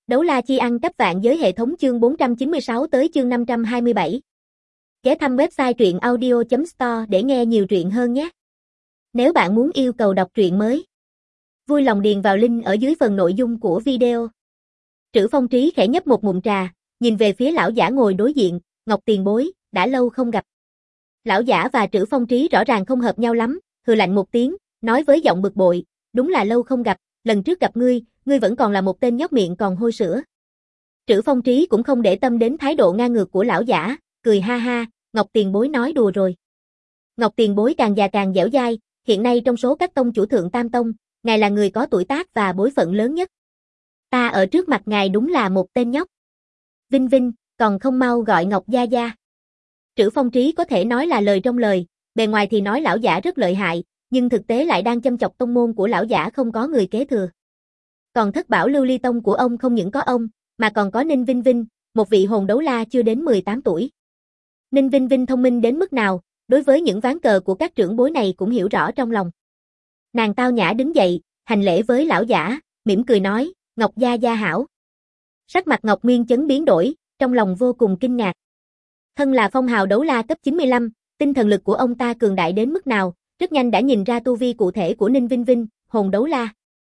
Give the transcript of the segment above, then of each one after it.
Đấu la chi ăn cắp vạn giới hệ thống chương 496 tới chương 527. Ghé thăm website truyện audio.store để nghe nhiều truyện hơn nhé. Nếu bạn muốn yêu cầu đọc truyện mới, vui lòng điền vào link ở dưới phần nội dung của video. Trữ Phong Trí khẽ nhấp một ngụm trà, nhìn về phía lão giả ngồi đối diện, Ngọc Tiền Bối, đã lâu không gặp. Lão giả và Trữ Phong Trí rõ ràng không hợp nhau lắm, hừ lạnh một tiếng, nói với giọng bực bội, đúng là lâu không gặp, lần trước gặp ngươi vẫn còn là một tên nhóc miệng còn hôi sữa. Trữ Phong Trí cũng không để tâm đến thái độ ngang ngược của lão giả, cười ha ha, Ngọc Tiền Bối nói đùa rồi. Ngọc Tiền Bối càng già càng dẻo dai, hiện nay trong số các tông chủ thượng tam tông, ngài là người có tuổi tác và bối phận lớn nhất. Ta ở trước mặt ngài đúng là một tên nhóc. Vinh Vinh, còn không mau gọi Ngọc Gia Gia. Trữ Phong Trí có thể nói là lời trong lời, bề ngoài thì nói lão giả rất lợi hại, nhưng thực tế lại đang châm chọc tông môn của lão giả không có người kế thừa. Còn thất bảo lưu ly tông của ông không những có ông, mà còn có Ninh Vinh Vinh, một vị hồn đấu la chưa đến 18 tuổi. Ninh Vinh Vinh thông minh đến mức nào, đối với những ván cờ của các trưởng bối này cũng hiểu rõ trong lòng. Nàng tao nhã đứng dậy, hành lễ với lão giả, mỉm cười nói, Ngọc Gia Gia hảo. Sắc mặt Ngọc Nguyên Chấn biến đổi, trong lòng vô cùng kinh ngạc. Thân là phong hào đấu la cấp 95, tinh thần lực của ông ta cường đại đến mức nào, rất nhanh đã nhìn ra tu vi cụ thể của Ninh Vinh Vinh, hồn đấu la.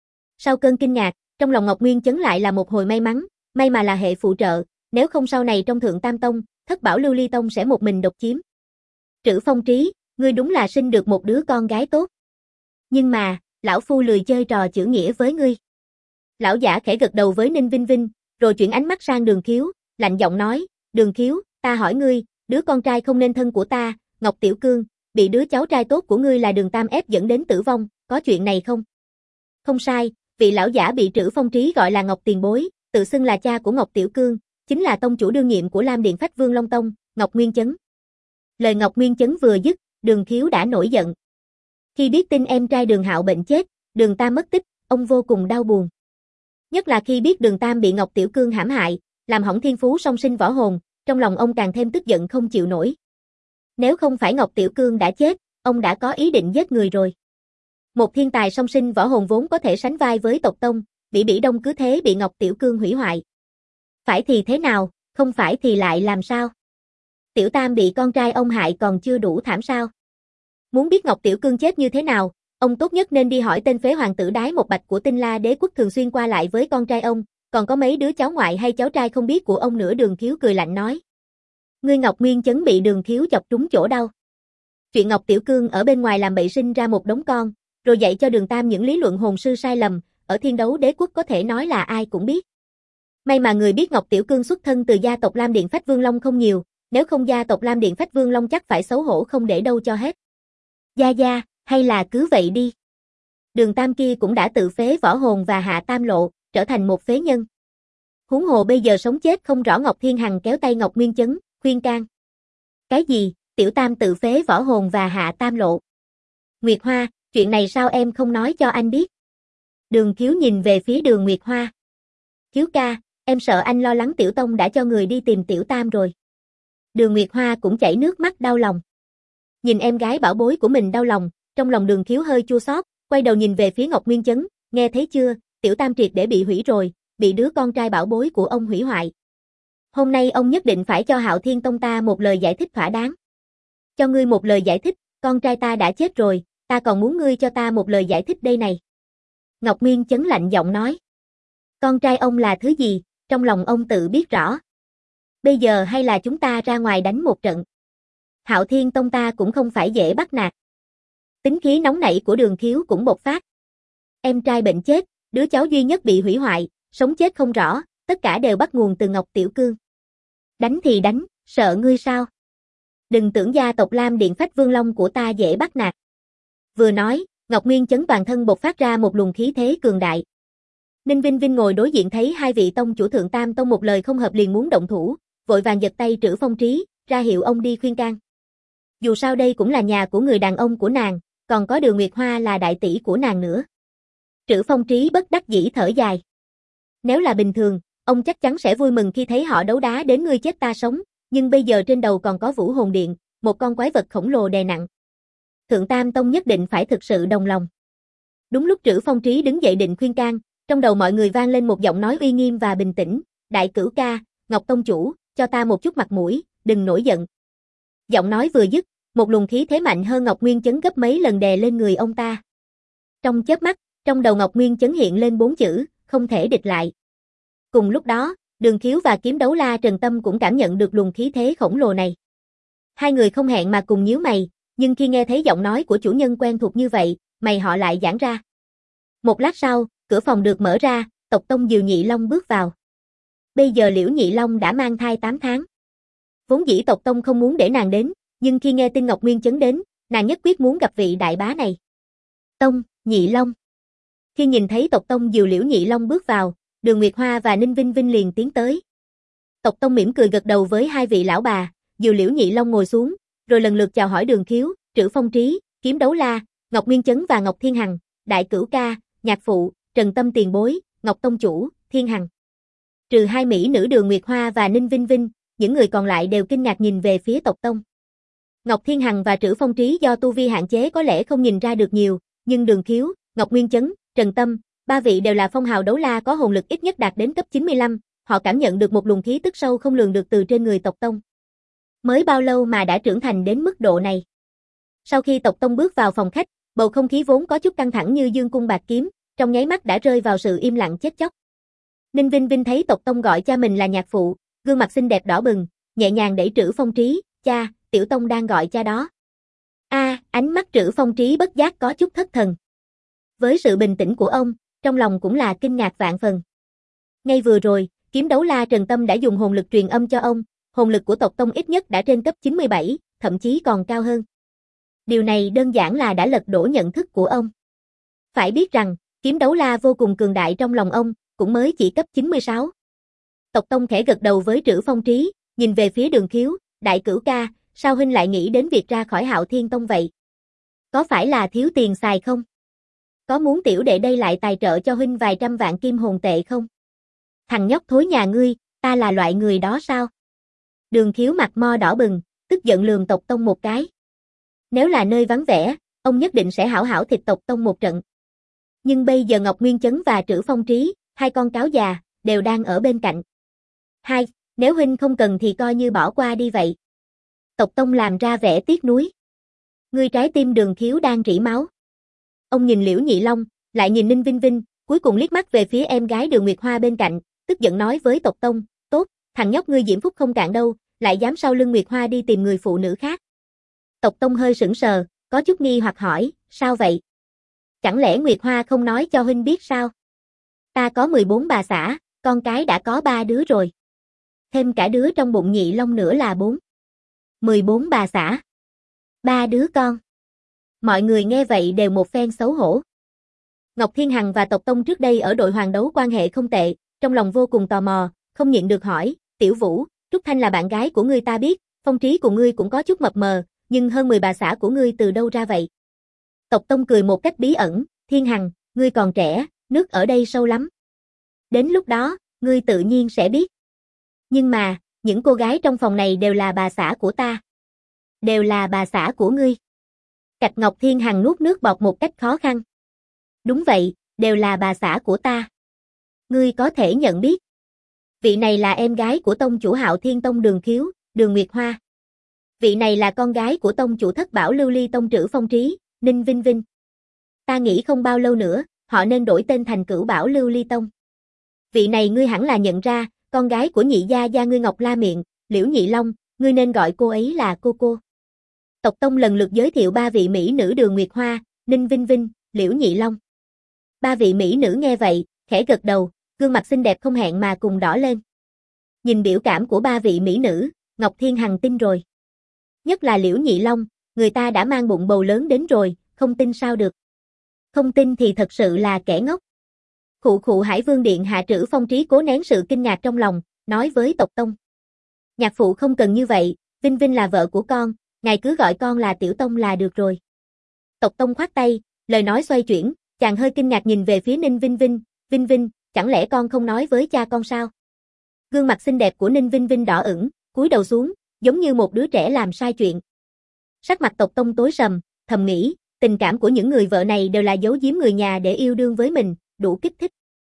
Sau cơn kinh ngạc, trong lòng Ngọc Nguyên Chấn lại là một hồi may mắn, may mà là hệ phụ trợ, nếu không sau này trong Thượng Tam Tông, Thất Bảo Lưu Ly Tông sẽ một mình độc chiếm. Trữ Phong Trí, ngươi đúng là sinh được một đứa con gái tốt. Nhưng mà, lão phu lười chơi trò chữ nghĩa với ngươi. Lão giả khẽ gật đầu với Ninh Vinh Vinh, rồi chuyển ánh mắt sang Đường Khiếu, lạnh giọng nói, Đường Khiếu, ta hỏi ngươi, đứa con trai không nên thân của ta, Ngọc Tiểu Cương, bị đứa cháu trai tốt của ngươi là Đường Tam ép dẫn đến tử vong, có chuyện này không? Không sai, vị lão giả bị Trữ Phong Trí gọi là Ngọc Tiền Bối, tự xưng là cha của Ngọc Tiểu Cương, chính là tông chủ đương nhiệm của Lam Điện Phách Vương Long Tông, Ngọc Nguyên Chấn. Lời Ngọc Nguyên Chấn vừa dứt, Đường Khiếu đã nổi giận. Khi biết tin em trai Đường Hạo bệnh chết, Đường Tam mất tích, ông vô cùng đau buồn. Nhất là khi biết Đường Tam bị Ngọc Tiểu Cương hãm hại, làm hỏng thiên phú song sinh võ hồn, trong lòng ông càng thêm tức giận không chịu nổi. Nếu không phải Ngọc Tiểu Cương đã chết, ông đã có ý định giết người rồi. Một thiên tài song sinh võ hồn vốn có thể sánh vai với tộc tông, Bỉ Đông cứ thế bị Ngọc Tiểu Cương hủy hoại. Phải thì thế nào, không phải thì lại làm sao? Tiểu Tam bị con trai ông hại còn chưa đủ thảm sao? Muốn biết Ngọc Tiểu Cương chết như thế nào, ông tốt nhất nên đi hỏi tên phế hoàng tử Đái Một Bạch của Tinh La Đế quốc thường xuyên qua lại với con trai ông, còn có mấy đứa cháu ngoại hay cháu trai không biết của ông nữa. Đường Khiếu cười lạnh nói. Ngươi Ngọc Nguyên Chấn bị Đường Khiếu chọc trúng chỗ đau. Chuyện Ngọc Tiểu Cương ở bên ngoài làm bậy sinh ra một đống con, rồi dạy cho Đường Tam những lý luận hồn sư sai lầm, ở Thiên Đấu Đế quốc có thể nói là ai cũng biết. May mà người biết Ngọc Tiểu Cương xuất thân từ gia tộc Lam Điện Phách Vương Long không nhiều, nếu không gia tộc Lam Điện Phách Vương Long chắc phải xấu hổ không để đâu cho hết. Gia Gia, hay là cứ vậy đi. Đường Tam kia cũng đã tự phế võ hồn và hạ tam lộ, trở thành một phế nhân. Huống hồ bây giờ sống chết không rõ. Ngọc Thiên Hằng kéo tay Ngọc Nguyên Chấn, khuyên can. Cái gì, Tiểu Tam tự phế võ hồn và hạ tam lộ? Nguyệt Hoa, chuyện này sao em không nói cho anh biết? Đường Khiếu nhìn về phía Đường Nguyệt Hoa. Khiếu ca, em sợ anh lo lắng Tiểu Tông đã cho người đi tìm Tiểu Tam rồi. Đường Nguyệt Hoa cũng chảy nước mắt đau lòng. Nhìn em gái bảo bối của mình đau lòng, trong lòng Đường Khiếu hơi chua xót, quay đầu nhìn về phía Ngọc Nguyên Chấn, nghe thấy chưa, Tiểu Tam triệt để bị hủy rồi, bị đứa con trai bảo bối của ông hủy hoại. Hôm nay ông nhất định phải cho Hạo Thiên Tông ta một lời giải thích thỏa đáng. Cho ngươi một lời giải thích, con trai ta đã chết rồi, ta còn muốn ngươi cho ta một lời giải thích đây này. Ngọc Nguyên Chấn lạnh giọng nói. Con trai ông là thứ gì, trong lòng ông tự biết rõ. Bây giờ hay là chúng ta ra ngoài đánh một trận. Hạo Thiên Tông ta cũng không phải dễ bắt nạt. Tính khí nóng nảy của Đường Khiếu cũng bộc phát. Em trai bệnh chết, đứa cháu duy nhất bị hủy hoại, sống chết không rõ, tất cả đều bắt nguồn từ Ngọc Tiểu Cương. Đánh thì đánh, sợ ngươi sao? Đừng tưởng gia tộc Lam Điện Phách Vương Long của ta dễ bắt nạt. Vừa nói, Ngọc Nguyên Chấn toàn thân bộc phát ra một luồng khí thế cường đại. Ninh Vinh Vinh ngồi đối diện thấy hai vị tông chủ Thượng Tam Tông một lời không hợp liền muốn động thủ, vội vàng giật tay Trữ Phong Trí, ra hiệu ông đi khuyên can. Dù sao đây cũng là nhà của người đàn ông của nàng, còn có Đường Nguyệt Hoa là đại tỷ của nàng nữa. Trữ Phong Trí bất đắc dĩ thở dài. Nếu là bình thường, ông chắc chắn sẽ vui mừng khi thấy họ đấu đá đến ngươi chết ta sống, nhưng bây giờ trên đầu còn có Vũ Hồn Điện, một con quái vật khổng lồ đè nặng. Thượng Tam Tông nhất định phải thực sự đồng lòng. Đúng lúc Trữ Phong Trí đứng dậy định khuyên can, Trong đầu mọi người vang lên một giọng nói uy nghiêm và bình tĩnh, Đại Cửu ca, Ngọc tông chủ, cho ta một chút mặt mũi, đừng nổi giận. Giọng nói vừa dứt, một luồng khí thế mạnh hơn Ngọc Nguyên Chấn gấp mấy lần đè lên người ông ta. Trong chớp mắt, trong đầu Ngọc Nguyên Chấn hiện lên 4 chữ, không thể địch lại. Cùng lúc đó, Đường Khiếu và Kiếm Đấu La Trần Tâm cũng cảm nhận được luồng khí thế khổng lồ này. Hai người không hẹn mà cùng nhíu mày, nhưng khi nghe thấy giọng nói của chủ nhân quen thuộc như vậy, mày họ lại giãn ra. Một lát sau, cửa phòng được mở ra, tộc tông Diều Nhị Long bước vào. Bây giờ Liễu Nhị Long đã mang thai 8 tháng. Vốn dĩ tộc tông không muốn để nàng đến, nhưng khi nghe tin Ngọc Nguyên Chấn đến, nàng nhất quyết muốn gặp vị đại bá này. Tông, Nhị Long. Khi nhìn thấy tộc tông Diều Liễu Nhị Long bước vào, Đường Nguyệt Hoa và Ninh Vinh Vinh liền tiến tới. Tộc tông mỉm cười gật đầu với hai vị lão bà, Diều Liễu Nhị Long ngồi xuống, rồi lần lượt chào hỏi Đường Khiếu, Trử Phong Trí, Kiếm Đấu La, Ngọc Nguyên Chấn và Ngọc Thiên Hằng, Đại Cửu ca, Nhạc phụ, Trần Tâm tiền bối, Ngọc tông chủ, Thiên Hằng. Trừ hai mỹ nữ Đường Nguyệt Hoa và Ninh Vinh Vinh, những người còn lại đều kinh ngạc nhìn về phía tộc tông. Ngọc Thiên Hằng và Trử Phong Trí do tu vi hạn chế có lẽ không nhìn ra được nhiều, nhưng Đường Khiếu, Ngọc Nguyên Chấn, Trần Tâm, ba vị đều là phong hào đấu la có hồn lực ít nhất đạt đến cấp 95, họ cảm nhận được một luồng khí tức sâu không lường được từ trên người tộc tông. Mới bao lâu mà đã trưởng thành đến mức độ này? Sau khi tộc tông bước vào phòng khách, bầu không khí vốn có chút căng thẳng như dương cung bạt kiếm, trong nháy mắt đã rơi vào sự im lặng chết chóc. Ninh Vinh Vinh thấy tộc tông gọi cha mình là nhạc phụ, gương mặt xinh đẹp đỏ bừng, nhẹ nhàng đẩy Trử Phong Trí, cha, tiểu tông đang gọi cha đó. Ánh mắt Trử Phong Trí bất giác có chút thất thần. Với sự bình tĩnh của ông, trong lòng cũng là kinh ngạc vạn phần. Ngay vừa rồi, Kiếm Đấu La Trần Tâm đã dùng hồn lực truyền âm cho ông, hồn lực của tộc tông ít nhất đã trên cấp 97, thậm chí còn cao hơn. Điều này đơn giản là đã lật đổ nhận thức của ông. Phải biết rằng, Kiếm Đấu La vô cùng cường đại trong lòng ông, cũng mới chỉ cấp 96. Tộc tông khẽ gật đầu với Trử Phong Trí, nhìn về phía Đường Khiếu, Đại Cửu ca, sao huynh lại nghĩ đến việc ra khỏi Hạo Thiên Tông vậy? Có phải là thiếu tiền xài không? Có muốn tiểu đệ đây lại tài trợ cho huynh vài trăm vạn kim hồn tệ không? Thằng nhóc thối nhà ngươi, ta là loại người đó sao? Đường Khiếu mặt mo đỏ bừng, tức giận lườm tộc tông một cái. Nếu là nơi vắng vẻ, ông nhất định sẽ hảo hảo thịt tộc tông một trận. Nhưng bây giờ Ngọc Nguyên Chấn và Trử Phong Trí, hai con cáo già, đều đang ở bên cạnh. Nếu huynh không cần thì coi như bỏ qua đi vậy. Tộc tông làm ra vẻ tiếc nuối. Ngươi trái tim Đường Khiếu đang rỉ máu. Ông nhìn Liễu Nhị Long, lại nhìn Ninh Vinh Vinh, cuối cùng liếc mắt về phía em gái Đường Nguyệt Hoa bên cạnh, tức giận nói với tộc tông, tốt, thằng nhóc ngươi diễm phúc không cạn đâu, lại dám sau lưng Nguyệt Hoa đi tìm người phụ nữ khác. Tộc tông hơi sững sờ, có chút nghi hoặc hỏi, sao vậy? Chẳng lẽ Nguyệt Hoa không nói cho huynh biết sao? Ta có 14 bà xã, con cái đã có 3 đứa rồi. Thêm cả đứa trong bụng Nhị Long nữa là 4. 14 bà xã. 3 đứa con. Mọi người nghe vậy đều một phen xấu hổ. Ngọc Thiên Hằng và tộc tông trước đây ở đội hoàng đấu quan hệ không tệ, trong lòng vô cùng tò mò, không nhịn được hỏi, Tiểu Vũ, Trúc Thanh là bạn gái của ngươi ta biết, phong trí của ngươi cũng có chút mập mờ, nhưng hơn 10 bà xã của ngươi từ đâu ra vậy? Tộc tông cười một cách bí ẩn, Thiên Hằng, ngươi còn trẻ, nước ở đây sâu lắm. Đến lúc đó, ngươi tự nhiên sẽ biết. Nhưng mà, những cô gái trong phòng này đều là bà xã của ta. Đều là bà xã của ngươi. Cạch Ngọc Thiên Hằng nuốt nước bọt một cách khó khăn. Đúng vậy, đều là bà xã của ta. Ngươi có thể nhận biết. Vị này là em gái của tông chủ Hạo Thiên Tông Đường Khiếu, Đường Nguyệt Hoa. Vị này là con gái của tông chủ Thất Bảo Lưu Ly Tông Trử Phong Trí, Ninh Vinh Vinh. Ta nghĩ không bao lâu nữa, họ nên đổi tên thành Cửu Bảo Lưu Ly Tông. Vị này ngươi hẳn là nhận ra, con gái của nhị gia gia ngươi Ngọc La Miệng, Liễu Nhị Long, ngươi nên gọi cô ấy là cô. Tộc tông lần lượt giới thiệu ba vị mỹ nữ Đường Nguyệt Hoa, Ninh Vinh Vinh, Liễu Nhị Long. Ba vị mỹ nữ nghe vậy, khẽ gật đầu, gương mặt xinh đẹp không hẹn mà cùng đỏ lên. Nhìn biểu cảm của ba vị mỹ nữ, Ngọc Thiên Hằng tin rồi. Nhất là Liễu Nhị Long, người ta đã mang bụng bầu lớn đến rồi, không tin sao được. Không tin thì thật sự là kẻ ngốc. Khụ Hải Vương Điện hạ Trử Phong Trí cố nén sự kinh ngạc trong lòng, nói với tộc tông. Nhạc phụ không cần như vậy, Vinh Vinh là vợ của con, ngài cứ gọi con là Tiểu Tông là được rồi. Tộc tông khoát tay, lời nói xoay chuyển, chàng hơi kinh ngạc nhìn về phía Ninh Vinh Vinh, Vinh Vinh, chẳng lẽ con không nói với cha con sao? Gương mặt xinh đẹp của Ninh Vinh Vinh đỏ ửng, cúi đầu xuống, giống như một đứa trẻ làm sai chuyện. Sắc mặt tộc tông tối sầm, thầm nghĩ, tình cảm của những người vợ này đều là giấu giếm người nhà để yêu đương với mình, đủ kích thích.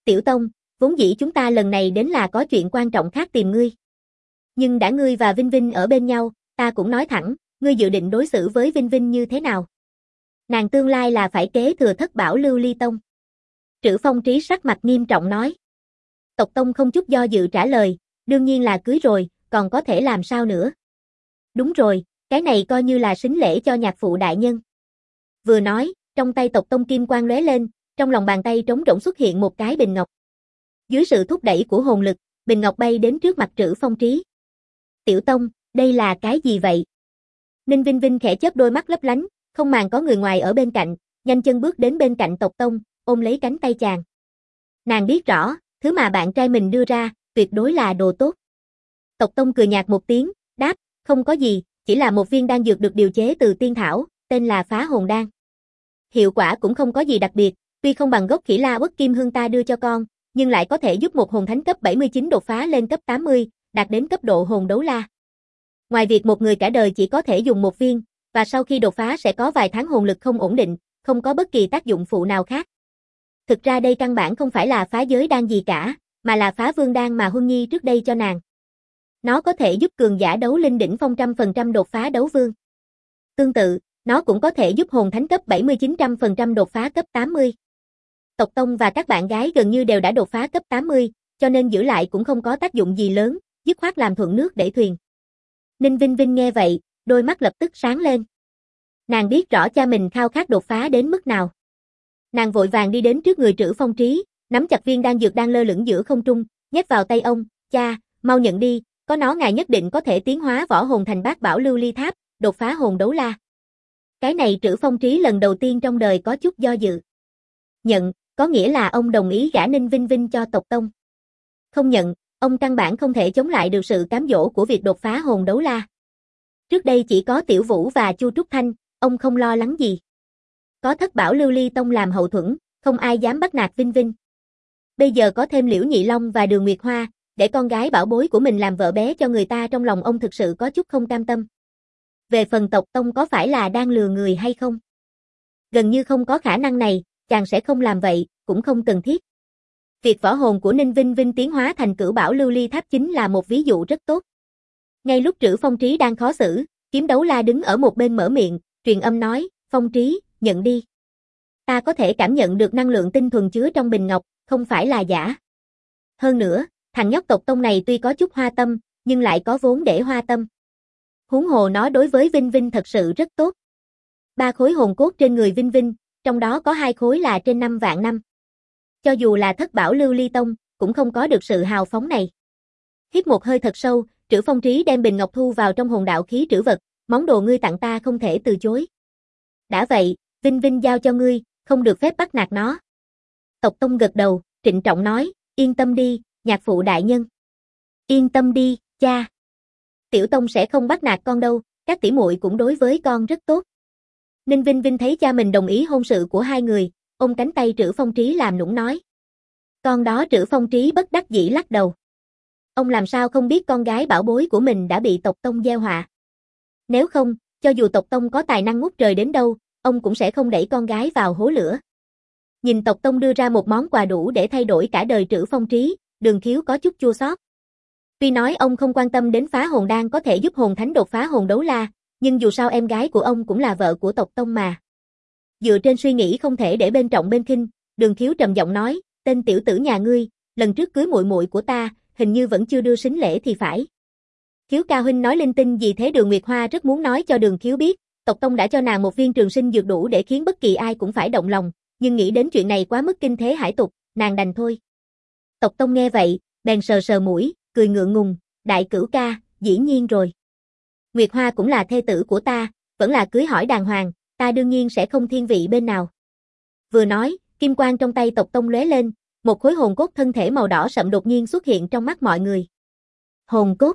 Tiểu Tông, vốn dĩ chúng ta lần này đến là có chuyện quan trọng khác tìm ngươi. Nhưng đã ngươi và Vinh Vinh ở bên nhau, ta cũng nói thẳng, ngươi dự định đối xử với Vinh Vinh như thế nào? Nàng tương lai là phải kế thừa Thất Bảo Lưu Ly Tông. Trữ Phong Trí sắc mặt nghiêm trọng nói. Tộc Tông không chút do dự trả lời, đương nhiên là cưới rồi, còn có thể làm sao nữa? Đúng rồi, cái này coi như là sính lễ cho nhạc phụ đại nhân. Vừa nói, trong tay Tộc Tông kim quang lóe lên, trong lòng bàn tay trống rỗng xuất hiện một cái bình ngọc. Dưới sự thúc đẩy của hồn lực, bình ngọc bay đến trước mặt Trữ Phong Trí. Tiểu Tông, đây là cái gì vậy? Ninh Vinh Vinh khẽ chớp đôi mắt lấp lánh, không màng có người ngoài ở bên cạnh, nhanh chân bước đến bên cạnh Tộc Tông, ôm lấy cánh tay chàng. Nàng biết rõ, thứ mà bạn trai mình đưa ra, tuyệt đối là đồ tốt. Tộc Tông cười nhạt một tiếng, đáp, không có gì, chỉ là một viên đan dược được điều chế từ tiên thảo, tên là Phá Hồn Đan. Hiệu quả cũng không có gì đặc biệt, tuy không bằng gốc Khỉ La Uất Kim Hương ta đưa cho con, nhưng lại có thể giúp một hồn thánh cấp 79 đột phá lên cấp 80, đạt đến cấp độ hồn đấu la. Ngoài việc một người cả đời chỉ có thể dùng một viên, và sau khi đột phá sẽ có vài tháng hồn lực không ổn định, không có bất kỳ tác dụng phụ nào khác. Thực ra đây căn bản không phải là phá giới đan gì cả, mà là phá vương đan mà Huân Nhi trước đây cho nàng. Nó có thể giúp cường giả đấu linh đỉnh phong 100% đột phá đấu vương. Tương tự, nó cũng có thể giúp hồn thánh cấp 79% đột phá cấp 80. Tộc Tông và các bạn gái gần như đều đã đột phá cấp 80, cho nên giữ lại cũng không có tác dụng gì lớn, dứt khoát làm thuận nước đẩy thuyền. Ninh Vinh Vinh nghe vậy, đôi mắt lập tức sáng lên. Nàng biết rõ cha mình khao khát đột phá đến mức nào. Nàng vội vàng đi đến trước người Trữ Phong Trí, nắm chặt viên đan dược đang lơ lửng giữa không trung, nhét vào tay ông, cha, mau nhận đi, có nó ngài nhất định có thể tiến hóa võ hồn thành Bát Bảo Lưu Ly Tháp, đột phá hồn đấu la. Cái này Trữ Phong Trí lần đầu tiên trong đời có chút do dự. Nhận, có nghĩa là ông đồng ý gả Ninh Vinh Vinh cho Tộc Tông. Không nhận, ông căn bản không thể chống lại được sự cám dỗ của việc đột phá hồn đấu la. Trước đây chỉ có Tiểu Vũ và Chu Trúc Thanh, ông không lo lắng gì. Có Thất Bảo Lưu Ly Tông làm hậu thuẫn, không ai dám bắt nạt Vinh Vinh. Bây giờ có thêm Liễu Nhị Long và Đường Nguyệt Hoa, để con gái bảo bối của mình làm vợ bé cho người ta, trong lòng ông thực sự có chút không cam tâm. Về phần Tộc Tông có phải là đang lừa người hay không? Gần như không có khả năng này, chàng sẽ không làm vậy, cũng không cần thiết. Việc võ hồn của Ninh Vinh Vinh tiến hóa thành Cửu Bảo Lưu Ly Tháp chính là một ví dụ rất tốt. Ngay lúc Trữ Phong Trí đang khó xử, Kiếm Đấu La đứng ở một bên mở miệng, truyền âm nói, Phong Trí, nhận đi. Ta có thể cảm nhận được năng lượng tinh thuần chứa trong bình ngọc, không phải là giả. Hơn nữa, thằng nhóc Tộc Tông này tuy có chút hoa tâm, nhưng lại có vốn để hoa tâm. Huống hồ nó đối với Vinh Vinh thật sự rất tốt. 3 khối hồn cốt trên người Vinh Vinh, trong đó có 2 khối là trên 5 vạn năm. Cho dù là Thất Bảo Lưu Ly Tông, cũng không có được sự hào phóng này. Hít một hơi thật sâu, Trữ Phong Trí đem bình ngọc thu vào trong hồn đạo khí trữ vật, món đồ ngươi tặng ta không thể từ chối. Đã vậy, Vinh Vinh giao cho ngươi, không được phép bắt nạt nó. Tộc Tông gật đầu, trịnh trọng nói, yên tâm đi, nhạc phụ đại nhân. Yên tâm đi, cha. Tiểu Tông sẽ không bắt nạt con đâu, các tỷ muội cũng đối với con rất tốt. Ninh Vinh Vinh thấy cha mình đồng ý hôn sự của hai người, ôm cánh tay Trữ Phong Trí làm nũng nói. Con đó Trữ Phong Trí bất đắc dĩ lắc đầu. Ông làm sao không biết con gái bảo bối của mình đã bị Tộc Tông gieo họa. Nếu không, cho dù Tộc Tông có tài năng ngút trời đến đâu, ông cũng sẽ không đẩy con gái vào hố lửa. Nhìn Tộc Tông đưa ra một món quà đủ để thay đổi cả đời Trữ Phong Trí, Đường Khiếu có chút chua xót. Tuy nói ông không quan tâm đến phá hồn đan có thể giúp hồn thánh đột phá hồn đấu la, nhưng dù sao em gái của ông cũng là vợ của Tộc Tông mà. Dựa trên suy nghĩ không thể để bên trọng bên khinh, Đường Khiếu trầm giọng nói, tên tiểu tử nhà ngươi, lần trước cưới muội muội của ta, hình như vẫn chưa đưa sính lễ thì phải. Khiếu ca huynh nói linh tinh gì thế? Đường Nguyệt Hoa rất muốn nói cho Đường Khiếu biết, Tộc Tông đã cho nàng một viên trường sinh dược đủ để khiến bất kỳ ai cũng phải động lòng, nhưng nghĩ đến chuyện này quá mức kinh thế hải tục, nàng đành thôi. Tộc Tông nghe vậy, bèn sờ sờ mũi, cười ngượng ngùng, đại cửu ca, dĩ nhiên rồi. Nguyệt Hoa cũng là thê tử của ta, vẫn là cưới hỏi đàng hoàng, ta đương nhiên sẽ không thiên vị bên nào. Vừa nói, kim quang trong tay Tộc Tông lóe lên, một khối hồn cốt thân thể màu đỏ sậm đột nhiên xuất hiện trong mắt mọi người. Hồn cốt.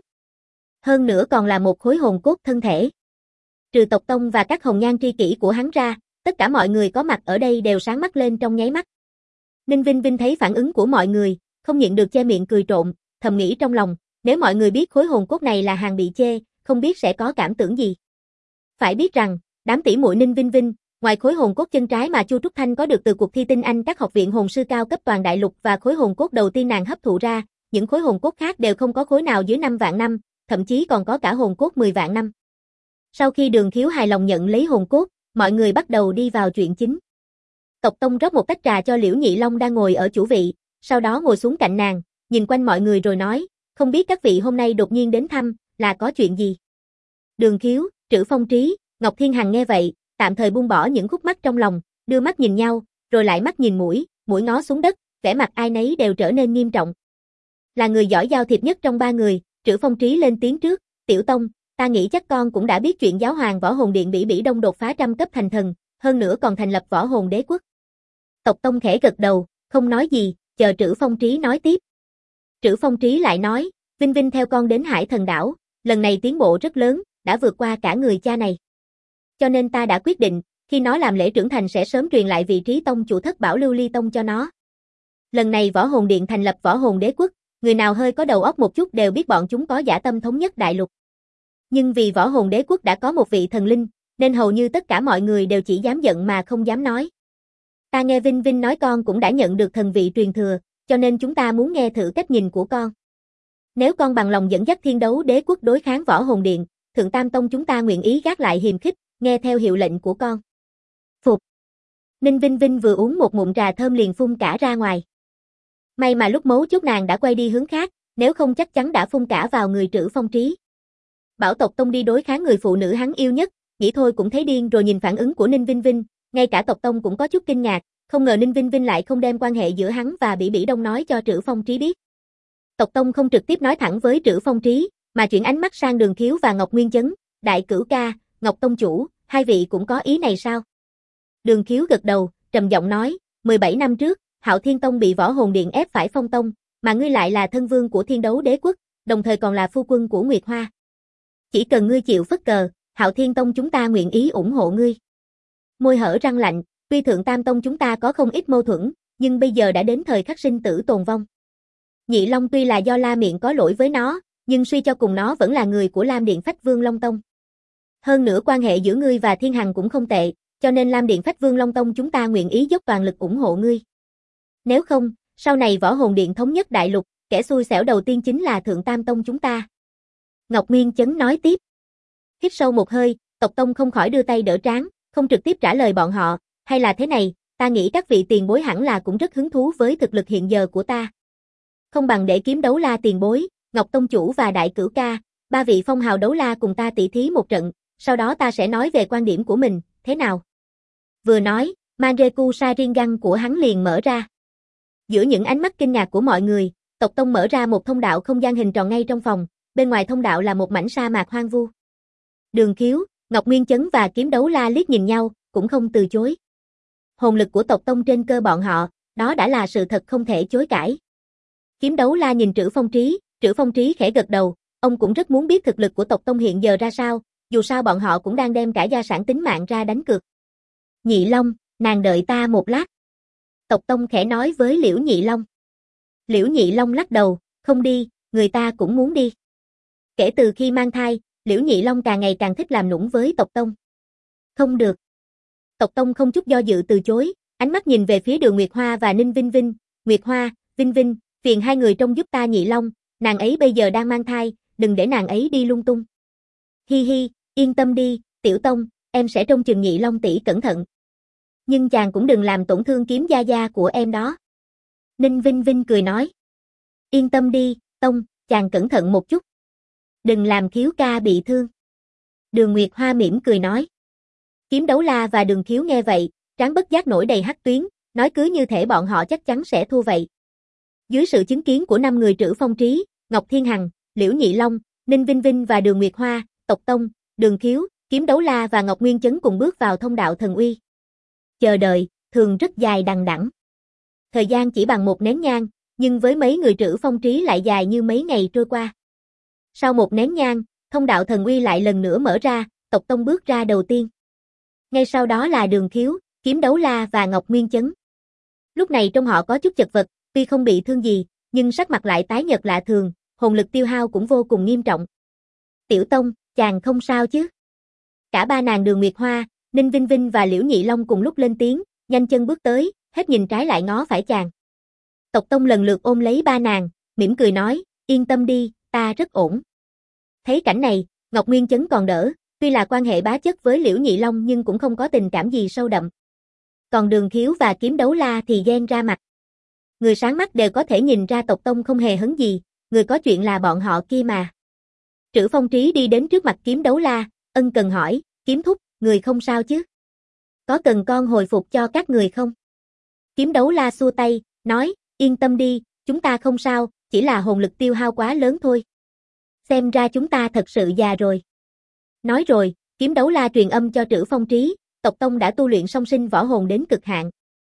Hơn nữa còn là một khối hồn cốt thân thể. Trừ Tộc Tông và các hồng nhan tri kỷ của hắn ra, tất cả mọi người có mặt ở đây đều sáng mắt lên trong nháy mắt. Ninh Vinh Vinh thấy phản ứng của mọi người, không nhịn được che miệng cười trộm, thầm nghĩ trong lòng, nếu mọi người biết khối hồn cốt này là hàng bị chê, không biết sẽ có cảm tưởng gì. Phải biết rằng, đám tỷ muội Ninh Vinh Vinh, Ngoài khối hồn cốt chân trái mà Chu Trúc Thanh có được từ cuộc thi tinh anh các học viện hồn sư cao cấp toàn đại lục và khối hồn cốt đầu tiên nàng hấp thụ ra, những khối hồn cốt khác đều không có khối nào dưới 5 vạn năm, thậm chí còn có cả hồn cốt 10 vạn năm. Sau khi Đường Khiếu hài lòng nhận lấy hồn cốt, mọi người bắt đầu đi vào chuyện chính. Tộc Tông rót một tách trà cho Liễu Nhị Long đang ngồi ở chủ vị, sau đó ngồi xuống cạnh nàng, nhìn quanh mọi người rồi nói, không biết các vị hôm nay đột nhiên đến thăm, là có chuyện gì? Đường Khiếu, Trữ Phong Trí, Ngọc Thiên Hằng nghe vậy, tạm thời buông bỏ những khúc mắc trong lòng, đưa mắt nhìn nhau, rồi lại mắt nhìn mũi ngó xuống đất, vẻ mặt ai nấy đều trở nên nghiêm trọng. Là người giỏi giao thiệp nhất trong ba người, Trữ Phong Trí lên tiếng trước, Tiểu Tông, ta nghĩ chắc con cũng đã biết chuyện giáo hoàng Võ Hồn Điện Bỉ Bỉ Đông đột phá trăm cấp thành thần, hơn nữa còn thành lập Võ Hồn Đế Quốc. Tộc Tông khẽ gật đầu, không nói gì, chờ Trữ Phong Trí nói tiếp. Trữ Phong Trí lại nói, Vinh Vinh theo con đến Hải Thần Đảo, lần này tiến bộ rất lớn, đã vượt qua cả người cha này. Cho nên ta đã quyết định, khi nó làm lễ trưởng thành sẽ sớm truyền lại vị trí tông chủ thất bảo Lưu Ly Tông cho nó. Lần này Võ Hồn Điện thành lập Võ Hồn Đế Quốc, người nào hơi có đầu óc một chút đều biết bọn chúng có dã tâm thống nhất đại lục. Nhưng vì Võ Hồn Đế Quốc đã có một vị thần linh, nên hầu như tất cả mọi người đều chỉ dám giận mà không dám nói. Ta nghe Vinh Vinh nói con cũng đã nhận được thần vị truyền thừa, cho nên chúng ta muốn nghe thử cách nhìn của con. Nếu con bằng lòng dẫn dắt Thiên Đấu Đế Quốc đối kháng Võ Hồn Điện, Thượng Tam Tông chúng ta nguyện ý gác lại hiềm khích, nghe theo hiệu lệnh của con. Phục. Ninh Vinh Vinh vừa uống một ngụm trà thơm liền phun cả ra ngoài. May mà lúc mấu chốt nàng đã quay đi hướng khác, nếu không chắc chắn đã phun cả vào người Trữ Phong Trí. Bảo Tộc Tông đi đối kháng người phụ nữ hắn yêu nhất, nghĩ thôi cũng thấy điên, rồi nhìn phản ứng của Ninh Vinh Vinh, ngay cả Tộc Tông cũng có chút kinh ngạc, không ngờ Ninh Vinh Vinh lại không đem quan hệ giữa hắn và Bỉ Bỉ Đông nói cho Trữ Phong Trí biết. Tộc Tông không trực tiếp nói thẳng với Trữ Phong Trí, mà chuyển ánh mắt sang Đường Khiếu và Ngọc Nguyên Chấn, Đại Cửu ca, Ngọc Tông chủ, hai vị cũng có ý này sao? Đường Khiếu gật đầu, trầm giọng nói, 17 năm trước, Hạo Thiên Tông bị Võ Hồn Điện ép phải phong tông, mà ngươi lại là thân vương của Thiên Đấu Đế Quốc, đồng thời còn là phu quân của Nguyệt Hoa. Chỉ cần ngươi chịu phất cờ, Hạo Thiên Tông chúng ta nguyện ý ủng hộ ngươi. Môi hở răng lạnh, tuy Thượng Tam Tông chúng ta có không ít mâu thuẫn, nhưng bây giờ đã đến thời khắc sinh tử tồn vong. Nhị Long tuy là do La Miện có lỗi với nó, nhưng suy cho cùng nó vẫn là người của Lam Điện Phách Vương Long Tông. Hơn nữa quan hệ giữa ngươi và Thiên Hằng cũng không tệ, cho nên Lam Điện Phách Vương Long Tông chúng ta nguyện ý dốc toàn lực ủng hộ ngươi. Nếu không, sau này Võ Hồn Điện thống nhất đại lục, kẻ xui xẻo đầu tiên chính là Thượng Tam Tông chúng ta. Ngọc Nguyên Chấn nói tiếp. Hít sâu một hơi, Tộc Tông không khỏi đưa tay đỡ trán, không trực tiếp trả lời bọn họ, hay là thế này, ta nghĩ các vị tiền bối hẳn là cũng rất hứng thú với thực lực hiện giờ của ta. Không bằng để Kiếm Đấu La tiền bối, Ngọc Tông chủ và Đại Cửu ca, ba vị phong hào đấu la cùng ta tỷ thí một trận, sau đó ta sẽ nói về quan điểm của mình, thế nào? Vừa nói, Manreku Sharingan của hắn liền mở ra. Giữa những ánh mắt kinh ngạc của mọi người, Tộc Tông mở ra một thông đạo không gian hình tròn ngay trong phòng, bên ngoài thông đạo là một mảnh sa mạc hoang vu. Đường Khiếu, Ngọc Nguyên Chấn và Kiếm Đấu La liếc nhìn nhau, cũng không từ chối. Hồn lực của Tộc Tông trên cơ bọn họ, đó đã là sự thật không thể chối cãi. Kiếm Đấu La nhìn Trữ Phong Trí khẽ gật đầu, ông cũng rất muốn biết thực lực của Tộc Tông hiện giờ ra sao, dù sao bọn họ cũng đang đem cả gia sản tính mạng ra đánh cược. Nhị Long, nàng đợi ta một lát. Tộc Tông khẽ nói với Liễu Nhị Long. Liễu Nhị Long lắc đầu, không đi, người ta cũng muốn đi. Kể từ khi mang thai, Liễu Nhị Long càng ngày càng thích làm nũng với Tộc Tông. Không được. Tộc Tông không chút do dự từ chối, ánh mắt nhìn về phía Đường Nguyệt Hoa và Ninh Vinh Vinh. Nguyệt Hoa, Vinh Vinh, phiền hai người trông giúp ta Nhị Long, nàng ấy bây giờ đang mang thai, đừng để nàng ấy đi lung tung. Hi hi, yên tâm đi, Tiểu Tông, em sẽ trông chừng Nhị Long tỷ cẩn thận. Nhưng chàng cũng đừng làm tổn thương Kiếm gia gia của em đó. Ninh Vinh Vinh cười nói. Yên tâm đi, Tông, chàng cẩn thận một chút. Đừng làm Khiếu ca bị thương. Đường Nguyệt Hoa mỉm cười nói. Kiếm Đấu La và Đường Khiếu nghe vậy, trán bất giác nổi đầy hắc tuyến, nói cứ như thể bọn họ chắc chắn sẽ thua vậy. Dưới sự chứng kiến của 5 người Trữ Phong Trí, Ngọc Thiên Hằng, Liễu Nhị Long, Ninh Vinh Vinh và Đường Nguyệt Hoa, Tộc Tông, Đường Khiếu, Kiếm Đấu La và Ngọc Nguyên Chấn cùng bước vào thông đạo thần uy. Chờ đợi, thường rất dài đằng đẵng. Thời gian chỉ bằng một nén nhang, nhưng với mấy người Trữ Phong Trí lại dài như mấy ngày trôi qua. Sau một nén nhang, thông đạo thần uy lại lần nữa mở ra, Tộc Tông bước ra đầu tiên. Ngay sau đó là Đường Khiếu, Kiếm Đấu La và Ngọc Nguyên Chấn. Lúc này trông họ có chút chật vật, tuy không bị thương gì, nhưng sắc mặt lại tái nhợt lạ thường, hồn lực tiêu hao cũng vô cùng nghiêm trọng. Tiểu Tông, chàng không sao chứ? Cả ba nàng Đường Nguyệt Hoa, Ninh Vinh Vinh và Liễu Nhị Long cùng lúc lên tiếng, nhanh chân bước tới, hết nhìn trái lại ngó phải chàng. Tộc Tông lần lượt ôm lấy ba nàng, mỉm cười nói, yên tâm đi, ta rất ổn. Thấy cảnh này, Ngọc Nguyên Chấn còn đỡ, tuy là quan hệ bá chất với Liễu Nhị Long nhưng cũng không có tình cảm gì sâu đậm. Còn Đường Khiếu và Kiếm Đấu La thì ghen ra mặt. Người sáng mắt đều có thể nhìn ra tộc Tông không hề hấn gì, người có chuyện là bọn họ kia mà. Trữ Phong Trí đi đến trước mặt Kiếm Đấu La, ân cần hỏi, Kiếm thúc, người không sao chứ? Có cần con hồi phục cho các người không? Kiếm Đấu La xua tay, nói, yên tâm đi, chúng ta không sao, chỉ là hồn lực tiêu hao quá lớn thôi. Xem ra chúng ta thật sự già rồi. Nói rồi, Kiếm Đấu La truyền âm cho Trữ Phong Trí, tộc Tông đã tu luyện song sinh võ hồn đến cực hạn.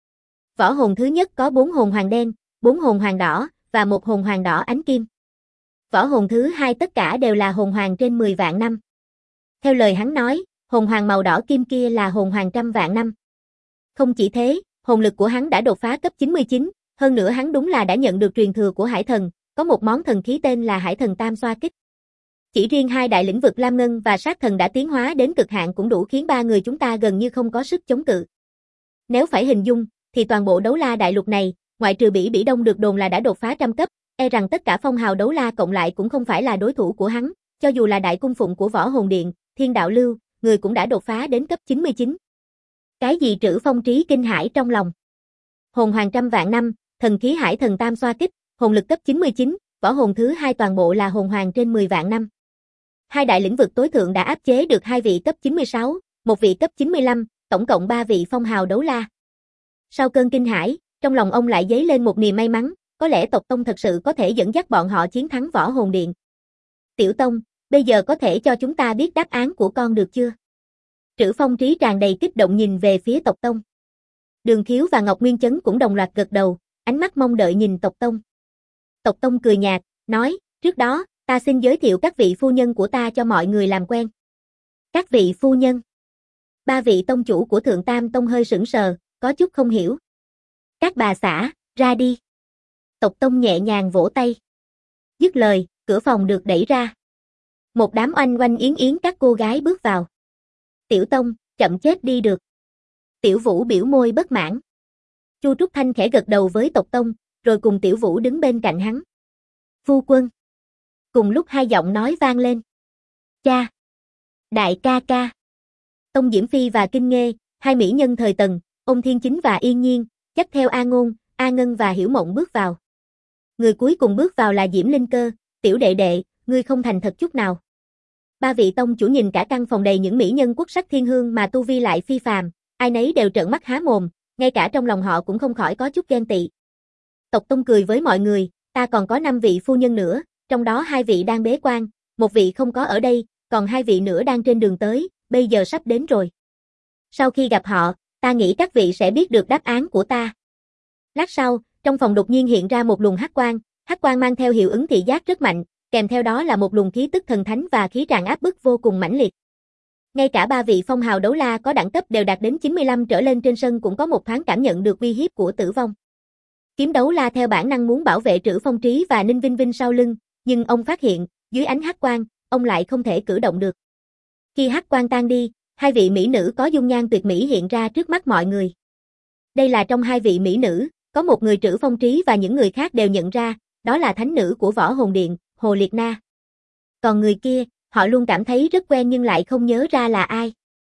Võ hồn thứ nhất có 4 hồn hoàng đen, 4 hồn hoàng đỏ, và 1 hồn hoàng đỏ ánh kim. Võ hồn thứ hai tất cả đều là hồn hoàng trên 10 vạn năm. Theo lời hắn nói, hồn hoàng màu đỏ kim kia là hồn hoàng trăm vạn năm. Không chỉ thế, hồn lực của hắn đã đột phá cấp 99, hơn nữa hắn đúng là đã nhận được truyền thừa của Hải Thần, có một món thần khí tên là Hải Thần Tam Xoa Kích. Chỉ riêng hai đại lĩnh vực Lam Ngân và Sát Thần đã tiến hóa đến cực hạn cũng đủ khiến ba người chúng ta gần như không có sức chống cự. Nếu phải hình dung, thì toàn bộ Đấu La đại lục này, ngoại trừ Bỉ Bỉ Đông được đồn là đã đột phá trăm cấp, e rằng tất cả phong hào Đấu La cộng lại cũng không phải là đối thủ của hắn, cho dù là đại cung phụng của Võ Hồn Điện, Thiên Đạo Lưu, người cũng đã đột phá đến cấp 99. Cái gì Trữ Phong Trí kinh hãi trong lòng. Hồn hoàng trăm vạn năm, thần khí Hải Thần Tam Xoa Kích, hồn lực cấp 99, võ hồn thứ hai toàn bộ là hồn hoàng trên 10 vạn năm. Hai đại lĩnh vực tối thượng đã áp chế được hai vị cấp 96, một vị cấp 95, tổng cộng 3 vị phong hào Đấu La. Sau cơn kinh hãi, trong lòng ông lại dấy lên một niềm may mắn, có lẽ tộc Tông thật sự có thể dẫn dắt bọn họ chiến thắng Võ Hồn Điện. Tiểu Tông, bây giờ có thể cho chúng ta biết đáp án của con được chưa? Trữ Phong Trí tràn đầy kích động nhìn về phía tộc Tông. Đường Khiếu và Ngọc Nguyên Chấn cũng đồng loạt gật đầu, ánh mắt mong đợi nhìn tộc Tông. Tộc Tông cười nhạt, nói, trước đó, ta xin giới thiệu các vị phu nhân của ta cho mọi người làm quen. Các vị phu nhân. 3 vị tông chủ của Thượng Tam Tông hơi sững sờ, có chút không hiểu. Các bà xã, ra đi. Tộc Tông nhẹ nhàng vỗ tay. Dứt lời, cửa phòng được đẩy ra. Một đám oanh oanh yến yến các cô gái bước vào. Tiểu Tông, chậm chết đi được. Tiểu Vũ biểu môi bất mãn. Chu Trúc Thanh khẽ gật đầu với tộc Tông, rồi cùng Tiểu Vũ đứng bên cạnh hắn. Phu quân. Cùng lúc hai giọng nói vang lên. Cha. Đại ca ca. Tông Diễm Phi và Kinh Nghê, hai mỹ nhân thời Tần, Ôn Thiên Chính và Yên Nhiên, dắt theo A Ngôn, A Ngân và Hiểu Mộng bước vào. Người cuối cùng bước vào là Diễm Linh Cơ, tiểu đệ đệ, ngươi không thành thật chút nào. 3 vị tông chủ nhìn cả căn phòng đầy những mỹ nhân quốc sắc thiên hương mà tu vi lại phi phàm, ai nấy đều trợn mắt há mồm, ngay cả trong lòng họ cũng không khỏi có chút ghen tị. Tộc Tông cười với mọi người, ta còn có 5 vị phu nhân nữa, trong đó 2 vị đang bế quan, một vị không có ở đây, còn 2 vị nữa đang trên đường tới, bây giờ sắp đến rồi. Sau khi gặp họ, ta nghĩ các vị sẽ biết được đáp án của ta. Lát sau, trong phòng đột nhiên hiện ra một luồng hắc quang mang theo hiệu ứng thị giác rất mạnh, kèm theo đó là một luồng khí tức thần thánh và khí tràn áp bức vô cùng mãnh liệt. Ngay cả 3 vị phong hào Đấu La có đẳng cấp đều đạt đến 95 trở lên trên sân cũng có một thoáng cảm nhận được uy hiếp của tử vong. Kiếm Đấu La theo bản năng muốn bảo vệ Trữ Phong Trí và Ninh Vinh Vinh sau lưng, nhưng ông phát hiện, dưới ánh hắc quang, ông lại không thể cử động được. Khi hắc quang tan đi, 2 vị mỹ nữ có dung nhan tuyệt mỹ hiện ra trước mắt mọi người. Đây là trong 2 vị mỹ nữ, có một người Trữ Phong Trí và những người khác đều nhận ra, đó là thánh nữ của Võ Hồn Điện, Hồ Liệt Na. Còn người kia, họ luôn cảm thấy rất quen nhưng lại không nhớ ra là ai.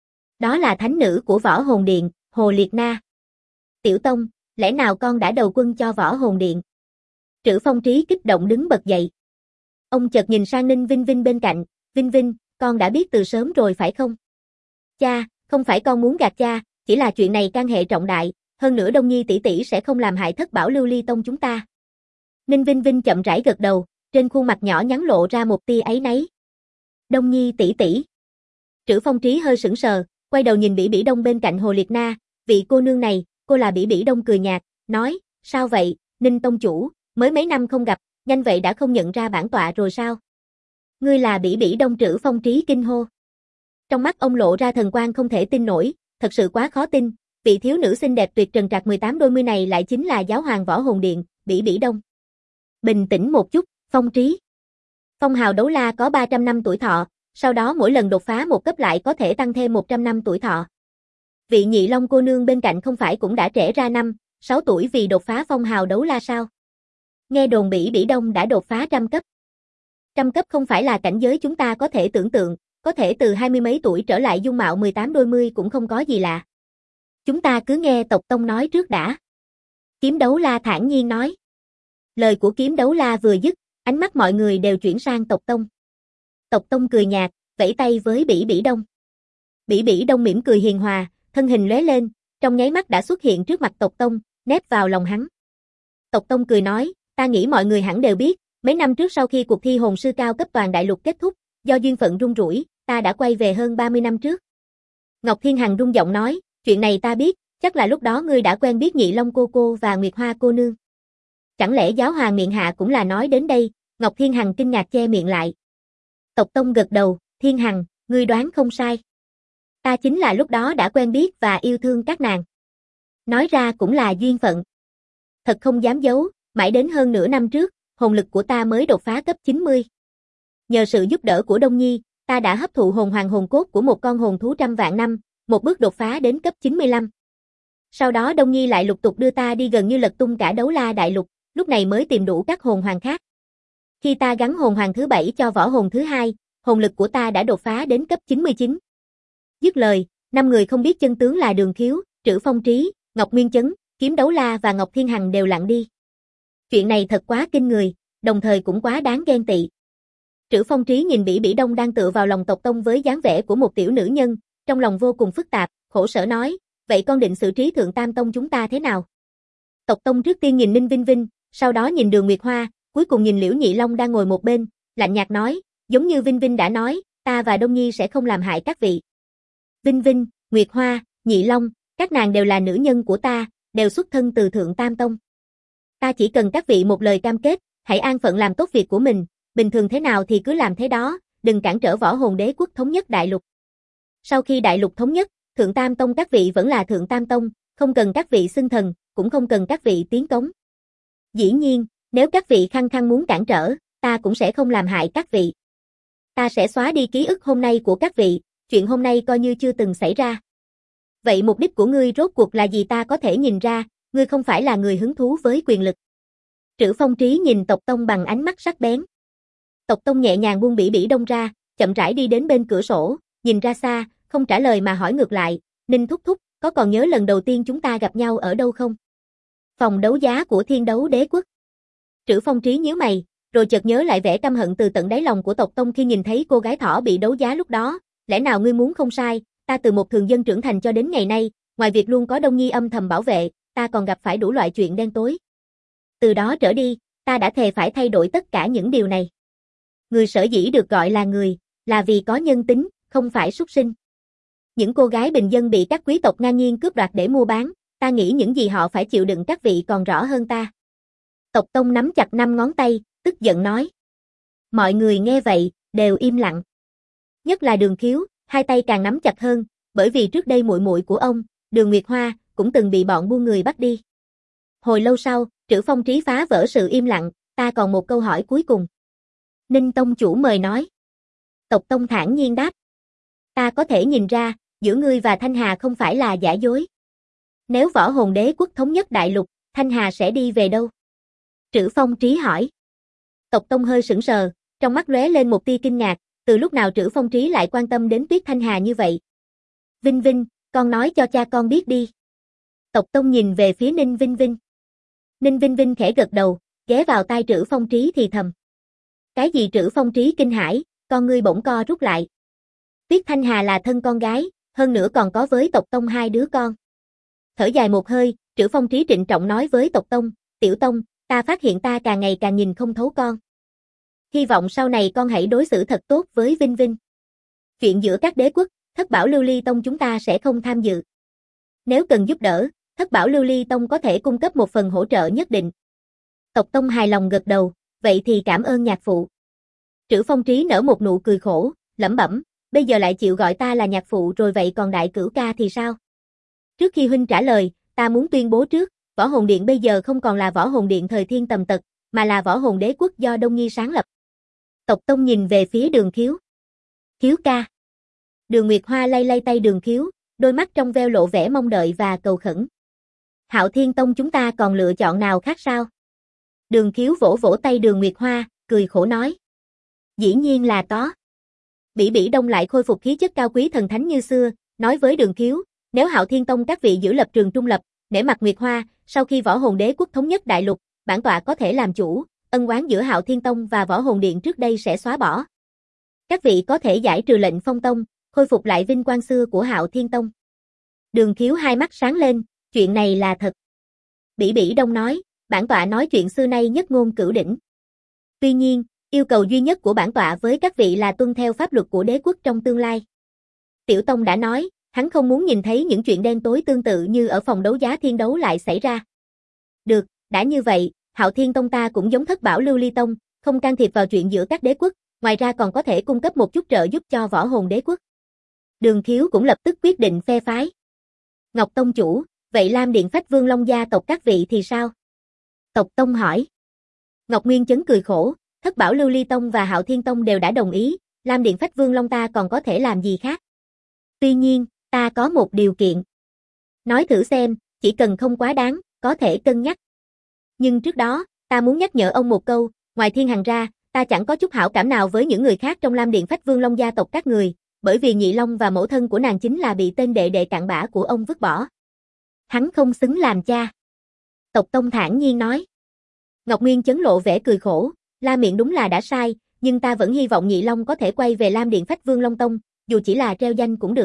Đó là thánh nữ của Võ Hồn Điện, Hồ Liệt Na. Tiểu Tông, lẽ nào con đã đầu quân cho Võ Hồn Điện? Trữ Phong Trí kích động đứng bật dậy. Ông chợt nhìn sang Ninh Vinh Vinh bên cạnh, Vinh Vinh, con đã biết từ sớm rồi phải không? Cha, không phải con muốn gạt cha, chỉ là chuyện này can hệ trọng đại, hơn nữa Đông Nhi tỷ tỷ sẽ không làm hại thất bảo lưu ly tông chúng ta. Ninh Vinh Vinh chậm rãi gật đầu, trên khuôn mặt nhỏ nhắn lộ ra một tia áy náy. Đông Nhi tỷ tỷ. Trữ Phong Trí hơi sững sờ, quay đầu nhìn Bỉ Bỉ Đông bên cạnh Hồ Liệt Na, vị cô nương này, cô là Bỉ Bỉ Đông cười nhạt, nói, sao vậy, Ninh tông chủ, mới mấy năm không gặp, nhanh vậy đã không nhận ra bản tọa rồi sao? Ngươi là Bỉ Bỉ Đông. Trữ Phong Trí kinh hô. Trong mắt ông lộ ra thần quang không thể tin nổi, thật sự quá khó tin, vị thiếu nữ xinh đẹp tuyệt trần trạc 18 đôi mươi này lại chính là giáo hoàng Võ Hồn Điện, Bỉ Bỉ Đông. Bình tĩnh một chút, Phong Trí. Phong hào Đấu La có 300 năm tuổi thọ, sau đó mỗi lần đột phá một cấp lại có thể tăng thêm 100 năm tuổi thọ. Vị Nhị Long cô nương bên cạnh không phải cũng đã trễ ra 5, 6 tuổi vì đột phá phong hào đấu la sao? Nghe đồn Bỉ Bỉ Đông đã đột phá 100 cấp. 100 cấp không phải là cảnh giới chúng ta có thể tưởng tượng, có thể từ 20 mấy tuổi trở lại dung mạo 18 đôi mươi cũng không có gì lạ. Chúng ta cứ nghe tộc tông nói trước đã. Kiếm Đấu La thản nhiên nói. Lời của Kiếm Đấu La vừa dứt, ánh mắt mọi người đều chuyển sang tộc tông. Tộc tông cười nhạt, vẫy tay với Bỉ Bỉ Đông. Bỉ Bỉ Đông mỉm cười hiền hòa, thân hình lóe lên, trong nháy mắt đã xuất hiện trước mặt tộc tông, nép vào lòng hắn. Tộc tông cười nói, ta nghĩ mọi người hẳn đều biết, mấy năm trước sau khi cuộc thi hồn sư cao cấp toàn đại lục kết thúc, do duyên phận rung rủi, ta đã quay về hơn 30 năm trước. Ngọc Thiên Hằng rung giọng nói, chuyện này ta biết, chắc là lúc đó ngươi đã quen biết Nhị Long cô và Nguyệt Hoa cô nương. Chẳng lẽ giáo hoàng miệng hạ cũng là nói đến đây? Ngọc Thiên Hằng kinh ngạc che miệng lại. Tộc tông gật đầu, Thiên Hằng, ngươi đoán không sai. Ta chính là lúc đó đã quen biết và yêu thương các nàng. Nói ra cũng là duyên phận. Thật không dám giấu, mãi đến hơn nửa năm trước, hồn lực của ta mới đột phá cấp 90. Nhờ sự giúp đỡ của Đông Nhi, ta đã hấp thụ hồn hoàng hồn cốt của một con hồn thú trăm vạn năm, một bước đột phá đến cấp 95. Sau đó Đông Nhi lại lục tục đưa ta đi gần như lật tung cả Đấu La đại lục, lúc này mới tìm đủ các hồn hoàng khác. Khi ta gắn hồn hoàng thứ 7 cho võ hồn thứ 2, hồn lực của ta đã đột phá đến cấp 99. Dứt lời, 5 người không biết chân tướng là Đường Khiếu, Trữ Phong Trí, Ngọc Nguyên Chấn, Kiếm Đấu La và Ngọc Thiên Hằng đều lặng đi. Chuyện này thật quá kinh người, đồng thời cũng quá đáng ghen tị. Trữ Phong Trí nhìn Bỉ Bỉ Đông đang tựa vào lòng tộc tông với dáng vẻ của một tiểu nữ nhân, trong lòng vô cùng phức tạp, khổ sở nói, vậy con định xử trí Thượng Tam Tông chúng ta thế nào? Tộc tông trước tiên nhìn Ninh Vinh Vinh, sau đó nhìn Đường Nguyệt Hoa, cuối cùng nhìn Liễu Nhị Long đang ngồi một bên, lạnh nhạt nói, giống như Vinh Vinh đã nói, ta và Đông Nhi sẽ không làm hại các vị. Vinh Vinh, Nguyệt Hoa, Nhị Long, các nàng đều là nữ nhân của ta, đều xuất thân từ Thượng Tam Tông. Ta chỉ cần các vị một lời cam kết, hãy an phận làm tốt việc của mình, bình thường thế nào thì cứ làm thế đó, đừng cản trở võ hồn đế quốc thống nhất đại lục. Sau khi đại lục thống nhất, Thượng Tam Tông các vị vẫn là Thượng Tam Tông, không cần các vị xưng thần, cũng không cần các vị tiến cống. Dĩ nhiên, nếu các vị khăng khăng muốn cản trở, ta cũng sẽ không làm hại các vị. Ta sẽ xóa đi ký ức hôm nay của các vị, chuyện hôm nay coi như chưa từng xảy ra. Vậy mục đích của ngươi rốt cuộc là gì? Ta có thể nhìn ra, ngươi không phải là người hứng thú với quyền lực. Trữ Phong Trí nhìn tộc tông bằng ánh mắt sắc bén. Tộc tông nhẹ nhàng buông Bỉ Bỉ Đông ra, chậm rãi đi đến bên cửa sổ, nhìn ra xa, không trả lời mà hỏi ngược lại, Ninh thúc thúc, có còn nhớ lần đầu tiên chúng ta gặp nhau ở đâu không? Phòng đấu giá của Thiên Đấu Đế Quốc. Trữ Phong Trí nhíu mày, rồi chợt nhớ lại vẻ căm hận từ tận đáy lòng của tộc tông khi nhìn thấy cô gái thỏ bị đấu giá lúc đó, lẽ nào ngươi muốn không sai, ta từ một thường dân trưởng thành cho đến ngày nay, ngoài việc luôn có Đông Nhi âm thầm bảo vệ, ta còn gặp phải đủ loại chuyện đen tối. Từ đó trở đi, ta đã thề phải thay đổi tất cả những điều này. Người sở dĩ được gọi là người, là vì có nhân tính, không phải súc sinh. Những cô gái bình dân bị các quý tộc ngang nhiên cướp đoạt để mua bán, ta nghĩ những gì họ phải chịu đựng các vị còn rõ hơn ta. Tộc tông nắm chặt 5 ngón tay, tức giận nói. Mọi người nghe vậy, đều im lặng. Nhất là Đường Khiếu, hai tay càng nắm chặt hơn, bởi vì trước đây muội muội của ông, Đường Nguyệt Hoa, cũng từng bị bọn buôn người bắt đi. Hồi lâu sau, Trữ Phong Trí phá vỡ sự im lặng, ta còn một câu hỏi cuối cùng. Ninh tông chủ mời nói. Tộc tông thản nhiên đáp. Ta có thể nhìn ra, giữa ngươi và Thanh Hà không phải là giả dối. Nếu võ hồn đế quốc thống nhất đại lục, Thanh Hà sẽ đi về đâu? Trữ Phong Trí hỏi. Tộc tông hơi sững sờ, trong mắt lóe lên một tia kinh ngạc, từ lúc nào Trữ Phong Trí lại quan tâm đến Tuyết Thanh Hà như vậy? Vinh Vinh, con nói cho cha con biết đi. Tộc tông nhìn về phía Ninh Vinh Vinh. Ninh Vinh Vinh khẽ gật đầu, ghé vào tai Trữ Phong Trí thì thầm. Cái gì? Trữ Phong Trí kinh hãi, con ngươi bỗng co rút lại. Tuyết Thanh Hà là thân con gái, hơn nữa còn có với tộc tông 2 đứa con. Thở dài một hơi, Trữ Phong Trí trịnh trọng nói với tộc tông, tiểu tông, ta phát hiện ta càng ngày càng nhìn không thấu con. Hy vọng sau này con hãy đối xử thật tốt với Vinh Vinh. Chuyện giữa các đế quốc, Thất Bảo Lưu Ly Tông chúng ta sẽ không tham dự. Nếu cần giúp đỡ, Thất Bảo Lưu Ly Tông có thể cung cấp một phần hỗ trợ nhất định. Tộc tông hài lòng gật đầu, vậy thì cảm ơn nhạc phụ. Trữ Phong Trí nở một nụ cười khổ, lẩm bẩm, bây giờ lại chịu gọi ta là nhạc phụ rồi, vậy còn đại cửu ca thì sao? Trước khi huynh trả lời, ta muốn tuyên bố trước, Võ Hồn Điện bây giờ không còn là Võ Hồn Điện thời Thiên Tầm Tật, mà là Võ Hồn Đế Quốc do Đông Nhi sáng lập. Tộc tông nhìn về phía Đường Khiếu. Khiếu ca. Đường Nguyệt Hoa lay lay tay Đường Khiếu, đôi mắt trong veo lộ vẻ mong đợi và cầu khẩn. Hạo Thiên Tông chúng ta còn lựa chọn nào khác sao? Đường Khiếu vỗ vỗ tay Đường Nguyệt Hoa, cười khổ nói. Dĩ nhiên là có. Bỉ Bỉ Đông lại khôi phục khí chất cao quý thần thánh như xưa, nói với Đường Khiếu, nếu Hạo Thiên Tông các vị giữ lập trường trung lập, nể mặt Nguyệt Hoa, sau khi Võ Hồn Đế quốc thống nhất đại lục, bản tọa có thể làm chủ, ân oán giữa Hạo Thiên Tông và Võ Hồn Điện trước đây sẽ xóa bỏ. Các vị có thể giải trừ lệnh phong tông, khôi phục lại vinh quang xưa của Hạo Thiên Tông. Đường Khiếu hai mắt sáng lên, chuyện này là thật. Bỉ Bỉ Đông nói, bản tọa nói chuyện xưa nay nhất ngôn cửu đỉnh. Tuy nhiên, yêu cầu duy nhất của bản tọa với các vị là tuân theo pháp luật của đế quốc trong tương lai. Tiểu Tông đã nói, hắn không muốn nhìn thấy những chuyện đen tối tương tự như ở phòng đấu giá thiên đấu lại xảy ra. Được, đã như vậy, Hạo Thiên Tông ta cũng giống Thất Bảo Lưu Ly Tông, không can thiệp vào chuyện giữa các đế quốc, ngoài ra còn có thể cung cấp một chút trợ giúp cho Võ Hồn Đế quốc. Đường Khiếu cũng lập tức quyết định phe phái. Ngọc Tông chủ, vậy Lam Điện Phách Vương Long gia tộc các vị thì sao? Tộc Tông hỏi. Ngọc Nguyên Chấn cười khổ, Thất Bảo Lưu Ly Tông và Hạo Thiên Tông đều đã đồng ý, Lam Điện Phách Vương Long ta còn có thể làm gì khác? Tuy nhiên, ta có một điều kiện. Nói thử xem, chỉ cần không quá đáng, có thể cân nhắc. Nhưng trước đó, ta muốn nhắc nhở ông một câu, ngoài Thiên Hằng ra, ta chẳng có chút hảo cảm nào với những người khác trong Lam Điện Phách Vương Long gia tộc các người, bởi vì Nhị Long và mẫu thân của nàng chính là bị tên đệ đệ cặn bã của ông vứt bỏ. Hắn không xứng làm cha. Tộc Tông thản nhiên nói. Ngọc Nguyên Chấn lộ vẻ cười khổ, La Miện đúng là đã sai, nhưng ta vẫn hy vọng Nhị Long có thể quay về Lam Điện Phách Vương Long Tông, dù chỉ là treo danh cũng được.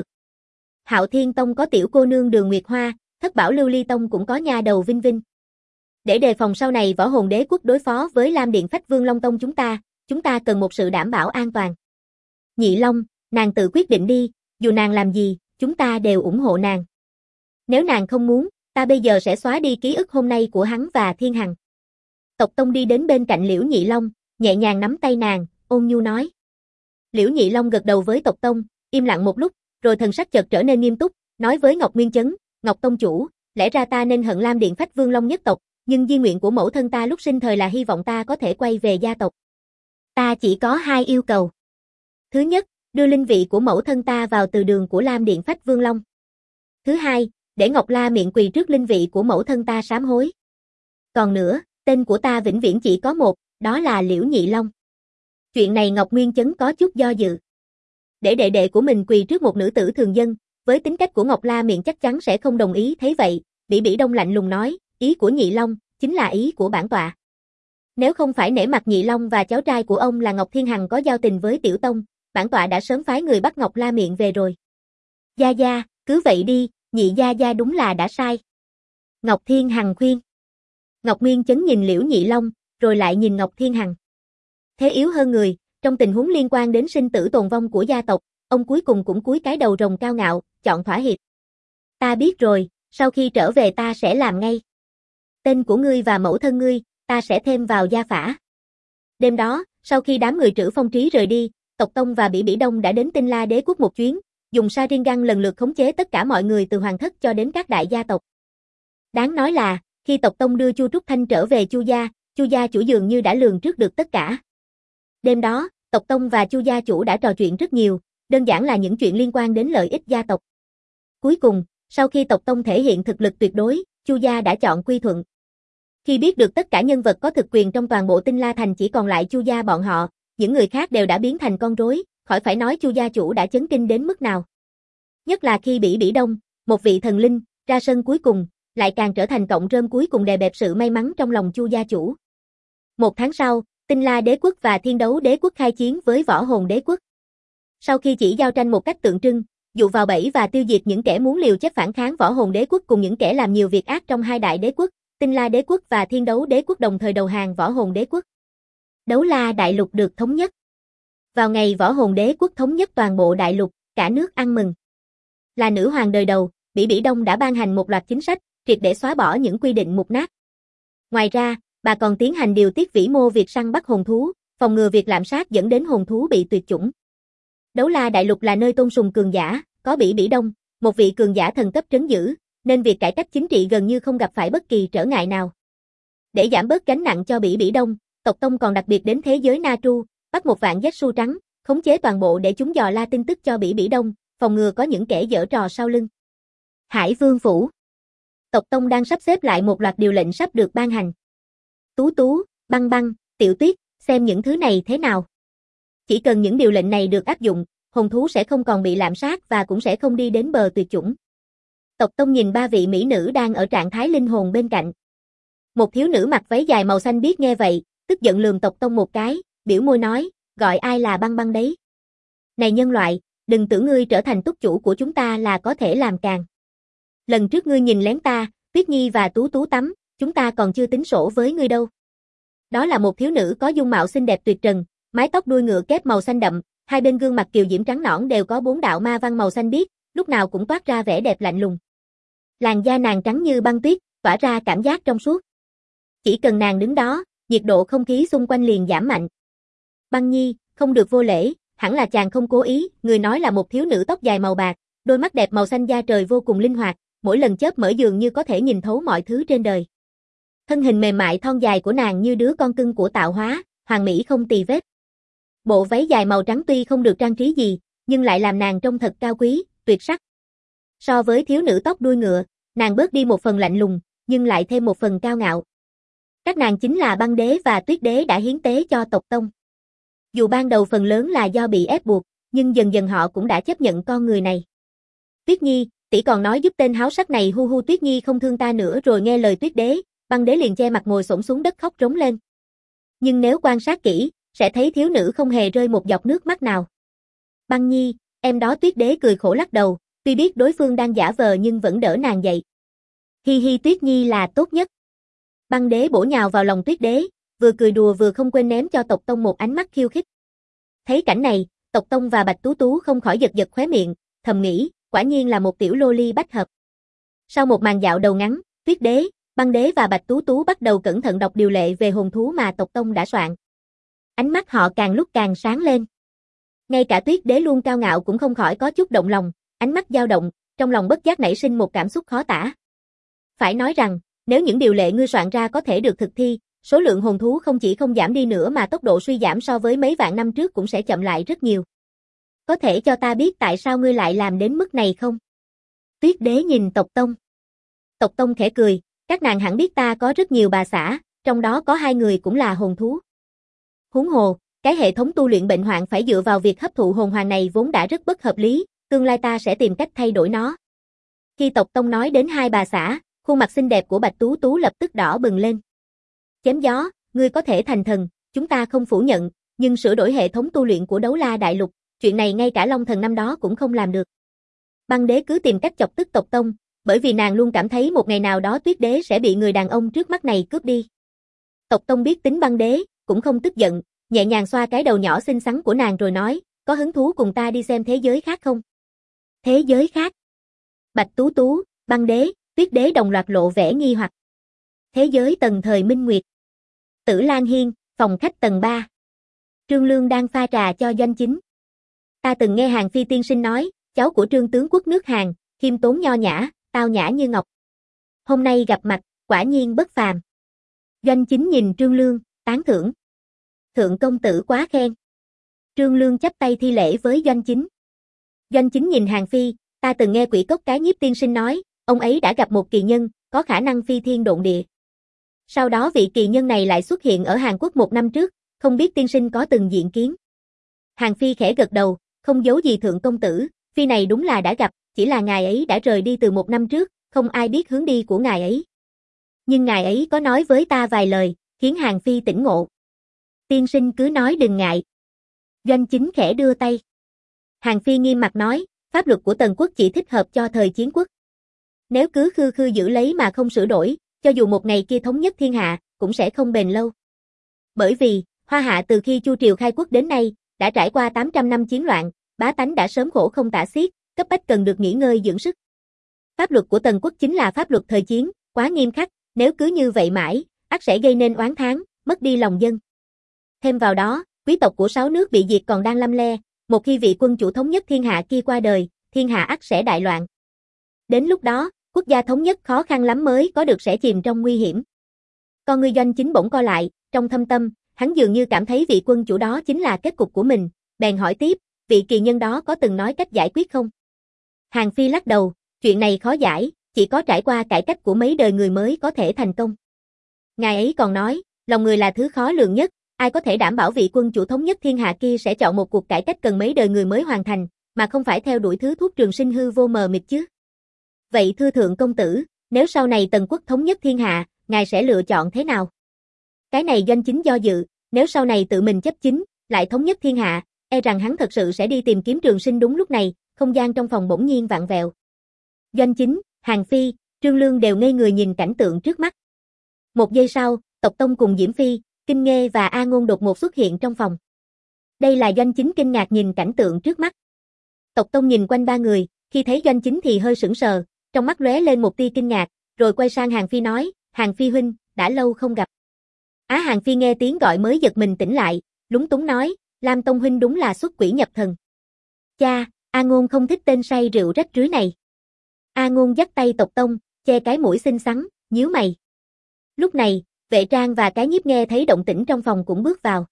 Hạo Thiên Tông có tiểu cô nương Đường Nguyệt Hoa, Thất Bảo Lưu Ly Tông cũng có nha đầu Vinh Vinh. Để đề phòng sau này Võ Hồn Đế quốc đối phó với Lam Điện Phách Vương Long Tông chúng ta cần một sự đảm bảo an toàn. Nhị Long, nàng tự quyết định đi, dù nàng làm gì, chúng ta đều ủng hộ nàng. Nếu nàng không muốn, ta bây giờ sẽ xóa đi ký ức hôm nay của hắn và Thiên Hằng. Tộc Tông đi đến bên cạnh Liễu Nhị Long, nhẹ nhàng nắm tay nàng, ôn nhu nói. Liễu Nhị Long gật đầu với Tộc Tông, im lặng một lúc, rồi thần sắc chợt trở nên nghiêm túc, nói với Ngọc Nguyên Chấn, Ngọc Tông chủ, lẽ ra ta nên hận Lam Điện Phách Vương Long nhất tộc, nhưng di nguyện của mẫu thân ta lúc sinh thời là hy vọng ta có thể quay về gia tộc. Ta chỉ có hai yêu cầu. Thứ nhất, đưa linh vị của mẫu thân ta vào từ đường của Lam Điện Phách Vương Long. Thứ hai, để Ngọc La Miện quỳ trước linh vị của mẫu thân ta sám hối. Còn nữa, tên của ta vĩnh viễn chỉ có một, đó là Liễu Nhị Long. Chuyện này Ngọc Nguyên Chấn có chút do dự. Để đệ đệ của mình quỳ trước một nữ tử thường dân, với tính cách của Ngọc La Miện chắc chắn sẽ không đồng ý, thấy vậy, Bỉ Bỉ Đông lạnh lùng nói, ý của Nhị Long, chính là ý của bản tọa. Nếu không phải nể mặt Nhị Long và cháu trai của ông là Ngọc Thiên Hằng có giao tình với Tiểu Tông, bản tọa đã sớm phái người bắt Ngọc La Miện về rồi. Gia Gia, cứ vậy đi, Nhị Gia Gia đúng là đã sai. Ngọc Thiên Hằng khuyên. Ngọc Nguyên Chấn nhìn Liễu Nhị Long, rồi lại nhìn Ngọc Thiên Hằng. Thế yếu hơn người, trong tình huống liên quan đến sinh tử tồn vong của gia tộc, ông cuối cùng cũng cúi cái đầu rồng cao ngạo, chọn thỏa hiệp. Ta biết rồi, sau khi trở về ta sẽ làm ngay. Tên của ngươi và mẫu thân ngươi, ta sẽ thêm vào gia phả. Đêm đó, sau khi đám người Trữ Phong Trí rời đi, Tộc Tông và Bỉ Bỉ Đông đã đến Tinh La Đế quốc một chuyến, dùng Sharingan lần lượt khống chế tất cả mọi người từ hoàng thất cho đến các đại gia tộc. Đáng nói là, khi Tộc Tông đưa Chu Trúc Thanh trở về Chu gia chủ dường như đã lường trước được tất cả. Đêm đó, Tộc Tông và Chu gia chủ đã trò chuyện rất nhiều, đơn giản là những chuyện liên quan đến lợi ích gia tộc. Cuối cùng, sau khi Tộc Tông thể hiện thực lực tuyệt đối, Chu gia đã chọn quy thuận. Khi biết được tất cả nhân vật có thực quyền trong toàn bộ Tinh La Thành chỉ còn lại Chu gia bọn họ, những người khác đều đã biến thành con rối, khỏi phải nói Chu gia chủ đã chấn kinh đến mức nào. Nhất là khi Bỉ Bỉ Đông, một vị thần linh, ra sân cuối cùng, lại càng trở thành cọng rơm cuối cùng đè bẹp sự may mắn trong lòng Chu gia chủ. Một tháng sau, Tinh La Đế quốc và Thiên Đấu Đế quốc khai chiến với Võ Hồn Đế quốc. Sau khi chỉ giao tranh một cách tượng trưng, dụ vào bẫy và tiêu diệt những kẻ muốn liều chết phản kháng Võ Hồn Đế quốc cùng những kẻ làm nhiều việc ác trong hai đại đế quốc, Tinh La Đế quốc và Thiên Đấu Đế quốc đồng thời đầu hàng Võ Hồn Đế quốc. Đấu La đại lục được thống nhất. Vào ngày Võ Hồn Đế quốc thống nhất toàn bộ đại lục, cả nước ăn mừng. Là nữ hoàng đời đầu, Bỉ Bỉ Đông đã ban hành một loạt chính sách, triệt để xóa bỏ những quy định mục nát. Ngoài ra, bà còn tiến hành điều tiết vĩ mô việc săn bắt hồn thú, phòng ngừa việc lạm sát dẫn đến hồn thú bị tuyệt chủng. Đấu La đại lục là nơi tôn sùng cường giả, có Bỉ Bỉ Đông, một vị cường giả thần cấp trấn giữ, nên việc cải cách chính trị gần như không gặp phải bất kỳ trở ngại nào. Để giảm bớt gánh nặng cho Bỉ Bỉ Đông, Tộc Tông còn đặc biệt đến thế giới Na Tru, bắt một vạn Zetsu trắng, khống chế toàn bộ để chúng dò la tin tức cho Bỉ Bỉ Đông, phòng ngừa có những kẻ giở trò sau lưng. Hải Vương Phủ. Tộc Tông đang sắp xếp lại một loạt điều lệnh sắp được ban hành. Tú Tú, Băng Băng, Tiểu Tuyết, xem những thứ này thế nào. Chỉ cần những điều lệnh này được áp dụng, hồn thú sẽ không còn bị lạm sát và cũng sẽ không đi đến bờ tuyệt chủng. Tộc Tông nhìn ba vị mỹ nữ đang ở trạng thái linh hồn bên cạnh. Một thiếu nữ mặc váy dài màu xanh biếc nghe vậy, tức giận lườm Tộc Tông một cái, biểu môi nói, gọi ai là Băng Băng đấy. Này nhân loại, đừng tưởng ngươi trở thành túc chủ của chúng ta là có thể làm càn. Lần trước ngươi nhìn lén ta, Tuyết Nhi và Tú Tú tắm, chúng ta còn chưa tính sổ với ngươi đâu. Đó là một thiếu nữ có dung mạo xinh đẹp tuyệt trần, mái tóc đuôi ngựa kép màu xanh đậm, hai bên gương mặt kiều diễm trắng nõn đều có 4 đạo ma văn màu xanh biếc, lúc nào cũng toát ra vẻ đẹp lạnh lùng. Làn da nàng trắng như băng tuyết, tỏa ra cảm giác trong suốt. Chỉ cần nàng đứng đó, nhiệt độ không khí xung quanh liền giảm mạnh. Băng Nhi, không được vô lễ, hẳn là chàng không cố ý, người nói là một thiếu nữ tóc dài màu bạc, đôi mắt đẹp màu xanh da trời vô cùng linh hoạt, mỗi lần chớp mở dường như có thể nhìn thấu mọi thứ trên đời. Thân hình mềm mại thon dài của nàng như đứa con cưng của tạo hóa, hoàn mỹ không tì vết. Bộ váy dài màu trắng tuy không được trang trí gì, nhưng lại làm nàng trông thật cao quý, tuyệt sắc. So với thiếu nữ tóc đuôi ngựa, nàng bớt đi một phần lạnh lùng, nhưng lại thêm một phần cao ngạo. Các nàng chính là Băng Đế và Tuyết Đế đã hiến tế cho tộc Tông. Dù ban đầu phần lớn là do bị ép buộc, nhưng dần dần họ cũng đã chấp nhận con người này. Tuyết Nhi, tỷ còn nói giúp tên háo sắc này hu hu Tuyết Nhi không thương ta nữa rồi nghe lời Tuyết Đế, Băng Đế liền che mặt ngồi xổm xuống đất khóc rống lên. Nhưng nếu quan sát kỹ, sẽ thấy thiếu nữ không hề rơi một giọt nước mắt nào. Băng Nhi, em đó Tuyết Đế cười khổ lắc đầu, tuy biết đối phương đang giả vờ nhưng vẫn đỡ nàng dậy. Hi hi Tuyết Nhi là tốt nhất. Băng Đế bổ nhào vào lòng Tuyết Đế, vừa cười đùa vừa không quên ném cho tộc Tông một ánh mắt khiêu khích. Thấy cảnh này, tộc Tông và Bạch Tú Tú không khỏi giật giật khóe miệng, thầm nghĩ, quả nhiên là một tiểu loli bách hợp. Sau một màn dạo đầu ngắn, Tuyết Đế, Băng Đế và Bạch Tú Tú bắt đầu cẩn thận đọc điều lệ về hồn thú mà tộc Tông đã soạn. Ánh mắt họ càng lúc càng sáng lên. Ngay cả Tuyết Đế luôn cao ngạo cũng không khỏi có chút động lòng, ánh mắt dao động, trong lòng bất giác nảy sinh một cảm xúc khó tả. Phải nói rằng, nếu những điều lệ ngươi soạn ra có thể được thực thi, số lượng hồn thú không chỉ không giảm đi nữa mà tốc độ suy giảm so với mấy vạn năm trước cũng sẽ chậm lại rất nhiều. Có thể cho ta biết tại sao ngươi lại làm đến mức này không? Tuyết Đế nhìn tộc Tông. Tộc Tông khẽ cười, các nàng hẳn biết ta có rất nhiều bà xã, trong đó có 2 người cũng là hồn thú. Huống hồ, cái hệ thống tu luyện bệnh hoạn phải dựa vào việc hấp thụ hồn hoàng này vốn đã rất bất hợp lý, tương lai ta sẽ tìm cách thay đổi nó. Khi tộc Tông nói đến 2 bà xã, khuôn mặt xinh đẹp của Bạch Tú Tú lập tức đỏ bừng lên. Chém gió, ngươi có thể thành thần, chúng ta không phủ nhận, nhưng sửa đổi hệ thống tu luyện của Đấu La Đại Lục, chuyện này ngay cả Long Thần năm đó cũng không làm được. Băng Đế cứ tìm cách chọc tức tộc Tông, bởi vì nàng luôn cảm thấy một ngày nào đó Tuyết Đế sẽ bị người đàn ông trước mắt này cướp đi. Tộc Tông biết tính Băng Đế, cũng không tức giận, nhẹ nhàng xoa cái đầu nhỏ xinh xắn của nàng rồi nói, có hứng thú cùng ta đi xem thế giới khác không? Thế giới khác? Bạch Tú Tú, Băng Đế, Tuyết Đế đồng loạt lộ vẻ nghi hoặc. Thế giới tầng thời Minh Nguyệt. Tử Lan Hiên, phòng khách tầng 3. Trương Lương đang pha trà cho Doanh Chính. Ta từng nghe Hàn Phi tiên sinh nói, cháu của Trương tướng quốc nước Hàn, khiêm tốn nho nhã, tao nhã như ngọc. Hôm nay gặp mặt, quả nhiên bất phàm. Doanh Chính nhìn Trương Lương, tán thưởng. Thượng công tử quá khen. Trương Lương chắp tay thi lễ với Doanh Chính. Doanh Chính nhìn Hàn Phi, ta từng nghe Quỷ Cốc Cái Nhiếp tiên sinh nói, ông ấy đã gặp một kỳ nhân, có khả năng phi thiên độn địa. Sau đó vị kỳ nhân này lại xuất hiện ở Hàn Quốc 1 năm trước, không biết tiên sinh có từng diện kiến. Hàn Phi khẽ gật đầu, không giấu gì thượng công tử, Phi này đúng là đã gặp, chỉ là ngài ấy đã rời đi từ 1 năm trước, không ai biết hướng đi của ngài ấy. Nhưng ngài ấy có nói với ta vài lời, khiến Hàn Phi tỉnh ngộ. Tiên sinh cứ nói đừng ngại. Doanh Chính khẽ đưa tay. Hàn Phi nghiêm mặt nói, pháp luật của Tần quốc chỉ thích hợp cho thời chiến quốc. Nếu cứ khư khư giữ lấy mà không sửa đổi, cho dù một ngày kia thống nhất thiên hạ, cũng sẽ không bền lâu. Bởi vì, Hoa Hạ từ khi Chu Triều khai quốc đến nay, đã trải qua 800 năm chiến loạn, bá tánh đã sớm khổ không tả xiết, cấp bách cần được nghỉ ngơi dưỡng sức. Pháp luật của Tần quốc chính là pháp luật thời chiến, quá nghiêm khắc, nếu cứ như vậy mãi, ắt sẽ gây nên oán thán, mất đi lòng dân. Thêm vào đó, quý tộc của 6 nước bị diệt còn đang lăm le, một khi vị quân chủ thống nhất thiên hạ kia qua đời, thiên hạ ắt sẽ đại loạn. Đến lúc đó, quốc gia thống nhất khó khăn lắm mới có được sẽ chìm trong nguy hiểm. Con ngươi Doanh Chính bỗng co lại, trong thâm tâm, hắn dường như cảm thấy vị quân chủ đó chính là kết cục của mình, bèn hỏi tiếp, vị kỳ nhân đó có từng nói cách giải quyết không? Hàn Phi lắc đầu, Chuyện này khó giải, chỉ có trải qua cải cách của mấy đời người mới có thể thành công. Ngài ấy còn nói, lòng người là thứ khó lường nhất, ai có thể đảm bảo vị quân chủ thống nhất thiên hạ kia sẽ chọn một cuộc cải cách cần mấy đời người mới hoàn thành, mà không phải theo đuổi thứ thuốc trường sinh hư vô mờ mịt chứ. Vậy thưa thượng công tử, nếu sau này Tần quốc thống nhất thiên hạ, ngài sẽ lựa chọn thế nào? Cái này Doanh Chính do dự, nếu sau này tự mình chấp chính, lại thống nhất thiên hạ, e rằng hắn thật sự sẽ đi tìm kiếm trường sinh. Đúng lúc này, không gian trong phòng bỗng nhiên vặn vẹo. Doanh Chính, Hàng Phi, Trương Lương đều ngây người nhìn cảnh tượng trước mắt. Một giây sau, Tộc Tông cùng Diễm Phi, Kinh Nghê và A Ngôn đột ngột xuất hiện trong phòng. Đây là Doanh Chính kinh ngạc nhìn cảnh tượng trước mắt. Tộc Tông nhìn quanh ba người, khi thấy Doanh Chính thì hơi sững sờ, trong mắt lóe lên một tia kinh ngạc, rồi quay sang Hàng Phi nói, Hàng Phi huynh, đã lâu không gặp. Hàng Phi nghe tiếng gọi mới giật mình tỉnh lại, lúng túng nói, Lam Tông huynh đúng là xuất quỷ nhập thần. Cha, A Ngôn không thích tên say rượu rách rưới này. A Ngôn dắt tay Tộc Tông, che cái mũi xinh xắn, nhíu mày. Lúc này, Vệ Trang và Cái Nhiếp nghe thấy động tĩnh trong phòng cũng bước vào.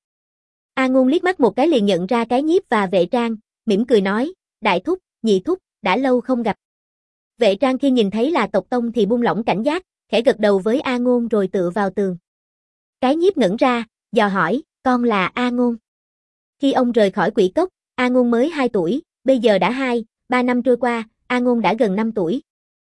A Ngôn liếc mắt một cái liền nhận ra Cái Nhiếp và Vệ Trang, mỉm cười nói, đại thúc, nhị thúc, đã lâu không gặp. Vệ Trang khi nhìn thấy là Tộc Tông thì buông lỏng cảnh giác, khẽ gật đầu với A Ngôn rồi tựa vào tường. Cái Nhiếp ngẩn ra, dò hỏi, con là A Ngôn. Khi ông rời khỏi Quỷ Cốc, A Ngôn mới 2 tuổi, bây giờ đã 2-3 năm trôi qua, A Ngôn đã gần 5 tuổi.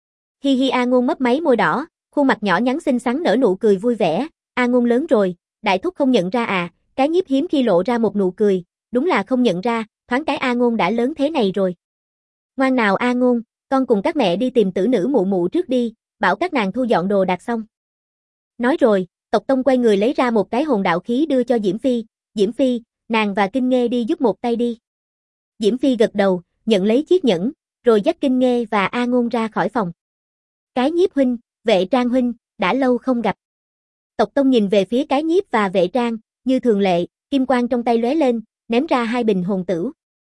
Hi hi, A Ngôn mấp máy môi đỏ, khuôn mặt nhỏ nhắn xinh xắn nở nụ cười vui vẻ, A Ngôn lớn rồi, đại thúc không nhận ra à? Cái Nhiếp hiếm khi lộ ra một nụ cười, đúng là không nhận ra, thoáng cái A Ngôn đã lớn thế này rồi. Ngoan nào A Ngôn, con cùng các mẹ đi tìm tử nữ mụ mụ trước đi, bảo các nàng thu dọn đồ đạc xong. Nói rồi, Tộc Tông quay người lấy ra một cái hồn đạo khí đưa cho Diễm Phi, nàng và Kinh Nghê đi giúp một tay đi. Diễm Phi gật đầu, nhận lấy chiếc nhẫn, rồi dắt Kinh Nghê và A Ngôn ra khỏi phòng. Cái Nhiếp huynh, Vệ Trang huynh, đã lâu không gặp. Tộc Tông nhìn về phía Cái Nhiếp và Vệ Trang, như thường lệ, kim quang trong tay lóe lên, ném ra 2 bình hồn tửu.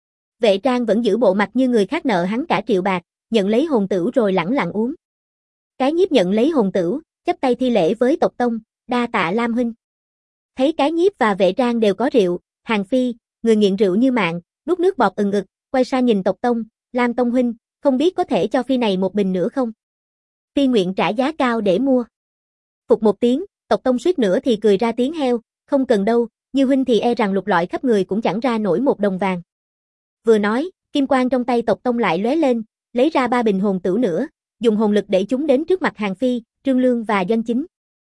Vệ Trang vẫn giữ bộ mặt như người khác nợ hắn cả triệu bạc, nhận lấy hồn tửu rồi lẳng lặng uống. Cái Nhiếp nhận lấy hồn tửu, chắp tay thi lễ với Tộc Tông, đa tạ Lam huynh. Thấy Cái Nhiếp và Vệ Trang đều có rượu, Hàng Phi, người nghiện rượu như mạng, nuốt nước bọt ừng ực, quay sang nhìn Tộc Tông, Lam Tông huynh, không biết có thể cho Phi này một bình nữa không? Phi nguyện trả giá cao để mua. Phục một tiếng, Tộc Tông suýt nữa thì cười ra tiếng heo, không cần đâu, như huynh thì e rằng lục lọi khắp người cũng chẳng ra nổi 1 đồng vàng. Vừa nói, kim quang trong tay Tộc Tông lại lóe lên, lấy ra 3 bình hồn tửu nữa, dùng hồn lực đẩy chúng đến trước mặt Hàng Phi, Trương Lương và Doanh Chính.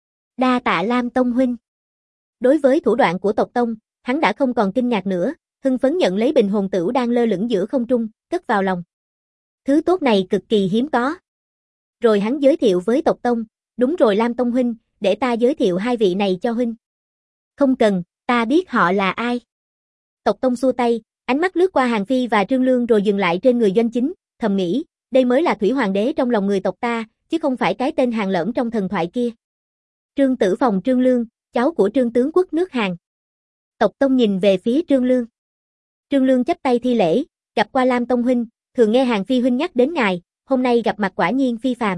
Đa tạ Lam Tông huynh. Đối với thủ đoạn của Tộc Tông, hắn đã không còn kinh ngạc nữa, hưng phấn nhận lấy bình hồn tửu đang lơ lửng giữa không trung, cất vào lòng. Thứ tốt này cực kỳ hiếm có. Rồi hắn giới thiệu với Tộc Tông, đúng rồi Lam Tông huynh, để ta giới thiệu 2 vị này cho huynh. Không cần, ta biết họ là ai. Tộc Tông xua tay, ánh mắt lướt qua Hàng Phi và Trương Lương rồi dừng lại trên người Doanh Chính, thầm nghĩ, đây mới là Thủy Hoàng đế trong lòng người tộc ta, chứ không phải cái tên Hàng Lỡm trong thần thoại kia. Trương Tử Phòng Trương Lương, cháu của Trương tướng quốc nước Hàn. Tộc Tông nhìn về phía Trương Lương. Trương Lương chắp tay thi lễ, gặp qua Lam Tông huynh, thường nghe Hàng Phi huynh nhắc đến ngài, hôm nay gặp mặt quả nhiên phi phàm.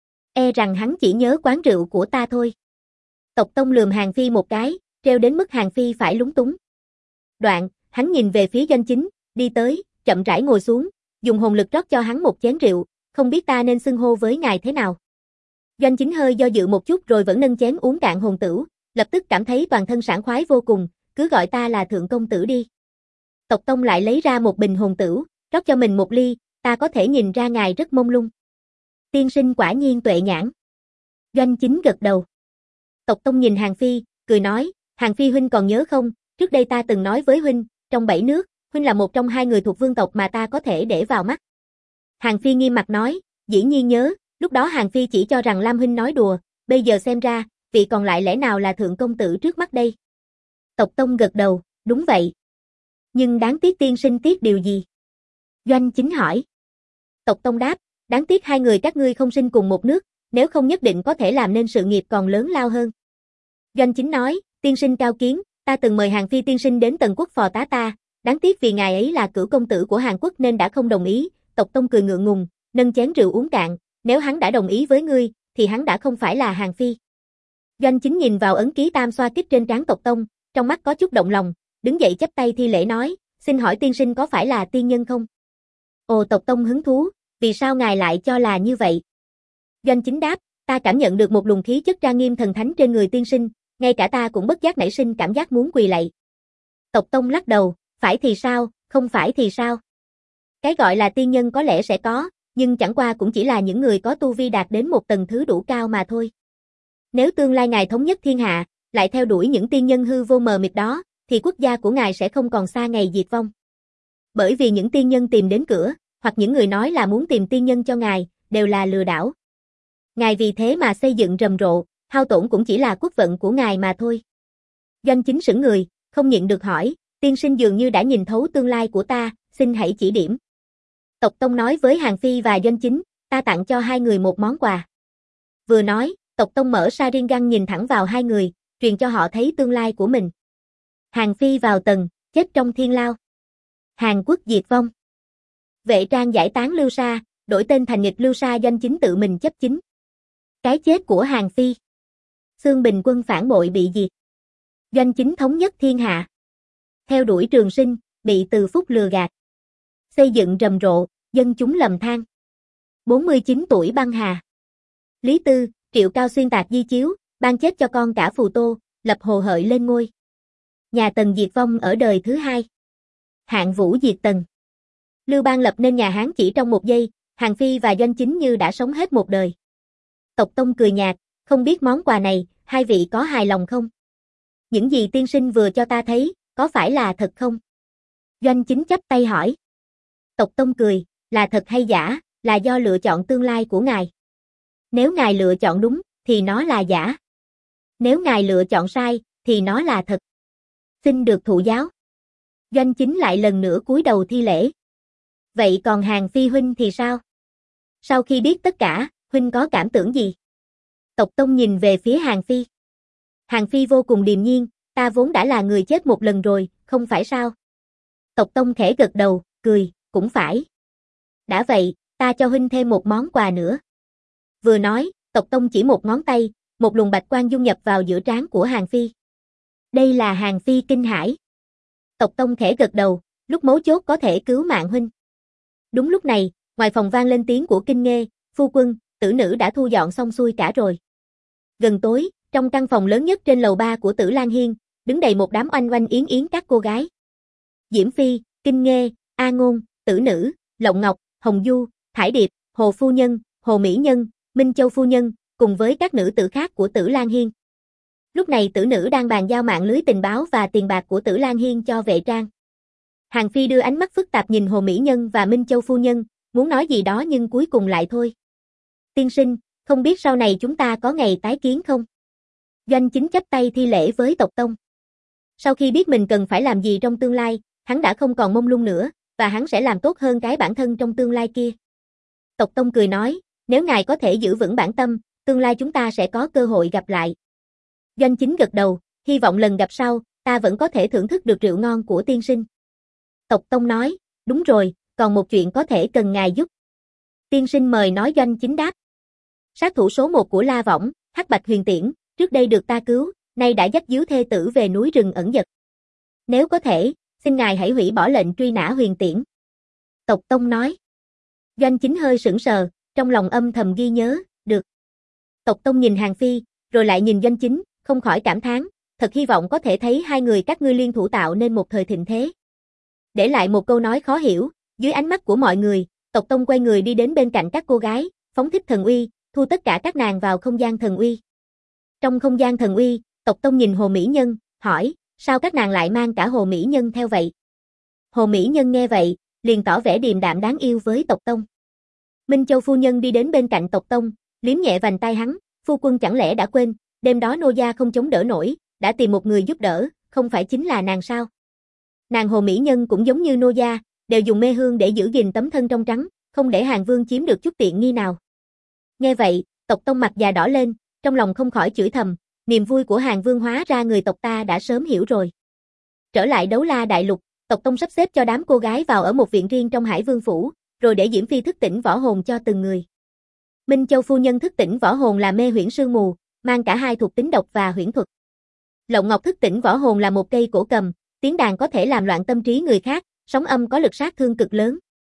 E rằng hắn chỉ nhớ quán rượu của ta thôi. Tộc Tông lườm Hàng Phi một cái, treo đến mức Hàng Phi phải lúng túng. Đoạn, hắn nhìn về phía Doanh Chính, đi tới, chậm rãi ngồi xuống, dùng hồn lực rót cho hắn một chén rượu, không biết ta nên xưng hô với ngài thế nào. Doanh Chính hơi do dự một chút rồi vẫn nâng chén uống cạn hồn tửu, lập tức cảm thấy toàn thân sảng khoái vô cùng, cứ gọi ta là thượng công tử đi. Tộc Tông lại lấy ra một bình hồn tửu, rót cho mình một ly, ta có thể nhìn ra ngài rất mông lung. Tiên sinh quả nhiên tuệ nhãn. Doanh Chính gật đầu. Tộc Tông nhìn Hàng Phi, cười nói, Hàng Phi huynh còn nhớ không, trước đây ta từng nói với huynh, trong 7 nước, huynh là một trong 2 người thuộc vương tộc mà ta có thể để vào mắt. Hàng Phi nghiêm mặt nói, dĩ nhiên nhớ, lúc đó Hàng Phi chỉ cho rằng Lam huynh nói đùa, bây giờ xem ra, vị còn lại lẽ nào là thượng công tử trước mắt đây. Tộc Tông gật đầu, đúng vậy. Nhưng đáng tiếc tiên sinh tiếc điều gì? Doanh Chính hỏi. Tộc Tông đáp, đáng tiếc 2 người các ngươi không sinh cùng một nước, nếu không nhất định có thể làm nên sự nghiệp còn lớn lao hơn. Doanh Chính nói, tiên sinh cao kiến, ta từng mời Hàng Phi tiên sinh đến Tần quốc phò tá ta, đáng tiếc vì ngài ấy là cửu công tử của Hàn Quốc nên đã không đồng ý. Tộc Tông cười ngượng ngùng, nâng chén rượu uống cạn, nếu hắn đã đồng ý với ngươi, thì hắn đã không phải là Hàng Phi. Doanh Chính nhìn vào ấn ký tam xoa kích trên trán Tộc Tông, trong mắt có chút động lòng, đứng dậy chắp tay thi lễ nói, xin hỏi tiên sinh có phải là tiên nhân không? Ồ, Tộc Tông hứng thú, Vì sao ngài lại cho là như vậy? Doanh Chính đáp, ta cảm nhận được một luồng khí chất trang nghiêm thần thánh trên người tiên sinh, ngay cả ta cũng bất giác nảy sinh cảm giác muốn quỳ lạy. Tộc Tông lắc đầu, phải thì sao, không phải thì sao? Cái gọi là tiên nhân có lẽ sẽ có, nhưng chẳng qua cũng chỉ là những người có tu vi đạt đến một tầng thứ đủ cao mà thôi. Nếu tương lai ngài thống nhất thiên hạ, lại theo đuổi những tiên nhân hư vô mờ mịt đó, thì quốc gia của ngài sẽ không còn xa ngày diệt vong. Bởi vì những tiên nhân tìm đến cửa, hoặc những người nói là muốn tìm tiên nhân cho ngài, đều là lừa đảo. Ngài vì thế mà xây dựng rầm rộ, hao tổn cũng chỉ là quốc vận của ngài mà thôi. Doanh Chính sững người, không nhịn được hỏi, tiên sinh dường như đã nhìn thấu tương lai của ta, xin hãy chỉ điểm. Tộc Tông nói với Hàng Phi và Doanh Chính, ta tặng cho hai người một món quà. Vừa nói, Tộc Tông mở Sharingan nhìn thẳng vào hai người, truyền cho họ thấy tương lai của mình. Hàng Phi vào tầng, chết trong thiên lao. Hàn Quốc diệt vong. Vệ Trang giải tán Lưu Sa, đổi tên thành Nghịch Lưu Sa, Doanh Chính tự mình chấp chính. Cái chết của Hàng Phi. Xương Bình quân phản bội bị diệt. Doanh Chính thống nhất thiên hạ. Theo đuổi trường sinh, bị Từ Phúc lừa gạt. Xây dựng rầm rộ, dân chúng lầm than. 49 tuổi băng hà. Lý Tư, Triệu Cao xuyên tạc di chiếu, ban chết cho con cả Phù Tô, lập Hồ Hợi lên ngôi. Nhà Tần diệt vong ở đời thứ hai. Hạng Vũ diệt Tần. Lưu Bang lập nên nhà Hán chỉ trong một giây, Hàng Phi và Doanh Chính như đã sống hết một đời. Tộc Tông cười nhạt, không biết món quà này, hai vị có hài lòng không? Những gì tiên sinh vừa cho ta thấy, có phải là thật không? Doanh Chính chắp tay hỏi. Tộc Tông cười, là thật hay giả, là do lựa chọn tương lai của ngài. Nếu ngài lựa chọn đúng, thì nó là giả. Nếu ngài lựa chọn sai, thì nó là thật. Xin được thụ giáo. Doanh Chính lại lần nữa cúi đầu thi lễ. Vậy còn Hàng Phi huynh thì sao? Sau khi biết tất cả, huynh có cảm tưởng gì? Tộc Tông nhìn về phía Hàng Phi. Hàng Phi vô cùng điềm nhiên, ta vốn đã là người chết một lần rồi, không phải sao? Tộc Tông khẽ gật đầu, cười, cũng phải. Đã vậy, ta cho huynh thêm một món quà nữa. Vừa nói, Tộc Tông chỉ một ngón tay, một luồng bạch quang dung nhập vào giữa trán của Hàng Phi. Đây là Hàng Phi kinh hải. Tộc Tông khẽ gật đầu, lúc mấu chốt có thể cứu mạng huynh. Đúng lúc này, ngoài phòng vang lên tiếng của Kinh Nghê, phu quân, Tử Nữ đã thu dọn xong xuôi cả rồi. Gần tối, trong căn phòng lớn nhất trên lầu 3 của Tử Lan Hiên, đứng đầy một đám oanh oanh yến yến các cô gái. Diễm Phi, Kinh Nghê, A Ngôn, Tử Nữ, Lộng Ngọc, Hồng Du, Thải Điệp, Hồ Phu Nhân, Hồ Mỹ Nhân, Minh Châu Phu Nhân, cùng với các nữ tử khác của Tử Lan Hiên. Lúc này Tử Nữ đang bàn giao mạng lưới tình báo và tiền bạc của Tử Lan Hiên cho Vệ Trang. Hàng Phi đưa ánh mắt phức tạp nhìn Hồ Mỹ Nhân và Minh Châu Phu Nhân, muốn nói gì đó nhưng cuối cùng lại thôi. Tiên sinh, không biết sau này chúng ta có ngày tái kiến không? Doanh Chính chắp tay thi lễ với Tộc Tông. Sau khi biết mình cần phải làm gì trong tương lai, hắn đã không còn mông lung nữa, và hắn sẽ làm tốt hơn cái bản thân trong tương lai kia. Tộc Tông cười nói, nếu ngài có thể giữ vững bản tâm, tương lai chúng ta sẽ có cơ hội gặp lại. Doanh Chính gật đầu, hy vọng lần gặp sau, ta vẫn có thể thưởng thức được rượu ngon của tiên sinh. Tộc Tông nói, đúng rồi, còn một chuyện có thể cần ngài giúp. Tiên sinh mời nói. Doanh Chính đáp. Sát thủ số 1 của La Võng, Hắc Bạch Huyền Tiễn, trước đây được ta cứu, nay đã dắt díu thê tử về núi rừng ẩn dật. Nếu có thể, xin ngài hãy hủy bỏ lệnh truy nã Huyền Tiễn. Tộc Tông nói. Doanh Chính hơi sững sờ, trong lòng âm thầm ghi nhớ, được. Tộc Tông nhìn Hàng Phi, rồi lại nhìn Doanh Chính, không khỏi cảm thán, thật hy vọng có thể thấy hai người các ngươi liên thủ tạo nên một thời thịnh thế. Để lại một câu nói khó hiểu, dưới ánh mắt của mọi người, Tộc Tông quay người đi đến bên cạnh các cô gái, phóng thích thần uy, thu tất cả các nàng vào không gian thần uy. Trong không gian thần uy, Tộc Tông nhìn Hồ Mỹ Nhân, hỏi, sao các nàng lại mang cả Hồ Mỹ Nhân theo vậy? Hồ Mỹ Nhân nghe vậy, liền tỏ vẻ điềm đạm đáng yêu với Tộc Tông. Minh Châu Phu Nhân đi đến bên cạnh Tộc Tông, liếm nhẹ vành tay hắn, phu quân chẳng lẽ đã quên, đêm đó nô gia không chống đỡ nổi, đã tìm một người giúp đỡ, không phải chính là nàng sao? Nàng Hồ Mỹ Nhân cũng giống như nô gia, đều dùng mê hương để giữ gìn tấm thân trong trắng, không để Hàng Vương chiếm được chút tiện nghi nào. Nghe vậy, Tộc Tông mặt già đỏ lên, trong lòng không khỏi chửi thầm, niềm vui của Hàng Vương hóa ra người tộc ta đã sớm hiểu rồi. Trở lại Đấu La Đại Lục, Tộc Tông sắp xếp cho đám cô gái vào ở một viện riêng trong Hải Vương phủ, rồi để Diễm Phi thức tỉnh võ hồn cho từng người. Minh Châu Phu Nhân thức tỉnh võ hồn là mê huyễn sương mù, mang cả hai thuộc tính độc và huyễn thuật. Lộng Ngọc thức tỉnh võ hồn là một cây cổ cầm, tiếng đàn có thể làm loạn tâm trí người khác, sóng âm có lực sát thương cực lớn.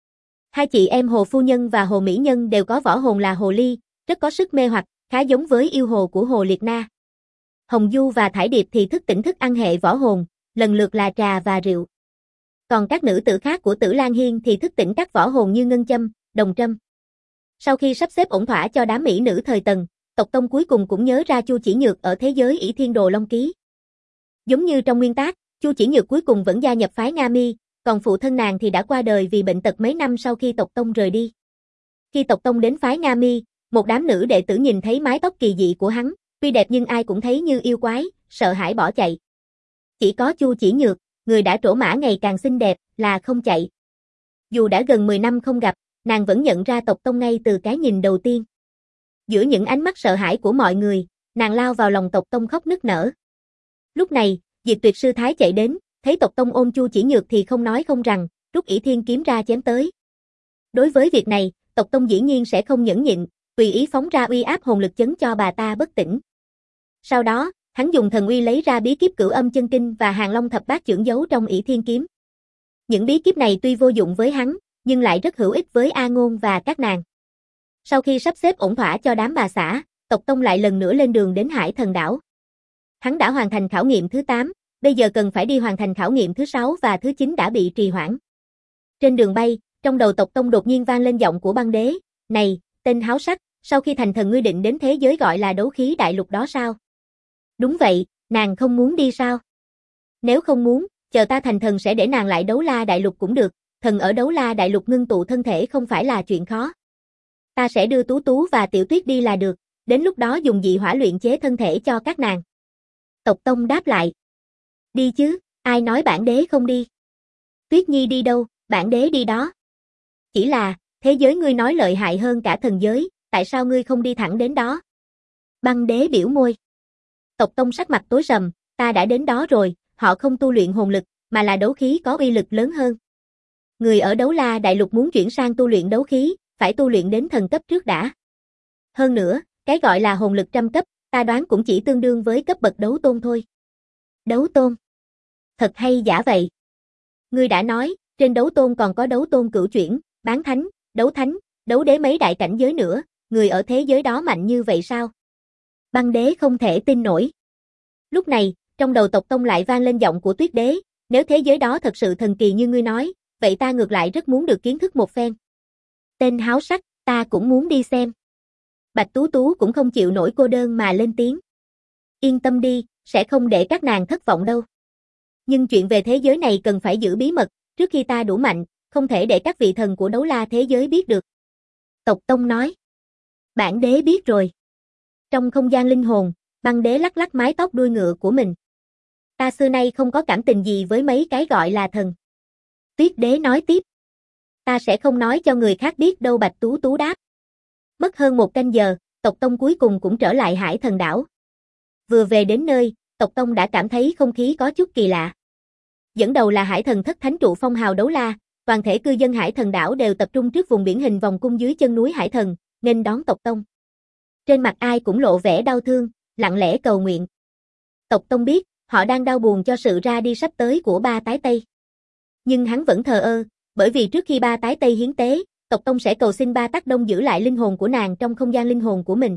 Hai chị em Hồ Phu Nhân và Hồ Mỹ Nhân đều có võ hồn là hồ ly, rất có sức mê hoặc, khá giống với yêu hồ của Hồ Liệt Na. Hồng Du và Thải Điệp thì thức tỉnh thức ăn hệ võ hồn, lần lượt là trà và rượu. Còn các nữ tử khác của Tử Lan Hiên thì thức tỉnh các võ hồn như ngân châm, đồng trâm. Sau khi sắp xếp ổn thỏa cho đám mỹ nữ thời Tần, tộc Tông cuối cùng cũng nhớ ra Chu Chỉ Nhược ở thế giới ỷ thiên đồ Long Ký. Giống như trong nguyên tác, Chu Chỉ Nhược cuối cùng vẫn gia nhập phái Nga Mi, còn phụ thân nàng thì đã qua đời vì bệnh tật mấy năm sau khi tộc Tông rời đi. Khi tộc Tông đến phái Nga Mi, một đám nữ đệ tử nhìn thấy mái tóc kỳ dị của hắn, tuy đẹp nhưng ai cũng thấy như yêu quái, sợ hãi bỏ chạy. Chỉ có Chu Chỉ Nhược, người đã trổ mã ngày càng xinh đẹp, là không chạy. Dù đã gần 10 năm không gặp, nàng vẫn nhận ra tộc Tông ngay từ cái nhìn đầu tiên. Giữa những ánh mắt sợ hãi của mọi người, nàng lao vào lòng tộc Tông khóc nức nở. Lúc này, Diệt Tuyệt Sư Thái chạy đến, thấy tộc Tông ôm Chu Chỉ Nhược thì không nói không rằng, rút ỷ thiên kiếm ra chém tới. Đối với việc này, tộc Tông dĩ nhiên sẽ không nhẫn nhịn, tùy ý phóng ra uy áp hồn lực chấn cho bà ta bất tỉnh. Sau đó, hắn dùng thần uy lấy ra bí kíp Cửu Âm Chân Kinh và Hàng Long Thập Bát Chưởng giấu trong ỷ thiên kiếm. Những bí kíp này tuy vô dụng với hắn, nhưng lại rất hữu ích với A Ngôn và các nàng. Sau khi sắp xếp ổn thỏa cho đám bà xã, tộc Tông lại lần nữa lên đường đến Hải Thần Đảo. Hắn đã hoàn thành khảo nghiệm thứ 8, bây giờ cần phải đi hoàn thành khảo nghiệm thứ 6 và thứ 9 đã bị trì hoãn. Trên đường bay, trong đầu tộc Tông đột nhiên vang lên giọng của Băng Đế, "Này, tên háo sắc, sau khi thành thần ngươi định đến thế giới gọi là đấu khí đại lục đó sao?" "Đúng vậy, nàng không muốn đi sao?" "Nếu không muốn, chờ ta thành thần sẽ để nàng lại đấu la đại lục cũng được, thần ở đấu la đại lục ngưng tụ thân thể không phải là chuyện khó. Ta sẽ đưa Tú Tú và Tiểu Tuyết đi là được, đến lúc đó dùng dị hỏa luyện chế thân thể cho các nàng." Tộc Tông đáp lại, "Đi chứ, ai nói bản đế không đi. Tuyết Nhi đi đâu, bản đế đi đó. Chỉ là, thế giới ngươi nói lợi hại hơn cả thần giới, tại sao ngươi không đi thẳng đến đó?" Băng Đế biểu môi. Tộc Tông sắc mặt tối sầm, "Ta đã đến đó rồi, họ không tu luyện hồn lực, mà là đấu khí có uy lực lớn hơn. Người ở đấu la đại lục muốn chuyển sang tu luyện đấu khí, phải tu luyện đến thần cấp trước đã. Hơn nữa, cái gọi là hồn lực trăm cấp, ta đoán cũng chỉ tương đương với cấp bậc đấu tôn thôi." "Đấu tôn? Thật hay giả vậy? Ngươi đã nói, trên đấu tôn còn có đấu tôn cửu chuyển, bán thánh, đấu thánh, đấu đế mấy đại cảnh giới nữa, người ở thế giới đó mạnh như vậy sao?" Băng Đế không thể tin nổi. Lúc này, trong đầu tộc Tông lại vang lên giọng của Tuyết Đế, "Nếu thế giới đó thật sự thần kỳ như ngươi nói, vậy ta ngược lại rất muốn được kiến thức một phen." "Tên háo sắc, ta cũng muốn đi xem." Bạch Tú Tú cũng không chịu nổi cô đơn mà lên tiếng. "Yên tâm đi, sẽ không để các nàng thất vọng đâu. Nhưng chuyện về thế giới này cần phải giữ bí mật, trước khi ta đủ mạnh, không thể để các vị thần của đấu la thế giới biết được." Tộc Tông nói. "Bản đế biết rồi." Trong không gian linh hồn, Băng Đế lắc lắc mái tóc đuôi ngựa của mình. "Ta xưa nay không có cảm tình gì với mấy cái gọi là thần." Tuyết Đế nói tiếp. "Ta sẽ không nói cho người khác biết đâu." Bạch Tú Tú đáp. Mất hơn 1 canh giờ, tộc Tông cuối cùng cũng trở lại Hải Thần Đảo. Vừa về đến nơi, tộc Tông đã cảm thấy không khí có chút kỳ lạ. Dẫn đầu là Hải Thần Thất Thánh trụ phong hào đấu la, toàn thể cư dân Hải Thần Đảo đều tập trung trước vùng biển hình vòng cung dưới chân núi Hải Thần, nghênh đón tộc Tông. Trên mặt ai cũng lộ vẻ đau thương, lặng lẽ cầu nguyện. Tộc Tông biết, họ đang đau buồn cho sự ra đi sắp tới của Ba Tái Tây. Nhưng hắn vẫn thờ ơ, bởi vì trước khi Ba Tái Tây hiến tế, tộc Tông sẽ cầu xin Ba Tắc Đông giữ lại linh hồn của nàng trong không gian linh hồn của mình.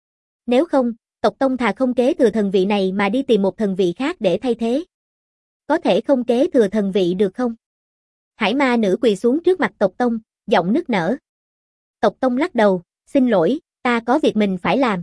Nếu không, tộc Tông thà không kế thừa thần vị này mà đi tìm một thần vị khác để thay thế. "Có thể không kế thừa thần vị được không?" Hải ma nữ quỳ xuống trước mặt tộc Tông, giọng nức nở. Tộc Tông lắc đầu, "Xin lỗi, ta có việc mình phải làm.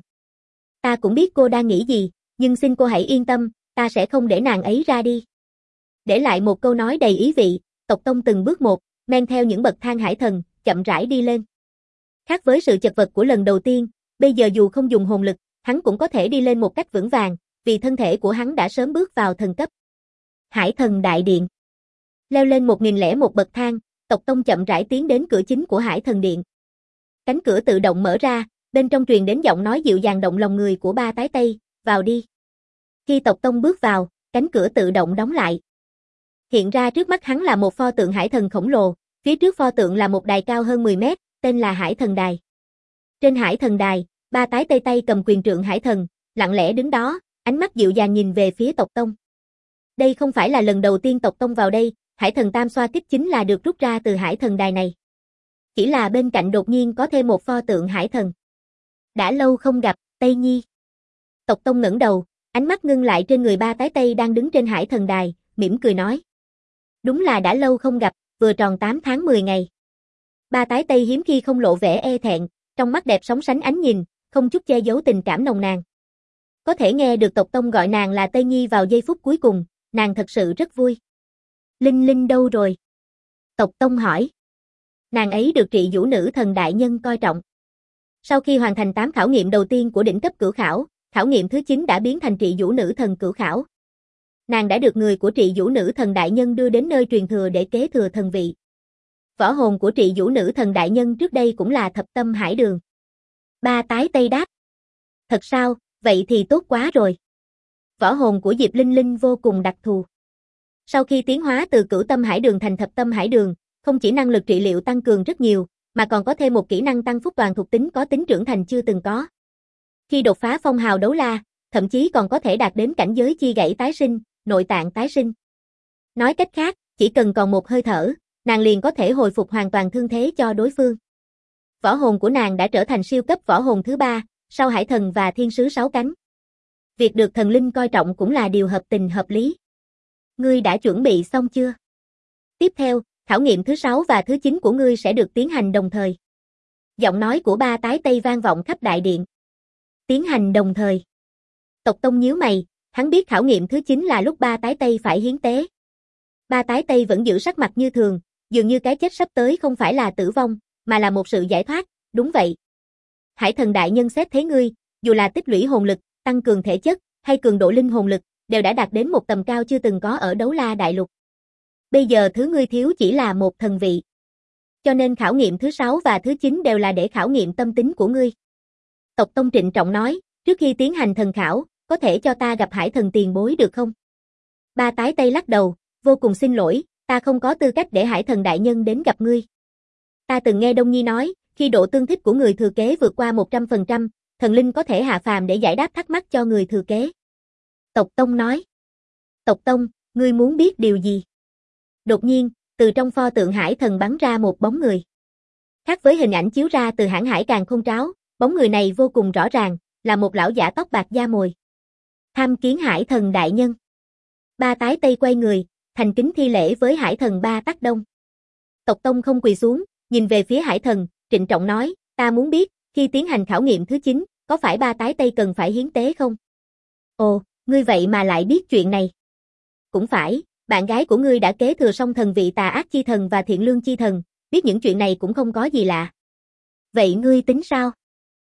Ta cũng biết cô đang nghĩ gì, nhưng xin cô hãy yên tâm, ta sẽ không để nàng ấy ra đi." Để lại một câu nói đầy ý vị, tộc Tông từng bước một, men theo những bậc thang hải thần, chậm rãi đi lên. Khác với sự chật vật của lần đầu tiên, bây giờ dù không dùng hồn lực, hắn cũng có thể đi lên một cách vững vàng, vì thân thể của hắn đã sớm bước vào thần cấp. Hải Thần Đại Điện. Leo lên 1001 bậc thang, tộc Tông chậm rãi tiến đến cửa chính của Hải Thần Điện. Cánh cửa tự động mở ra, bên trong truyền đến giọng nói dịu dàng động lòng người của Ba Tái Tây, "Vào đi." Khi tộc Tông bước vào, cánh cửa tự động đóng lại. Hiện ra trước mắt hắn là một pho tượng hải thần khổng lồ, phía trước pho tượng là một đài cao hơn 10 mét, tên là Hải Thần Đài. Trên Hải Thần Đài, Ba Tái Tây tay cầm quyền trượng hải thần, lặng lẽ đứng đó, ánh mắt dịu dàng nhìn về phía tộc Tông. Đây không phải là lần đầu tiên tộc Tông vào đây, Hải Thần Tam Xoa Kích chính là được rút ra từ Hải Thần Đài này. Chỉ là bên cạnh đột nhiên có thêm một pho tượng hải thần. Đã lâu không gặp, Tây Nhi. Tộc Tông ngẩng đầu, ánh mắt ngưng lại trên người ba tái Tây đang đứng trên hải thần đài, mỉm cười nói. Đúng là đã lâu không gặp, vừa tròn 8 tháng 10 ngày. Ba tái Tây hiếm khi không lộ vẻ e thẹn, trong mắt đẹp sóng sánh ánh nhìn, không chút che giấu tình cảm nồng nàn. Có thể nghe được tộc Tông gọi nàng là Tây Nhi vào giây phút cuối cùng, nàng thật sự rất vui. Linh Linh đâu rồi? Tộc Tông hỏi. Nàng ấy được Trị Vũ Nữ Thần đại nhân coi trọng. Sau khi hoàn thành 8 khảo nghiệm đầu tiên của đỉnh cấp cửu khảo, khảo nghiệm thứ 9 đã biến thành Trị Vũ Nữ Thần cửu khảo. Nàng đã được người của Trị Vũ Nữ Thần đại nhân đưa đến nơi truyền thừa để kế thừa thần vị. Võ hồn của Trị Vũ Nữ Thần đại nhân trước đây cũng là Thập Tâm Hải Đường. Ba tái Tây đáp. Thật sao, vậy thì tốt quá rồi. Võ hồn của Diệp Linh Linh vô cùng đặc thù. Sau khi tiến hóa từ Cửu Tâm Hải Đường thành Thập Tâm Hải Đường, không chỉ năng lực trị liệu tăng cường rất nhiều, mà còn có thêm một kỹ năng tăng phúc toàn thuộc tính có tính trưởng thành chưa từng có. Khi đột phá phong hào đấu la, thậm chí còn có thể đạt đến cảnh giới chi gãy tái sinh, nội tạng tái sinh. Nói cách khác, chỉ cần còn một hơi thở, nàng liền có thể hồi phục hoàn toàn thương thế cho đối phương. Võ hồn của nàng đã trở thành siêu cấp võ hồn thứ 3, sau Hải Thần và Thiên Sứ 6 cánh. Việc được thần linh coi trọng cũng là điều hợp tình hợp lý. Ngươi đã chuẩn bị xong chưa? Tiếp theo, khảo nghiệm thứ 6 và thứ 9 của ngươi sẽ được tiến hành đồng thời. Giọng nói của ba tái Tây vang vọng khắp đại điện. Tiến hành đồng thời. Tộc Tông nhíu mày, hắn biết khảo nghiệm thứ 9 là lúc ba tái Tây phải hiến tế. Ba tái Tây vẫn giữ sắc mặt như thường, dường như cái chết sắp tới không phải là tử vong, mà là một sự giải thoát, đúng vậy. Hải Thần đại nhân xét thế ngươi, dù là tích lũy hồn lực, tăng cường thể chất, hay cường độ linh hồn lực, đều đã đạt đến một tầm cao chưa từng có ở Đấu La Đại Lục. Bây giờ thứ ngươi thiếu chỉ là một thần vị. Cho nên khảo nghiệm thứ 6 và thứ 9 đều là để khảo nghiệm tâm tính của ngươi. Tộc Tông trịnh trọng nói, trước khi tiến hành thần khảo, có thể cho ta gặp Hải Thần tiền bối được không? Ba tái Tây lắc đầu, vô cùng xin lỗi, ta không có tư cách để Hải Thần đại nhân đến gặp ngươi. Ta từng nghe Đông Nhi nói, khi độ tương thích của người thừa kế vượt qua 100%, thần linh có thể hạ phàm để giải đáp thắc mắc cho người thừa kế. Tộc Tông nói. Tộc Tông, ngươi muốn biết điều gì? Đột nhiên, từ trong pho tượng Hải Thần bắn ra một bóng người. Khác với hình ảnh chiếu ra từ hãng Hải Càn Khôn Tráo, bóng người này vô cùng rõ ràng, là một lão giả tóc bạc da mồi. Tham kiến Hải Thần đại nhân. Ba tái Tây quay người, thành kính thi lễ với Hải Thần Ba Tắc Đông. Tộc Tông không quỳ xuống, nhìn về phía Hải Thần, trịnh trọng nói, ta muốn biết, khi tiến hành khảo nghiệm thứ 9, có phải ba tái Tây cần phải hiến tế không? Ồ, ngươi vậy mà lại biết chuyện này. Cũng phải, bạn gái của ngươi đã kế thừa xong thần vị Tà Ác Chi Thần và Thiện Lương Chi Thần, biết những chuyện này cũng không có gì lạ. Vậy ngươi tính sao?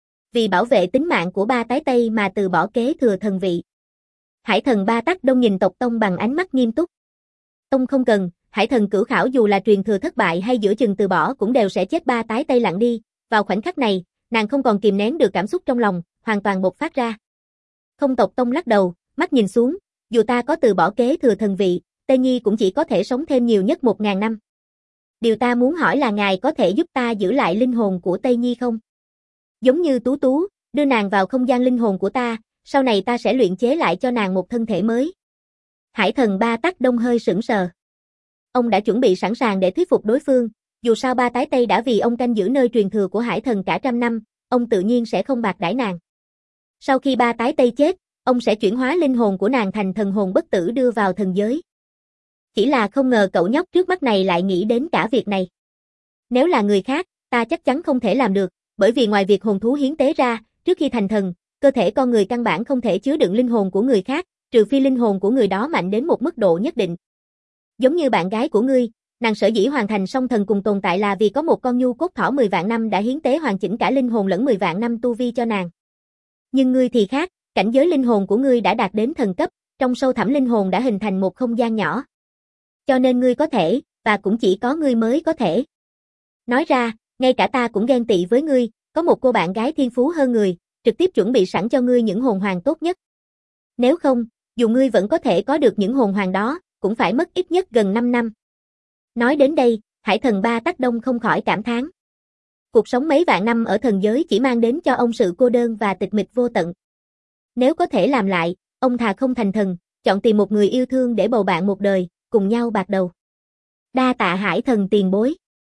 Vì bảo vệ tính mạng của ba tái Tây mà từ bỏ kế thừa thần vị. Hải Thần Ba Tắc Đông nhìn tộc Tông bằng ánh mắt nghiêm túc. Tông không cần, Hải Thần cửu khảo dù là truyền thừa thất bại hay giữa chừng từ bỏ cũng đều sẽ chết ba tái Tây lặng đi, vào khoảnh khắc này, nàng không còn kìm nén được cảm xúc trong lòng, hoàn toàn bộc phát ra. Không, tộc Tông lắc đầu, mắt nhìn xuống, dù ta có từ bỏ kế thừa thần vị, Tây Nhi cũng chỉ có thể sống thêm nhiều nhất 1000 năm. Điều ta muốn hỏi là ngài có thể giúp ta giữ lại linh hồn của Tây Nhi không? Giống như Tú Tú, đưa nàng vào không gian linh hồn của ta, sau này ta sẽ luyện chế lại cho nàng một thân thể mới. Hải Thần Ba Tắc Đông hơi sững sờ. Ông đã chuẩn bị sẵn sàng để thuyết phục đối phương, dù sao ba tái Tây đã vì ông canh giữ nơi truyền thừa của Hải Thần cả trăm năm, ông tự nhiên sẽ không bạc đãi nàng. Sau khi ba tái Tây chết, ông sẽ chuyển hóa linh hồn của nàng thành thần hồn bất tử đưa vào thần giới. Chỉ là không ngờ cậu nhóc trước mắt này lại nghĩ đến cả việc này. Nếu là người khác, ta chắc chắn không thể làm được, bởi vì ngoài việc hồn thú hiến tế ra, trước khi thành thần, cơ thể con người căn bản không thể chứa đựng linh hồn của người khác, trừ phi linh hồn của người đó mạnh đến một mức độ nhất định. Giống như bạn gái của ngươi, nàng sở dĩ hoàn thành song thần cùng tồn tại là vì có một con nhu cốt thỏ 10 vạn năm đã hiến tế hoàn chỉnh cả linh hồn lẫn 10 vạn năm tu vi cho nàng. Nhưng ngươi thì khác, cảnh giới linh hồn của ngươi đã đạt đến thần cấp, trong sâu thẳm linh hồn đã hình thành một không gian nhỏ. Cho nên ngươi có thể, và cũng chỉ có ngươi mới có thể. Nói ra, ngay cả ta cũng ghen tị với ngươi, có một cô bạn gái thiên phú hơn người, trực tiếp chuẩn bị sẵn cho ngươi những hồn hoàng tốt nhất. Nếu không, dù ngươi vẫn có thể có được những hồn hoàng đó, cũng phải mất ít nhất gần 5 năm. Nói đến đây, Hải Thần Ba Tắc Đông không khỏi cảm thán. Cuộc sống mấy vạn năm ở thần giới chỉ mang đến cho ông sự cô đơn và tịch mịch vô tận. Nếu có thể làm lại, ông thà không thành thần, chọn tìm một người yêu thương để bầu bạn một đời, cùng nhau bạc đầu. Đa tạ Hải Thần tiền bối.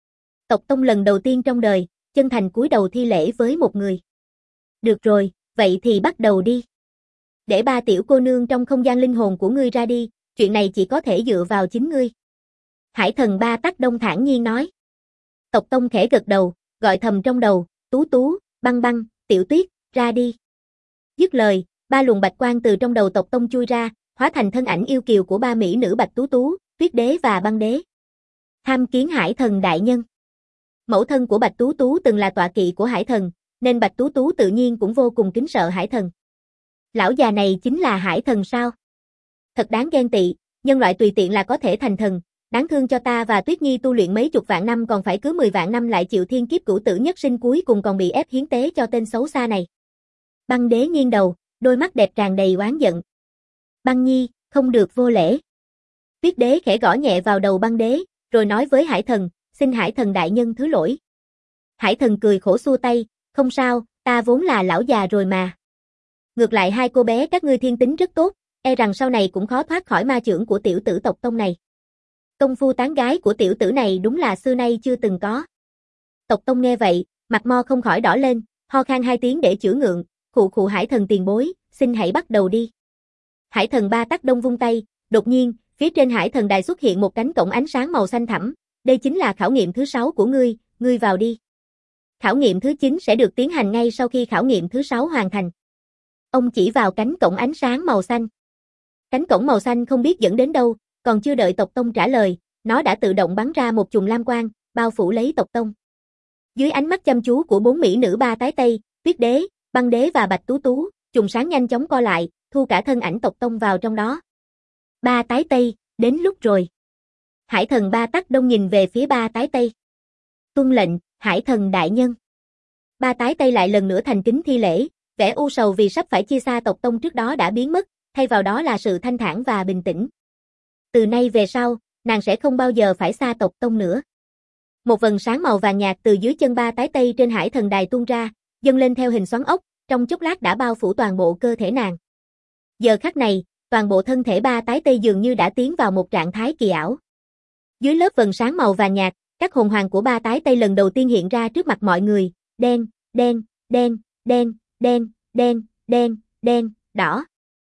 Tộc Tông lần đầu tiên trong đời, chân thành cúi đầu thi lễ với một người. Được rồi, vậy thì bắt đầu đi. Để ba tiểu cô nương trong không gian linh hồn của ngươi ra đi, chuyện này chỉ có thể dựa vào chính ngươi. Hải thần Ba Tắc Đông thản nhiên nói. Tộc Tông khẽ gật đầu, gọi thầm trong đầu, Tú Tú, Băng Băng, Tiểu Tuyết, ra đi. Dứt lời, ba luồng bạch quang từ trong đầu tộc Tông chui ra, hóa thành thân ảnh yêu kiều của ba mỹ nữ Bạch Tú Tú, Tuyết Đế và Băng Đế. Tham kiến Hải thần đại nhân. Mẫu thân của Bạch Tú Tú từng là tọa kỵ của Hải thần, nên Bạch Tú Tú tự nhiên cũng vô cùng kính sợ Hải thần. Lão già này chính là Hải thần sao? Thật đáng ghen tị, nhân loại tùy tiện là có thể thành thần, đáng thương cho ta và Tuyết Nhi tu luyện mấy chục vạn năm còn phải cứ 10 vạn năm lại chịu thiên kiếp cửu tử nhất sinh cuối cùng còn bị ép hiến tế cho tên xấu xa này. Băng Đế nghiêng đầu, đôi mắt đẹp tràn đầy oán giận. Băng Nhi, không được vô lễ. Tuyết Đế khẽ gõ nhẹ vào đầu Băng Đế, rồi nói với Hải thần, xin Hải thần đại nhân thứ lỗi. Hải thần cười khổ xua tay, không sao, ta vốn là lão già rồi mà. Ngược lại hai cô bé các ngươi thiên tính rất tốt, e rằng sau này cũng khó thoát khỏi ma chưởng của tiểu tử tộc Tông này. Công phu tán gái của tiểu tử này đúng là xưa nay chưa từng có. Tộc Tông nghe vậy, mặt mo không khỏi đỏ lên, ho khan hai tiếng để chữa ngượng, khụ khụ Hải thần tiền bối, xin hãy bắt đầu đi. Hải thần Ba Tắc Đông vung tay, đột nhiên, phía trên Hải thần đài xuất hiện một cánh cổng ánh sáng màu xanh thẳm, đây chính là khảo nghiệm thứ 6 của ngươi vào đi. Khảo nghiệm thứ 9 sẽ được tiến hành ngay sau khi khảo nghiệm thứ 6 hoàn thành. Ông chỉ vào cánh cổng ánh sáng màu xanh. Cánh cổng màu xanh không biết dẫn đến đâu, còn chưa đợi tộc Tông trả lời, nó đã tự động bắn ra một chùm lam quang, bao phủ lấy tộc Tông. Dưới ánh mắt chăm chú của bốn mỹ nữ Ba Tái Tây, Tuyết Đế, Băng Đế và Bạch Tú Tú, chùm sáng nhanh chóng co lại, thu cả thân ảnh tộc Tông vào trong đó. Ba Tái Tây, đến lúc rồi. Hải thần Ba Tắc Đông nhìn về phía Ba Tái Tây. Tuân lệnh, Hải thần đại nhân. Ba Tái Tây lại lần nữa thành kính thi lễ, vẻ u sầu vì sắp phải chia xa tộc Tông trước đó đã biến mất, thay vào đó là sự thanh thản và bình tĩnh. Từ nay về sau, nàng sẽ không bao giờ phải xa tộc Tông nữa. Một vầng sáng màu vàng nhạt từ dưới chân Ba Tái Tây trên Hải thần đài tuôn ra, dâng lên theo hình xoắn ốc, trong chốc lát đã bao phủ toàn bộ cơ thể nàng. Giờ khắc này, toàn bộ thân thể Ba Tái Tây dường như đã tiến vào một trạng thái kỳ ảo. Dưới lớp vầng sáng màu vàng nhạt, các hồn hoàng của Ba Tái Tây lần đầu tiên hiện ra trước mặt mọi người, đen, đen, đen, đen, đen, đen, đen, đen, đỏ.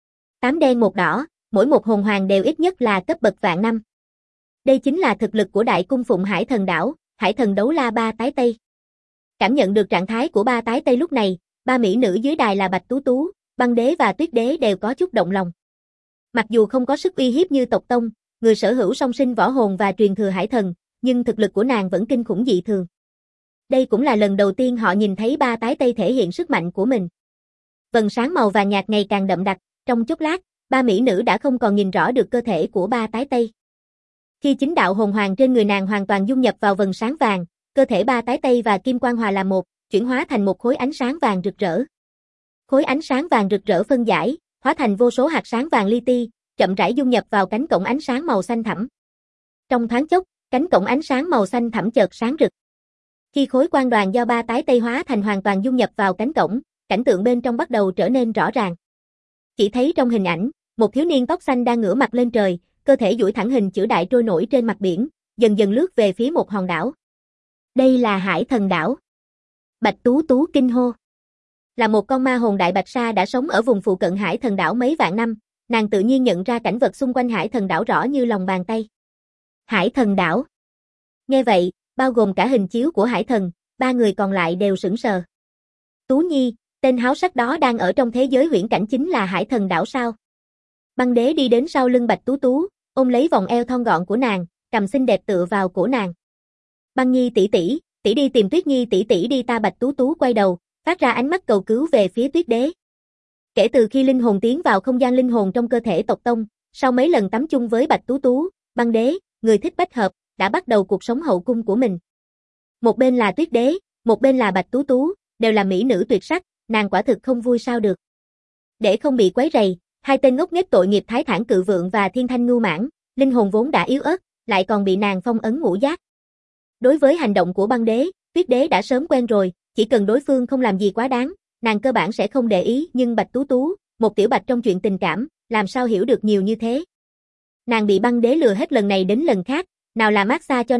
8 đen một đỏ, mỗi một hồn hoàng đều ít nhất là cấp bậc vạn năm. Đây chính là thực lực của Đại Cung Phụng Hải thần đảo, Hải thần đấu la Ba Tái Tây. Cảm nhận được trạng thái của Ba Tái Tây lúc này, ba mỹ nữ dưới đài là Bạch Tú Tú, Băng Đế và Tuyết Đế đều có chút động lòng. Mặc dù không có sức uy hiếp như tộc Tông, người sở hữu song sinh võ hồn và truyền thừa hải thần, nhưng thực lực của nàng vẫn kinh khủng dị thường. Đây cũng là lần đầu tiên họ nhìn thấy Ba Tái Tây thể hiện sức mạnh của mình. Vầng sáng màu vàng nhạt ngày càng đậm đặc, trong chốc lát, ba mỹ nữ đã không còn nhìn rõ được cơ thể của Ba Tái Tây. Khi chính đạo hồn hoàng trên người nàng hoàn toàn dung nhập vào vầng sáng vàng, cơ thể Ba Tái Tây và kim quang hòa làm một, chuyển hóa thành một khối ánh sáng vàng rực rỡ. Khối ánh sáng vàng rực rỡ phân giải, hóa thành vô số hạt sáng vàng li ti, chậm rãi dung nhập vào cánh cổng ánh sáng màu xanh thẳm. Trong thoáng chốc, cánh cổng ánh sáng màu xanh thẳm chợt sáng rực. Khi khối quang đoàn do Ba Tái Tây hóa thành hoàn toàn dung nhập vào cánh cổng, cảnh tượng bên trong bắt đầu trở nên rõ ràng. Chỉ thấy trong hình ảnh, một thiếu niên tóc xanh đang ngửa mặt lên trời, cơ thể duỗi thẳng hình chữ đại trôi nổi trên mặt biển, dần dần lướt về phía một hòn đảo. Đây là Hải thần đảo. Bạch Tú Tú kinh hô. Là một con ma hồn đại bạch sa đã sống ở vùng phụ cận Hải thần đảo mấy vạn năm, nàng tự nhiên nhận ra cảnh vật xung quanh Hải thần đảo rõ như lòng bàn tay. Hải thần đảo. Nghe vậy, bao gồm cả hình chiếu của Hải thần, ba người còn lại đều sững sờ. Tú Nhi, tên háo sắc đó đang ở trong thế giới huyễn cảnh chính là Hải thần đảo sao? Băng Đế đi đến sau lưng Bạch Tú Tú, ôm lấy vòng eo thon gọn của nàng, cầm xinh đẹp tựa vào cổ nàng. Băng Nhi tỷ tỷ đi tìm Tuyết Nhi tỷ tỷ đi. Ta Bạch Tú Tú quay đầu, phát ra ánh mắt cầu cứu về phía Tuyết Đế. Kể từ khi linh hồn tiến vào không gian linh hồn trong cơ thể tộc Tông, sau mấy lần tắm chung với Bạch Tú Tú, Băng Đế, người thích bách hợp, đã bắt đầu cuộc sống hậu cung của mình. Một bên là Tuyết Đế, một bên là Bạch Tú Tú, đều là mỹ nữ tuyệt sắc, nàng quả thực không vui sao được. Để không bị quấy rầy, hai tên ngốc nghếch tội nghiệp Thái Thản Cự Vượng và Thiên Thanh Ngưu Mãn, linh hồn vốn đã yếu ớt, lại còn bị nàng phong ấn ngũ giác. Đối với hành động của Băng Đế, Tuyết Đế đã sớm quen rồi, chỉ cần đối phương không làm gì quá đáng, nàng cơ bản sẽ không để ý, nhưng Bạch Tú Tú, một tiểu bạch trong chuyện tình cảm, làm sao hiểu được nhiều như thế. Nàng bị Băng Đế lừa hết lần này đến lần khác, nào là massage cho nàng,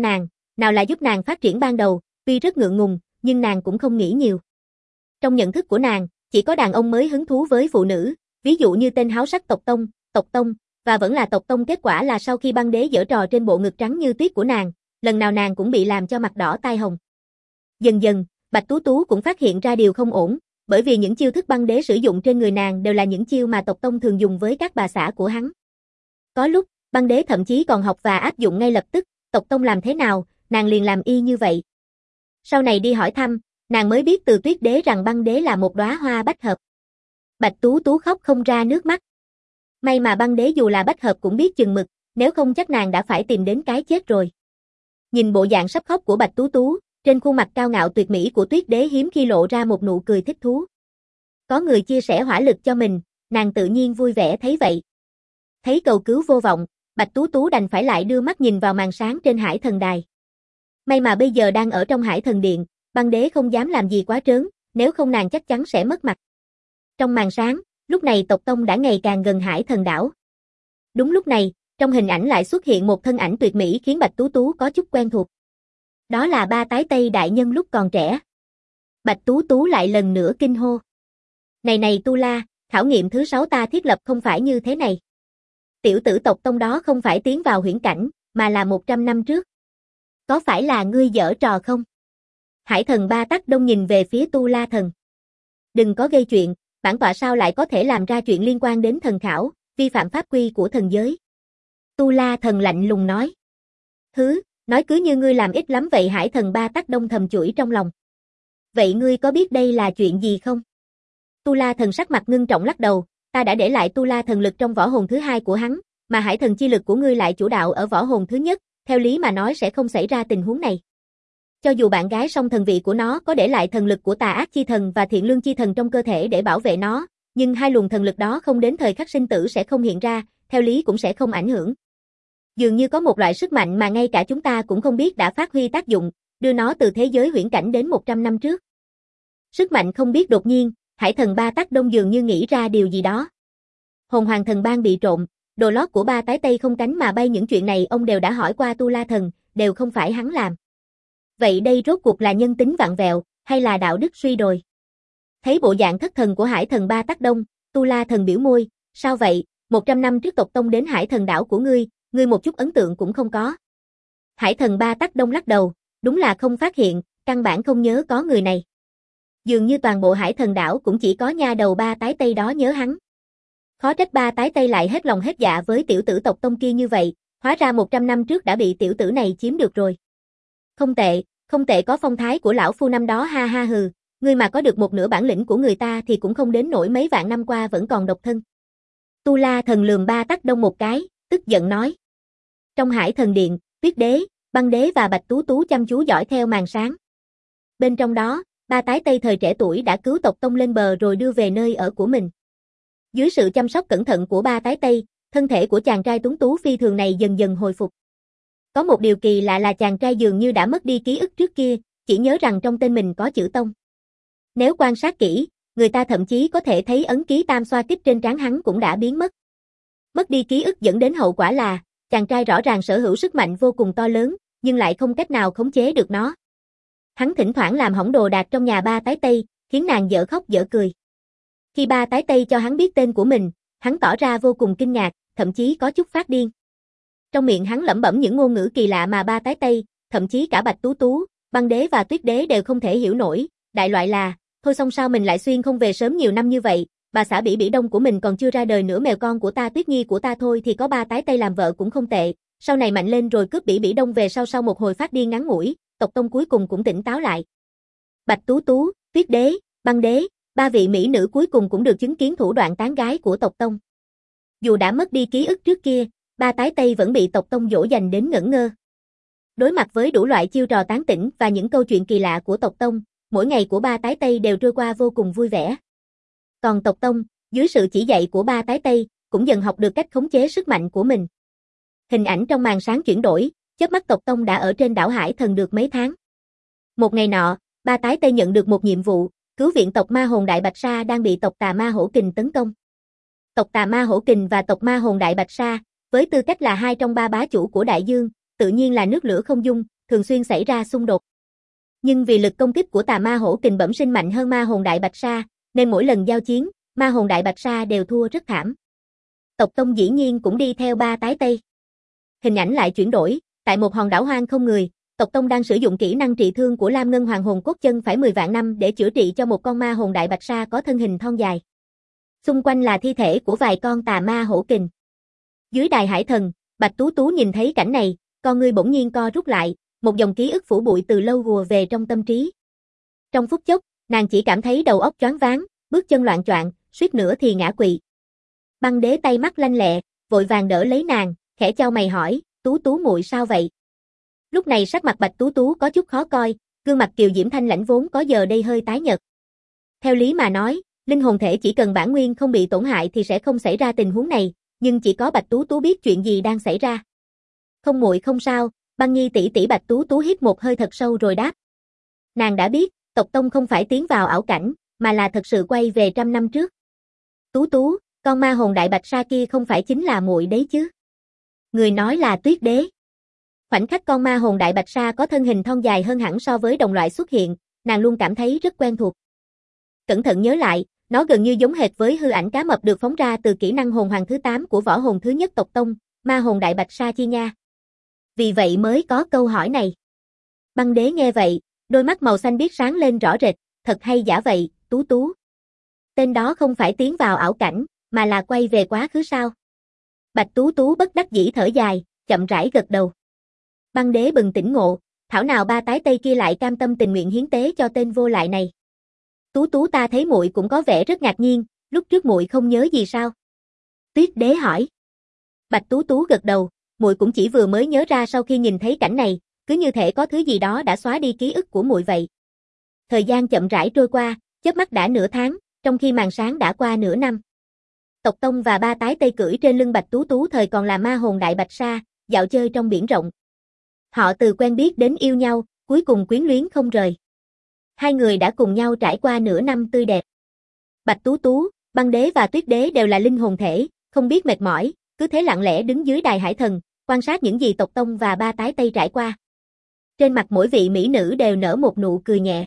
nào là giúp nàng phát triển ban đầu, tuy rất ngượng ngùng, nhưng nàng cũng không nghĩ nhiều. Trong nhận thức của nàng, chỉ có đàn ông mới hứng thú với phụ nữ, ví dụ như tên háo sắc tộc tông, và vẫn là tộc tông, kết quả là sau khi băng đế giở trò trên bộ ngực trắng như tuyết của nàng, lần nào nàng cũng bị làm cho mặt đỏ tai hồng. Dần dần, Bạch Tú Tú cũng phát hiện ra điều không ổn, bởi vì những chiêu thức băng đế sử dụng trên người nàng đều là những chiêu mà tộc tông thường dùng với các bà xã của hắn. Có lúc, băng đế thậm chí còn học và áp dụng ngay lập tức, tộc tông làm thế nào, nàng liền làm y như vậy. Sau này đi hỏi thăm, nàng mới biết từ Tuyết đế rằng băng đế là một đóa hoa bách hợp. Bạch Tú Tú khóc không ra nước mắt. May mà băng đế dù là bách hợp cũng biết chừng mực, nếu không chắc nàng đã phải tìm đến cái chết rồi. Nhìn bộ dạng sắp khóc của Bạch Tú Tú, trên khuôn mặt cao ngạo tuyệt mỹ của Tuyết đế hiếm khi lộ ra một nụ cười thích thú. Có người chia sẻ hỏa lực cho mình, nàng tự nhiên vui vẻ thấy vậy. Thấy cầu cứu vô vọng, Bạch Tú Tú đành phải lại đưa mắt nhìn vào màn sáng trên Hải Thần Đài. May mà bây giờ đang ở trong Hải Thần Điện, băng đế không dám làm gì quá trớn, nếu không nàng chắc chắn sẽ mất mặt. Trong màn sáng, lúc này tộc tông đã ngày càng gần Hải Thần đảo. Đúng lúc này, trong hình ảnh lại xuất hiện một thân ảnh tuyệt mỹ khiến Bạch Tú Tú có chút quen thuộc. Đó là ba tái Tây đại nhân lúc còn trẻ. Bạch Tú Tú lại lần nữa kinh hô. Này Tu La, khảo nghiệm thứ 6 ta thiết lập không phải như thế này. Tiểu tử tộc tông đó không phải tiến vào huyễn cảnh, mà là 100 năm trước. Có phải là ngươi giở trò không? Hải Thần Ba Tắc Đông nhìn về phía Tu La Thần. Đừng có gây chuyện, bản tọa sao lại có thể làm ra chuyện liên quan đến thần khảo, vi phạm pháp quy của thần giới. Tu La Thần lạnh lùng nói. Hứ, nói cứ như ngươi làm ít lắm vậy. Hải Thần Ba Tắc Đông thầm chửi trong lòng. Vậy ngươi có biết đây là chuyện gì không? Tu La Thần sắc mặt ngưng trọng lắc đầu, ta đã để lại Tu La Thần lực trong võ hồn thứ 2 của hắn, mà Hải Thần chi lực của ngươi lại chủ đạo ở võ hồn thứ nhất, theo lý mà nói sẽ không xảy ra tình huống này. Cho dù bạn gái song thần vị của nó có để lại thần lực của Tà Ác chi thần và Thiện Lương chi thần trong cơ thể để bảo vệ nó, nhưng hai luồng thần lực đó không đến thời khắc sinh tử sẽ không hiện ra, theo lý cũng sẽ không ảnh hưởng. Dường như có một loại sức mạnh mà ngay cả chúng ta cũng không biết đã phát huy tác dụng, đưa nó từ thế giới huyễn cảnh đến 100 năm trước. Sức mạnh không biết đột nhiên, Hải Thần Ba Tắc Đông dường như nghĩ ra điều gì đó. Hồn Hoàng Thần Bang bị trộm, đồ lót của ba tái Tây không cánh mà bay, những chuyện này ông đều đã hỏi qua Tu La Thần, đều không phải hắn làm. Vậy đây rốt cuộc là nhân tính vặn vẹo, hay là đạo đức suy đồi? Thấy bộ dạng thất thần của Hải Thần Ba Tắc Đông, Tu La Thần biểu môi, sao vậy, 100 năm trước tộc tông đến Hải Thần đảo của ngươi một chút ấn tượng cũng không có. Hải Thần Ba Tắc Đông lắc đầu, đúng là không phát hiện, căn bản không nhớ có người này. Dường như toàn bộ Hải Thần đảo cũng chỉ có nha đầu ba tái Tây đó nhớ hắn. Khó trách ba tái Tây lại hết lòng hết dạ với tiểu tử tộc tông kia như vậy, hóa ra 100 năm trước đã bị tiểu tử này chiếm được rồi. Không tệ có phong thái của lão phu năm đó, ha ha hừ, ngươi mà có được một nửa bản lĩnh của người ta thì cũng không đến nỗi mấy vạn năm qua vẫn còn độc thân. Tu La Thần lườm Ba Tắc Đông một cái, tức giận nói. Trong Hải Thần Điện, Tuyết đế, băng đế và Bạch Tú Tú chăm chú dõi theo màn sáng. Bên trong đó, ba tái Tây thời trẻ tuổi đã cứu tộc tông lên bờ rồi đưa về nơi ở của mình. Dưới sự chăm sóc cẩn thận của ba tái Tây, thân thể của chàng trai tuấn tú phi thường này dần dần hồi phục. Có một điều kỳ lạ là chàng trai dường như đã mất đi ký ức trước kia, chỉ nhớ rằng trong tên mình có chữ Tông. Nếu quan sát kỹ, người ta thậm chí có thể thấy ấn ký tam xoa kích trên trán hắn cũng đã biến mất. Mất đi ký ức dẫn đến hậu quả là, chàng trai rõ ràng sở hữu sức mạnh vô cùng to lớn, nhưng lại không cách nào khống chế được nó. Hắn thỉnh thoảng làm hỏng đồ đạc trong nhà ba tái Tây, khiến nàng dở khóc dở cười. Khi ba tái Tây cho hắn biết tên của mình, hắn tỏ ra vô cùng kinh ngạc, thậm chí có chút phát điên. Trong miệng hắn lẩm bẩm những ngôn ngữ kỳ lạ mà ba tái Tây, thậm chí cả Bạch Tú Tú, băng đế và Tuyết đế đều không thể hiểu nổi, đại loại là, thôi xong sao mình lại xuyên không về sớm nhiều năm như vậy, bà xã Bỉ Bỉ Đông của mình còn chưa ra đời nữa, mèo con của ta Tuyết Nhi của ta thôi thì có ba tái Tây làm vợ cũng không tệ, sau này mạnh lên rồi cướp Bỉ Bỉ Đông về sau một hồi phát điên ngắn ngủi, tộc tông cuối cùng cũng tỉnh táo lại. Bạch Tú Tú, Tuyết đế, băng đế, ba vị mỹ nữ cuối cùng cũng được chứng kiến thủ đoạn tán gái của tộc tông. Dù đã mất đi ký ức trước kia, ba tái Tây vẫn bị tộc tông dỗ dành đến ngẩn ngơ. Đối mặt với đủ loại chiêu trò tán tỉnh và những câu chuyện kỳ lạ của tộc tông, mỗi ngày của ba tái Tây đều trôi qua vô cùng vui vẻ. Còn tộc tông, dưới sự chỉ dạy của ba tái Tây, cũng dần học được cách khống chế sức mạnh của mình. Hình ảnh trong màn sáng chuyển đổi, chớp mắt tộc tông đã ở trên đảo Hải Thần được mấy tháng. Một ngày nọ, ba tái Tây nhận được một nhiệm vụ, cứu viện tộc ma hồn Đại Bạch Sa đang bị tộc Tà Ma Hổ Kình tấn công. Tộc Tà Ma Hổ Kình và tộc ma hồn Đại Bạch Sa, với tư cách là hai trong ba bá chủ của đại dương, tự nhiên là nước lửa không dung, thường xuyên xảy ra xung đột. Nhưng vì lực công kích của tà ma hổ kình bẩm sinh mạnh hơn ma hồn đại bạch sa, nên mỗi lần giao chiến, ma hồn đại bạch sa đều thua rất thảm. Tộc Tông dĩ nhiên cũng đi theo ba tái tây. Hình ảnh lại chuyển đổi, tại một hòn đảo hoang không người, Tộc Tông đang sử dụng kỹ năng trị thương của Lam Ngân Hoàng Hồn Cốt Chân phải 10 vạn năm để chữa trị cho một con ma hồn đại bạch sa có thân hình thon dài. Xung quanh là thi thể của vài con tà ma hổ kình. Dưới đài hải thần, Bạch Tú Tú nhìn thấy cảnh này, con ngươi bỗng nhiên co rút lại, một dòng ký ức phủ bụi từ lâu ùa về trong tâm trí. Trong phút chốc, nàng chỉ cảm thấy đầu óc choáng váng, bước chân loạng choạng, suýt nữa thì ngã quỵ. Băng Đế tay mắt lanh lẹ, vội vàng đỡ lấy nàng, khẽ chau mày hỏi, Tú Tú muội sao vậy? Lúc này sắc mặt Bạch Tú Tú có chút khó coi, gương mặt kiều diễm thanh lãnh vốn có giờ đây hơi tái nhợt. Theo lý mà nói, linh hồn thể chỉ cần bản nguyên không bị tổn hại thì sẽ không xảy ra tình huống này, nhưng chỉ có Bạch Tú Tú biết chuyện gì đang xảy ra. Không muội không sao, Băng Nhi tỷ tỷ. Bạch Tú Tú hít một hơi thật sâu rồi đáp. Nàng đã biết, Tộc Tông không phải tiến vào ảo cảnh, mà là thật sự quay về 100 năm trước. Tú Tú, con ma hồn đại bạch sa kia không phải chính là muội đấy chứ? Người nói là Tuyết Đế. Khoảnh khắc con ma hồn đại bạch sa có thân hình thon dài hơn hẳn so với đồng loại xuất hiện, nàng luôn cảm thấy rất quen thuộc. Cẩn thận nhớ lại, nó gần như giống hệt với hư ảnh cá mập được phóng ra từ kỹ năng hồn hoàng thứ 8 của võ hồn thứ nhất Tộc Tông, ma hồn đại bạch sa chi nha. Vì vậy mới có câu hỏi này. Băng Đế nghe vậy, đôi mắt màu xanh biếc sáng lên rõ rệt, thật hay giả vậy, Tú Tú. Tên đó không phải tiến vào ảo cảnh, mà là quay về quá khứ sao? Bạch Tú Tú bất đắc dĩ thở dài, chậm rãi gật đầu. Băng Đế bừng tỉnh ngộ, thảo nào ba tái tây kia lại cam tâm tình nguyện hiến tế cho tên vô lại này. Tú Tú, ta thấy muội cũng có vẻ rất ngạc nhiên, lúc trước muội không nhớ gì sao? Tuyết Đế hỏi. Bạch Tú Tú gật đầu, muội cũng chỉ vừa mới nhớ ra sau khi nhìn thấy cảnh này, cứ như thể có thứ gì đó đã xóa đi ký ức của muội vậy. Thời gian chậm rãi trôi qua, chớp mắt đã nửa tháng, trong khi màn sáng đã qua nửa năm. Tộc Tông và ba tái tây cưỡi trên lưng Bạch Tú Tú thời còn là ma hồn đại bạch sa, dạo chơi trong biển rộng. Họ từ quen biết đến yêu nhau, cuối cùng quyến luyến không rời. Hai người đã cùng nhau trải qua nửa năm tươi đẹp. Bạch Tú Tú, Băng Đế và Tuyết Đế đều là linh hồn thể, không biết mệt mỏi, cứ thế lặng lẽ đứng dưới đài hải thần, quan sát những gì Tộc Tông và ba tái tây trải qua. Trên mặt mỗi vị mỹ nữ đều nở một nụ cười nhẹ.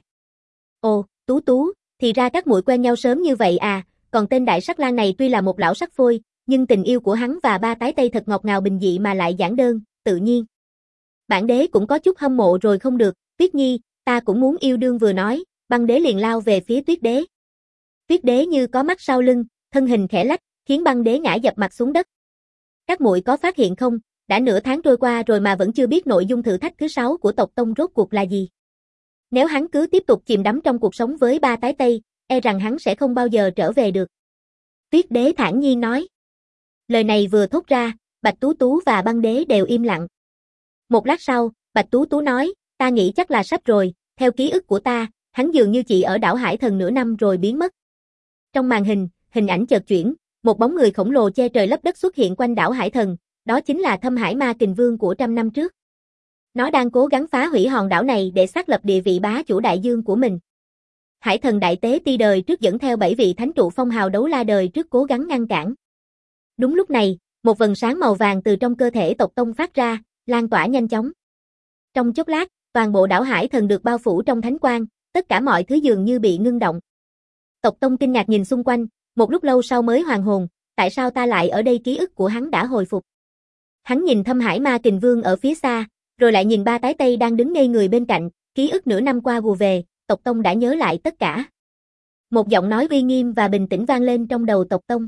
Ồ, Tú Tú, thì ra các muội quen nhau sớm như vậy à, còn tên Đại Sắc Lang này tuy là một lão sắc phôi, nhưng tình yêu của hắn và ba tái tây thật ngọt ngào bình dị mà lại giản đơn, tự nhiên. Bản Đế cũng có chút hâm mộ rồi không được, Tuyết Nhi, ta cũng muốn yêu đương. Vừa nói, Băng Đế liền lao về phía Tuyết Đế. Tuyết Đế như có mắt sau lưng, thân hình khẽ lách, khiến Băng Đế ngã dập mặt xuống đất. Các muội có phát hiện không, đã nửa tháng trôi qua rồi mà vẫn chưa biết nội dung thử thách thứ 6 của Tộc Tông rốt cuộc là gì. Nếu hắn cứ tiếp tục chìm đắm trong cuộc sống với ba tái tây, e rằng hắn sẽ không bao giờ trở về được. Tuyết Đế thản nhiên nói. Lời này vừa thốt ra, Bạch Tú Tú và Băng Đế đều im lặng. Một lát sau, Bạch Tú Tú nói, ta nghĩ chắc là sắp rồi, theo ký ức của ta, hắn dường như chỉ ở đảo Hải Thần nửa năm rồi biến mất. Trong màn hình, hình ảnh chợt chuyển, một bóng người khổng lồ che trời lấp đất xuất hiện quanh đảo Hải Thần, đó chính là Thâm Hải Ma Kình Vương của 100 năm trước. Nó đang cố gắng phá hủy hòn đảo này để xác lập địa vị bá chủ đại dương của mình. Hải Thần Đại Tế Ti đời trước dẫn theo 7 vị thánh trụ phong hào đấu la đời trước cố gắng ngăn cản. Đúng lúc này, một vầng sáng màu vàng từ trong cơ thể Tộc Tông phát ra, lan tỏa nhanh chóng. Trong chốc lát, toàn bộ đảo Hải Thần được bao phủ trong thánh quang, tất cả mọi thứ dường như bị ngưng động. Tộc Tông kinh ngạc nhìn xung quanh, một lúc lâu sau mới hoàn hồn, tại sao ta lại ở đây? Ký ức của hắn đã hồi phục. Hắn nhìn Thâm Hải Ma Kình Vương ở phía xa, rồi lại nhìn ba tái tây đang đứng ngây người bên cạnh, ký ức nửa năm qua ùa về, Tộc Tông đã nhớ lại tất cả. Một giọng nói uy nghiêm và bình tĩnh vang lên trong đầu Tộc Tông.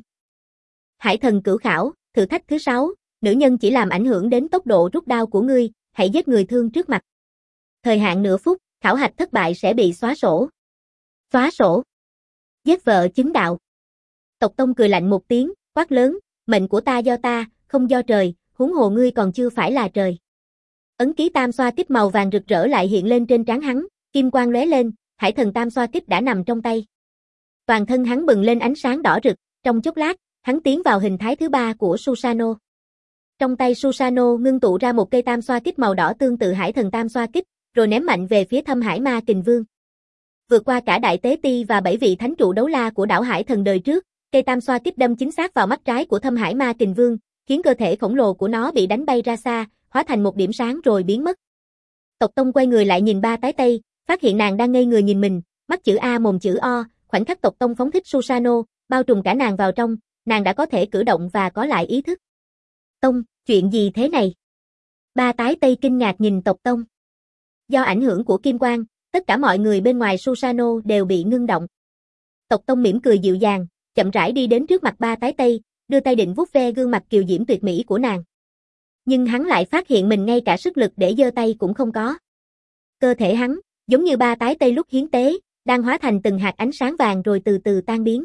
Hải Thần cửu khảo, thử thách thứ 6, nữ nhân chỉ làm ảnh hưởng đến tốc độ rút đao của ngươi, hãy giết người thương trước mặt. Thời hạn nửa phút, khảo hạch thất bại sẽ bị xóa sổ. Xóa sổ. Giết vợ chứng đạo. Tộc Tông cười lạnh một tiếng, quát lớn, mệnh của ta do ta, không do trời, huống hồ ngươi còn chưa phải là trời. Ấn ký tam xoa kích màu vàng rực rỡ lại hiện lên trên trán hắn, kim quang lóe lên, Hải Thần tam xoa kích đã nằm trong tay. Toàn thân hắn bừng lên ánh sáng đỏ rực, trong chốc lát, hắn tiến vào hình thái thứ 3 của Susano. Trong tay Susano ngưng tụ ra một cây tam xoa kích màu đỏ tương tự Hải Thần tam xoa kích, rồi ném mạnh về phía Thâm Hải Ma Kình Vương. Vượt qua cả Đại Tế Ti và 7 vị thánh trụ đấu la của đảo Hải Thần đời trước, cây tam xoa kích đâm chính xác vào mắt trái của Thâm Hải Ma Kình Vương, khiến cơ thể khổng lồ của nó bị đánh bay ra xa, hóa thành một điểm sáng rồi biến mất. Tộc Tông quay người lại nhìn ba tái Tây, phát hiện nàng đang ngây người nhìn mình, mắt chữ A mồm chữ O, khoảnh khắc Tộc Tông phóng thích Susanoo, bao trùm cả nàng vào trong, nàng đã có thể cử động và có lại ý thức. Tông, chuyện gì thế này? Ba tái Tây kinh ngạc nhìn Tộc Tông. Do ảnh hưởng của kim quang, tất cả mọi người bên ngoài Susanoo đều bị ngưng động. Tộc Tông mỉm cười dịu dàng, chậm rãi đi đến trước mặt ba tái Tây, đưa tay định vuốt ve gương mặt kiều diễm tuyệt mỹ của nàng. Nhưng hắn lại phát hiện mình ngay cả sức lực để giơ tay cũng không có. Cơ thể hắn, giống như ba tái Tây lúc hiến tế, đang hóa thành từng hạt ánh sáng vàng rồi từ từ tan biến.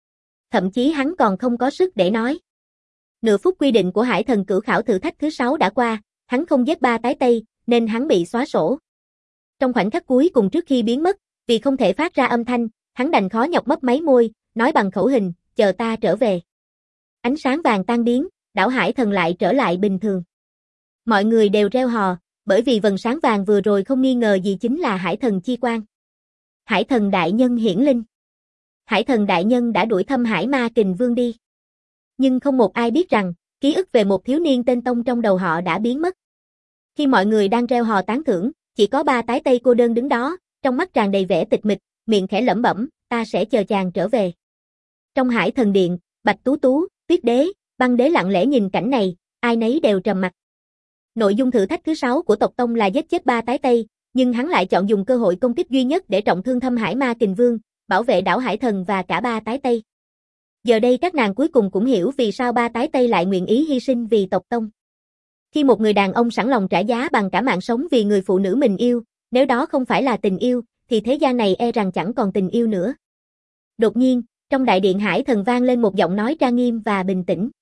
Thậm chí hắn còn không có sức để nói. Nửa phút quy định của Hải Thần Cửu Khảo thử thách thứ 6 đã qua, hắn không giết ba tái Tây, nên hắn bị xóa sổ. Trong khoảnh khắc cuối cùng trước khi biến mất, vì không thể phát ra âm thanh, hắn đành khó nhọc mấp máy môi, nói bằng khẩu hình, chờ ta trở về. Ánh sáng vàng tan biến, đảo Hải Thần lại trở lại bình thường. Mọi người đều reo hò, bởi vì vầng sáng vàng vừa rồi không nghi ngờ gì chính là Hải Thần chi quang. Hải Thần đại nhân hiển linh. Hải Thần đại nhân đã đuổi Thâm Hải Ma Kình Vương đi. Nhưng không một ai biết rằng, ký ức về một thiếu niên tên Tông trong đầu họ đã biến mất. Khi mọi người đang reo hò tán thưởng, chỉ có ba tái Tây cô đơn đứng đó, trong mắt tràn đầy vẻ tịch mịch, miệng khẽ lẩm bẩm, ta sẽ chờ chàng trở về. Trong Hải Thần Điện, Bạch Tú Tú, Tuyết Đế, Băng Đế lặng lẽ nhìn cảnh này, ai nấy đều trầm mặc. Nội dung thử thách thứ 6 của tộc Tông là giết chết ba tái Tây, nhưng hắn lại chọn dùng cơ hội công kích duy nhất để trọng thương Thâm Hải Ma Kình Vương, bảo vệ đảo Hải Thần và cả ba tái Tây. Giờ đây các nàng cuối cùng cũng hiểu vì sao ba tái Tây lại nguyện ý hy sinh vì tộc Tông. Khi một người đàn ông sẵn lòng trả giá bằng cả mạng sống vì người phụ nữ mình yêu, nếu đó không phải là tình yêu, thì thế gian này e rằng chẳng còn tình yêu nữa. Đột nhiên, trong đại điện Hải Thần vang lên một giọng nói trang nghiêm và bình tĩnh.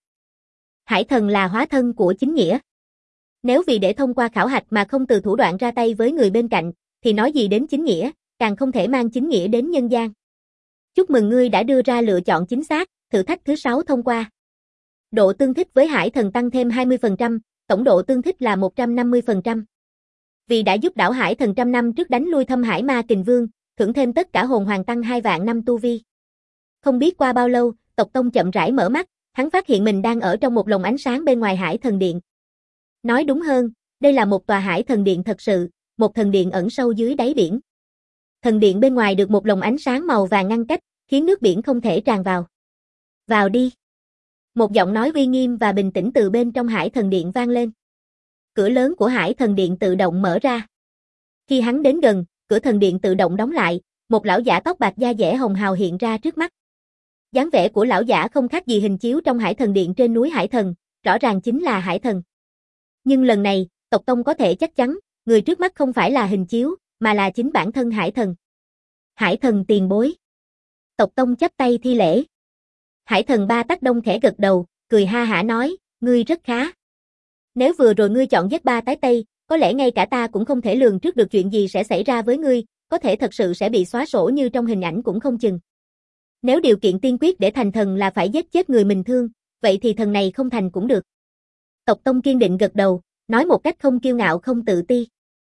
Hải Thần là hóa thân của chính nghĩa. Nếu vì để thông qua khảo hạch mà không từ thủ đoạn ra tay với người bên cạnh, thì nói gì đến chính nghĩa, càng không thể mang chính nghĩa đến nhân gian. Chúc mừng ngươi đã đưa ra lựa chọn chính xác, thử thách thứ 6 thông qua. Độ tương thích với Hải Thần tăng thêm 20%, tổng độ tương thích là 150%. Vì đã giúp đảo Hải Thần trăm năm trước đánh lui Thâm Hải Ma Kình Vương, thưởng thêm tất cả hồn hoàng tăng 2 vạn năm tu vi. Không biết qua bao lâu, tộc Tông chậm rãi mở mắt, hắn phát hiện mình đang ở trong một lồng ánh sáng bên ngoài Hải Thần Điện. Nói đúng hơn, đây là một tòa Hải Thần Điện thật sự, một thần điện ẩn sâu dưới đáy biển. Thần điện bên ngoài được một lồng ánh sáng màu vàng ngăn cách, khiến nước biển không thể tràn vào. Vào đi. Một giọng nói uy nghiêm và bình tĩnh từ bên trong Hải Thần Điện vang lên. Cửa lớn của Hải Thần Điện tự động mở ra. Khi hắn đến gần, cửa thần điện tự động đóng lại, một lão giả tóc bạc da dẻ hồng hào hiện ra trước mắt. Dáng vẻ của lão giả không khác gì hình chiếu trong Hải Thần Điện trên núi Hải Thần, rõ ràng chính là Hải Thần. Nhưng lần này, tộc Tông có thể chắc chắn, người trước mắt không phải là hình chiếu, mà là chính bản thân Hải Thần. Hải Thần tiền bối. Tộc Tông chắp tay thi lễ. Hải Thần Ba Tắc Đông khẽ gật đầu, cười ha hả nói, ngươi rất khá. Nếu vừa rồi ngươi chọn giết ba tái Tây, có lẽ ngay cả ta cũng không thể lường trước được chuyện gì sẽ xảy ra với ngươi, có thể thật sự sẽ bị xóa sổ như trong hình ảnh cũng không chừng. Nếu điều kiện tiên quyết để thành thần là phải giết chết người mình thương, vậy thì thần này không thành cũng được. Tộc Tông kiên định gật đầu, nói một cách không kiêu ngạo không tự ti.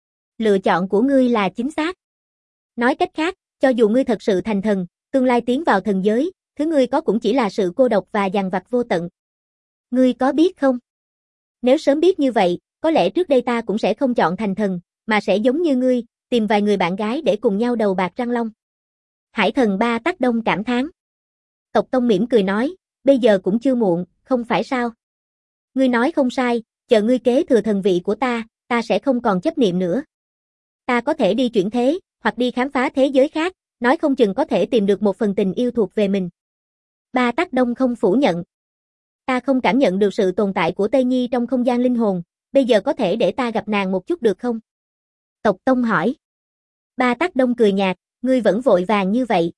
Lựa chọn của ngươi là chính xác. Nói cách khác, cho dù ngươi thật sự thành thần, tương lai tiến vào thần giới, thứ ngươi có cũng chỉ là sự cô độc và dằn vặt vô tận. Ngươi có biết không? Nếu sớm biết như vậy, có lẽ trước đây ta cũng sẽ không chọn thành thần, mà sẽ giống như ngươi, tìm vài người bạn gái để cùng nhau đầu bạc răng long. Hải Thần Ba Tắc Đông cảm thán. Tộc Tông mỉm cười nói, bây giờ cũng chưa muộn, không phải sao? Ngươi nói không sai, chờ ngươi kế thừa thần vị của ta sẽ không còn chấp niệm nữa. Ta có thể đi chuyển thế, hoặc đi khám phá thế giới khác, nói không chừng có thể tìm được một phần tình yêu thuộc về mình. Ba Tắc Đông không phủ nhận. Ta không cảm nhận được sự tồn tại của Tây Nhi trong không gian linh hồn, bây giờ có thể để ta gặp nàng một chút được không? Tộc Tông hỏi. Ba Tắc Đông cười nhạt, ngươi vẫn vội vàng như vậy.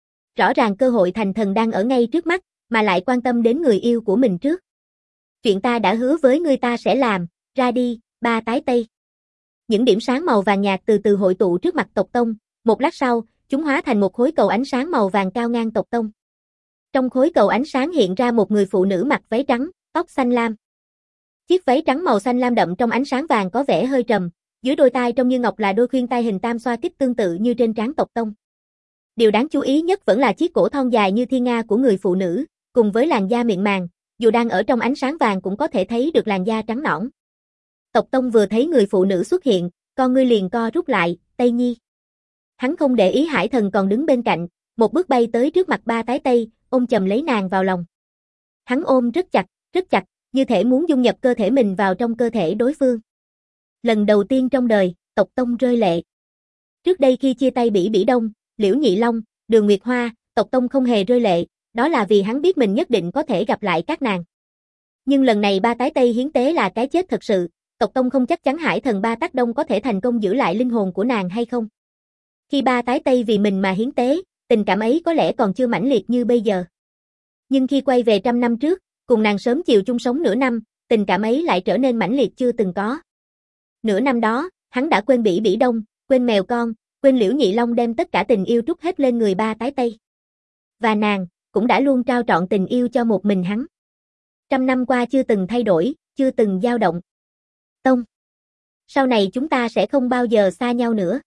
Rõ ràng cơ hội thành thần đang ở ngay trước mắt, mà lại quan tâm đến người yêu của mình trước. Chuyện ta đã hứa với ngươi ta sẽ làm, ra đi, ba tái Tây. Những điểm sáng màu vàng nhạt từ từ hội tụ trước mặt tộc Tông, một lát sau, chúng hóa thành một khối cầu ánh sáng màu vàng cao ngang tộc Tông. Trong khối cầu ánh sáng hiện ra một người phụ nữ mặc váy trắng, tóc xanh lam. Chiếc váy trắng màu xanh lam đậm trong ánh sáng vàng có vẻ hơi trầm, dưới đôi tai trông như ngọc là đôi khuyên tai hình tam xoa kích tương tự như trên trán tộc Tông. Điều đáng chú ý nhất vẫn là chiếc cổ thon dài như thiên nga của người phụ nữ, cùng với làn da mịn màng, dù đang ở trong ánh sáng vàng cũng có thể thấy được làn da trắng nõn. Tộc Tông vừa thấy người phụ nữ xuất hiện, con ngươi liền co rút lại, Tây Nhi. Hắn không để ý Hải Thần còn đứng bên cạnh, một bước bay tới trước mặt Ba Tái Tây, ôm chầm lấy nàng vào lòng. Hắn ôm rất chặt, như thể muốn dung nhập cơ thể mình vào trong cơ thể đối phương. Lần đầu tiên trong đời, Tộc Tông rơi lệ. Trước đây khi chia tay Bỉ Bỉ Đông, Liễu Nhị Long, Đường Nguyệt Hoa, Tộc Tông không hề rơi lệ, đó là vì hắn biết mình nhất định có thể gặp lại các nàng. Nhưng lần này Ba Tái Tây hiến tế là cái chết thật sự, Tộc Tông không chắc chắn Hải Thần Ba Tác Đông có thể thành công giữ lại linh hồn của nàng hay không. Khi Ba Tái Tây vì mình mà hiến tế, tình cảm ấy có lẽ còn chưa mãnh liệt như bây giờ. Nhưng khi quay về 100 năm trước, cùng nàng sớm chiều chung sống nửa năm, tình cảm ấy lại trở nên mãnh liệt chưa từng có. Nửa năm đó, hắn đã quên Bỉ Bỉ Đông, quên mèo con, quên Liễu Nhị Long đem tất cả tình yêu trút hết lên người Ba Tái Tây. Và nàng, cũng đã luôn trao trọn tình yêu cho một mình hắn. 100 năm qua chưa từng thay đổi, chưa từng dao động. Tông. Sau này chúng ta sẽ không bao giờ xa nhau nữa.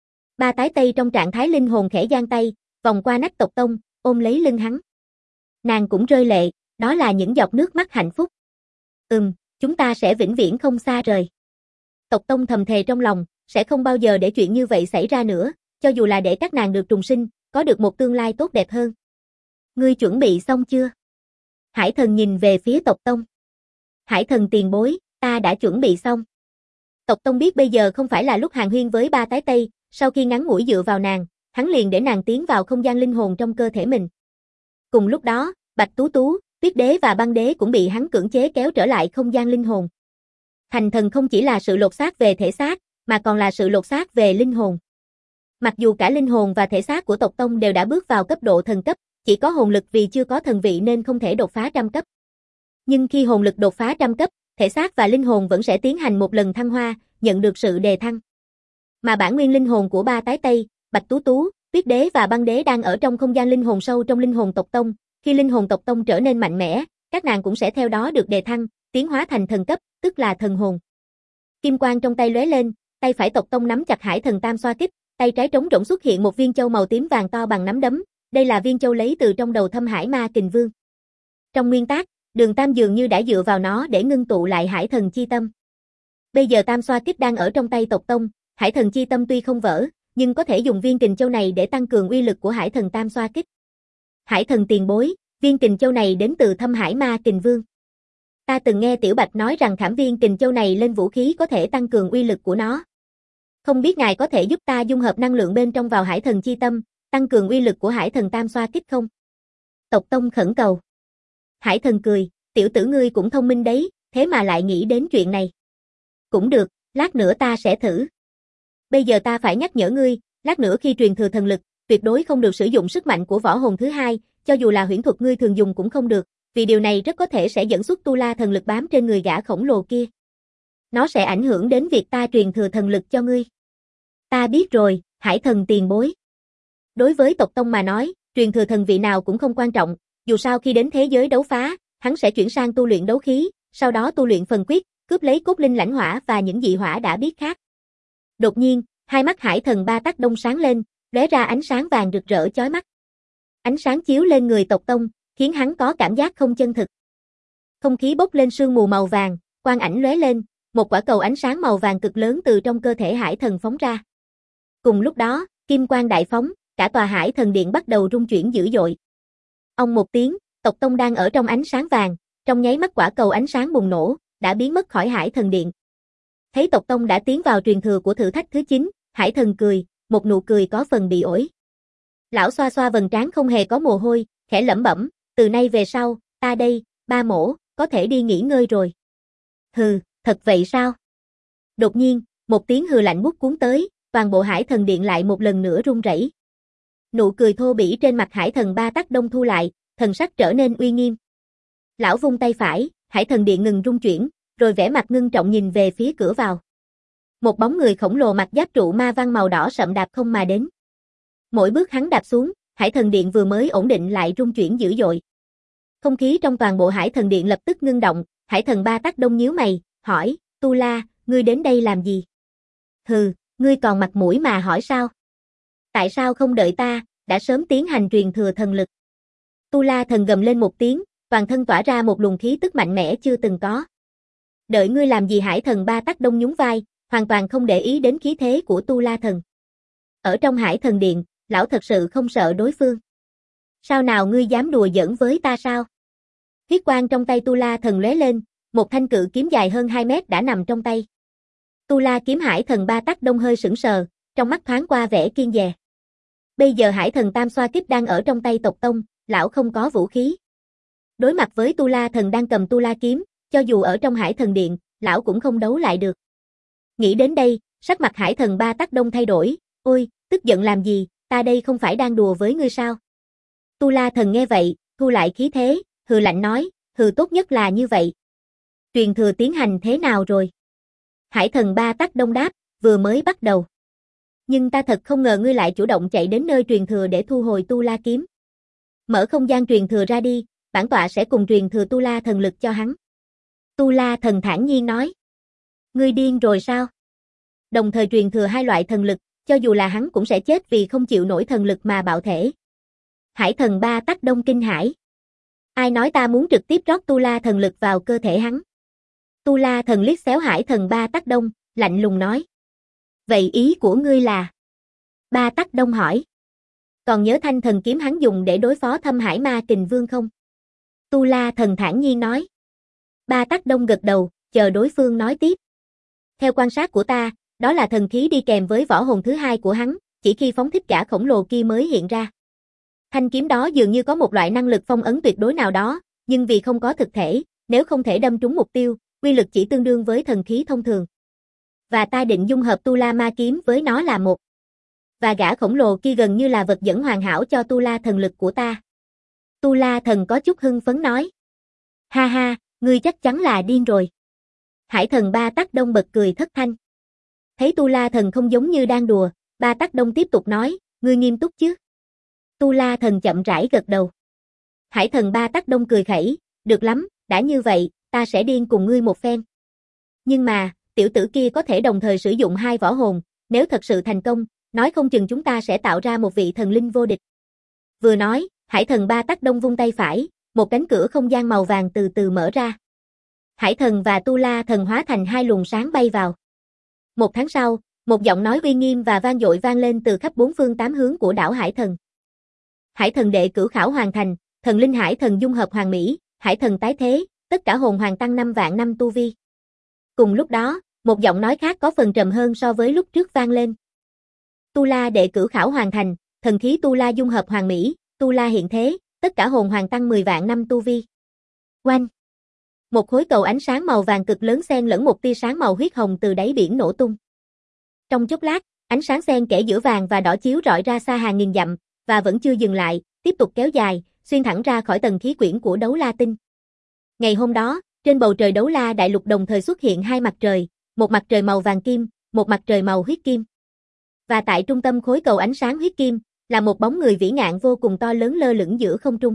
Ba Tái Tây trong trạng thái linh hồn khẽ giang tay, vòng qua nách Tộc Tông, ôm lấy lưng hắn. Nàng cũng rơi lệ, đó là những giọt nước mắt hạnh phúc. Chúng ta sẽ vĩnh viễn không xa rời. Tộc Tông thầm thề trong lòng, sẽ không bao giờ để chuyện như vậy xảy ra nữa, cho dù là để các nàng được trùng sinh, có được một tương lai tốt đẹp hơn. Ngươi chuẩn bị xong chưa? Hải Thần nhìn về phía Tộc Tông. Hải Thần tiền bối, ta đã chuẩn bị xong. Tộc Tông biết bây giờ không phải là lúc hàn huyên với Ba Tái Tây, sau khi ngắn ngủi dựa vào nàng, hắn liền để nàng tiến vào không gian linh hồn trong cơ thể mình. Cùng lúc đó, Bạch Tú Tú, Tuyết Đế và Băng Đế cũng bị hắn cưỡng chế kéo trở lại không gian linh hồn. Thành thần không chỉ là sự lột xác về thể xác, mà còn là sự lột xác về linh hồn. Mặc dù cả linh hồn và thể xác của Tộc Tông đều đã bước vào cấp độ thần cấp, chỉ có hồn lực vì chưa có thần vị nên không thể đột phá 100 cấp. Nhưng khi hồn lực đột phá 100 cấp, thể xác và linh hồn vẫn sẽ tiến hành một lần thăng hoa, nhận được sự đề thăng. Mà bản nguyên linh hồn của Ba Tái Tây, Bạch Tú Tú, Tuyết Đế và Băng Đế đang ở trong không gian linh hồn sâu trong linh hồn Tộc Tông, khi linh hồn Tộc Tông trở nên mạnh mẽ, các nàng cũng sẽ theo đó được đề thăng, tiến hóa thành thần cấp, tức là thần hồn. Kim quang trong tay lóe lên, tay phải Tộc Tông nắm chặt Hải Thần Tam Xoa Kích, tay trái trống rỗng xuất hiện một viên châu màu tím vàng to bằng nắm đấm, đây là viên châu lấy từ trong đầu Thâm Hải Ma Kình Vương. Trong nguyên tắc, Đường Tam dường như đã dựa vào nó để ngưng tụ lại Hải Thần Chi Tâm. Bây giờ Tam Xoa Kích đang ở trong tay Tộc Tông, Hải Thần Chi Tâm tuy không vỡ, nhưng có thể dùng viên kình châu này để tăng cường uy lực của Hải Thần Tam Xoa Kích. Hải Thần tiền bối, viên kình châu này đến từ Thâm Hải Ma Kình Vương. Ta từng nghe Tiểu Bạch nói rằng khảm viên kình châu này lên vũ khí có thể tăng cường uy lực của nó. Không biết ngài có thể giúp ta dung hợp năng lượng bên trong vào Hải Thần Chi Tâm, tăng cường uy lực của Hải Thần Tam Xoa Kích không? Tộc Tông khẩn cầu. Hải Thần cười, tiểu tử ngươi cũng thông minh đấy, thế mà lại nghĩ đến chuyện này. Cũng được, lát nữa ta sẽ thử. Bây giờ ta phải nhắc nhở ngươi, lát nữa khi truyền thừa thần lực, tuyệt đối không được sử dụng sức mạnh của võ hồn thứ hai, cho dù là huyễn thuật ngươi thường dùng cũng không được, vì điều này rất có thể sẽ dẫn xuất tu la thần lực bám trên người gã khổng lồ kia. Nó sẽ ảnh hưởng đến việc ta truyền thừa thần lực cho ngươi. Ta biết rồi, Hải Thần tiền bối. Đối với Tộc Tông mà nói, truyền thừa thần vị nào cũng không quan trọng, dù sao khi đến thế giới đấu phá, hắn sẽ chuyển sang tu luyện đấu khí, sau đó tu luyện phần quyết, cướp lấy cốt linh lãnh hỏa và những dị hỏa đã biết khác. Đột nhiên, hai mắt Hải Thần Ba Tác Đông sáng lên, lóe ra ánh sáng vàng rực rỡ chói mắt. Ánh sáng chiếu lên người Tộc Tông, khiến hắn có cảm giác không chân thực. Không khí bốc lên sương mù màu vàng, quang ảnh lóe lên, một quả cầu ánh sáng màu vàng cực lớn từ trong cơ thể Hải Thần phóng ra. Cùng lúc đó, kim quang đại phóng, cả tòa Hải Thần Điện bắt đầu rung chuyển dữ dội. Ong một tiếng, Tộc Tông đang ở trong ánh sáng vàng, trong nháy mắt quả cầu ánh sáng bùng nổ, đã biến mất khỏi Hải Thần Điện. Thấy Tộc Tông đã tiến vào truyền thừa của thử thách thứ 9, Hải Thần cười, một nụ cười có phần bị ổi. Lão xoa xoa vầng trán không hề có mồ hôi, khẽ lẩm bẩm, từ nay về sau, ta đây, Ba Mỗ, có thể đi nghỉ ngơi rồi. Hừ, thật vậy sao? Đột nhiên, một tiếng hừ lạnh buốt cuốn tới, toàn bộ Hải Thần Điện lại một lần nữa rung rẩy. Nụ cười thô bỉ trên mặt Hải Thần Ba Tác Đông thu lại, thần sắc trở nên uy nghiêm. Lão vung tay phải, Hải Thần Điện ngừng rung chuyển, rồi vẻ mặt ngưng trọng nhìn về phía cửa vào. Một bóng người khổng lồ mặc giáp trụ ma văn màu đỏ sậm đạp không mà đến. Mỗi bước hắn đạp xuống, Hải Thần Điện vừa mới ổn định lại rung chuyển dữ dội. Không khí trong toàn bộ Hải Thần Điện lập tức ngưng động, Hải Thần Ba Tác Đông nhíu mày, hỏi, Tu La, ngươi đến đây làm gì? Hừ, ngươi còn mặt mũi mà hỏi sao? Tại sao không đợi ta, đã sớm tiến hành truyền thừa thần lực? Tu La thần gầm lên một tiếng, toàn thân tỏa ra một luồng khí tức mạnh mẽ chưa từng có. Đợi ngươi làm gì? Hải Thần Ba Tác Đông nhún vai, hoàn toàn không để ý đến khí thế của Tu La Thần. Ở trong Hải Thần Điện, lão thật sự không sợ đối phương. Sao nào ngươi dám đùa giỡn với ta sao? Huyết quang trong tay Tu La Thần lóe lên, một thanh cự kiếm dài hơn 2 mét đã nằm trong tay. Tu La kiếm Hải Thần Ba Tắc Đông hơi sững sờ, trong mắt thoáng qua vẻ kiêng dè. Bây giờ Hải Thần Tam Xoa Kích đang ở trong tay tộc tông, lão không có vũ khí. Đối mặt với Tu La Thần đang cầm Tu La kiếm, cho dù ở trong Hải Thần Điện, lão cũng không đấu lại được. Nghĩ đến đây, sắc mặt Hải Thần Ba Tắc Đông thay đổi, ôi, tức giận làm gì, ta đây không phải đang đùa với ngươi sao? Tu La Thần nghe vậy, thu lại khí thế, hừ lạnh nói, hừ tốt nhất là như vậy. Truyền thừa tiến hành thế nào rồi? Hải Thần Ba Tắc Đông đáp, vừa mới bắt đầu. Nhưng ta thật không ngờ ngươi lại chủ động chạy đến nơi truyền thừa để thu hồi Tu La kiếm. Mở không gian truyền thừa ra đi, bản tọa sẽ cùng truyền thừa Tu La thần lực cho hắn. Tu La Thần thản nhiên nói. Ngươi điên rồi sao? Đồng thời truyền thừa hai loại thần lực, cho dù là hắn cũng sẽ chết vì không chịu nổi thần lực mà bạo thể. Hải Thần Ba Tắc Đông kinh hãi. Ai nói ta muốn trực tiếp rót Tu La thần lực vào cơ thể hắn? Tu La Thần liếc xéo Hải Thần Ba Tắc Đông, lạnh lùng nói. Vậy ý của ngươi là? Ba Tắc Đông hỏi. Còn nhớ thanh thần kiếm hắn dùng để đối phó Thâm Hải Ma Kình Vương không? Tu La Thần thản nhiên nói. Ba Tắc Đông gật đầu, chờ đối phương nói tiếp. Theo quan sát của ta, đó là thần khí đi kèm với võ hồn thứ hai của hắn, chỉ khi phóng thích gã khổng lồ kia mới hiện ra. Thanh kiếm đó dường như có một loại năng lực phong ấn tuyệt đối nào đó, nhưng vì không có thực thể, nếu không thể đâm trúng mục tiêu, uy lực chỉ tương đương với thần khí thông thường. Và ta định dung hợp Tu La ma kiếm với nó là một. Và gã khổng lồ kia gần như là vật dẫn hoàn hảo cho Tu La thần lực của ta. Tu La Thần có chút hưng phấn nói. Ha ha, ngươi chắc chắn là điên rồi. Hải Thần Ba Tắc Đông bật cười thất thanh. Thấy Tu La Thần không giống như đang đùa, Ba Tắc Đông tiếp tục nói, ngươi nghiêm túc chứ? Tu La Thần chậm rãi gật đầu. Hải Thần Ba Tắc Đông cười khẩy, được lắm, đã như vậy, ta sẽ điên cùng ngươi một phen. Nhưng mà, tiểu tử kia có thể đồng thời sử dụng hai võ hồn, nếu thật sự thành công, nói không chừng chúng ta sẽ tạo ra một vị thần linh vô địch. Vừa nói, Hải Thần Ba Tắc Đông vung tay phải, một cánh cửa không gian màu vàng từ từ mở ra. Hải Thần và Tu La Thần hóa thành hai luồng sáng bay vào. Một tháng sau, một giọng nói uy nghiêm và vang dội vang lên từ khắp bốn phương tám hướng của đảo Hải Thần. Hải Thần đệ cửu khảo hoàn thành, thần linh Hải Thần dung hợp hoàn mỹ, Hải Thần tái thế, tất cả hồn hoàng tăng 5 vạn năm tu vi. Cùng lúc đó, một giọng nói khác có phần trầm hơn so với lúc trước vang lên. Tu La đệ cửu khảo hoàn thành, thần khí Tu La dung hợp hoàn mỹ, Tu La hiện thế, tất cả hồn hoàng tăng 10 vạn năm tu vi. Oanh! Một khối cầu ánh sáng màu vàng cực lớn xen lẫn một tia sáng màu huyết hồng từ đáy biển nổ tung. Trong chốc lát, ánh sáng xen kẽ giữa vàng và đỏ chiếu rọi ra xa hàng nghìn dặm, và vẫn chưa dừng lại, tiếp tục kéo dài, xuyên thẳng ra khỏi tầng khí quyển của Đấu La Tinh. Ngày hôm đó, trên bầu trời Đấu La Đại Lục đồng thời xuất hiện hai mặt trời, một mặt trời màu vàng kim, một mặt trời màu huyết kim. Và tại trung tâm khối cầu ánh sáng huyết kim, là một bóng người vĩ ngạn vô cùng to lớn lơ lửng giữa không trung.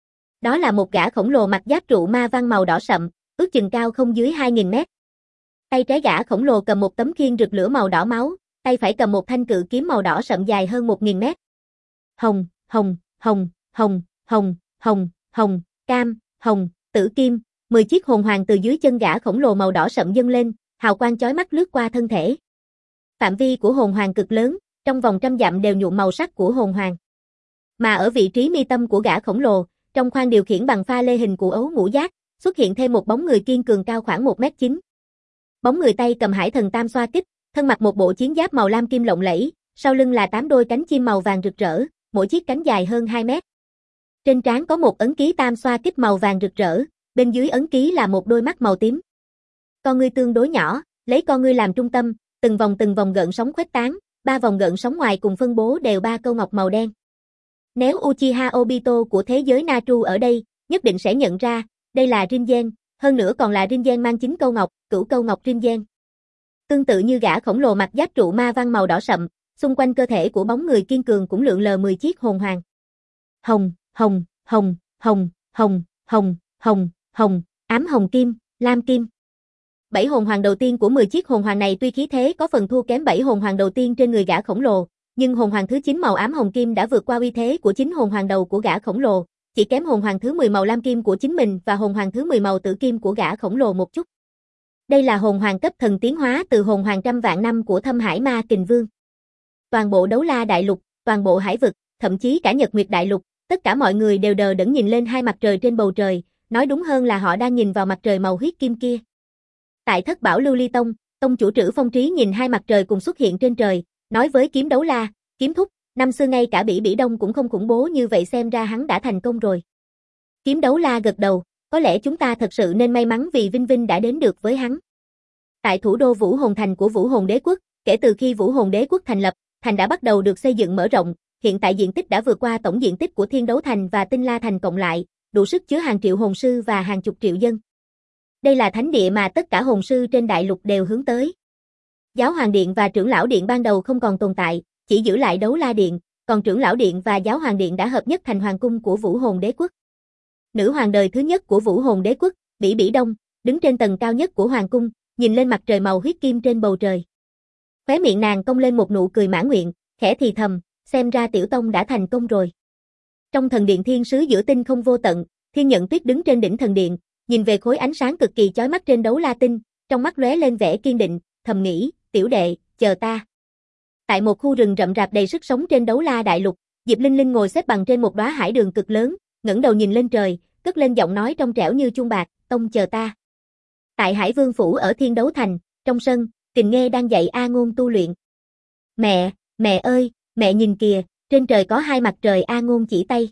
Đó là một gã khổng lồ mặc giáp trụ ma văn màu đỏ sậm, ước chừng cao không dưới 2.000 mét. Tay trái gã khổng lồ cầm một tấm khiên rực lửa màu đỏ máu, tay phải cầm một thanh cự kiếm màu đỏ sậm dài hơn 1.000 mét. Hồng, hồng, hồng, hồng, hồng, hồng, hồng, cam, hồng, tử kim, 10 chiếc hồn hoàng từ dưới chân gã khổng lồ màu đỏ sậm dâng lên, hào quang chói mắt lướt qua thân thể. Phạm vi của hồn hoàng cực lớn, trong vòng trăm dặm đều nhuộm màu sắc của hồn hoàng. Mà ở vị trí mi tâm của gã khổng lồ, trong khoang điều khiển bằng pha lê hình cụ ấu ngũ giác, xuất hiện thêm một bóng người kiên cường cao khoảng 1m9. Bóng người tay cầm Hải Thần Tam Xoa Kích, thân mặc một bộ chiến giáp màu lam kim lộng lẫy, sau lưng là 8 đôi cánh chim màu vàng rực rỡ, mỗi chiếc cánh dài hơn 2 mét. Trên trán có một ấn ký Tam Xoa Kích màu vàng rực rỡ, bên dưới ấn ký là một đôi mắt màu tím. Con ngươi tương đối nhỏ, lấy con ngươi làm trung tâm, từng vòng gợn sóng khuếch tán, 3 vòng gợn sóng ngoài cùng phân bố đều 3 câu ngọc màu đen. Nếu Uchiha Obito của thế giới Natru ở đây, nhất định sẽ nhận ra, đây là Rinzen, hơn nữa còn là Rinzen mang 9 câu ngọc, cửu câu ngọc Rinzen. Tương tự như gã khổng lồ mặc giáp trụ ma văn màu đỏ sậm, xung quanh cơ thể của bóng người kiên cường cũng lượn lờ 10 chiếc hồn hoàng. Hồng, hồng, hồng, hồng, hồng, hồng, hồng, hồng, ám hồng kim, lam kim. 7 hồn hoàng đầu tiên của 10 chiếc hồn hoàng này tuy khí thế có phần thua kém 7 hồn hoàng đầu tiên trên người gã khổng lồ, nhưng hồn hoàng thứ 9 màu ám hồng kim đã vượt qua uy thế của 9 hồn hoàng đầu của gã khổng lồ, chỉ kém hồn hoàng thứ 10 màu lam kim của chính mình và hồn hoàng thứ 10 màu tử kim của gã khổng lồ một chút. Đây là hồn hoàng cấp thần tiến hóa từ hồn hoàng trăm vạn năm của Thâm Hải Ma Kình Vương. Toàn bộ Đấu La Đại Lục, toàn bộ hải vực, thậm chí cả Nhật Nguyệt Đại Lục, tất cả mọi người đều đờ đẫn nhìn lên hai mặt trời trên bầu trời, nói đúng hơn là họ đang nhìn vào mặt trời màu huyết kim kia. Tại Thất Bảo Lưu Ly Tông, tông chủ Trữ Phong Trí nhìn hai mặt trời cùng xuất hiện trên trời, nói với Kiếm Đấu La, Kiếm thúc, năm xưa ngay cả Bỉ Đông cũng không khủng bố như vậy, xem ra hắn đã thành công rồi. Kiếm Đấu La gật đầu, có lẽ chúng ta thật sự nên may mắn vì Vinh Vinh đã đến được với hắn. Tại thủ đô Vũ Hồn Thành của Vũ Hồn Đế Quốc, kể từ khi Vũ Hồn Đế Quốc thành lập, thành đã bắt đầu được xây dựng mở rộng, hiện tại diện tích đã vượt qua tổng diện tích của Thiên Đấu Thành và Tinh La Thành cộng lại, đủ sức chứa hàng triệu hồn sư và hàng chục triệu dân. Đây là thánh địa mà tất cả hồn sư trên đại lục đều hướng tới. Giáo Hoàng Điện và Trưởng Lão Điện ban đầu không còn tồn tại, chỉ giữ lại Đấu La Điện, còn Trưởng Lão Điện và Giáo Hoàng Điện đã hợp nhất thành Hoàng cung của Vũ Hồn Đế Quốc. Nữ hoàng đời thứ nhất của Vũ Hồn Đế Quốc, Bỉ Đông, đứng trên tầng cao nhất của Hoàng cung, nhìn lên mặt trời màu huyết kim trên bầu trời. Khóe miệng nàng cong lên một nụ cười mãn nguyện, khẽ thì thầm, xem ra Tiểu Tông đã thành công rồi. Trong thần điện thiên sứ giữa tinh không vô tận, Thiên Nhận Tuyết đứng trên đỉnh thần điện, nhìn về khối ánh sáng cực kỳ chói mắt trên Đấu La Tinh, trong mắt lóe lên vẻ kiên định, thầm nghĩ, tiểu đệ, chờ ta. Tại một khu rừng rậm rạp đầy sức sống trên Đấu La Đại Lục, Diệp Linh Linh ngồi xếp bằng trên một đóa hải đường cực lớn, ngẩng đầu nhìn lên trời, cất lên giọng nói trong trẻo như chuông bạc, Tông chờ ta. Tại Hải Vương phủ ở Thiên Đấu Thành, trong sân, Kình Nghê đang dạy A Ngôn tu luyện. Mẹ ơi, mẹ nhìn kìa, trên trời có hai mặt trời, A Ngôn chỉ tay.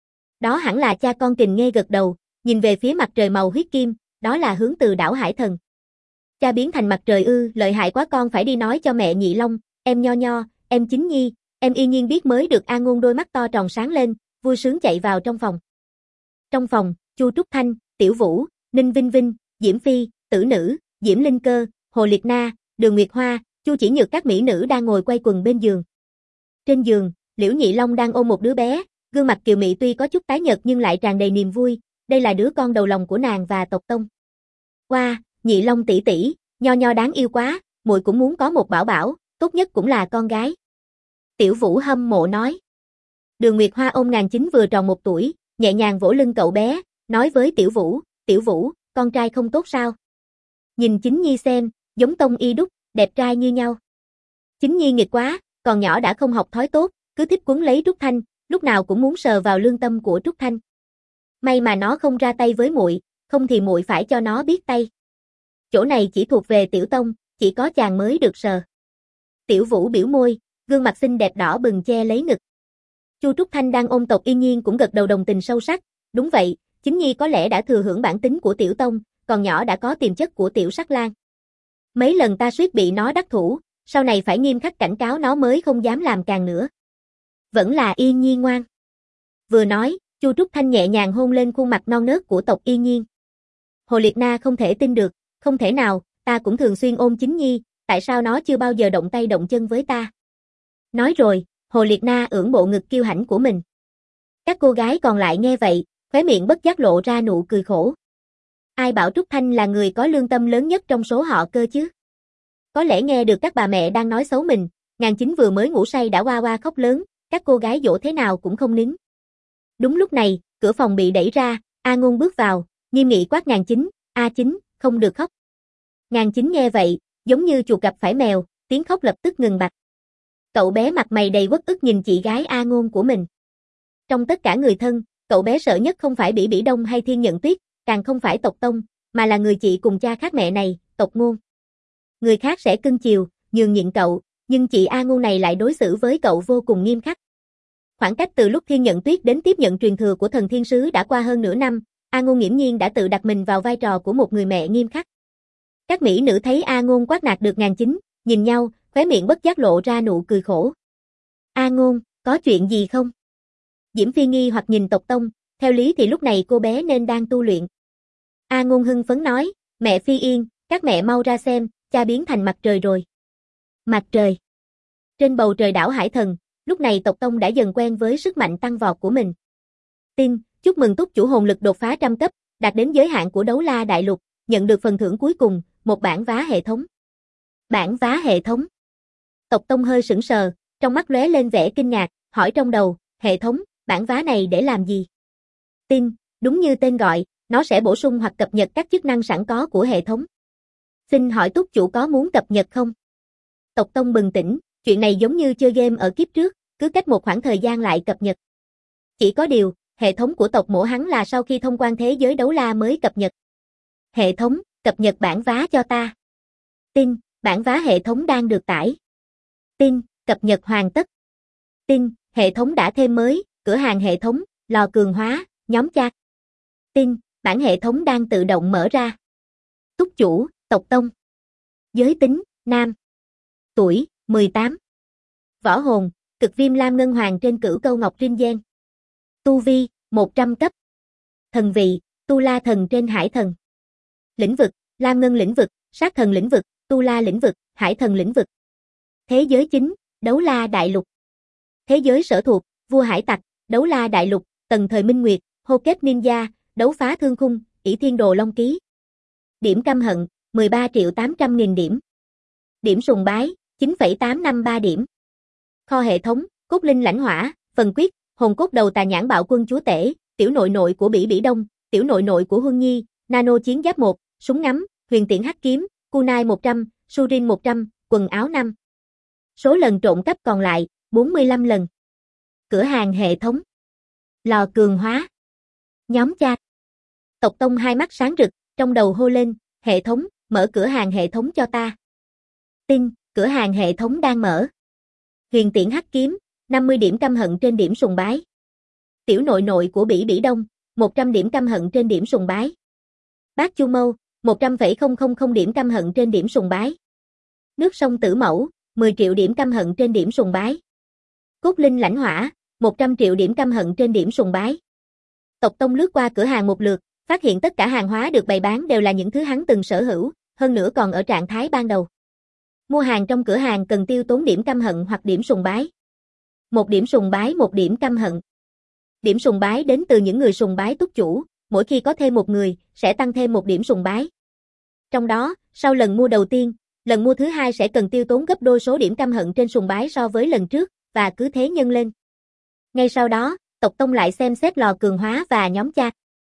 Đó hẳn là cha con. Kình Nghê gật đầu, nhìn về phía mặt trời màu huyết kim, đó là hướng từ đảo Hải Thần. Cha biến thành mặt trời ư, lợi hại quá, con phải đi nói cho mẹ Nhị Long, em Nho, em Chính Nhi, em y nhiên biết mới được. A Ngôn đôi mắt to tròn sáng lên, vui sướng chạy vào trong phòng. Trong phòng, Chu Trúc Thanh, Tiểu Vũ, Ninh Vinh Vinh, Diễm Phi, Tử Nữ, Diễm Linh Cơ, Hồ Liệt Na, Đường Nguyệt Hoa, Chu Chỉ Nhược các mỹ nữ đang ngồi quay quần bên giường. Trên giường, Liễu Nhị Long đang ôm một đứa bé, gương mặt kiều mị tuy có chút tái nhợt nhưng lại tràn đầy niềm vui, đây là đứa con đầu lòng của nàng và tộc Tông. Wow, Nhị Long tỷ tỷ, Nho đáng yêu quá, muội cũng muốn có một bảo bảo, tốt nhất cũng là con gái. Tiểu Vũ hâm mộ nói. Đường Nguyệt Hoa ôm Ngàn Chính vừa tròn 1 tuổi, nhẹ nhàng vỗ lưng cậu bé, nói với Tiểu Vũ, con trai không tốt sao? Nhìn Chính Nhi xem, giống Tông y đúc, đẹp trai như nhau. Chính Nhi nghịch quá, còn nhỏ đã không học thói tốt, cứ thích quấn lấy Trúc Thanh, lúc nào cũng muốn sờ vào lương tâm của Trúc Thanh. May mà nó không ra tay với muội, không thì muội phải cho nó biết tay. Chỗ này chỉ thuộc về Tiểu Tông, chỉ có chàng mới được sờ. Tiểu Vũ biểu môi, gương mặt xinh đẹp đỏ bừng che lấy ngực. Chu Trúc Thanh đang ôm Tộc Yên Nhiên cũng gật đầu đồng tình sâu sắc, đúng vậy, Chính Nhi có lẽ đã thừa hưởng bản tính của Tiểu Tông, còn nhỏ đã có tiềm chất của Tiểu Sắc Lang. Mấy lần ta suýt bị nó đắc thủ, sau này phải nghiêm khắc cảnh cáo nó mới không dám làm càng nữa. Vẫn là Yên Nhiên ngoan. Vừa nói, Chu Trúc Thanh nhẹ nhàng hôn lên khuôn mặt non nớt của Tộc Yên Nhiên. Hồ Liệt Na không thể tin được, không thể nào, ta cũng thường xuyên ôm Chính Nhi, tại sao nó chưa bao giờ động tay động chân với ta? Nói rồi, Hồ Liệt Na ưỡn bộ ngực kiêu hãnh của mình. Các cô gái còn lại nghe vậy, khóe miệng bất giác lộ ra nụ cười khổ. Ai bảo Trúc Thanh là người có lương tâm lớn nhất trong số họ cơ chứ? Có lẽ nghe được các bà mẹ đang nói xấu mình, Ngàn Chính vừa mới ngủ say đã oa khóc lớn, các cô gái dỗ thế nào cũng không nín. Đúng lúc này, cửa phòng bị đẩy ra, A Ngôn bước vào, nghiêm nghị quát Ngàn Chính, A Chính, không được khóc. Ngàn Chính nghe vậy, giống như chuột gặp phải mèo, tiếng khóc lập tức ngừng bặt. Cậu bé mặt mày đầy uất ức nhìn chị gái A Ngôn của mình. Trong tất cả người thân, cậu bé sợ nhất không phải Bỉ Đông hay Thiên Nhận Tuyết, càng không phải Tộc Tông, mà là người chị cùng cha khác mẹ này, Tộc Ngôn. Người khác sẽ cưng chiều, nhường nhịn cậu, nhưng chị A Ngôn này lại đối xử với cậu vô cùng nghiêm khắc. Khoảng cách từ lúc Thiên Nhận Tuyết đến tiếp nhận truyền thừa của thần thiên sứ đã qua hơn nửa năm, A Ngôn nghiễm nhiên đã tự đặt mình vào vai trò của một người mẹ nghiêm khắc. Các mỹ nữ thấy A Ngôn quát nạt được Ngàn Chính, nhìn nhau, khóe miệng bất giác lộ ra nụ cười khổ. A Ngôn, có chuyện gì không? Diễm Phi nghi hoặc nhìn Tộc Tông, theo lý thì lúc này cô bé nên đang tu luyện. A Ngôn hưng phấn nói, mẹ Phi Yên, các mẹ mau ra xem, cha biến thành mặt trời rồi. Mặt trời. Trên bầu trời đảo Hải Thần, lúc này Tộc Tông đã dần quen với sức mạnh tăng vọt của mình. Tin, chúc mừng túc chủ hồn lực đột phá 100 cấp, đạt đến giới hạn của Đấu La Đại Lục, nhận được phần thưởng cuối cùng, một bản vá hệ thống. Bản vá hệ thống. Tộc Tông hơi sững sờ, trong mắt lóe lên vẻ kinh ngạc, hỏi trong đầu, hệ thống, bản vá này để làm gì? Tin, đúng như tên gọi, nó sẽ bổ sung hoặc cập nhật các chức năng sẵn có của hệ thống. Xin hỏi túc chủ có muốn cập nhật không? Tộc Tông bừng tỉnh, chuyện này giống như chơi game ở kiếp trước, cứ cách một khoảng thời gian lại cập nhật. Chỉ có điều, hệ thống của tộc mổ hắn là sau khi thông quan thế giới đấu la mới cập nhật. Hệ thống, cập nhật bản vá cho ta. Tin, bản vá hệ thống đang được tải. Tin, cập nhật hoàn tất. Tin, hệ thống đã thêm mới, cửa hàng hệ thống, lò cường hóa, nhóm chat. Tin, bản hệ thống đang tự động mở ra. Túc chủ, tộc Tông. Giới tính, nam. Tuổi, 18. Võ hồn, cực viêm lam ngân hoàng trên cửu câu ngọc trinh gen. Tu vi, 100 cấp. Thần vị, tu la thần trên hải thần. Lĩnh vực, lam ngân lĩnh vực, sát thần lĩnh vực, tu la lĩnh vực, hải thần lĩnh vực. Thế giới chính, đấu la đại lục. Thế giới sở thuộc, vua hải tặc, đấu la đại lục, tầng thời minh nguyệt, hô kết ninja, đấu phá thương khung, ỷ thiên đồ long ký. Điểm căm hận, 13.800.000 điểm. Điểm sùng bái, 9,853 điểm. Kho hệ thống, cốt linh lãnh hỏa, phần quyết, hồn cốt đầu tà nhãn bạo quân chúa tể, tiểu nội nội của Bỉ Bỉ Đông, tiểu nội nội của Huân Nhi, nano chiến giáp 1, súng ngắm, huyền tiễn hắc kiếm, kunai 100, surin 100, quần áo 5. Số lần trộn cấp còn lại, 45 lần. Cửa hàng hệ thống. Lò cường hóa. Nhóm chat. Tộc Tông hai mắt sáng rực, trong đầu hô lên, hệ thống, mở cửa hàng hệ thống cho ta. Tin, cửa hàng hệ thống đang mở. Huyền tiễn hắc kiếm, 50 điểm căm hận trên điểm sùng bái. Tiểu nội nội của Bỉ Bỉ Đông, 100 điểm căm hận trên điểm sùng bái. Bác Chu Mâu, 100,000 điểm căm hận trên điểm sùng bái. Nước sông Tử Mẫu, 10 triệu điểm căm hận trên điểm sùng bái. Cốt linh lãnh hỏa, 100 triệu điểm căm hận trên điểm sùng bái. Tộc Tông lướt qua cửa hàng một lượt, phát hiện tất cả hàng hóa được bày bán đều là những thứ hắn từng sở hữu, hơn nữa còn ở trạng thái ban đầu. Mua hàng trong cửa hàng cần tiêu tốn điểm căm hận hoặc điểm sùng bái. Một điểm sùng bái, một điểm căm hận. Điểm sùng bái đến từ những người sùng bái túc chủ, mỗi khi có thêm một người, sẽ tăng thêm một điểm sùng bái. Trong đó, sau lần mua đầu tiên, lần mua thứ hai sẽ cần tiêu tốn gấp đôi số điểm căm hận trên sùng bái so với lần trước, và cứ thế nhân lên. Ngay sau đó, Tộc Tông lại xem xét lò cường hóa và nhóm chat.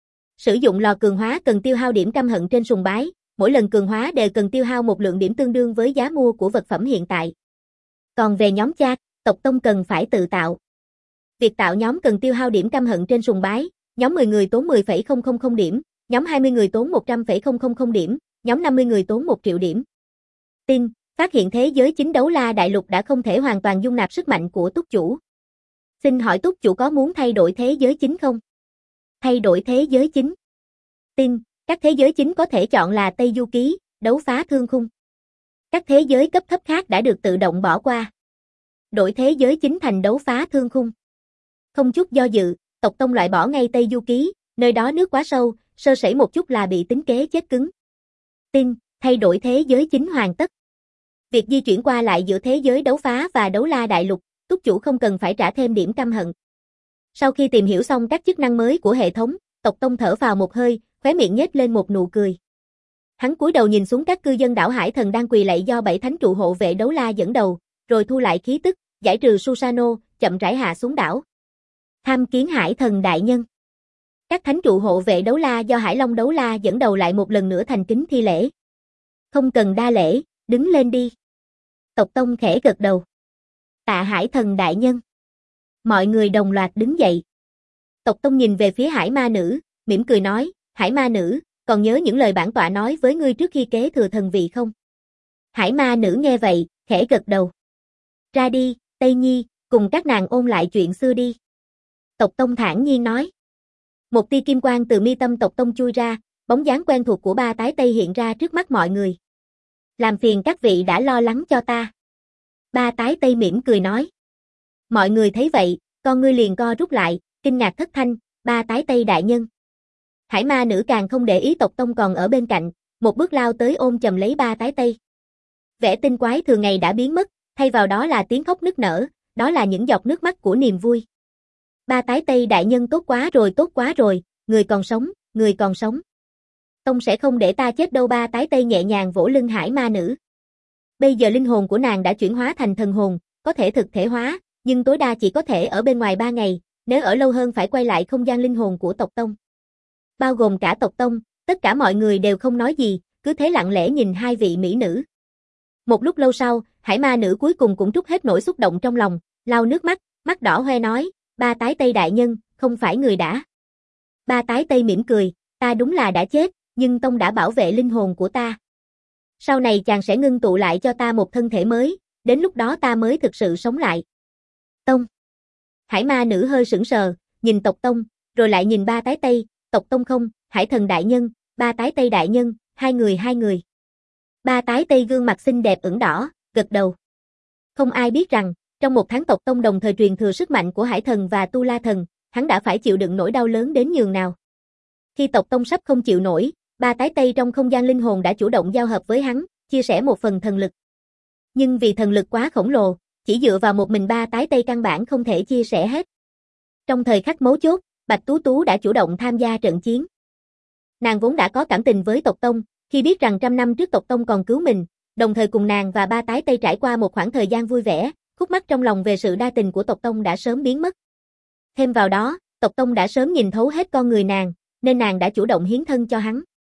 Sử dụng lò cường hóa cần tiêu hao điểm căm hận trên sùng bái, mỗi lần cường hóa đều cần tiêu hao một lượng điểm tương đương với giá mua của vật phẩm hiện tại. Còn về nhóm chat, Tộc Tông cần phải tự tạo. Việc tạo nhóm cần tiêu hao điểm căm hận trên sùng bái, nhóm 10 người tốn 10,000 điểm, nhóm 20 người tốn 100,000 điểm, nhóm 50 người tốn 1 triệu điểm. Tin, phát hiện thế giới chính đấu la đại lục đã không thể hoàn toàn dung nạp sức mạnh của túc chủ. Xin hỏi túc chủ có muốn thay đổi thế giới chính không? Thay đổi thế giới chính. Tin, các thế giới chính có thể chọn là Tây Du Ký, đấu phá thương khung. Các thế giới cấp thấp khác đã được tự động bỏ qua. Đổi thế giới chính thành đấu phá thương khung. Không chút do dự, Tộc Tông loại bỏ ngay Tây Du Ký, nơi đó nước quá sâu, sơ sẩy một chút là bị tính kế chết cứng. Tin, thay đổi thế giới chính hoàn tất. Việc di chuyển qua lại giữa thế giới đấu phá và đấu la đại lục, túc chủ không cần phải trả thêm điểm căm hận. Sau khi tìm hiểu xong các chức năng mới của hệ thống, Tộc Tông thở phào một hơi, khóe miệng nhếch lên một nụ cười. Hắn cúi đầu nhìn xuống các cư dân đảo Hải Thần đang quỳ lạy do 7 thánh trụ hộ vệ đấu la dẫn đầu, rồi thu lại khí tức, giải trừ Susano, chậm rãi hạ xuống đảo. Tham kiến Hải Thần đại nhân. Các thánh trụ hộ vệ đấu la do Hải Long đấu la dẫn đầu lại một lần nữa thành kính thi lễ. Không cần đa lễ, đứng lên đi. Tộc Tông khẽ gật đầu. Tạ Hải Thần đại nhân. Mọi người đồng loạt đứng dậy. Tộc Tông nhìn về phía Hải Ma Nữ, mỉm cười nói, Hải Ma Nữ, còn nhớ những lời bản tọa nói với ngươi trước khi kế thừa thần vị không? Hải Ma Nữ nghe vậy, khẽ gật đầu. Ra đi, Tây Nhi, cùng các nàng ôn lại chuyện xưa đi. Tộc Tông thản nhiên nói. Một tia kim quang từ mi tâm Tộc Tông chui ra, bóng dáng quen thuộc của ba tái Tây hiện ra trước mắt mọi người. Làm phiền các vị đã lo lắng cho ta. Ba tái Tây mỉm cười nói. Mọi người thấy vậy, con ngươi liền co rút lại, kinh ngạc thất thanh, ba tái Tây đại nhân. Hải Ma Nữ càng không để ý Tộc Tông còn ở bên cạnh, một bước lao tới ôm chầm lấy ba tái Tây. Vẻ tinh quái thường ngày đã biến mất, thay vào đó là tiếng khóc nức nở, đó là những giọt nước mắt của niềm vui. Ba tái Tây đại nhân tốt quá rồi, người còn sống, người còn sống. Tông sẽ không để ta chết đâu. Ba tái Tây nhẹ nhàng vỗ lưng Hải Ma Nữ. Bây giờ linh hồn của nàng đã chuyển hóa thành thần hồn, có thể thực thể hóa, nhưng tối đa chỉ có thể ở bên ngoài 3 ngày, nếu ở lâu hơn phải quay lại không gian linh hồn của Tộc Tông. Bao gồm cả Tộc Tông, tất cả mọi người đều không nói gì, cứ thế lặng lẽ nhìn hai vị mỹ nữ. Một lúc lâu sau, hải ma nữ cuối cùng cũng trút hết nỗi xúc động trong lòng, lau nước mắt, mắt đỏ hoe nói, Ba Tái Tây đại nhân, không phải người đã. Ba Tái Tây mỉm cười, ta đúng là đã chết, nhưng Tông đã bảo vệ linh hồn của ta. Sau này chàng sẽ ngưng tụ lại cho ta một thân thể mới, đến lúc đó ta mới thực sự sống lại. Tông. Hải ma nữ hơi sững sờ, nhìn tộc Tông, rồi lại nhìn Ba Tái Tây, tộc Tông không, Hải thần đại nhân, Ba Tái Tây đại nhân, hai người. Ba Tái Tây gương mặt xinh đẹp ửng đỏ, gật đầu. Không ai biết rằng, trong một tháng tộc Tông đồng thời truyền thừa sức mạnh của Hải thần và Tu La thần, hắn đã phải chịu đựng nỗi đau lớn đến nhường nào. Khi tộc Tông sắp không chịu nổi, Ba Tái Tây trong không gian linh hồn đã chủ động giao hợp với hắn, chia sẻ một phần thần lực. Nhưng vì thần lực quá khổng lồ, chỉ dựa vào một mình Ba Tái Tây căn bản không thể chia sẻ hết. Trong thời khắc mấu chốt, Bạch Tú Tú đã chủ động tham gia trận chiến. Nàng vốn đã có cảm tình với tộc Tông, khi biết rằng 100 năm trước tộc Tông còn cứu mình, đồng thời cùng nàng và Ba Tái Tây trải qua một khoảng thời gian vui vẻ, khúc mắc trong lòng về sự đa tình của tộc Tông đã sớm biến mất. Thêm vào đó, tộc Tông đã sớm nhìn thấu hết con người nàng, nên nàng đã chủ động hiến thân cho hắn.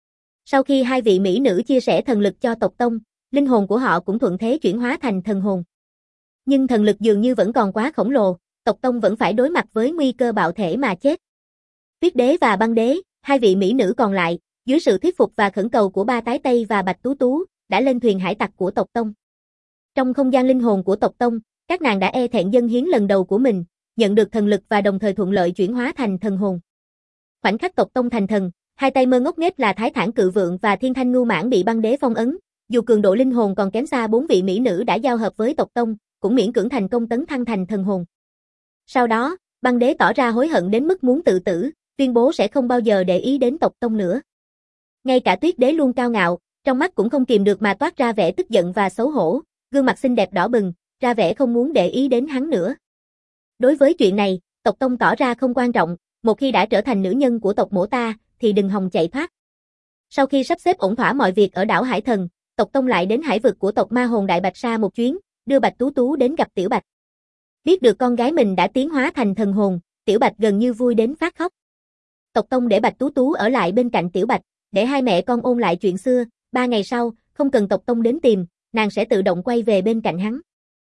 Sau khi hai vị mỹ nữ chia sẻ thần lực cho tộc Tông, linh hồn của họ cũng thuận thế chuyển hóa thành thần hồn. Nhưng thần lực dường như vẫn còn quá khổng lồ, tộc Tông vẫn phải đối mặt với nguy cơ bạo thể mà chết. Tuyết Đế và Băng Đế, hai vị mỹ nữ còn lại, dưới sự thuyết phục và khẩn cầu của Ba Tái Tây và Bạch Tú Tú, đã lên thuyền hải tặc của tộc Tông. Trong không gian linh hồn của tộc Tông, các nàng đã e thẹn dâng hiến lần đầu của mình, nhận được thần lực và đồng thời thuận lợi chuyển hóa thành thần hồn. Khoảnh khắc tộc Tông thành thần, hai tay mơ ngốc nghếch là Thái Thản Cự Vượng và Thiên Thanh Ngưu Mãn bị Băng Đế phong ấn, dù cường độ linh hồn còn kém xa bốn vị mỹ nữ đã giao hợp với tộc Tông, cũng miễn cưỡng thành công tấn thăng thành thần hồn. Sau đó, Băng Đế tỏ ra hối hận đến mức muốn tự tử, tuyên bố sẽ không bao giờ để ý đến tộc Tông nữa. Ngay cả Tuyết Đế luôn cao ngạo, trong mắt cũng không kìm được mà toát ra vẻ tức giận và xấu hổ, gương mặt xinh đẹp đỏ bừng, ra vẻ không muốn để ý đến hắn nữa. Đối với chuyện này, tộc Tông tỏ ra không quan trọng, một khi đã trở thành nữ nhân của tộc mỗ ta, thì đừng hòng chạy thoát. Sau khi sắp xếp ổn thỏa mọi việc ở đảo Hải Thần, tộc Tông lại đến hải vực của tộc Ma Hồn Đại Bạch Sa một chuyến, đưa Bạch Tú Tú đến gặp Tiểu Bạch. Biết được con gái mình đã tiến hóa thành thần hồn, Tiểu Bạch gần như vui đến phát khóc. Tộc Tông để Bạch Tú Tú ở lại bên cạnh Tiểu Bạch, để hai mẹ con ôn lại chuyện xưa, 3 ngày sau, không cần tộc Tông đến tìm, nàng sẽ tự động quay về bên cạnh hắn.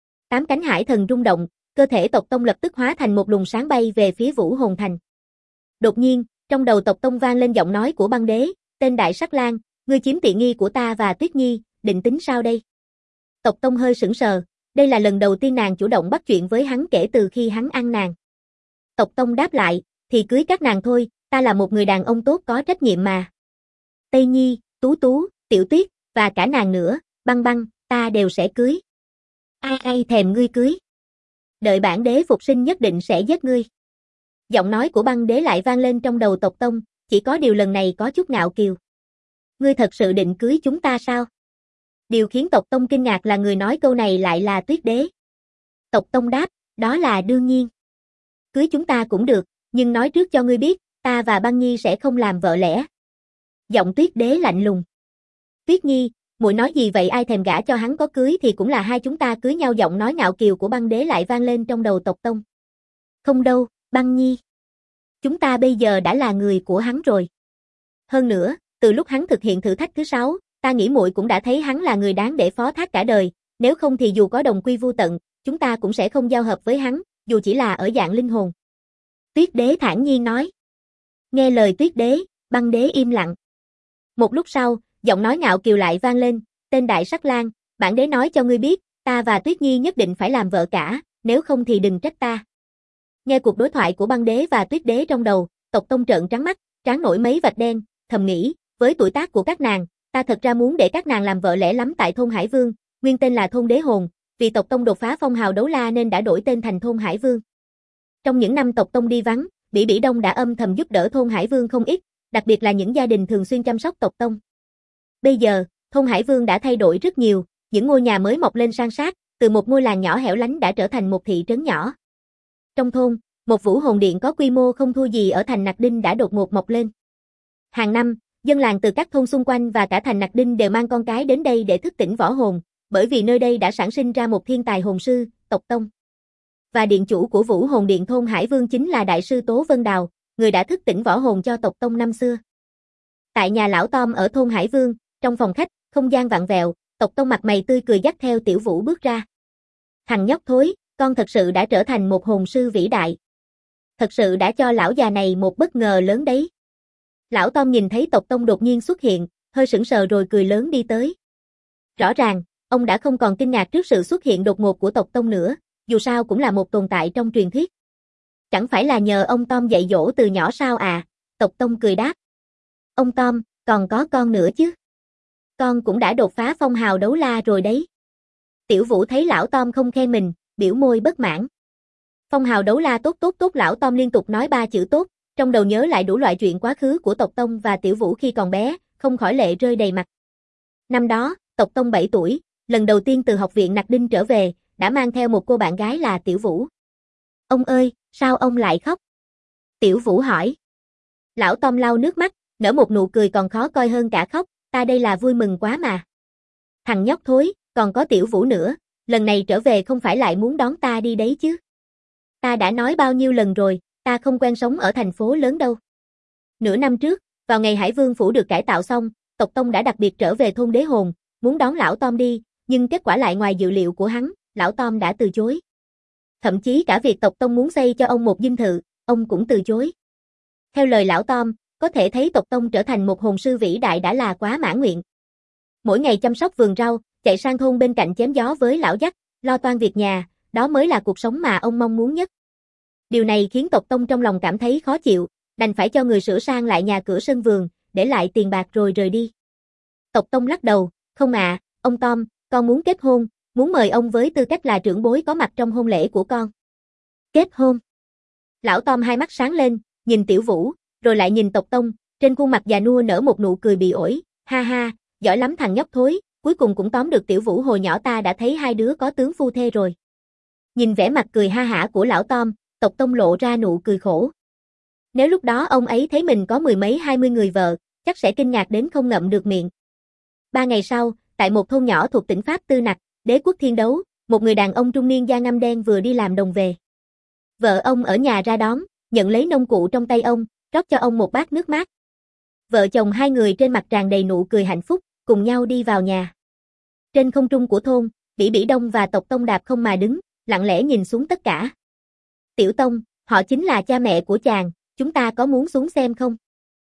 8 cánh hải thần rung động, cơ thể tộc Tông lập tức hóa thành một luồng sáng bay về phía Vũ Hồn Thành. Đột nhiên, trong đầu tộc Tông vang lên giọng nói của Băng Đế, tên Đại Sắc Lang, ngươi chiếm tiện nghi của ta và Tuyết Nhi, định tính sao đây? Tộc Tông hơi sững sờ, đây là lần đầu tiên nàng chủ động bắt chuyện với hắn kể từ khi hắn ăn nàng. Tộc Tông đáp lại, thì cưới các nàng thôi, ta là một người đàn ông tốt có trách nhiệm mà. Tây Nhi, Tú Tú, Tiểu Tuyết, và cả nàng nữa, Băng Băng, ta đều sẽ cưới. Ai thèm ngươi cưới. Đợi bản đế phục sinh nhất định sẽ giết ngươi. Giọng nói của Băng Đế lại vang lên trong đầu tộc Tông, chỉ có điều lần này có chút ngạo kiều. Ngươi thật sự định cưới chúng ta sao? Điều khiến tộc Tông kinh ngạc là người nói câu này lại là Tuyết Đế. Tộc Tông đáp, đó là đương nhiên. Cưới chúng ta cũng được, nhưng nói trước cho ngươi biết, ta và Băng Nhi sẽ không làm vợ lẽ. Giọng Tuyết Đế lạnh lùng. Tuyết Nhi, muội nói gì vậy, ai thèm gả cho hắn, có cưới thì cũng là hai chúng ta cưới nhau. Giọng nói ngạo kiều của Băng Đế lại vang lên trong đầu tộc Tông. Không đâu, Băng Nhi. Chúng ta bây giờ đã là người của hắn rồi. Hơn nữa, từ lúc hắn thực hiện thử thách thứ 6, ta nghĩ muội cũng đã thấy hắn là người đáng để phó thác cả đời, nếu không thì dù có đồng quy vu tận, chúng ta cũng sẽ không giao hợp với hắn, dù chỉ là ở dạng linh hồn. Tuyết Đế thản nhiên nói. Nghe lời Tuyết Đế, Băng Đế im lặng. Một lúc sau, giọng nói ngạo kiều lại vang lên, tên Đại Sắc Lang, bản đế nói cho ngươi biết, ta và Tuyết Nhi nhất định phải làm vợ cả, nếu không thì đừng trách ta. Nghe cuộc đối thoại của Băng Đế và Tuyết Đế trong đầu, tộc Tông trợn trắng mắt, trán nổi mấy vạch đen, thầm nghĩ, với tuổi tác của các nàng, ta thật ra muốn để các nàng làm vợ lẽ lắm. Tại thôn Hải Vương, nguyên tên là thôn Đế Hồn, vì tộc Tông đột phá phong hào đấu la nên đã đổi tên thành thôn Hải Vương. Trong những năm tộc Tông đi vắng, Bỉ Bỉ Đông đã âm thầm giúp đỡ thôn Hải Vương không ít, đặc biệt là những gia đình thường xuyên chăm sóc tộc Tông. Bây giờ, thôn Hải Vương đã thay đổi rất nhiều, những ngôi nhà mới mọc lên san sát, từ một ngôi làng nhỏ hẻo lánh đã trở thành một thị trấn nhỏ. Trong thôn, một vũ hồn điện có quy mô không thua gì ở thành Nặc Đinh đã đột ngột mọc lên. Hàng năm, dân làng từ các thôn xung quanh và cả thành Nặc Đinh đều mang con cái đến đây để thức tỉnh võ hồn, bởi vì nơi đây đã sản sinh ra một thiên tài hồn sư, tộc Tông. Và điện chủ của vũ hồn điện thôn Hải Vương chính là đại sư Tố Vân Đào, người đã thức tỉnh võ hồn cho tộc Tông năm xưa. Tại nhà lão Tom ở thôn Hải Vương, Trong phòng khách, không gian vặn vẹo, Tộc Tông mặt mày tươi cười dắt theo Tiểu Vũ bước ra. Thằng nhóc thối, con thật sự đã trở thành một hồn sư vĩ đại. Thật sự đã cho lão già này một bất ngờ lớn đấy. Lão Tom nhìn thấy Tộc Tông đột nhiên xuất hiện, hơi sững sờ rồi cười lớn đi tới. Rõ ràng, ông đã không còn kinh ngạc trước sự xuất hiện đột ngột của Tộc Tông nữa, dù sao cũng là một tồn tại trong truyền thuyết. Chẳng phải là nhờ ông Tom dạy dỗ từ nhỏ sao à? Tộc Tông cười đáp. Ông Tom, còn có con nữa chứ? Con cũng đã đột phá phong hào đấu la rồi đấy. Tiểu Vũ thấy lão Tom không khen mình, biểu môi bất mãn. Phong hào đấu la tốt tốt tốt, lão Tom liên tục nói 3 chữ tốt, trong đầu nhớ lại đủ loại chuyện quá khứ của Tộc Tông và Tiểu Vũ khi còn bé, không khỏi lệ rơi đầy mặt. Năm đó, Tộc Tông 7 tuổi, lần đầu tiên từ học viện Nặc Đinh trở về, đã mang theo một cô bạn gái là Tiểu Vũ. Ông ơi, sao ông lại khóc? Tiểu Vũ hỏi. Lão Tom lau nước mắt, nở một nụ cười còn khó coi hơn cả khóc, ta đây là vui mừng quá mà. Thằng nhóc thối, còn có Tiểu Vũ nữa, lần này trở về không phải lại muốn đón ta đi đấy chứ? Ta đã nói bao nhiêu lần rồi, ta không quen sống ở thành phố lớn đâu. Nửa năm trước, vào ngày Hải Vương Phủ được cải tạo xong, Tộc Tông đã đặc biệt trở về thôn Đế Hồn, muốn đón lão Tom đi, nhưng kết quả lại ngoài dự liệu của hắn, lão Tom đã từ chối. Thậm chí cả việc Tộc Tông muốn xây cho ông một dinh thự, ông cũng từ chối. Theo lời lão Tom, có thể thấy Tộc Tông trở thành một hồn sư vĩ đại đã là quá mãn nguyện. Mỗi ngày chăm sóc vườn rau, chạy sang thôn bên cạnh chém gió với lão dắt, lo toan việc nhà, đó mới là cuộc sống mà ông mong muốn nhất. Điều này khiến Tộc Tông trong lòng cảm thấy khó chịu, đành phải cho người sửa sang lại nhà cửa sân vườn, để lại tiền bạc rồi rời đi. Tộc Tông lắc đầu, không ạ, ông Tom, con muốn kết hôn, muốn mời ông với tư cách là trưởng bối có mặt trong hôn lễ của con. Kết hôn? Lão Tom hai mắt sáng lên, nhìn Tiểu Vũ, rồi lại nhìn Tộc Tông, trên khuôn mặt già nua nở một nụ cười bị ổi, ha ha, giỏi lắm thằng nhóc thối, cuối cùng cũng tóm được Tiểu Vũ, hồi nhỏ ta đã thấy hai đứa có tướng phu thê rồi. Nhìn vẻ mặt cười ha hả của lão Tom, Tộc Tông lộ ra nụ cười khổ. Nếu lúc đó ông ấy thấy mình có 10 mấy 20 người vợ, chắc sẽ kinh ngạc đến không ngậm được miệng. 3 ngày sau, tại một thôn nhỏ thuộc tỉnh Pháp Tư Nặc, đế quốc Thiên Đấu, một người đàn ông trung niên da ngăm đen vừa đi làm đồng về. Vợ ông ở nhà ra đón, nhận lấy nông cụ trong tay ông, rót cho ông một bát nước mát. Vợ chồng hai người trên mặt tràn đầy nụ cười hạnh phúc, cùng nhau đi vào nhà. Trên không trung của thôn, Bỉ Bỉ Đông và Tộc Tông đạp không mà đứng, lặng lẽ nhìn xuống tất cả. Tiểu Tông, họ chính là cha mẹ của chàng, chúng ta có muốn xuống xem không?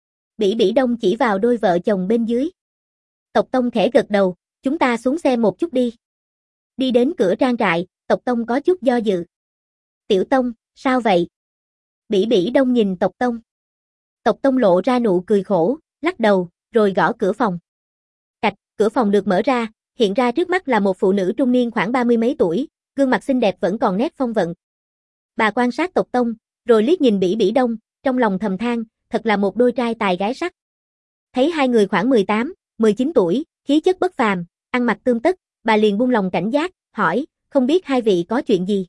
Bỉ Bỉ Đông chỉ vào đôi vợ chồng bên dưới. Tộc Tông khẽ gật đầu, chúng ta xuống xem một chút đi. Đi đến cửa trang trại, Tộc Tông có chút do dự. Tiểu Tông, sao vậy? Bỉ Bỉ Đông nhìn Tộc Tông. Tộc Tông lộ ra nụ cười khổ, lắc đầu, rồi gõ cửa phòng. Cạch, cửa phòng được mở ra, hiện ra trước mắt là một phụ nữ trung niên khoảng 30 mấy tuổi, gương mặt xinh đẹp vẫn còn nét phong vận. Bà quan sát Tộc Tông, rồi liếc nhìn Bỉ Bỉ Đông, trong lòng thầm than, thật là một đôi trai tài gái sắc. Thấy hai người khoảng 18, 19 tuổi, khí chất bất phàm, ăn mặc tươm tất, bà liền buông lòng cảnh giác, hỏi, không biết hai vị có chuyện gì?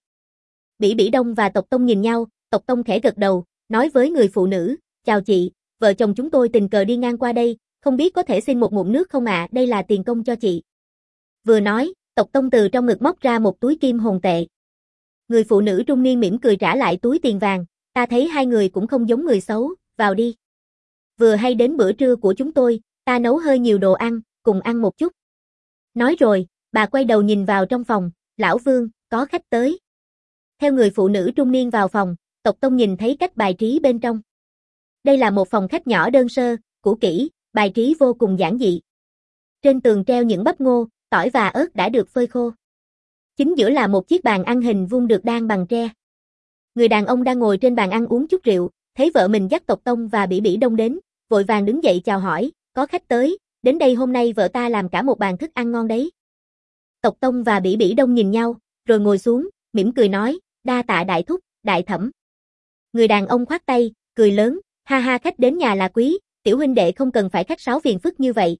Bỉ Bỉ Đông và Tộc Tông nhìn nhau, Tộc Tông khẽ gật đầu, nói với người phụ nữ, chào chị, vợ chồng chúng tôi tình cờ đi ngang qua đây, không biết có thể xin một ngụm nước không ạ, đây là tiền công cho chị. Vừa nói, Tộc Tông từ trong ngực móc ra một túi kim hồn tệ. Người phụ nữ trung niên mỉm cười trả lại túi tiền vàng, ta thấy hai người cũng không giống người xấu, vào đi. Vừa hay đến bữa trưa của chúng tôi, ta nấu hơi nhiều đồ ăn, cùng ăn một chút. Nói rồi, bà quay đầu nhìn vào trong phòng, lão Vương, có khách tới. Theo người phụ nữ trung niên vào phòng, Tộc Tông nhìn thấy cách bài trí bên trong. Đây là một phòng khách nhỏ đơn sơ, cũ kỹ, bài trí vô cùng giản dị. Trên tường treo những bắp ngô, tỏi và ớt đã được phơi khô. Chính giữa là một chiếc bàn ăn hình vuông được đan bằng tre. Người đàn ông đang ngồi trên bàn ăn uống chút rượu, thấy vợ mình dắt Tộc Tông và Bỉ Bỉ Đông đến, vội vàng đứng dậy chào hỏi, có khách tới, đến đây hôm nay vợ ta làm cả một bàn thức ăn ngon đấy. Tộc Tông và Bỉ Bỉ Đông nhìn nhau, rồi ngồi xuống, mỉm cười nói, đa tạ đại thúc, đại thẩm. Người đàn ông khoát tay, cười lớn, ha ha, khách đến nhà là quý, tiểu huynh đệ không cần phải khách sáo phiền phức như vậy.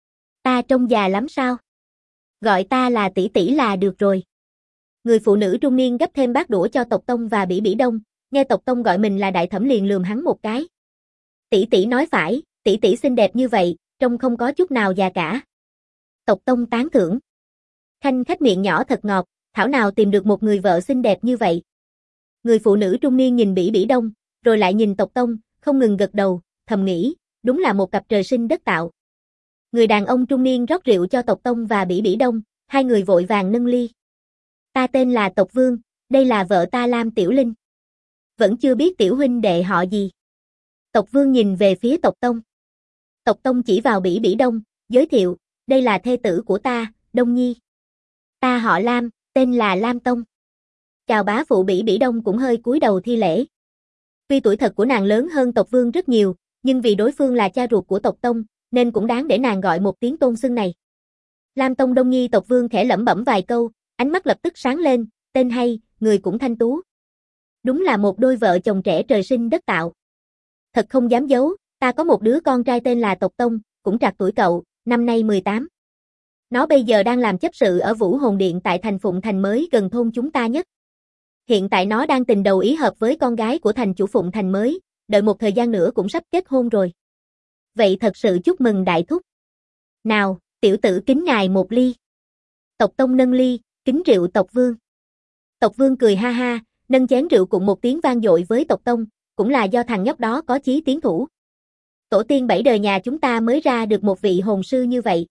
Ta trông già lắm sao? Gọi ta là tỷ tỷ là được rồi. Người phụ nữ trung niên gấp thêm bát đũa cho Tộc Tông và Bỉ Bỉ Đông, nghe Tộc Tông gọi mình là đại thẩm liền lườm hắn một cái. Tỷ tỷ nói phải, tỷ tỷ xinh đẹp như vậy, trông không có chút nào già cả. Tộc Tông tán thưởng. Khanh khách miệng nhỏ thật ngọt, thảo nào tìm được một người vợ xinh đẹp như vậy. Người phụ nữ trung niên nhìn Bỉ Bỉ Đông, rồi lại nhìn Tộc Tông, không ngừng gật đầu, thầm nghĩ, đúng là một cặp trời sinh đất tạo. Người đàn ông trung niên rót rượu cho Tộc Tông và Bỉ Bỉ Đông, hai người vội vàng nâng ly. Ta tên là Tộc Vương, đây là vợ ta Lam Tiểu Linh. Vẫn chưa biết tiểu huynh đệ họ gì. Tộc Vương nhìn về phía Tộc Tông. Tộc Tông chỉ vào Bỉ Bỉ Đông, giới thiệu, đây là thê tử của ta, Đông Nhi. Ta họ Lam, tên là Lam Tông. Chào bá phụ. Bỉ Bỉ Đông cũng hơi cúi đầu thi lễ. Tuy tuổi thật của nàng lớn hơn Tộc Vương rất nhiều, nhưng vì đối phương là cha ruột của Tộc Tông, nên cũng đáng để nàng gọi một tiếng tôn xưng này. Lam Tông Đông Nhi. Tộc Vương khẽ lẩm bẩm vài câu, ánh mắt lập tức sáng lên, tên hay, người cũng thanh tú. Đúng là một đôi vợ chồng trẻ trời sinh đất tạo. Thật không dám giấu, ta có một đứa con trai tên là Tộc Tông, cũng trạc tuổi cậu, năm nay 18. Nó bây giờ đang làm chấp sự ở Vũ Hồn Điện tại thành Phụng Thành mới gần thôn chúng ta nhất. Hiện tại nó đang tình đầu ý hợp với con gái của thành chủ Phụng Thành mới, đợi một thời gian nữa cũng sắp kết hôn rồi. Vậy thật sự chúc mừng đại thúc. Nào, tiểu tử kính ngài một ly. Tộc Tông nâng ly, kính rượu Tộc Vương. Tộc Vương cười ha ha, nâng chén rượu cùng một tiếng vang dội với Tộc Tông, cũng là do thằng nhóc đó có chí tiến thủ. Tổ tiên 7 đời nhà chúng ta mới ra được một vị hồn sư như vậy.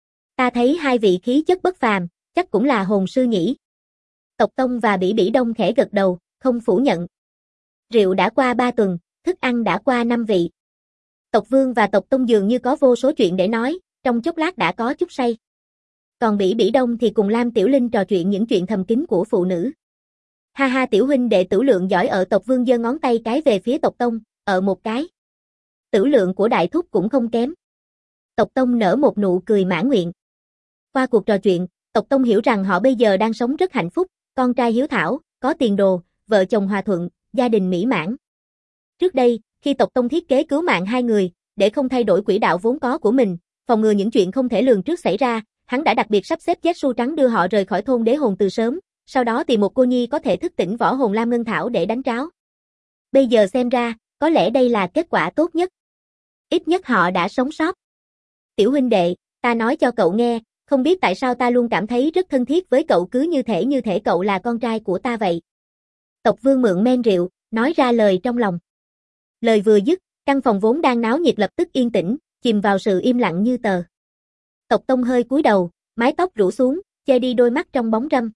Ta thấy hai vị khí chất bất phàm, chắc cũng là hồn sư nhỉ. Tộc Tông và Bỉ Bỉ Đông khẽ gật đầu, không phủ nhận. Rượu đã qua 3 tuần, thức ăn đã qua 5 vị. Tộc Vương và Tộc Tông dường như có vô số chuyện để nói, trong chốc lát đã có chút say. Còn Bỉ Bỉ Đông thì cùng Lam Tiểu Linh trò chuyện những chuyện thầm kín của phụ nữ. Ha ha, tiểu huynh đệ Tửu Lượng giỏi. Ở Tộc Vương giơ ngón tay cái về phía Tộc Tông, ở một cái. Tửu Lượng của đại thúc cũng không kém. Tộc Tông nở một nụ cười mãn nguyện. Qua cuộc trò chuyện, Tộc Tông hiểu rằng họ bây giờ đang sống rất hạnh phúc, con trai hiếu thảo, có tiền đồ, vợ chồng hòa thuận, gia đình mỹ mãn. Trước đây, khi Tộc Tông thiết kế cứu mạng hai người, để không thay đổi quỹ đạo vốn có của mình, phòng ngừa những chuyện không thể lường trước xảy ra, hắn đã đặc biệt sắp xếp Zetsu trắng đưa họ rời khỏi thôn đế hồn từ sớm, sau đó tìm một cô nhi có thể thức tỉnh võ hồn Lam Ngân Thảo để đánh tráo. Bây giờ xem ra, có lẽ đây là kết quả tốt nhất. Ít nhất họ đã sống sót. Tiểu huynh đệ, ta nói cho cậu nghe, không biết tại sao ta luôn cảm thấy rất thân thiết với cậu, cứ như thể cậu là con trai của ta vậy. Tộc Vương mượn men rượu, nói ra lời trong lòng. Lời vừa dứt, căn phòng vốn đang náo nhiệt lập tức yên tĩnh, chìm vào sự im lặng như tờ. Tộc Tông hơi cúi đầu, mái tóc rủ xuống, che đi đôi mắt trong bóng râm.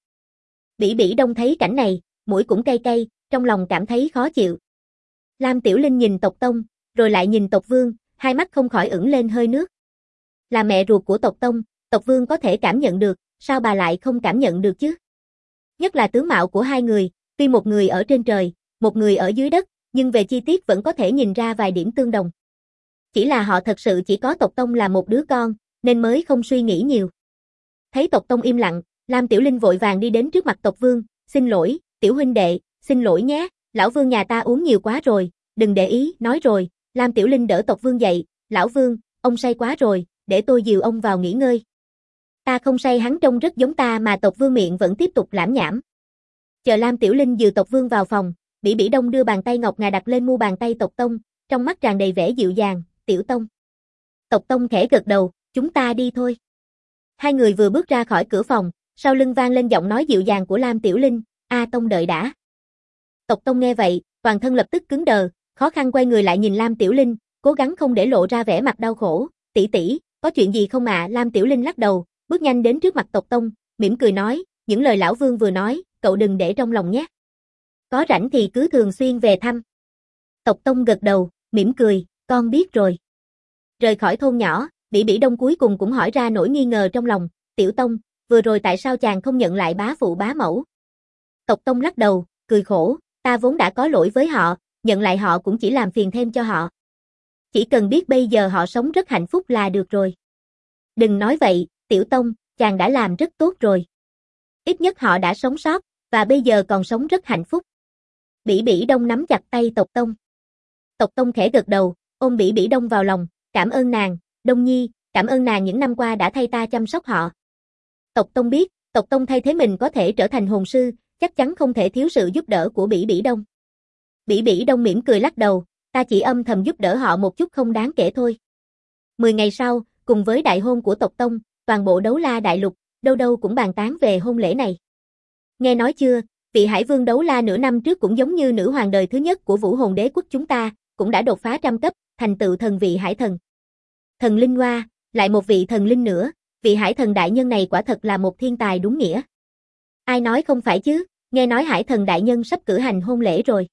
Bỉ Bỉ Đông thấy cảnh này, mũi cũng cay cay, trong lòng cảm thấy khó chịu. Lam Tiểu Linh nhìn Tộc Tông, rồi lại nhìn Tộc Vương, hai mắt không khỏi ửng lên hơi nước. Là mẹ ruột của Tộc Tông, Tộc Vương có thể cảm nhận được, sao bà lại không cảm nhận được chứ? Nhất là tướng mạo của hai người, tuy một người ở trên trời, một người ở dưới đất, nhưng về chi tiết vẫn có thể nhìn ra vài điểm tương đồng. Chỉ là họ thật sự chỉ có Tộc Tông là một đứa con, nên mới không suy nghĩ nhiều. Thấy Tộc Tông im lặng, Lam Tiểu Linh vội vàng đi đến trước mặt Tộc Vương, xin lỗi, tiểu huynh đệ, xin lỗi nhé, lão Vương nhà ta uống nhiều quá rồi, đừng để ý, nói rồi. Lam Tiểu Linh đỡ Tộc Vương dậy, lão Vương, ông say quá rồi, để tôi dìu ông vào nghỉ ngơi. Ta không say, hắn trông rất giống ta mà. Tộc Vương miệng vẫn tiếp tục lảm nhảm. Chờ Lam Tiểu Linh dìu Tộc Vương vào phòng, Bỉ Bỉ Đông đưa bàn tay ngọc ngà đặt lên mu bàn tay Tộc Tông, trong mắt tràn đầy vẻ dịu dàng, tiểu Tông. Tộc Tông khẽ gật đầu, chúng ta đi thôi. Hai người vừa bước ra khỏi cửa phòng, sau lưng vang lên giọng nói dịu dàng của Lam Tiểu Linh, A Tông đợi đã. Tộc Tông nghe vậy, toàn thân lập tức cứng đờ, khó khăn quay người lại nhìn Lam Tiểu Linh, cố gắng không để lộ ra vẻ mặt đau khổ, tỷ tỷ, có chuyện gì không ạ? Lam Tiểu Linh lắc đầu, bước nhanh đến trước mặt Tộc Tông, mỉm cười nói, những lời lão Vương vừa nói, cậu đừng để trong lòng nhé. Có rảnh thì cứ thường xuyên về thăm. Tộc Tông gật đầu, mỉm cười, con biết rồi. Rời khỏi thôn nhỏ, Bỉ Bỉ Đông cuối cùng cũng hỏi ra nỗi nghi ngờ trong lòng, tiểu Tông, vừa rồi tại sao chàng không nhận lại bá phụ bá mẫu? Tộc Tông lắc đầu, cười khổ, ta vốn đã có lỗi với họ, nhận lại họ cũng chỉ làm phiền thêm cho họ. Chỉ cần biết bây giờ họ sống rất hạnh phúc là được rồi. Đừng nói vậy, tiểu Tông, chàng đã làm rất tốt rồi. Ít nhất họ đã sống sót, và bây giờ còn sống rất hạnh phúc. Bỉ Bỉ Đông nắm chặt tay Tộc Tông. Tộc Tông khẽ gật đầu, ôm Bỉ Bỉ Đông vào lòng, cảm ơn nàng, Đông Nhi, cảm ơn nàng những năm qua đã thay ta chăm sóc họ. Tộc Tông biết, Tộc Tông thay thế mình có thể trở thành hồn sư, chắc chắn không thể thiếu sự giúp đỡ của Bỉ Bỉ Đông. Bỉ Bỉ Đông mỉm cười lắc đầu, ta chỉ âm thầm giúp đỡ họ một chút không đáng kể thôi. 10 ngày sau, cùng với đại hôn của Tộc Tông, toàn bộ Đấu La Đại Lục, đâu đâu cũng bàn tán về hôn lễ này. Nghe nói chưa, vị Hải Vương Đấu La nửa năm trước cũng giống như nữ hoàng đời thứ nhất của Vũ Hồn Đế quốc chúng ta, cũng đã đột phá trăm cấp, thành tựu thần vị Hải Thần. Thần Linh Hoa, Lại một vị thần linh nữa, vị hải thần đại nhân này quả thật là một thiên tài đúng nghĩa. Ai nói không phải chứ, nghe nói hải thần đại nhân sắp cử hành hôn lễ rồi.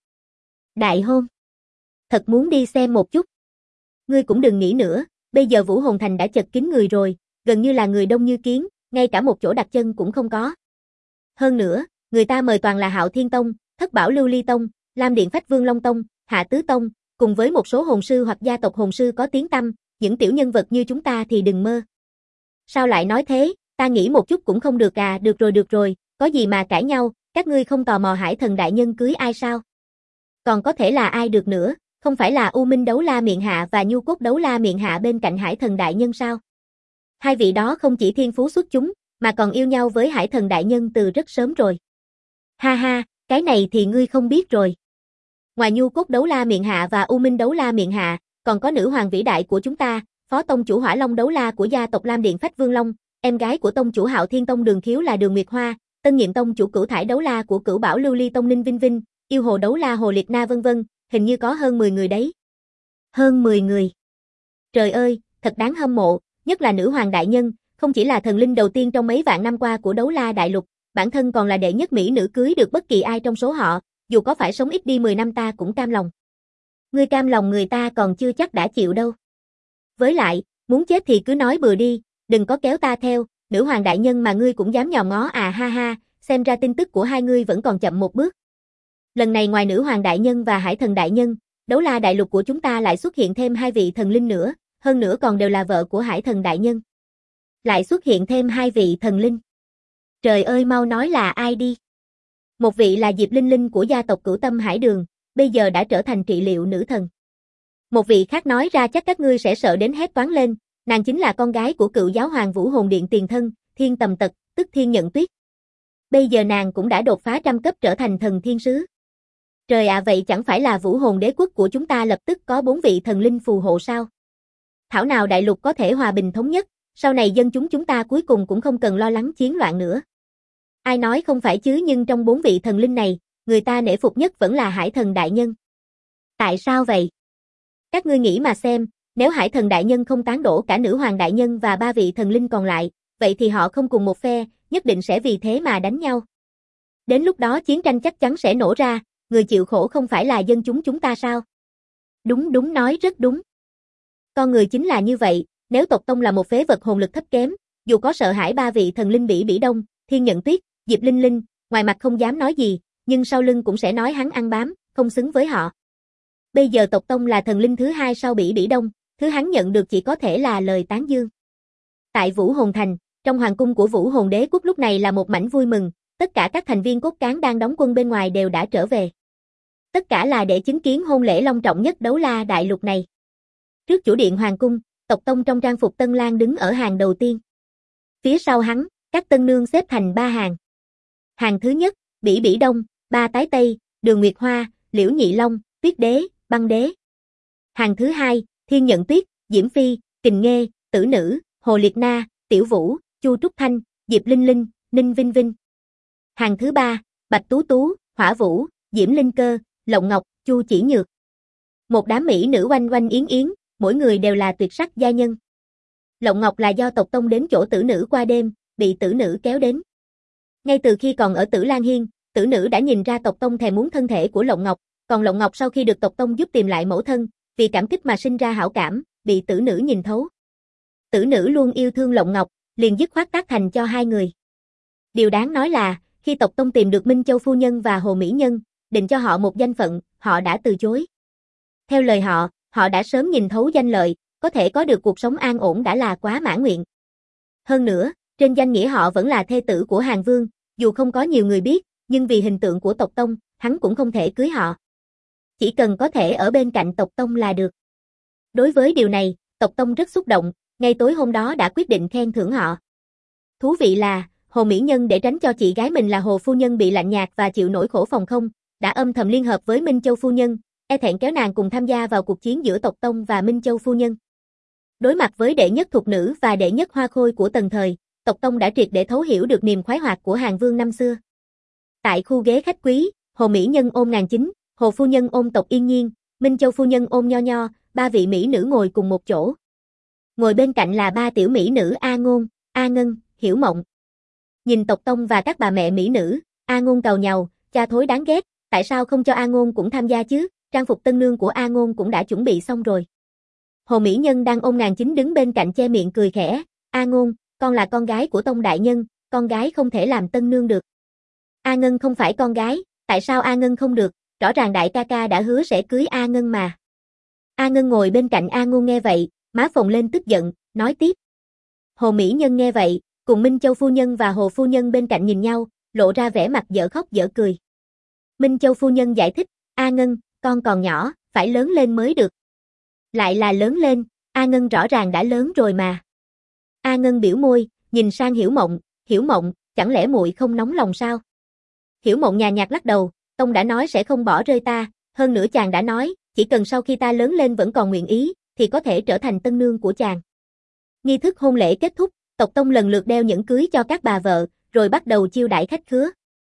Đại hôn? Thật muốn đi xem một chút. Ngươi cũng đừng nghĩ nữa, bây giờ Vũ Hồn Thành đã chật kín người rồi, gần như là người đông như kiến, ngay cả một chỗ đặt chân cũng không có. Hơn nữa, người ta mời toàn là Hạo Thiên Tông, Thất Bảo Lưu Ly Tông, Lam Điện Phách Vương Long Tông, Hạ Tứ Tông, cùng với một số hồn sư hoặc gia tộc hồn sư có tiếng tăm, những tiểu nhân vật như chúng ta thì đừng mơ. Sao lại nói thế, ta nghĩ một chút cũng không được à, được rồi, có gì mà cãi nhau, các ngươi không tò mò hải thần đại nhân cưới ai sao? Còn có thể là ai được nữa, không phải là U Minh Đấu La Miện Hạ và Nhu Cốt Đấu La Miện Hạ bên cạnh hải thần đại nhân sao? Hai vị đó không chỉ thiên phú xuất chúng, mà còn yêu nhau với hải thần đại nhân từ rất sớm rồi. Ha ha, cái này thì ngươi không biết rồi. Ngoài Nhu Cốt Đấu La Miện Hạ và U Minh Đấu La Miện Hạ, còn có nữ hoàng vĩ đại của chúng ta, phó tông chủ Hỏa Long Đấu La của gia tộc Lam Điện Phách Vương Long, em gái của tông chủ Hạo Thiên Tông Đường Khiếu là Đường Nguyệt Hoa, tân nhiệm tông chủ Cửu Thải Đấu La của Cửu Bảo Lưu Ly Tông Ninh Vinh Vinh, yêu hồ Đấu La Hồ Liệt Na vân vân, hình như có hơn 10 người đấy. Hơn 10 người. Trời ơi, thật đáng hâm mộ, nhất là nữ hoàng đại nhân, không chỉ là thần linh đầu tiên trong mấy vạn năm qua của Đấu La Đại Lục, bản thân còn là đệ nhất mỹ nữ cưới được bất kỳ ai trong số họ, dù có phải sống ít đi 10 năm ta cũng cam lòng. Ngươi cam lòng người ta còn chưa chắc đã chịu đâu. Với lại, muốn chết thì cứ nói bừa đi, đừng có kéo ta theo, nữ hoàng đại nhân mà ngươi cũng dám nhòm ngó à ha ha, xem ra tin tức của hai ngươi vẫn còn chậm một bước. Lần này ngoài nữ hoàng đại nhân và hải thần đại nhân, Đấu La Đại Lục của chúng ta lại xuất hiện thêm hai vị thần linh nữa, hơn nữa còn đều là vợ của hải thần đại nhân. Lại xuất hiện thêm hai vị thần linh. Trời ơi mau nói là ai đi. Một vị là Diệp Linh Linh của gia tộc Cửu Tâm Hải Đường, bây giờ đã trở thành trị liệu nữ thần. Một vị khác nói ra chắc các ngươi sẽ sợ đến hét toáng lên, nàng chính là con gái của cựu giáo hoàng Vũ Hồn Điện tiền thân, Thiên Tầm Tật, tức Thiên Nhận Tuyết. Bây giờ nàng cũng đã đột phá trăm cấp trở thành thần thiên sứ. Trời ạ, vậy chẳng phải là Vũ Hồn Đế quốc của chúng ta lập tức có 4 vị thần linh phù hộ sao? Thảo nào đại lục có thể hòa bình thống nhất, sau này dân chúng ta cuối cùng cũng không cần lo lắng chiến loạn nữa. Ai nói không phải chứ, nhưng trong 4 vị thần linh này, người ta nể phục nhất vẫn là hải thần đại nhân. Tại sao vậy? Các ngươi nghĩ mà xem, nếu hải thần đại nhân không tán đổ cả nữ hoàng đại nhân và 3 vị thần linh còn lại, vậy thì họ không cùng một phe, nhất định sẽ vì thế mà đánh nhau. Đến lúc đó chiến tranh chắc chắn sẽ nổ ra, người chịu khổ không phải là dân chúng ta sao? Đúng nói rất đúng. Con người chính là như vậy, nếu tộc tông là một phế vật hồn lực thấp kém, dù có sợ hãi 3 vị thần linh Bỉ Đông, Thiên Nhận Tuyết, Diệp Linh Linh, ngoài mặt không dám nói gì, nhưng sau lưng cũng sẽ nói hắn ăn bám, không xứng với họ. Bây giờ tộc tông là thần linh thứ hai sau Bỉ Đông, thứ hắn nhận được chỉ có thể là lời tán dương. Tại Vũ Hồn Thành, trong hoàng cung của Vũ Hồn Đế quốc lúc này là một mảnh vui mừng, tất cả các thành viên cốt cán đang đóng quân bên ngoài đều đã trở về. Tất cả là để chứng kiến hôn lễ long trọng nhất Đấu La Đại Lục này. Trước chủ điện hoàng cung, tộc tông trong trang phục tân lang đứng ở hàng đầu tiên. Phía sau hắn, các tân nương xếp thành 3 hàng. Hàng thứ nhất, Bỉ Đông, Ba Tái Tây, Đường Nguyệt Hoa, Liễu Nhị Long, Tuyết Đế, Băng Đế. Hàng thứ hai, Thiên Nhận Tuyết, Diễm Phi, Kình Nghê, Tử Nữ, Hồ Liệt Na, Tiểu Vũ, Chu Trúc Thanh, Diệp Linh Linh, Ninh Vinh Vinh. Hàng thứ ba, Bạch Tú Tú, Hỏa Vũ, Diễm Linh Cơ, Lộng Ngọc, Chu Chỉ Nhược. Một đám mỹ nữ oanh oanh yến yến, mỗi người đều là tuyệt sắc gia nhân. Lộng Ngọc là do tộc tông đến chỗ Tử Nữ qua đêm, bị Tử Nữ kéo đến. Ngay từ khi còn ở Tử Lan Hiên, Tử Nữ đã nhìn ra tộc tông thèm muốn thân thể của Lộng Ngọc, còn Lộng Ngọc sau khi được tộc tông giúp tìm lại mẫu thân, vì cảm kích mà sinh ra hảo cảm, bị Tử Nữ nhìn thấu. Tử Nữ luôn yêu thương Lộng Ngọc, liền dứt khoát tác thành cho hai người. Điều đáng nói là, khi tộc tông tìm được Minh Châu phu nhân và Hồ Mỹ Nhân, định cho họ một danh phận, họ đã từ chối. Theo lời họ đã sớm nhìn thấu danh lợi, có thể có được cuộc sống an ổn đã là quá mãn nguyện. Hơn nữa, trên danh nghĩa họ vẫn là thê tử của Hàn Vương, dù không có nhiều người biết, nhưng vì hình tượng của tộc tông, hắn cũng không thể cưới họ. Chỉ cần có thể ở bên cạnh tộc tông là được. Đối với điều này, tộc tông rất xúc động, ngay tối hôm đó đã quyết định khen thưởng họ. Thú vị là, Hồ Mỹ Nhân để tránh cho chị gái mình là Hồ phu nhân bị lạnh nhạt và chịu nỗi khổ phòng không, đã âm thầm liên hợp với Minh Châu phu nhân, e thẹn kéo nàng cùng tham gia vào cuộc chiến giữa tộc tông và Minh Châu phu nhân. Đối mặt với đệ nhất thục nữ và đệ nhất hoa khôi của tần thời, tộc tông đã triệt để thấu hiểu được niềm khoái hoạt của Hàn Vương năm xưa. Tại khu ghế khách quý, Hồ Mỹ Nhân ôm nàng chính, Hồ phu nhân ôm tộc Yên Nhiên, Minh Châu phu nhân ôm Nho Nho, 3 vị mỹ nữ ngồi cùng một chỗ. Ngồi bên cạnh là ba tiểu mỹ nữ A Ngôn, A Ngân, Hiểu Mộng. Nhìn Tộc Tông và các bà mẹ mỹ nữ, A Ngôn càu nhàu, cha thối đáng ghét, tại sao không cho A Ngôn cũng tham gia chứ, trang phục tân nương của A Ngôn cũng đã chuẩn bị xong rồi. Hồ Mỹ Nhân đang ôm nàng chính đứng bên cạnh che miệng cười khẽ, A Ngôn, con là con gái của Tông đại nhân, con gái không thể làm tân nương được. A Ngân không phải con gái, tại sao A Ngân không được, rõ ràng đại ca ca đã hứa sẽ cưới A Ngân mà. A Ngân ngồi bên cạnh A Ngôn nghe vậy, má phồng lên tức giận, nói tiếp. Hồ Mỹ Nhân nghe vậy, cùng Minh Châu phu nhân và Hồ phu nhân bên cạnh nhìn nhau, lộ ra vẻ mặt dở khóc dở cười. Minh Châu phu nhân giải thích, A Ngân, con còn nhỏ, phải lớn lên mới được. Lại là lớn lên, A Ngân rõ ràng đã lớn rồi mà. A Ngân biểu môi, nhìn sang Hiểu Mộng, chẳng lẽ muội không nóng lòng sao? Hiểu Mộng nhàn nhạt lắc đầu, Tông đã nói sẽ không bỏ rơi ta, hơn nữa chàng đã nói, chỉ cần sau khi ta lớn lên vẫn còn nguyện ý, thì có thể trở thành tân nương của chàng. Nghi thức hôn lễ kết thúc, Tộc Tông lần lượt đeo nhẫn cưới cho các bà vợ, rồi bắt đầu chiêu đãi khách khứa.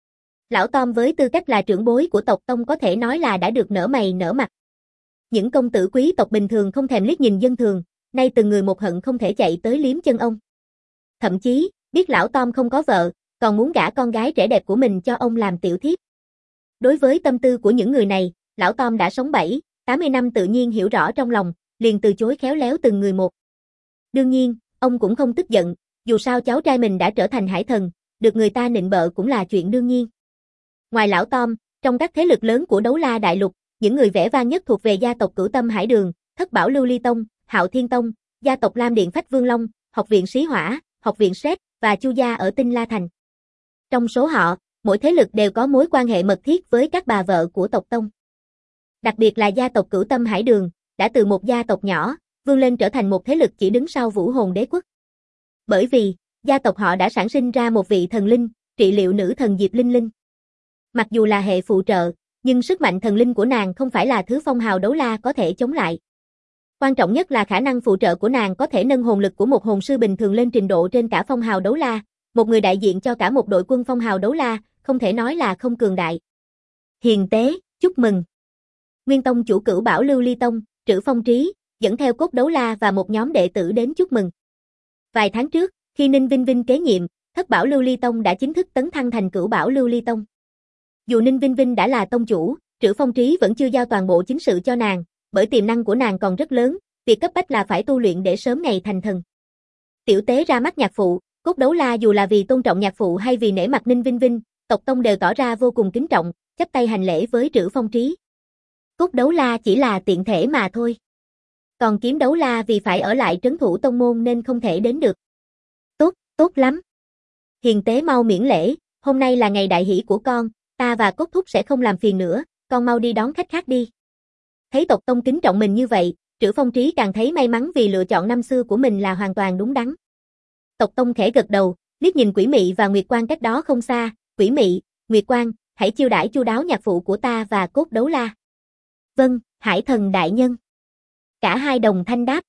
Lão Tom với tư cách là trưởng bối của Tộc Tông có thể nói là đã được nở mày nở mặt. Những công tử quý tộc bình thường không thèm liếc nhìn dân thường, nay từng người một hận không thể chạy tới liếm chân ông. Thậm chí, biết lão Tom không có vợ, còn muốn gả con gái trẻ đẹp của mình cho ông làm tiểu thiếp. Đối với tâm tư của những người này, lão Tom đã sống 7-80 năm tự nhiên hiểu rõ trong lòng, liền từ chối khéo léo từng người một. Đương nhiên, ông cũng không tức giận, dù sao cháu trai mình đã trở thành hải thần, được người ta nịnh bợ cũng là chuyện đương nhiên. Ngoài lão Tom, trong các thế lực lớn của Đấu La Đại Lục, những người vẻ vang nhất thuộc về gia tộc Cửu Tâm Hải Đường, Thất Bảo Lưu Ly Tông, Hạo Thiên Tông, gia tộc Lam Điện Phách Vương Long, học viện Xí Hỏa, học viện Sét và Chu gia ở Tinh La Thành. Trong số họ, mỗi thế lực đều có mối quan hệ mật thiết với các bà vợ của tộc Tông. Đặc biệt là gia tộc Cửu Tâm Hải Đường, đã từ một gia tộc nhỏ, vươn lên trở thành một thế lực chỉ đứng sau Vũ Hồn Đế Quốc. Bởi vì, gia tộc họ đã sản sinh ra một vị thần linh, trị liệu nữ thần Diệp Linh Linh. Mặc dù là hệ phụ trợ, nhưng sức mạnh thần linh của nàng không phải là thứ phong hào đấu la có thể chống lại. Quan trọng nhất là khả năng phụ trợ của nàng có thể nâng hồn lực của một hồn sư bình thường lên trình độ trên cả phong hào đấu la, một người đại diện cho cả một đội quân phong hào đấu la, không thể nói là không cường đại. Hiền tế, chúc mừng. Nguyên Tông chủ Cửu Bảo Lưu Ly Tông, Trữ Phong Trí, dẫn theo cốt đấu la và một nhóm đệ tử đến chúc mừng. Vài tháng trước, khi Ninh Vinh Vinh kế nhiệm, Thất Bảo Lưu Ly Tông đã chính thức tấn thăng thành Cửu Bảo Lưu Ly Tông. Dù Ninh Vinh Vinh đã là tông chủ, Trữ Phong Trí vẫn chưa giao toàn bộ chính sự cho nàng, bởi tiềm năng của nàng còn rất lớn, việc cấp bách là phải tu luyện để sớm ngày thành thần. Tiểu tế ra mắt nhạc phụ, cốt đấu la dù là vì tôn trọng nhạc phụ hay vì nể mặt Ninh Vinh Vinh, tộc Tông đều tỏ ra vô cùng kính trọng, chắp tay hành lễ với Trữ Phong Trí. Cốt đấu la chỉ là tiện thể mà thôi. Còn kiếm đấu la vì phải ở lại trấn thủ tông môn nên không thể đến được. Tốt, tốt lắm. Hiền tế mau miễn lễ, hôm nay là ngày đại hỷ của con, ta và Cốt Thúc sẽ không làm phiền nữa, con mau đi đón khách khác đi. Thấy tộc Tông kính trọng mình như vậy, Trữ Phong Trí càng thấy may mắn vì lựa chọn năm xưa của mình là hoàn toàn đúng đắn. Tộc Tông khẽ gật đầu, liếc nhìn Quỷ Mị và Nguyệt Quang cách đó không xa, Quỷ Mị, Nguyệt Quang, hãy chiêu đãi chu đáo nhạc phụ của ta và cốt đấu la. Vâng, Hải thần đại nhân. Cả hai đồng thanh đáp.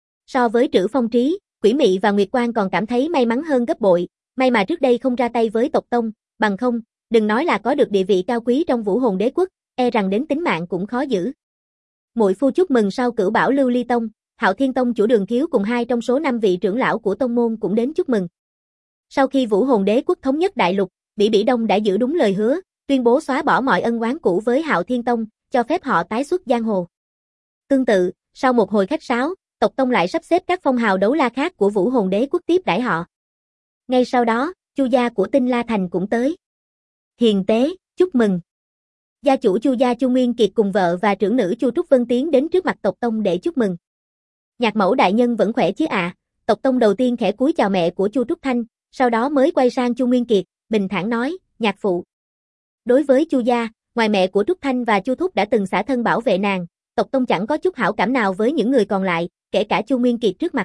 So với Trữ Phong Trí, Quỷ Mị và Nguyệt Quang còn cảm thấy may mắn hơn gấp bội, may mà trước đây không ra tay với tộc Tông, bằng không, đừng nói là có được địa vị cao quý trong Vũ Hồn Đế Quốc, e rằng đến tính mạng cũng khó giữ. Muội phu chúc mừng sau Cửu Bảo Lưu Ly Tông, Hạo Thiên Tông chủ Đường Thiếu cùng 2 trong số 5 vị trưởng lão của tông môn cũng đến chúc mừng. Sau khi Vũ Hồn Đế Quốc thống nhất đại lục, Bỉ Bỉ Đông đã giữ đúng lời hứa, tuyên bố xóa bỏ mọi ân oán cũ với Hạo Thiên Tông, cho phép họ tái xuất giang hồ. Tương tự, sau một hồi khách sáo, tộc Tông lại sắp xếp các phong hào đấu la khác của Vũ Hồn Đế Quốc tiếp đãi họ. Ngay sau đó, Chu gia của Tinh La Thành cũng tới. Hiền tế, chúc mừng. Gia chủ Chu gia Chu Nguyên Kiệt cùng vợ và trưởng nữ Chu Trúc Vân tiến đến trước mặt tộc Tông để chúc mừng. Nhạc mẫu đại nhân vẫn khỏe chứ ạ? Tộc Tông đầu tiên khẽ cúi chào mẹ của Chu Trúc Thanh, sau đó mới quay sang Chu Nguyên Kiệt, bình thản nói, nhạc phụ. Đối với Chu gia, ngoài mẹ của Trúc Thanh và Chu Thúc đã từng xả thân bảo vệ nàng, tộc Tông chẳng có chút hảo cảm nào với những người còn lại, kể cả Chu Nguyên Kiệt trước mặt.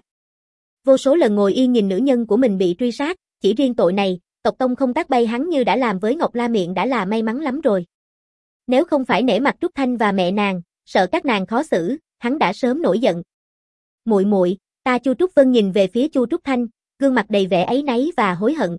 Vô số lần ngồi yên nhìn nữ nhân của mình bị truy sát, chỉ riêng tội này, tộc Tông không tát bay hắn như đã làm với Ngọc La Miệng đã là may mắn lắm rồi. Nếu không phải nể mặt Trúc Thanh và mẹ nàng, sợ các nàng khó xử, hắn đã sớm nổi giận. Muội muội, ta Chu Trúc Vân nhìn về phía Chu Trúc Thanh, gương mặt đầy vẻ áy náy và hối hận.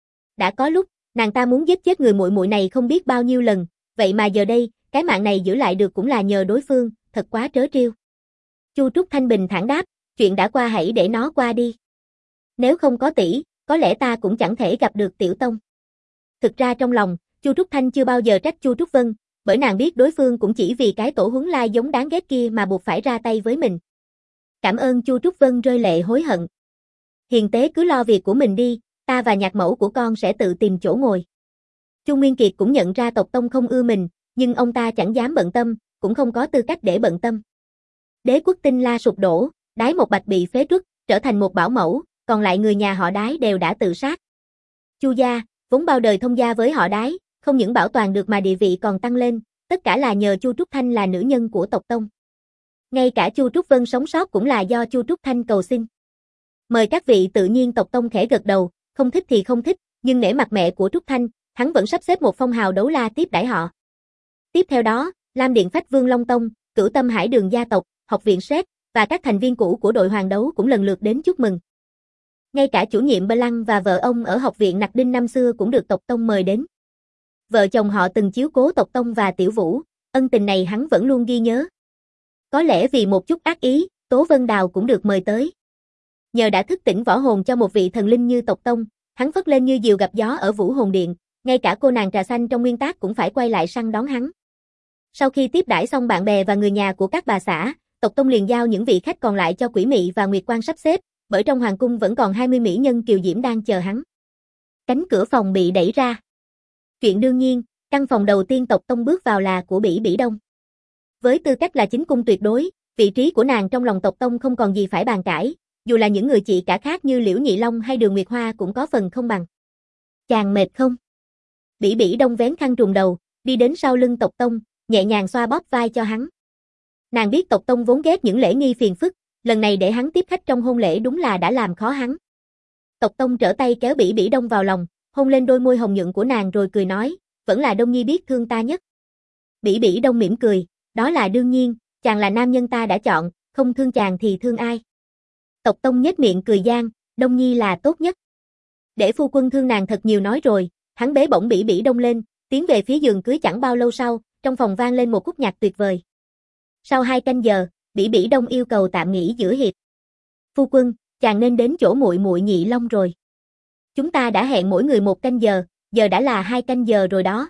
Đã có lúc, nàng ta muốn giết chết người muội muội này không biết bao nhiêu lần, vậy mà giờ đây, cái mạng này giữ lại được cũng là nhờ đối phương, thật quá trớ trêu. Chu Trúc Thanh bình thản đáp, chuyện đã qua hãy để nó qua đi. Nếu không có tỷ, có lẽ ta cũng chẳng thể gặp được Tiểu Tông. Thực ra trong lòng, Chu Trúc Thanh chưa bao giờ trách Chu Trúc Vân, bởi nàng biết đối phương cũng chỉ vì cái tổ huấn lai giống đáng ghét kia mà buộc phải ra tay với mình. Cảm ơn. Chu Trúc Vân rơi lệ hối hận. Hiền tế cứ lo việc của mình đi, ta và nhạc mẫu của con sẽ tự tìm chỗ ngồi. Chu Nguyên Kiệt cũng nhận ra tộc tông không ưa mình, nhưng ông ta chẳng dám bận tâm, cũng không có tư cách để bận tâm. Đế quốc Tinh La sụp đổ, Đái Một Bạch bị phế truất, trở thành một bảo mẫu, còn lại người nhà họ Đái đều đã tự sát. Chu gia, vốn bao đời thông gia với họ Đái, không những bảo toàn được mà địa vị còn tăng lên, tất cả là nhờ Chu Trúc Thanh là nữ nhân của tộc tông. Ngay cả Chu Trúc Vân sống sót cũng là do Chu Trúc Thanh cầu xin. Mời các vị. Tự nhiên tộc tông khẽ gật đầu, không thích thì không thích, nhưng nể mặt mẹ của Trúc Thanh, hắn vẫn sắp xếp một phong hào đấu la tiếp đãi họ. Tiếp theo đó, Lam Điện Phách Vương Long Tông, Cửu Tâm Hải Đường gia tộc, học viện Sét và các thành viên cũ của đội hoàng đấu cũng lần lượt đến chúc mừng. Ngay cả chủ nhiệm Bơ Lăng và vợ ông ở học viện Nặc Đinh năm xưa cũng được tộc tông mời đến. Vợ chồng họ từng chiếu cố tộc tông và Tiểu Vũ, ân tình này hắn vẫn luôn ghi nhớ. Có lẽ vì một chút ác ý, Tố Vân Đào cũng được mời tới. Nhờ đã thức tỉnh võ hồn cho một vị thần linh như tộc tông, hắn phất lên như diều gặp gió ở Vũ Hồn Điện, ngay cả cô nàng trà xanh trong nguyên tác cũng phải quay lại săn đón hắn. Sau khi tiếp đãi xong bạn bè và người nhà của các bà xã, tộc tông liền giao những vị khách còn lại cho Quỷ Mị và Nguyệt Quang sắp xếp, bởi trong hoàng cung vẫn còn 20 mỹ nhân kiều diễm đang chờ hắn. Cánh cửa phòng bị đẩy ra. Chuyện đương nhiên, căn phòng đầu tiên tộc tông bước vào là của Bỉ Bỉ Đông. Với tư cách là chính cung tuyệt đối, vị trí của nàng trong lòng tộc tông không còn gì phải bàn cãi, dù là những người chị cả khác như Liễu Nhị Long hay Đường Nguyệt Hoa cũng có phần không bằng. Chàng mệt không? Bỉ Bỉ Đông vén khăn trùm đầu, đi đến sau lưng tộc tông, nhẹ nhàng xoa bóp vai cho hắn. Nàng biết tộc tông vốn ghét những lễ nghi phiền phức, lần này để hắn tiếp khách trong hôn lễ đúng là đã làm khó hắn. Tộc tông trở tay kéo Bỉ Bỉ Đông vào lòng, hôn lên đôi môi hồng nhuận của nàng rồi cười nói, vẫn là Đông Nhi biết thương ta nhất. Bỉ Bỉ Đông mỉm cười, đó là đương nhiên, chàng là nam nhân ta đã chọn, không thương chàng thì thương ai. Tộc tông nhếch miệng cười gian, Đông Nhi là tốt nhất. Để phu quân thương nàng thật nhiều nói rồi, hắn bế bổng Bỉ Bỉ Đông lên, tiến về phía giường cưới. Chẳng bao lâu sau, trong phòng vang lên một khúc nhạc tuyệt vời. Sau 2 canh giờ, Bỉ Bỉ Đông yêu cầu tạm nghỉ giữa hiệp. Phu quân, chàng nên đến chỗ muội muội Nhị Long rồi. Chúng ta đã hẹn mỗi người 1 canh giờ, giờ đã là 2 canh giờ rồi đó.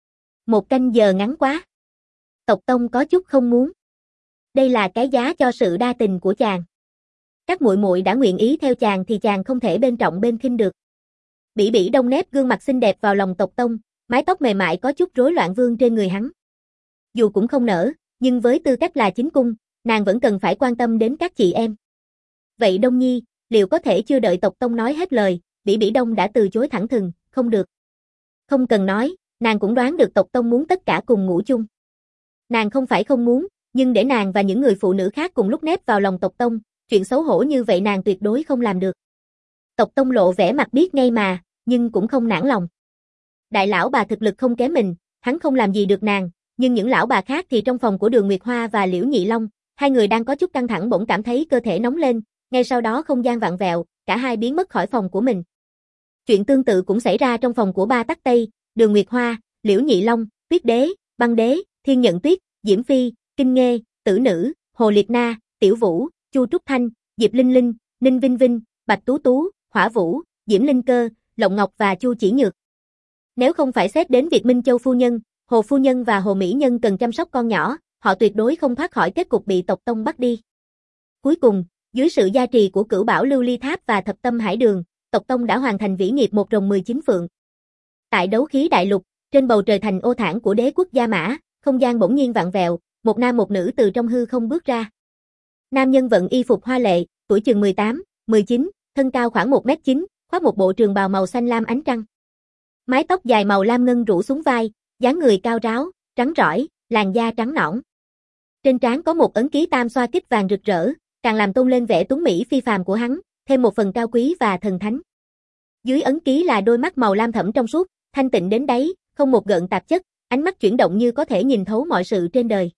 1 canh giờ ngắn quá. Tộc tông có chút không muốn. Đây là cái giá cho sự đa tình của chàng. Các muội muội đã nguyện ý theo chàng thì chàng không thể bên trọng bên khinh được. Bỉ Bỉ Đông nép gương mặt xinh đẹp vào lòng tộc tông, mái tóc mềm mại có chút rối loạn vương trên người hắn. Dù cũng không nỡ, nhưng với tư cách là chính cung, nàng vẫn cần phải quan tâm đến các chị em. Vậy Đông Nhi, liệu có thể chưa đợi tộc tông nói hết lời, Bỉ Bỉ Đông đã từ chối thẳng thừng, không được. Không cần nói, nàng cũng đoán được tộc tông muốn tất cả cùng ngủ chung. Nàng không phải không muốn, nhưng để nàng và những người phụ nữ khác cùng lúc nép vào lòng tộc tông, chuyện xấu hổ như vậy nàng tuyệt đối không làm được. Tộc tông lộ vẻ mặt biết ngay mà, nhưng cũng không nản lòng. Đại lão bà thực lực không kém mình, hắn không làm gì được nàng, nhưng những lão bà khác thì trong phòng của Đường Nguyệt Hoa và Liễu Nhị Long, hai người đang có chút căng thẳng bỗng cảm thấy cơ thể nóng lên, ngay sau đó không gian vặn vẹo, cả hai biến mất khỏi phòng của mình. Chuyện tương tự cũng xảy ra trong phòng của ba Tắc Tây, Đường Nguyệt Hoa, Liễu Nhị Long, Tuyết Đế, Băng Đế, Thiên Nhận Tuyết, Diễm Phi, Kinh Nghê, Tử Nữ, Hồ Liệt Na, Tiểu Vũ, Chu Trúc Thanh, Diệp Linh Linh, Ninh Vinh Vinh, Bạch Tú Tú, Hỏa Vũ, Diễm Linh Cơ, Lộng Ngọc và Chu Chỉ Nhược. Nếu không phải xét đến việc Minh Châu phu nhân, Hồ phu nhân và Hồ Mỹ nhân cần chăm sóc con nhỏ, họ tuyệt đối không thoát khỏi kết cục bị tộc tông bắt đi. Cuối cùng, dưới sự gia trì của Cửu Bảo Lưu Ly Tháp và Thập Tâm Hải Đường, tộc tông đã hoàn thành vĩ nghiệp một rồng 19 phượng. Tại đấu khí đại lục, trên bầu trời thành ô thản của đế quốc Gia Mã, không gian bỗng nhiên vặn vẹo, một nam một nữ từ trong hư không bước ra. Nam nhân vận y phục hoa lệ, tuổi chừng 18, 19, thân cao khoảng 1m9, khoác một bộ trường bào màu xanh lam ánh trăng. Mái tóc dài màu lam ngân rủ xuống vai, dáng người cao ráo, trắng trỏi, làn da trắng nõn. Trên trán có một ấn ký tam xoa kích vàng rực rỡ, càng làm tôn lên vẻ tuấn mỹ phi phàm của hắn, thêm một phần cao quý và thần thánh. Dưới ấn ký là đôi mắt màu lam thẫm trong suốt, thanh tịnh đến đáy, không một gợn tạp chất, ánh mắt chuyển động như có thể nhìn thấu mọi sự trên đời.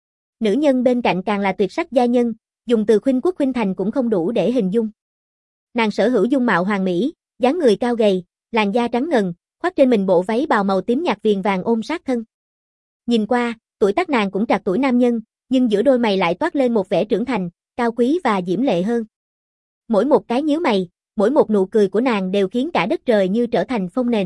Nữ nhân bên cạnh càng là tuyệt sắc gia nhân, dùng từ khuynh quốc khuynh thành cũng không đủ để hình dung. Nàng sở hữu dung mạo hoàn mỹ, dáng người cao gầy, làn da trắng ngần, khoác trên mình bộ váy bào màu tím nhạt viền vàng ôm sát thân. Nhìn qua, tuổi tác nàng cũng trạc tuổi nam nhân, nhưng giữa đôi mày lại toát lên một vẻ trưởng thành, cao quý và diễm lệ hơn. Mỗi một cái nhíu mày, mỗi một nụ cười của nàng đều khiến cả đất trời như trở thành phông nền.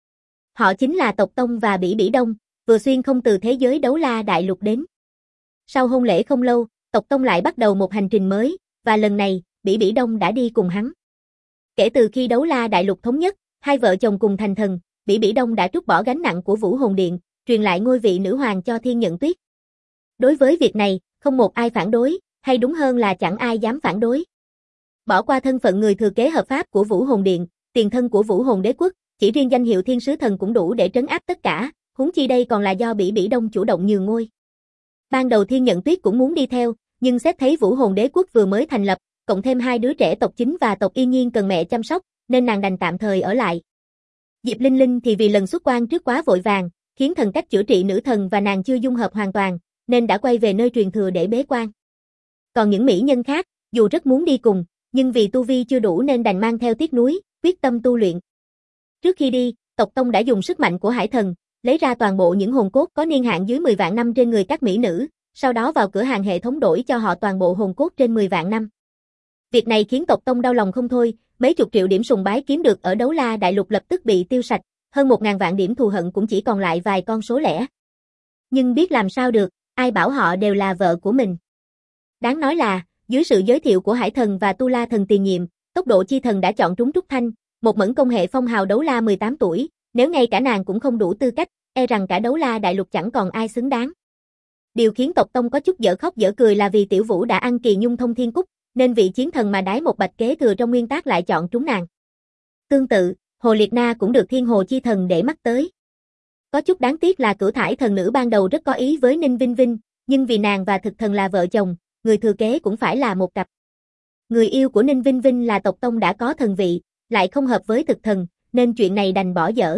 Họ chính là Tộc Tông và Bỉ Bỉ Đông, vừa xuyên không từ thế giới Đấu La Đại Lục đến. Sau hôn lễ không lâu, Tộc Tông lại bắt đầu một hành trình mới, và lần này, Bỉ Bỉ Đông đã đi cùng hắn. Kể từ khi Đấu La Đại Lục thống nhất, hai vợ chồng cùng thành thần, Bỉ Bỉ Đông đã trút bỏ gánh nặng của Vũ Hồn Điện, truyền lại ngôi vị nữ hoàng cho Thiên Nhận Tuyết. Đối với việc này, không một ai phản đối, hay đúng hơn là chẳng ai dám phản đối. Bỏ qua thân phận người thừa kế hợp pháp của Vũ Hồn Điện, tiền thân của Vũ Hồn Đế Quốc, chỉ riêng danh hiệu Thiên Sứ Thần cũng đủ để trấn áp tất cả, huống chi đây còn là do Bỉ Bỉ Đông chủ động nhường ngôi. Ban đầu Thiên Nhận Tuyết cũng muốn đi theo, nhưng xét thấy Vũ Hồn Đế Quốc vừa mới thành lập, cộng thêm hai đứa trẻ tộc Chính và tộc Yên Nhiên cần mẹ chăm sóc, nên nàng đành tạm thời ở lại. Diệp Linh Linh thì vì lần xuất quan trước quá vội vàng, khiến thần cách chữa trị nữ thần và nàng chưa dung hợp hoàn toàn, nên đã quay về nơi truyền thừa để bế quan. Còn những mỹ nhân khác, dù rất muốn đi cùng, nhưng vì tu vi chưa đủ nên đành mang theo tiếc nuối, quyết tâm tu luyện. Trước khi đi, Tộc Tông đã dùng sức mạnh của Hải Thần, lấy ra toàn bộ những hồn cốt có niên hạn dưới 10 vạn năm trên người các mỹ nữ, sau đó vào cửa hàng hệ thống đổi cho họ toàn bộ hồn cốt trên 10 vạn năm. Việc này khiến Tộc Tông đau lòng không thôi, mấy chục triệu điểm sùng bái kiếm được ở Đấu La Đại Lục lập tức bị tiêu sạch, hơn 1000 vạn điểm thù hận cũng chỉ còn lại vài con số lẻ. Nhưng biết làm sao được, ai bảo họ đều là vợ của mình. Đáng nói là, dưới sự giới thiệu của Hải Thần và Tu La Thần tiền nhiệm, Tốc Độ Chi Thần đã chọn trúng Trúc Thanh, một mẫn công hệ phong hào Đấu La 18 tuổi, nếu ngay cả nàng cũng không đủ tư cách, e rằng cả Đấu La Đại Lục chẳng còn ai xứng đáng. Điều khiến Tộc Tông có chút dở khóc dở cười là vì Tiểu Vũ đã ăn Kỳ Nhung Thông Thiên Cúc, nên vị chiến thần mà đái một bạch kế thừa trong nguyên tác lại chọn trúng nàng. Tương tự, Hồ Liệt Na cũng được Thiên Hồ Chi Thần để mắt tới. Có chút đáng tiếc là Cửu Thải Thần Nữ ban đầu rất có ý với Ninh Vinh Vinh, nhưng vì nàng và Thực Thần là vợ chồng, người thừa kế cũng phải là một cặp. Người yêu của Ninh Vinh Vinh là Tộc Tông đã có thần vị, lại không hợp với Thực Thần, nên chuyện này đành bỏ dở.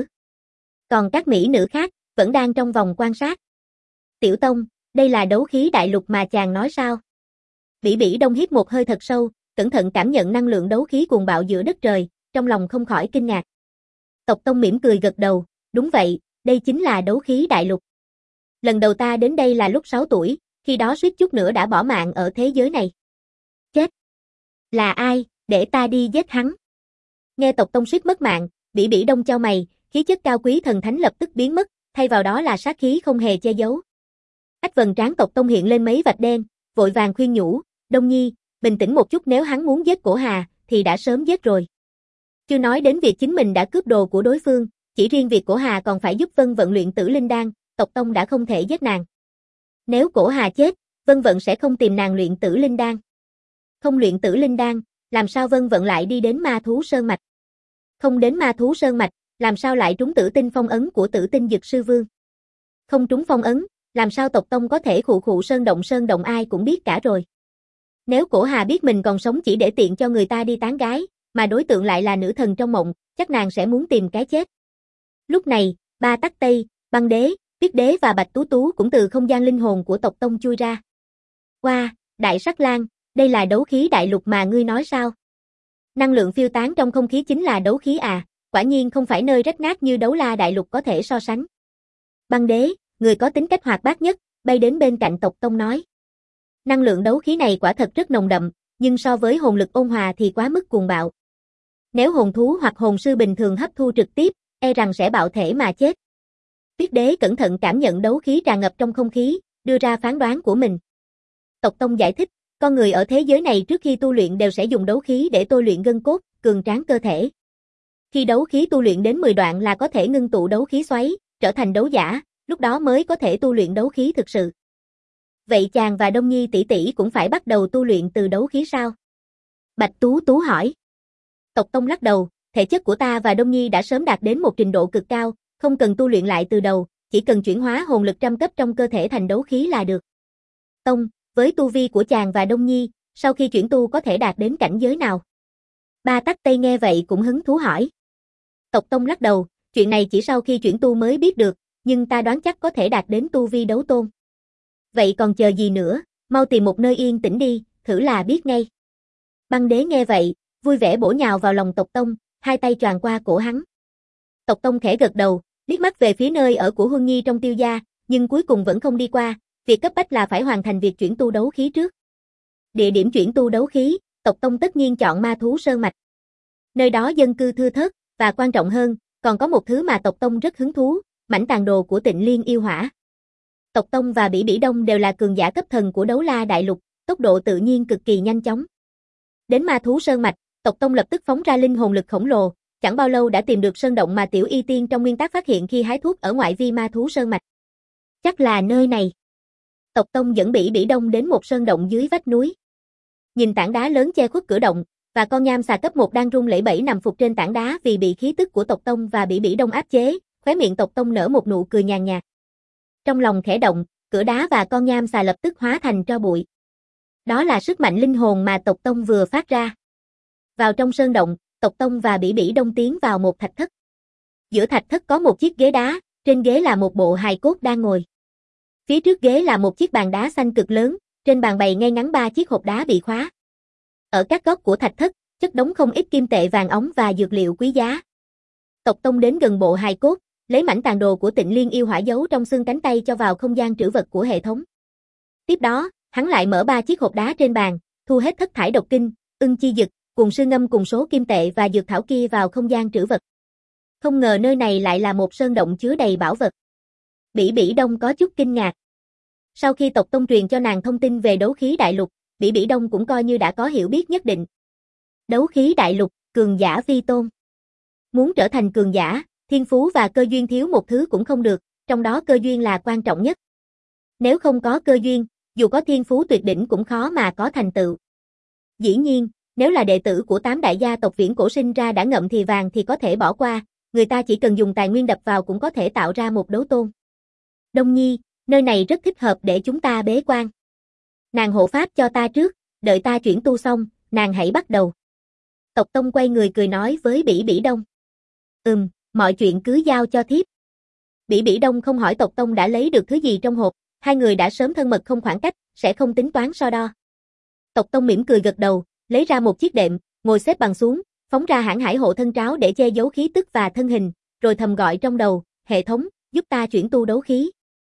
Còn các mỹ nữ khác, vẫn đang trong vòng quan sát. Tiểu Tông, đây là đấu khí đại lục mà chàng nói sao? Bỉ Bỉ Đông hít một hơi thật sâu, cẩn thận cảm nhận năng lượng đấu khí cuồng bạo giữa đất trời, trong lòng không khỏi kinh ngạc. Tộc Tông mỉm cười gật đầu, đúng vậy, đây chính là đấu khí đại lục. Lần đầu ta đến đây là lúc 6 tuổi, khi đó suýt chút nữa đã bỏ mạng ở thế giới này. Chết! Là ai, để ta đi giết hắn. Nghe Tộc Tông suýt mất mạng, Bỉ Bỉ Đông chau mày, khí chất cao quý thần thánh lập tức biến mất, thay vào đó là sát khí không hề che giấu. Ách vầng trán Tộc Tông hiện lên mấy vạch đen, vội vàng khuyên nhủ, Đông Nhi, bình tĩnh một chút, nếu hắn muốn giết Cổ Hà, thì đã sớm giết rồi. Chưa nói đến việc chính mình đã cướp đồ của đối phương, chỉ riêng việc Cổ Hà còn phải giúp Vân Vận luyện Tử Linh Đan, Tộc Tông đã không thể giết nàng. Nếu Cổ Hà chết, Vân Vận sẽ không tìm nàng luyện Tử Linh Đan. Không luyện Tử Linh Đan, làm sao Vân Vận lại đi đến Ma Thú Sơn Mạch? Không đến Ma Thú Sơn Mạch, làm sao lại trúng Tử Tinh phong ấn của Tử Tinh Dực Sư Vương? Không trúng phong ấn, làm sao Tộc Tông có thể khụ khụ sơn động ai cũng biết cả rồi. Nếu Cổ Hà biết mình còn sống chỉ để tiện cho người ta đi tán gái, mà đối tượng lại là nữ thần trong mộng, chắc nàng sẽ muốn tìm cái chết. Lúc này, Ba Tắc Tây, Băng Đế, Tuyết Đế và Bạch Tú Tú cũng từ không gian linh hồn của Tộc Tông chui ra. Wow, Đại Sắc Lang, đây là đấu khí đại lục mà ngươi nói sao? Năng lượng phiêu tán trong không khí chính là đấu khí à, quả nhiên không phải nơi rách nát như Đấu La Đại Lục có thể so sánh. Băng Đế, người có tính cách hoạt bát nhất, bay đến bên cạnh Tộc Tông nói. Năng lượng đấu khí này quả thật rất nồng đậm, nhưng so với hồn lực ôn hòa thì quá mức cuồng bạo. Nếu hồn thú hoặc hồn sư bình thường hấp thu trực tiếp, e rằng sẽ bạo thể mà chết. Tuyết Đế cẩn thận cảm nhận đấu khí tràn ngập trong không khí, đưa ra phán đoán của mình. Tộc Tông giải thích, con người ở thế giới này trước khi tu luyện đều sẽ dùng đấu khí để tôi luyện gân cốt, cường tráng cơ thể. Khi đấu khí tu luyện đến 10 đoạn là có thể ngưng tụ đấu khí xoáy, trở thành đấu giả, lúc đó mới có thể tu luyện đấu khí thực sự. Vậy chàng và Đông Nhi tỷ tỷ cũng phải bắt đầu tu luyện từ đấu khí sao? Bạch Tú Tú hỏi. Tộc Tông lắc đầu, thể chất của ta và Đông Nhi đã sớm đạt đến một trình độ cực cao, không cần tu luyện lại từ đầu, chỉ cần chuyển hóa hồn lực trăm cấp trong cơ thể thành đấu khí là được. Tông, với tu vi của chàng và Đông Nhi, sau khi chuyển tu có thể đạt đến cảnh giới nào? Ba Tắc Tây nghe vậy cũng hứng thú hỏi. Tộc Tông lắc đầu, chuyện này chỉ sau khi chuyển tu mới biết được, nhưng ta đoán chắc có thể đạt đến tu vi đấu tôn. Vậy còn chờ gì nữa, mau tìm một nơi yên tĩnh đi, thử là biết ngay. Băng Đế nghe vậy, vui vẻ bổ nhào vào lòng Tộc Tông, hai tay choàng qua cổ hắn. Tộc Tông khẽ gật đầu, liếc mắt về phía nơi ở của Huân Nhi trong Tiêu gia, nhưng cuối cùng vẫn không đi qua, việc cấp bách là phải hoàn thành việc chuyển tu đấu khí trước. Địa điểm chuyển tu đấu khí, tộc tông tất nhiên chọn Ma Thú Sơn Mạch. Nơi đó dân cư thưa thớt, và quan trọng hơn, còn có một thứ mà tộc tông rất hứng thú, mảnh tàn đồ của Tịnh Liên yêu hỏa. Tộc tông và Bỉ Bỉ Đông đều là cường giả cấp thần của Đấu La Đại Lục, tốc độ tự nhiên cực kỳ nhanh chóng. Đến Ma Thú Sơn Mạch, tộc tông lập tức phóng ra linh hồn lực khổng lồ, chẳng bao lâu đã tìm được sơn động mà Tiểu Y Tiên trong nguyên tắc phát hiện khi hái thuốc ở ngoại vi Ma Thú Sơn Mạch. Chắc là nơi này. Tộc tông dẫn Bỉ Bỉ Đông đến một sơn động dưới vách núi. Nhìn tảng đá lớn che khuất cửa động, và con nham xà cấp 1 đang run lẩy bẩy nằm phục trên tảng đá vì bị khí tức của tộc tông và Bỉ Bỉ Đông áp chế, khóe miệng tộc tông nở một nụ cười nhàn nhạt. Trong lòng khẽ động, cửa đá và con nham xà lập tức hóa thành tro bụi. Đó là sức mạnh linh hồn mà tộc tông vừa phát ra. Vào trong sơn động, tộc tông và Bỉ Bỉ Đông tiến vào một thạch thất. Giữa thạch thất có một chiếc ghế đá, trên ghế là một bộ hài cốt đang ngồi. Phía trước ghế là một chiếc bàn đá xanh cực lớn, trên bàn bày ngay ngắn 3 chiếc hộp đá bị khóa. Ở các góc của thạch thất, chất đống không ít kim tệ vàng óng và dược liệu quý giá. Tộc tông đến gần bộ hài cốt, lấy mảnh tàn đồ của Tịnh Liên yêu hỏa giấu trong xương cánh tay cho vào không gian trữ vật của hệ thống. Tiếp đó, hắn lại mở 3 chiếc hộp đá trên bàn, thu hết thất thải độc kinh, ưng chi dực, cùng sư ngâm cùng số kim tệ và dược thảo kia vào không gian trữ vật. Không ngờ nơi này lại là một sơn động chứa đầy bảo vật. Bỉ Bỉ Đông có chút kinh ngạc. Sau khi tộc tông truyền cho nàng thông tin về đấu khí đại lục, Bỉ Bỉ Đông cũng coi như đã có hiểu biết nhất định. Đấu khí đại lục, cường giả vi tôn. Muốn trở thành cường giả, thiên phú và cơ duyên thiếu một thứ cũng không được, trong đó cơ duyên là quan trọng nhất. Nếu không có cơ duyên, dù có thiên phú tuyệt đỉnh cũng khó mà có thành tựu. Dĩ nhiên, nếu là đệ tử của 8 đại gia tộc viễn cổ sinh ra đã ngậm thì vàng thì có thể bỏ qua, người ta chỉ cần dùng tài nguyên đập vào cũng có thể tạo ra một đấu tôn. Đông Nhi, nơi này rất thích hợp để chúng ta bế quan. Nàng hộ pháp cho ta trước, đợi ta chuyển tu xong, nàng hãy bắt đầu. Tộc tông quay người cười nói với Bỉ Bỉ Đông. Mọi chuyện cứ giao cho thiếp. Bỉ Bỉ Đông không hỏi tộc tông đã lấy được thứ gì trong hộp, hai người đã sớm thân mật không khoảng cách, sẽ không tính toán so đo. Tộc tông mỉm cười gật đầu, lấy ra một chiếc đệm, ngồi xếp bằng xuống, phóng ra hãn hải hộ thân tráo để che giấu khí tức và thân hình, rồi thầm gọi trong đầu, hệ thống, giúp ta chuyển tu đấu khí.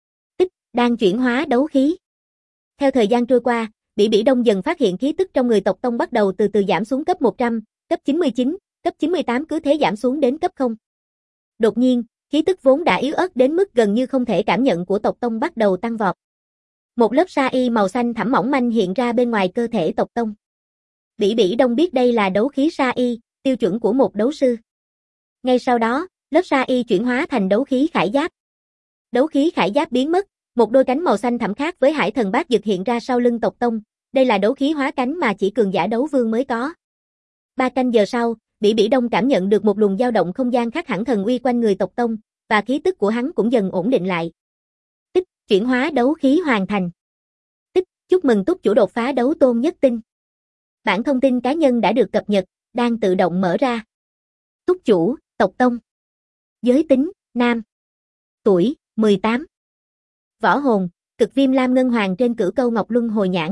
Đang chuyển hóa đấu khí. Theo thời gian trôi qua, Bỉ Bỉ Đông dần phát hiện khí tức trong người tộc tông bắt đầu từ từ giảm xuống cấp 100, cấp 99, cấp 98 cứ thế giảm xuống đến cấp 0. Đột nhiên, khí tức vốn đã yếu ớt đến mức gần như không thể cảm nhận của tộc tông bắt đầu tăng vọt. Một lớp sa y màu xanh thẳm mỏng manh hiện ra bên ngoài cơ thể tộc tông. Bỉ Bỉ Đông biết đây là đấu khí sa y, tiêu chuẩn của một đấu sư. Ngay sau đó, lớp sa y chuyển hóa thành đấu khí khải giáp. Đấu khí khải giáp biến mất, một đôi cánh màu xanh thẳm khác với hải thần bát dực hiện ra sau lưng tộc tông, đây là đấu khí hóa cánh mà chỉ cường giả đấu vương mới có. 3 canh giờ sau, Bỉ Bỉ Đông cảm nhận được một luồng dao động không gian khác hẳn thần uy quanh người tộc tông, và khí tức của hắn cũng dần ổn định lại. Chuyển hóa đấu khí hoàn thành. Chúc mừng túc chủ đột phá đấu tôn nhất tinh. Bản thông tin cá nhân đã được cập nhật, đang tự động mở ra. Túc chủ, tộc tông. Giới tính, nam. Tuổi, 18. Võ hồn, cực viêm lam ngân hoàng trên cửu câu ngọc luân hồi nhãn.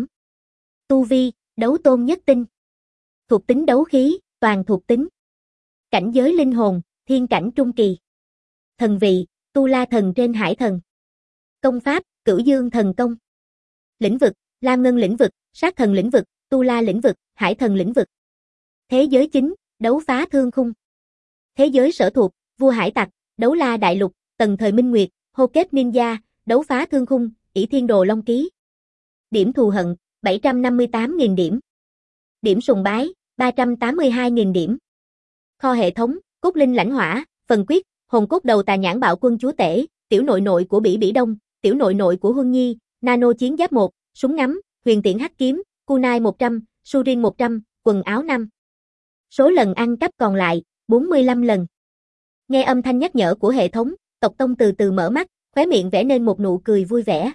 Tu vi, đấu tôn nhất tinh. Thuộc tính đấu khí, toàn thuộc tính. Cảnh giới linh hồn, thiên cảnh trung kỳ. Thần vị, tu la thần trên hải thần. Công pháp, cửu dương thần công. Lĩnh vực, lam ngân lĩnh vực, sát thần lĩnh vực, tu la lĩnh vực, hải thần lĩnh vực. Thế giới chính, đấu phá thương khung. Thế giới sở thuộc, vua hải tặc, đấu la đại lục, tần thời minh nguyệt, hô kết ninja, đấu phá thương khung, ỷ thiên đồ long ký. Điểm thù hận, 758.000 điểm. Điểm sùng bái, 382.000 điểm. Kho hệ thống, cốt linh lãnh hỏa, phần quyết, hồn cốt đầu tà nhãn bạo quân chúa tể, tiểu nội nội của Bỉ Bỉ Đông, tiểu nội nội của Huân Nhi, nano chiến giáp 1, súng ngắm, huyền tiễn hắc kiếm, kunai 100, surin 100, quần áo 5. Số lần ăn cắp còn lại, 45 lần. Nghe âm thanh nhắc nhở của hệ thống, tộc tông từ từ mở mắt, khóe miệng vẽ nên một nụ cười vui vẻ.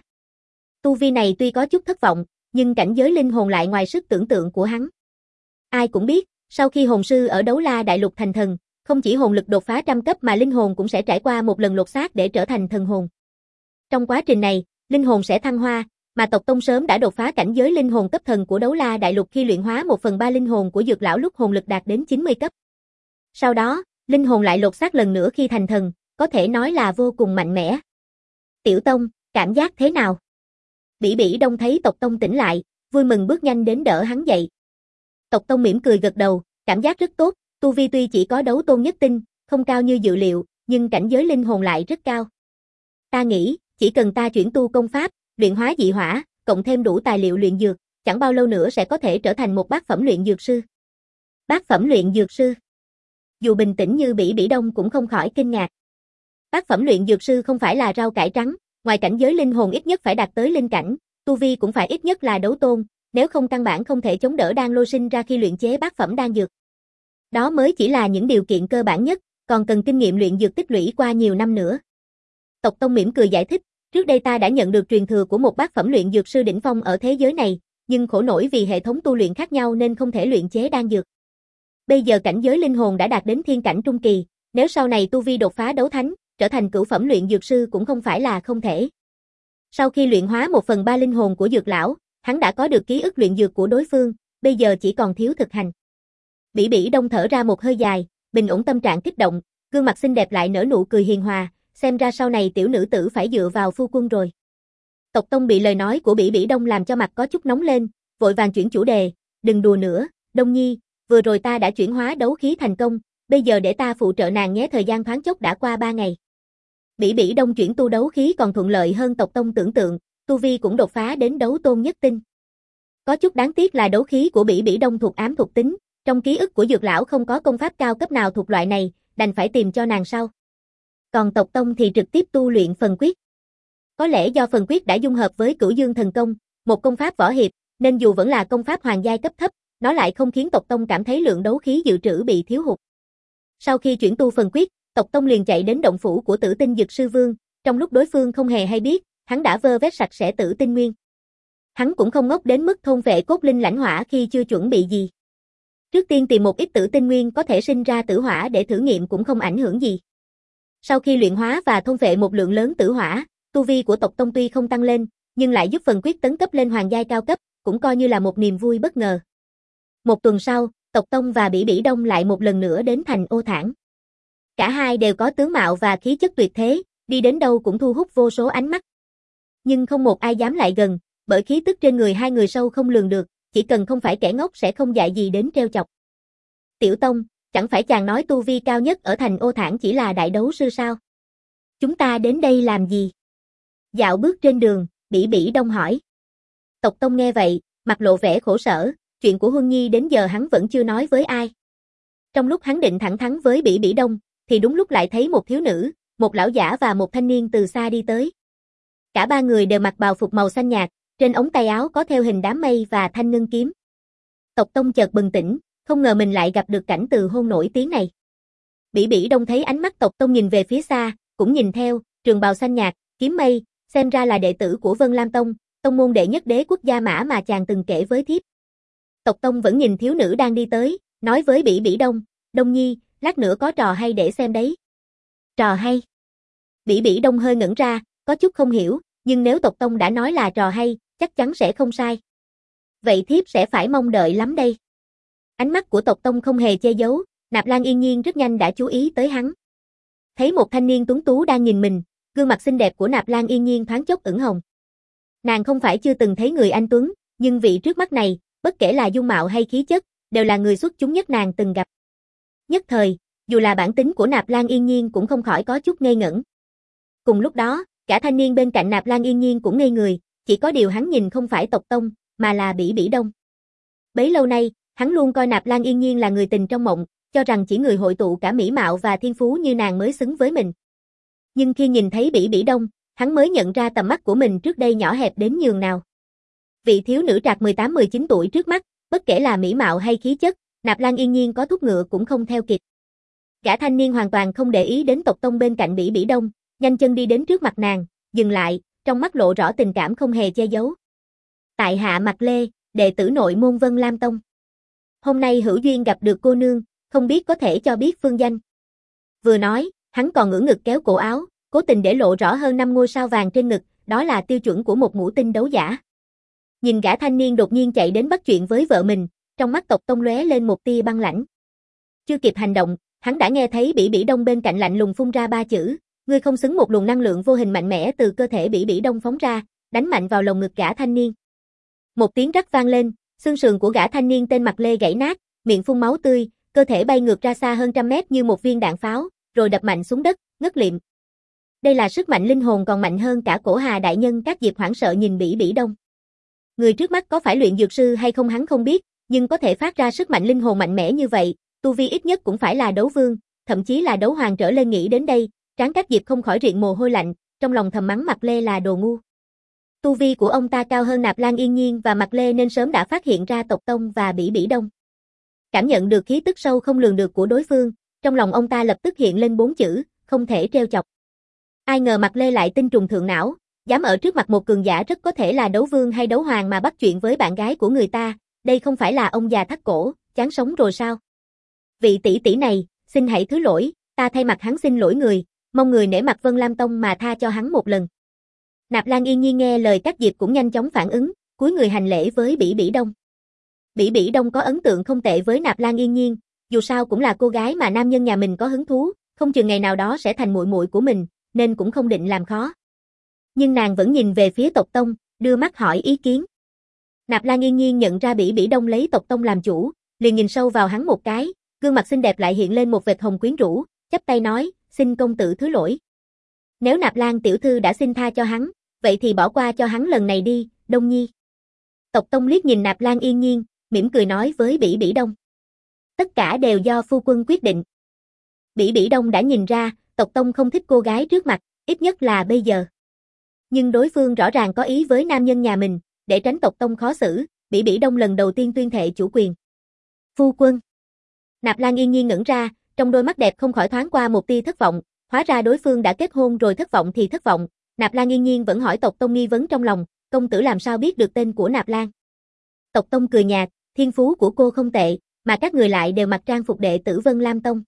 Tu vi này tuy có chút thất vọng, nhưng cảnh giới linh hồn lại ngoài sức tưởng tượng của hắn. Ai cũng biết, sau khi hồn sư ở đấu la đại lục thành thần, không chỉ hồn lực đột phá trăm cấp mà linh hồn cũng sẽ trải qua một lần lột xác để trở thành thần hồn. Trong quá trình này, linh hồn sẽ thăng hoa, mà tộc tông sớm đã đột phá cảnh giới linh hồn cấp thần của đấu la đại lục khi luyện hóa 1/3 linh hồn của dược lão lúc hồn lực đạt đến 90 cấp. Sau đó, linh hồn lại lột xác lần nữa khi thành thần, có thể nói là vô cùng mạnh mẽ. Tiểu tông, cảm giác thế nào? Bỉ Bỉ Đông thấy tộc tông tỉnh lại, vui mừng bước nhanh đến đỡ hắn dậy. Tộc Tông mỉm cười gật đầu, cảm giác rất tốt, tu vi tuy chỉ có đấu tôn nhất tinh, không cao như dự liệu, nhưng cảnh giới linh hồn lại rất cao. Ta nghĩ, chỉ cần ta chuyển tu công pháp, luyện hóa dị hỏa, cộng thêm đủ tài liệu luyện dược, chẳng bao lâu nữa sẽ có thể trở thành một bát phẩm luyện dược sư. Bát phẩm luyện dược sư. Dù bình tĩnh như Bỉ Bỉ Đông cũng không khỏi kinh ngạc. Bát phẩm luyện dược sư không phải là rau cải trắng, ngoài cảnh giới linh hồn ít nhất phải đạt tới linh cảnh, tu vi cũng phải ít nhất là đấu tôn, nếu không căn bản không thể chống đỡ đan lô sinh ra khi luyện chế bát phẩm đan dược. Đó mới chỉ là những điều kiện cơ bản nhất, còn cần kinh nghiệm luyện dược tích lũy qua nhiều năm nữa. Tộc Tông mỉm cười giải thích, trước đây ta đã nhận được truyền thừa của một bát phẩm luyện dược sư đỉnh phong ở thế giới này, nhưng khổ nổi vì hệ thống tu luyện khác nhau nên không thể luyện chế đan dược. Bây giờ cảnh giới linh hồn đã đạt đến thiên cảnh trung kỳ, nếu sau này tu vi đột phá đấu thánh, trở thành cửu phẩm luyện dược sư cũng không phải là không thể. Sau khi luyện hóa 1/3 linh hồn của dược lão, hắn đã có được ký ức luyện dược của đối phương, bây giờ chỉ còn thiếu thực hành. Bỉ Bỉ Đông thở ra một hơi dài, bình ổn tâm trạng kích động, gương mặt xinh đẹp lại nở nụ cười hiền hòa, xem ra sau này tiểu nữ tử phải dựa vào phu quân rồi. Tộc Tông bị lời nói của Bỉ Bỉ Đông làm cho mặt có chút nóng lên, vội vàng chuyển chủ đề, đừng đùa nữa, Đông Nhi, vừa rồi ta đã chuyển hóa đấu khí thành công, bây giờ để ta phụ trợ nàng nhé. Thời gian thoáng chốc đã qua 3 ngày. Bỉ Bỉ Đông chuyển tu đấu khí còn thuận lợi hơn Tộc Tông tưởng tượng, tu vi cũng đột phá đến đấu tôn nhất tinh. Có chút đáng tiếc là đấu khí của Bỉ Bỉ Đông thuộc ám thuộc tính, trong ký ức của dược lão không có công pháp cao cấp nào thuộc loại này, đành phải tìm cho nàng sau. Còn Tộc Tông thì trực tiếp tu luyện phần quyết. Có lẽ do phần quyết đã dung hợp với Cửu Dương thần công, một công pháp võ hiệp, nên dù vẫn là công pháp hoàng giai cấp thấp, nó lại không khiến Tộc Tông cảm thấy lượng đấu khí dự trữ bị thiếu hụt. Sau khi chuyển tu phần quyết, Tộc Tông liền chạy đến động phủ của Tử Tinh Dực Sư Vương, trong lúc đối phương không hề hay biết, hắn đã vơ vét sạch sẽ Tử Tinh Nguyên. Hắn cũng không ngốc đến mức thôn phệ cốt linh lãnh hỏa khi chưa chuẩn bị gì. Trước tiên tìm một ít Tử Tinh Nguyên có thể sinh ra tử hỏa để thử nghiệm cũng không ảnh hưởng gì. Sau khi luyện hóa và thôn phệ một lượng lớn tử hỏa, tu vi của Tộc Tông tuy không tăng lên, nhưng lại giúp phần quyết tấn cấp lên hoàng giai cao cấp, cũng coi như là một niềm vui bất ngờ. Một tuần sau, Tộc Tông và Bỉ Bỉ Đông lại một lần nữa đến thành Ô Thản. Cả hai đều có tướng mạo và khí chất tuyệt thế, đi đến đâu cũng thu hút vô số ánh mắt. Nhưng không một ai dám lại gần, bởi khí tức trên người hai người sâu không lường được, chỉ cần không phải kẻ ngốc sẽ không dại gì đến trêu chọc. Tiểu Tông, chẳng phải chàng nói tu vi cao nhất ở thành Ô Thản chỉ là đại đấu sư sao? Chúng ta đến đây làm gì? Dạo bước trên đường, Bỉ Bỉ Đông hỏi. Tộc Tông nghe vậy, mặt lộ vẻ khổ sở, chuyện của Huân Nhi đến giờ hắn vẫn chưa nói với ai. Trong lúc hắn định thẳng thắn với Bỉ Bỉ Đông, thì đúng lúc lại thấy một thiếu nữ, một lão giả và một thanh niên từ xa đi tới. Cả ba người đều mặc bào phục màu xanh nhạt, trên ống tay áo có theo hình đám mây và thanh ngân kiếm. Tộc Tông chợt bừng tỉnh, không ngờ mình lại gặp được cảnh từ hôn nổi tiếng này. Bỉ Bỉ Đông thấy ánh mắt Tộc Tông nhìn về phía xa, cũng nhìn theo, trường bào xanh nhạt, kiếm mây, xem ra là đệ tử của Vân Lam Tông, tông môn đệ nhất đế quốc Gia Mã mà chàng từng kể với thiếp. Tộc Tông vẫn nhìn thiếu nữ đang đi tới, nói với Bỉ Bỉ Đông, Đông Nhi, lát nữa có trò hay để xem đấy. Trò hay? Bỉ Bỉ Đông hơi ngẩn ra, có chút không hiểu, nhưng nếu Tộc Tông đã nói là trò hay, chắc chắn sẽ không sai. Vậy thiếp sẽ phải mong đợi lắm đây. Ánh mắt của Tộc Tông không hề che giấu, Nạp Lan Yên Nhiên rất nhanh đã chú ý tới hắn. Thấy một thanh niên tuấn tú đang nhìn mình, gương mặt xinh đẹp của Nạp Lan Yên Nhiên thoáng chốc ửng hồng. Nàng không phải chưa từng thấy người anh tuấn, nhưng vị trước mắt này, bất kể là dung mạo hay khí chất, đều là người xuất chúng nhất nàng từng gặp. Nhất thời, dù là bản tính của Nạp Lan Yên Nhiên cũng không khỏi có chút ngây ngẩn. Cùng lúc đó, cả thanh niên bên cạnh Nạp Lan Yên Nhiên cũng ngây người, chỉ có điều hắn nhìn không phải Tộc Tông, mà là Bỉ Bỉ Đông. Bấy lâu nay, hắn luôn coi Nạp Lan Yên Nhiên là người tình trong mộng, cho rằng chỉ người hội tụ cả mỹ mạo và thiên phú như nàng mới xứng với mình. Nhưng khi nhìn thấy Bỉ Bỉ Đông, hắn mới nhận ra tầm mắt của mình trước đây nhỏ hẹp đến nhường nào. Vị thiếu nữ trạc 18-19 tuổi trước mắt, bất kể là mỹ mạo hay khí chất, Nạp Lan Yên Nhiên có thúc ngựa cũng không theo kịp. Gã thanh niên hoàn toàn không để ý đến Tộc Tông bên cạnh Bỉ Bỉ Đông, nhanh chân đi đến trước mặt nàng, dừng lại, trong mắt lộ rõ tình cảm không hề che giấu. Tại hạ Mạc Lê, đệ tử nội môn Vân Lam Tông. Hôm nay hữu duyên gặp được cô nương, không biết có thể cho biết phương danh. Vừa nói, hắn còn ngửa ngực kéo cổ áo, cố tình để lộ rõ hơn 5 ngôi sao vàng trên ngực, đó là tiêu chuẩn của một ngũ tinh đấu giả. Nhìn gã thanh niên đột nhiên chạy đến bắt chuyện với vợ mình, trong mắt Tộc Tông lóe lên một tia băng lãnh. Chưa kịp hành động, hắn đã nghe thấy Bỉ Bỉ Đông bên cạnh lạnh lùng phun ra 3 chữ, ngươi không xứng. Một luồng năng lượng vô hình mạnh mẽ từ cơ thể Bỉ Bỉ Đông phóng ra, đánh mạnh vào lồng ngực gã thanh niên. Một tiếng rắc vang lên, xương sườn của gã thanh niên tên Mặc Lê gãy nát, miệng phun máu tươi, cơ thể bay ngược ra xa hơn trăm mét như một viên đạn pháo, rồi đập mạnh xuống đất, ngất liệm. Đây là sức mạnh linh hồn còn mạnh hơn cả Cổ Hà đại nhân. Các Diệp hoảng sợ nhìn Bỉ Bỉ Đông. Người trước mắt có phải luyện dược sư hay không hắn không biết, nhưng có thể phát ra sức mạnh linh hồn mạnh mẽ như vậy, tu vi ít nhất cũng phải là đấu vương, thậm chí là đấu hoàng trở lên. Nghĩ đến đây, trán Các Diệp không khỏi riện mồ hôi lạnh, trong lòng thầm mắng Mặc Lê là đồ ngu. Tu vi của ông ta cao hơn Nạp Lan Yên Nhiên và Mặc Lê nên sớm đã phát hiện ra Tộc Tông và Bỉ Bỉ Đông. Cảm nhận được khí tức sâu không lường được của đối phương, trong lòng ông ta lập tức hiện lên 4 chữ, không thể trêu chọc. Ai ngờ Mặc Lê lại tinh trùng thượng não, dám ở trước mặt một cường giả rất có thể là đấu vương hay đấu hoàng mà bắt chuyện với bạn gái của người ta, đây không phải là ông già thắt cổ, chán sống rồi sao? Vị tỷ tỷ này, xin hãy thứ lỗi, ta thay mặt hắn xin lỗi người, mong người nể mặt Vân Lam Tông mà tha cho hắn một lần. Nạp Lan Yên Nhiên nghe lời Các Diệp cũng nhanh chóng phản ứng, cúi người hành lễ với Bỉ Bỉ Đông. Bỉ Bỉ Đông có ấn tượng không tệ với Nạp Lan Yên Nhiên, dù sao cũng là cô gái mà nam nhân nhà mình có hứng thú, không chừng ngày nào đó sẽ thành muội muội của mình, nên cũng không định làm khó. Nhưng nàng vẫn nhìn về phía Tộc Tông, đưa mắt hỏi ý kiến. Nạp Lan Yên Nhiên nhận ra Bỉ Bỉ Đông lấy Tộc Tông làm chủ, liền nhìn sâu vào hắn một cái, gương mặt xinh đẹp lại hiện lên một vệt hồng quyến rũ, chắp tay nói, xin công tử thứ lỗi. Nếu Nạp Lan tiểu thư đã xin tha cho hắn, vậy thì bỏ qua cho hắn lần này đi, Đông Nhi. Tộc Tông liếc nhìn Nạp Lan Yên Nhiên, mỉm cười nói với Bỉ Bỉ Đông. Tất cả đều do phu quân quyết định. Bỉ Bỉ Đông đã nhìn ra, Tộc Tông không thích cô gái trước mặt, ít nhất là bây giờ. Nhưng đối phương rõ ràng có ý với nam nhân nhà mình, để tránh Tộc Tông khó xử, Bỉ Bỉ Đông lần đầu tiên tuyên thệ chủ quyền. Phu quân. Nạp Lan Yên Nhiên ngẩn ra, trong đôi mắt đẹp không khỏi thoáng qua một tia thất vọng, hóa ra đối phương đã kết hôn rồi. Thất vọng thì thất vọng, Nạp Lan Yên Nhiên vẫn hỏi Tộc Tông nghi vấn trong lòng, công tử làm sao biết được tên của Nạp Lan? Tộc Tông cười nhạt, thiên phú của cô không tệ, mà các người lại đều mặc trang phục đệ tử Vân Lam Tông.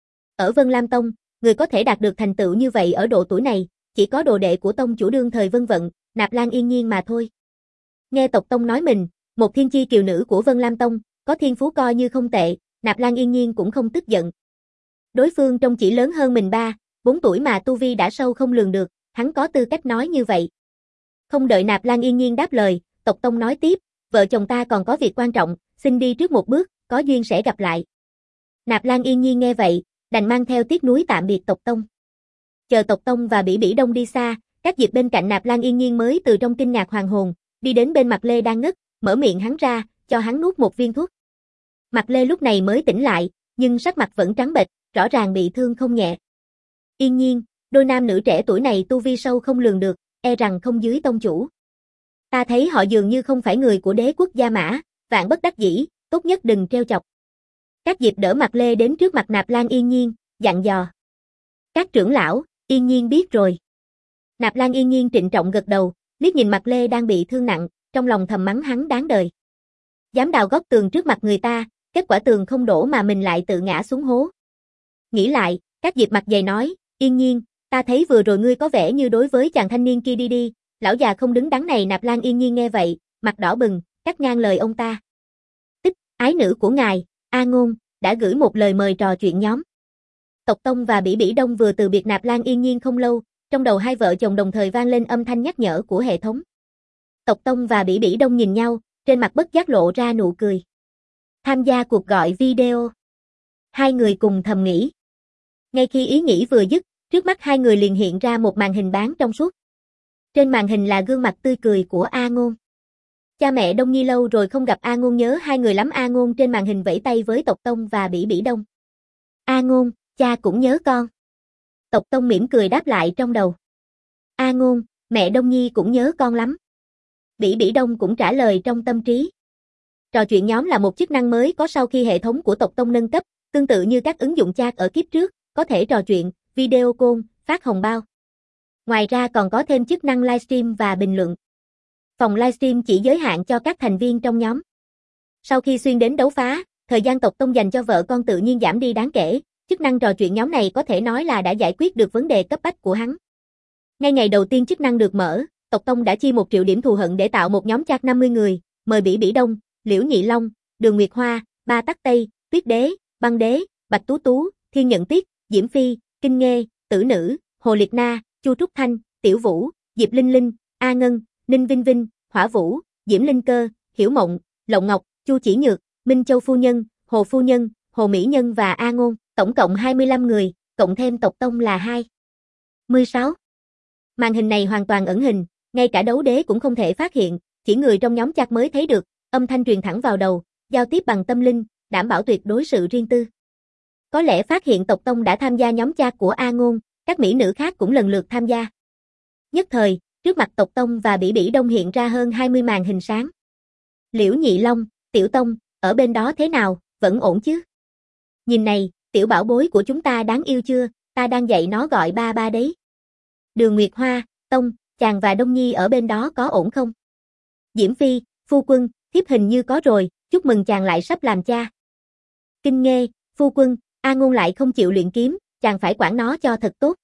Ở Vân Lam Tông, người có thể đạt được thành tựu như vậy ở độ tuổi này, chỉ có đồ đệ của tông chủ đương thời Vân Vận, Nạp Lan Yên Nhiên mà thôi. Nghe Tộc Tông nói mình, một thiên chi kiều nữ của Vân Lam Tông, có thiên phú coi như không tệ, Nạp Lan Yên Nhiên cũng không tức giận. Đối phương trông chỉ lớn hơn mình 3-4 tuổi mà tu vi đã sâu không lường được, hắn có tư cách nói như vậy. Không đợi Nạp Lan Yên Nhiên đáp lời, Tộc Tông nói tiếp, vợ chồng ta còn có việc quan trọng, xin đi trước một bước, có duyên sẽ gặp lại. Nạp Lan Yên Nhiên nghe vậy, đành mang theo tiếc nuối tạm biệt Tộc Tông. Chờ Tộc Tông và Bỉ Bỉ Đông đi xa, Các Diệp bên cạnh Nạp Lan Yên Nhiên mới từ trong kinh ngạc hoàn hồn, đi đến bên Mặc Lê đang ngất, mở miệng hắn ra, cho hắn nuốt một viên thuốc. Mặc Lê lúc này mới tỉnh lại, nhưng sắc mặt vẫn trắng bệch, rõ ràng bị thương không nhẹ. Yên Nhiên, đôi nam nữ trẻ tuổi này tu vi sâu không lường được, e rằng không dưới tông chủ. Ta thấy họ dường như không phải người của đế quốc Gia Mã, vạn bất đắc dĩ, tốt nhất đừng trêu chọc. Các Diệp đỡ Mặc Lê đến trước mặt Nạp Lan Yên Nhiên, dặn dò. Các trưởng lão, Yên Nhiên biết rồi. Nạp Lan Yên Nhiên trịnh trọng gật đầu, liếc nhìn Mặc Lê đang bị thương nặng, trong lòng thầm mắng hắn đáng đời. Dám đào góc tường trước mặt người ta, kết quả tường không đổ mà mình lại tự ngã xuống hố. Nghĩ lại, Các Diệp mặt dày nói, Yên Nhiên, ta thấy vừa rồi ngươi có vẻ như đối với chàng thanh niên kia đi, lão già không đứng đắn này. Nạp Lan Yên Nhiên nghe vậy, mặt đỏ bừng, cắt ngang lời ông ta. Tích, ái nữ của ngài, A Ngôn, đã gửi một lời mời trò chuyện nhóm. Tộc Tông và Bỉ Bỉ Đông vừa từ biệt Nạp Lan Yên Nhiên không lâu, trong đầu hai vợ chồng đồng thời vang lên âm thanh nhắc nhở của hệ thống. Tộc Tông và Bỉ Bỉ Đông nhìn nhau, trên mặt bất giác lộ ra nụ cười. Tham gia cuộc gọi video. Hai người cùng thầm nghĩ. Ngay khi ý nghĩ vừa dứt, trước mắt hai người liền hiện ra một màn hình bán trong suốt. Trên màn hình là gương mặt tươi cười của A Ngôn. Cha mẹ Đông Nhi lâu rồi không gặp, A Ngôn nhớ hai người lắm. A Ngôn trên màn hình vẫy tay với Tộc Tông và Bỉ Bỉ Đông. A Ngôn, cha cũng nhớ con. Tộc Tông mỉm cười đáp lại trong đầu. A Ngôn, mẹ Đông Nhi cũng nhớ con lắm. Bỉ Bỉ Đông cũng trả lời trong tâm trí. Trò chuyện nhóm là một chức năng mới có sau khi hệ thống của Tộc Tông nâng cấp, tương tự như các ứng dụng chat ở kiếp trước, có thể trò chuyện, video call, phát hồng bao. Ngoài ra còn có thêm chức năng livestream và bình luận. Phòng livestream chỉ giới hạn cho các thành viên trong nhóm. Sau khi xuyên đến đấu phá, thời gian Tộc Tông dành cho vợ con tự nhiên giảm đi đáng kể, chức năng trò chuyện nhóm này có thể nói là đã giải quyết được vấn đề cấp bách của hắn. Ngay ngày đầu tiên chức năng được mở, Tộc Tông đã chi 1 triệu điểm thù hận để tạo một nhóm chat 50 người, mời Bỉ Bỉ Đông, Liễu Nhị Long, Đường Nguyệt Hoa, Ba Tắc Tây, Tuyết Đế, Băng Đế, Bạch Tú Tú, Thiên Nhận Tiết, Diễm Phi, Kinh Nghê, Tử Nữ, Hồ Liệt Na, Chu Trúc Thanh, Tiểu Vũ, Diệp Linh Linh, A Ngân, Ninh Vinh Vinh, Hỏa Vũ, Diễm Linh Cơ, Hiểu Mộng, Lộng Ngọc, Chu Chỉ Nhược, Minh Châu Phu Nhân, Hồ Phu Nhân, Hồ Mỹ Nhân và A Ngôn, tổng cộng 25 người, cộng thêm tộc tông là 26. Màn hình này hoàn toàn ẩn hình, ngay cả đấu đế cũng không thể phát hiện, chỉ người trong nhóm chat mới thấy được, âm thanh truyền thẳng vào đầu, giao tiếp bằng tâm linh, đảm bảo tuyệt đối sự riêng tư. Có lẽ phát hiện tộc tông đã tham gia nhóm chat của A Ngôn, các mỹ nữ khác cũng lần lượt tham gia. Nhất thời, trước mặt tộc tông và Bỉ Bỉ Đông hiện ra hơn 20 màn hình sáng. Liễu Nhị Long, Tiểu Tông, ở bên đó thế nào, vẫn ổn chứ? Nhìn này, tiểu bảo bối của chúng ta đáng yêu chưa, ta đang dạy nó gọi ba ba đấy. Đường Nguyệt Hoa, Tông, chàng và Đông Nhi ở bên đó có ổn không? Diễm Phi, phu quân, thiếp hình như có rồi, chúc mừng chàng lại sắp làm cha. Kinh Nghê, phu quân, A Ngôn lại không chịu luyện kiếm, chàng phải quản nó cho thật tốt.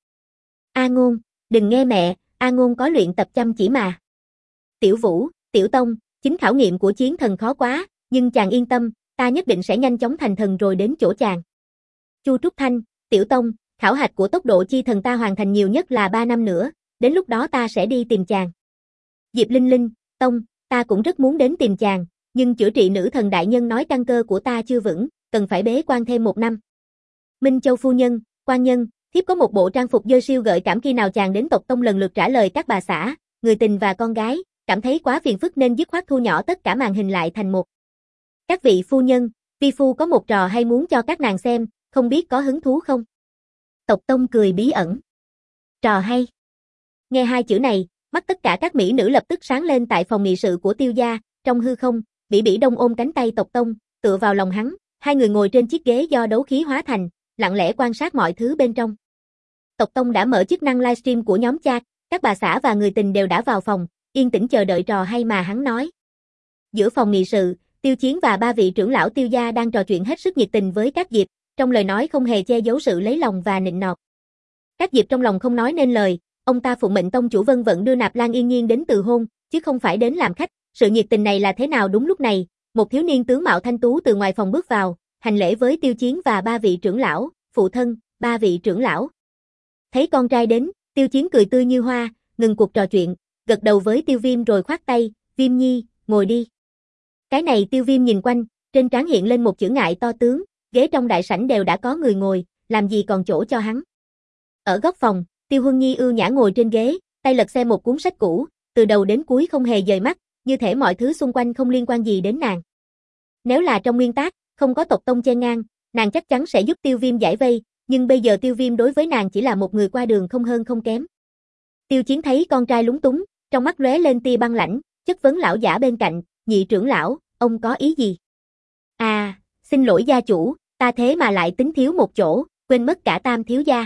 A Ngôn, đừng nghe mẹ, A Ngôn có luyện tập chăm chỉ mà. Tiểu Vũ, Tiểu Tông, chính khảo nghiệm của chiến thần khó quá, nhưng chàng yên tâm, ta nhất định sẽ nhanh chóng thành thần rồi đến chỗ chàng. Chu Trúc Thanh, Tiểu Tông, khảo hạch của tốc độ chi thần ta hoàn thành nhiều nhất là 3 năm nữa, đến lúc đó ta sẽ đi tìm chàng. Diệp Linh Linh, Tông, ta cũng rất muốn đến tìm chàng, nhưng chữa trị nữ thần đại nhân nói căn cơ của ta chưa vững, cần phải bế quan thêm 1 năm. Minh Châu Phu Nhân, quan nhân, thiếp có một bộ trang phục dơ siêu gợi cảm, khi nào chàng đến tộc tông lần lượt trả lời các bà xã, người tình và con gái, cảm thấy quá phiền phức nên dứt khoát thu nhỏ tất cả màn hình lại thành một. Các vị phu nhân, vi phu có một trò hay muốn cho các nàng xem, không biết có hứng thú không? Tộc tông cười bí ẩn. Trò hay. Nghe hai chữ này, mắt tất cả các mỹ nữ lập tức sáng lên tại phòng nghị sự của Tiêu gia, trong hư không, Bỉ Bỉ Đông ôm cánh tay tộc tông, tựa vào lòng hắn, hai người ngồi trên chiếc ghế do đấu khí hóa thành, lặng lẽ quan sát mọi thứ bên trong. Tộc tông đã mở chức năng livestream của nhóm chat, các bà xã và người tình đều đã vào phòng, yên tĩnh chờ đợi trò hay mà hắn nói. Giữa phòng nghị sự, Tiêu Chiến và 3 vị trưởng lão Tiêu gia đang trò chuyện hết sức nhiệt tình với các Diệp, trong lời nói không hề che giấu sự lấy lòng và nịnh nọt. Các Diệp trong lòng không nói nên lời, ông ta phụng mệnh tông chủ Vân Vận đưa Nạp Lan Yên Nhiên đến từ hôn, chứ không phải đến làm khách. Sự nhiệt tình này là thế nào? Đúng lúc này, một thiếu niên tướng mạo thanh tú từ ngoài phòng bước vào, hành lễ với Tiêu Chiến và 3 vị trưởng lão, phụ thân, 3 vị trưởng lão. Thấy con trai đến, Tiêu Chiến cười tươi như hoa, ngừng cuộc trò chuyện, gật đầu với Tiêu Viêm rồi khoát tay, Viêm Nhi, ngồi đi. Cái này Tiêu Viêm nhìn quanh, trên trán hiện lên một chữ ngại to tướng, ghế trong đại sảnh đều đã có người ngồi, làm gì còn chỗ cho hắn. Ở góc phòng, Tiêu Huân Nhi ưu nhã ngồi trên ghế, tay lật xem một cuốn sách cũ, từ đầu đến cuối không hề dời mắt, như thể mọi thứ xung quanh không liên quan gì đến nàng. Nếu là trong nguyên tác, không có tộc tông chen ngang, nàng chắc chắn sẽ giúp Tiêu Viêm giải vây, nhưng bây giờ Tiêu Viêm đối với nàng chỉ là một người qua đường không hơn không kém. Tiêu Chiến thấy con trai lúng túng, trong mắt lóe lên tia băng lãnh, chất vấn lão giả bên cạnh, nhị trưởng lão, ông có ý gì? À, xin lỗi gia chủ, ta thế mà lại tính thiếu một chỗ, quên mất cả Tam thiếu gia.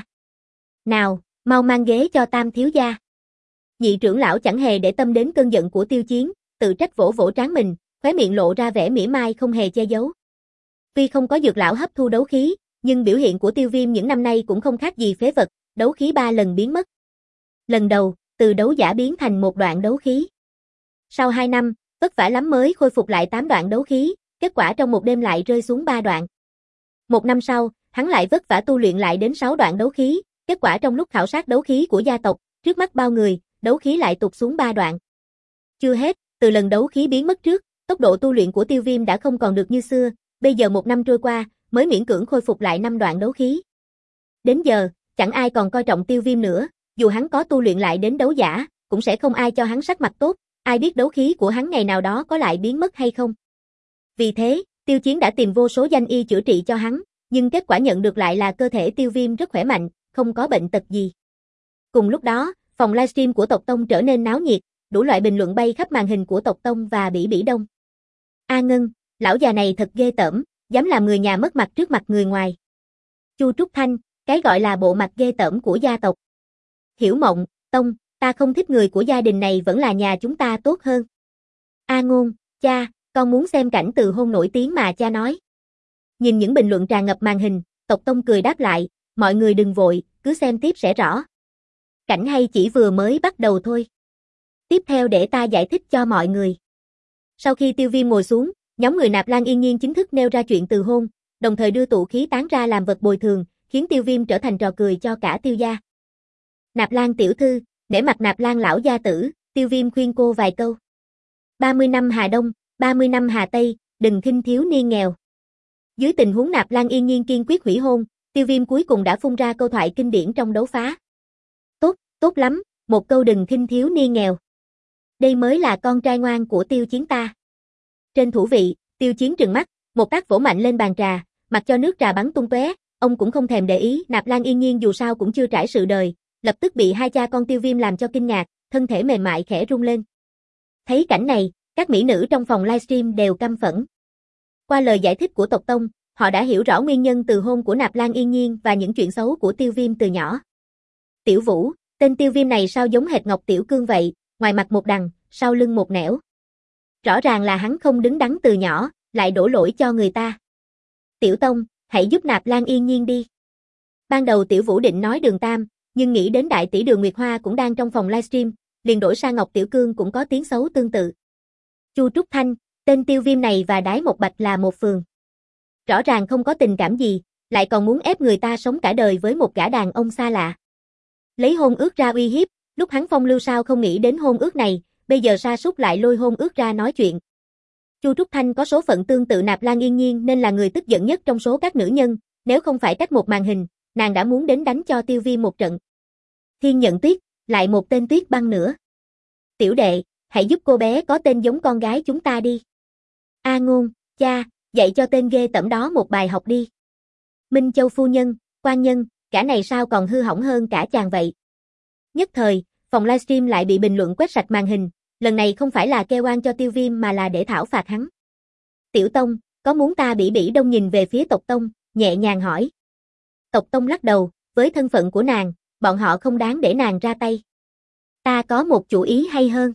Nào, mau mang ghế cho Tam thiếu gia. Nhị trưởng lão chẳng hề để tâm đến cơn giận của Tiêu Chiến, tự trách vỗ vỗ trán mình, khóe miệng lộ ra vẻ mỉa mai không hề che giấu. Tuy không có dược lão hấp thu đấu khí, nhưng biểu hiện của Tiêu Viêm những năm nay cũng không khác gì phế vật, đấu khí 3 lần biến mất. Lần đầu, từ đấu giả biến thành một đoạn đấu khí. Sau 2 năm, vất vả lắm mới khôi phục lại 8 đoạn đấu khí, kết quả trong một đêm lại rơi xuống 3 đoạn. 1 năm sau, hắn lại vất vả tu luyện lại đến 6 đoạn đấu khí, kết quả trong lúc khảo sát đấu khí của gia tộc, trước mắt bao người, đấu khí lại tụt xuống 3 đoạn. Chưa hết, từ lần đấu khí biến mất trước, tốc độ tu luyện của Tiêu Viêm đã không còn được như xưa, bây giờ 1 năm trôi qua, mới miễn cưỡng khôi phục lại 5 đoạn đấu khí. Đến giờ, chẳng ai còn coi trọng Tiêu Viêm nữa, dù hắn có tu luyện lại đến đấu giả, cũng sẽ không ai cho hắn sắc mặt tốt, ai biết đấu khí của hắn ngày nào đó có lại biến mất hay không. Vì thế, Tiêu Chiến đã tìm vô số danh y chữa trị cho hắn, nhưng kết quả nhận được lại là cơ thể Tiêu Viêm rất khỏe mạnh, không có bệnh tật gì. Cùng lúc đó, phòng livestream của tộc tông trở nên náo nhiệt, đủ loại bình luận bay khắp màn hình của tộc tông và Bỉ Bỉ Đông. A Ngân, lão già này thật ghê tởm, dám làm người nhà mất mặt trước mặt người ngoài. Chu Trúc Thanh, cái gọi là bộ mặt ghê tởm của gia tộc. Hiểu Mộng, Tông, ta không thích người của gia đình này, vẫn là nhà chúng ta tốt hơn. A Ngôn, cha, con muốn xem cảnh từ hôn nổi tiếng mà cha nói. Nhìn những bình luận tràn ngập màn hình, tộc tông cười đáp lại, mọi người đừng vội, cứ xem tiếp sẽ rõ. Cảnh hay chỉ vừa mới bắt đầu thôi. Tiếp theo để ta giải thích cho mọi người. Sau khi Tiêu Viêm ngồi xuống, nhóm người Nạp Lan Yên Nhiên chính thức nêu ra chuyện từ hôn, đồng thời đưa tụ khí tán ra làm vật bồi thường, khiến Tiêu Viêm trở thành trò cười cho cả Tiêu gia. Nạp Lan tiểu thư, để mặt Nạp Lan lão gia tử, Tiêu Viêm khuyên cô vài câu. 30 năm Hà Đông, 30 năm Hà Tây, đừng khinh thiếu niên nghèo. Dưới tình huống Nạp Lan Yên Nhiên kiên quyết hủy hôn, Tiêu Viêm cuối cùng đã phun ra câu thoại kinh điển trong đấu phá. Tốt, tốt lắm, một câu đừng khinh thiếu niên nghèo. Đây mới là con trai ngoan của Tiêu Chiến ta. Trên thủ vị, Tiêu Chiến trừng mắt, một tác vỗ mạnh lên bàn trà, mặc cho nước trà bắn tung tóe, ông cũng không thèm để ý, Nạp Lan Yên Nhiên dù sao cũng chưa trải sự đời, lập tức bị hai cha con Tiêu Viêm làm cho kinh ngạc, thân thể mềm mại khẽ rung lên. Thấy cảnh này, các mỹ nữ trong phòng livestream đều căm phẫn. Qua lời giải thích của tộc tông, họ đã hiểu rõ nguyên nhân từ hôn của Nạp Lan Yên Nhiên và những chuyện xấu của Tiêu Viêm từ nhỏ. Tiểu Vũ, tên Tiêu Viêm này sao giống hệt Ngọc Tiểu Cương vậy, ngoài mặt một đằng, sau lưng một nẻo. Rõ ràng là hắn không đứng đắn từ nhỏ, lại đổ lỗi cho người ta. Tiểu Tông, hãy giúp Nạp Lan Yên Nhiên đi. Ban đầu Tiểu Vũ định nói Đường Tam, nhưng nghĩ đến đại tỷ Đường Nguyệt Hoa cũng đang trong phòng livestream, liền đổi sang Ngọc Tiểu Cương cũng có tiếng xấu tương tự. Chu Trúc Thanh, tên Tiêu Viêm này và Đái Một Bạch là một phường. Rõ ràng không có tình cảm gì, lại còn muốn ép người ta sống cả đời với một gã đàn ông xa lạ. Lấy hôn ước ra uy hiếp, lúc hắn phong lưu sao không nghĩ đến hôn ước này, bây giờ sa sút lại lôi hôn ước ra nói chuyện. Chu Trúc Thanh có số phận tương tự Nạp Lan Yên Nhiên nên là người tức giận nhất trong số các nữ nhân, nếu không phải cách một màn hình, nàng đã muốn đến đánh cho Tiêu Viêm một trận. Thiên Nhận Tuyết, lại một tên Tuyết Băng nữa. Tiểu đệ, hãy giúp cô bé có tên giống con gái chúng ta đi. A Ngôn, cha, dạy cho tên ghê tởm đó một bài học đi. Minh Châu phu nhân, quan nhân, cả này sao còn hư hỏng hơn cả chàng vậy. Nhất thời, phòng livestream lại bị bình luận quét sạch màn hình, lần này không phải là kêu oan cho Tiêu Viêm mà là để thảo phạt hắn. Tiểu Tông, có muốn ta bỉ bỉ đông nhìn về phía tộc Tông, nhẹ nhàng hỏi. Tộc Tông lắc đầu, với thân phận của nàng, bọn họ không đáng để nàng ra tay. Ta có một chủ ý hay hơn.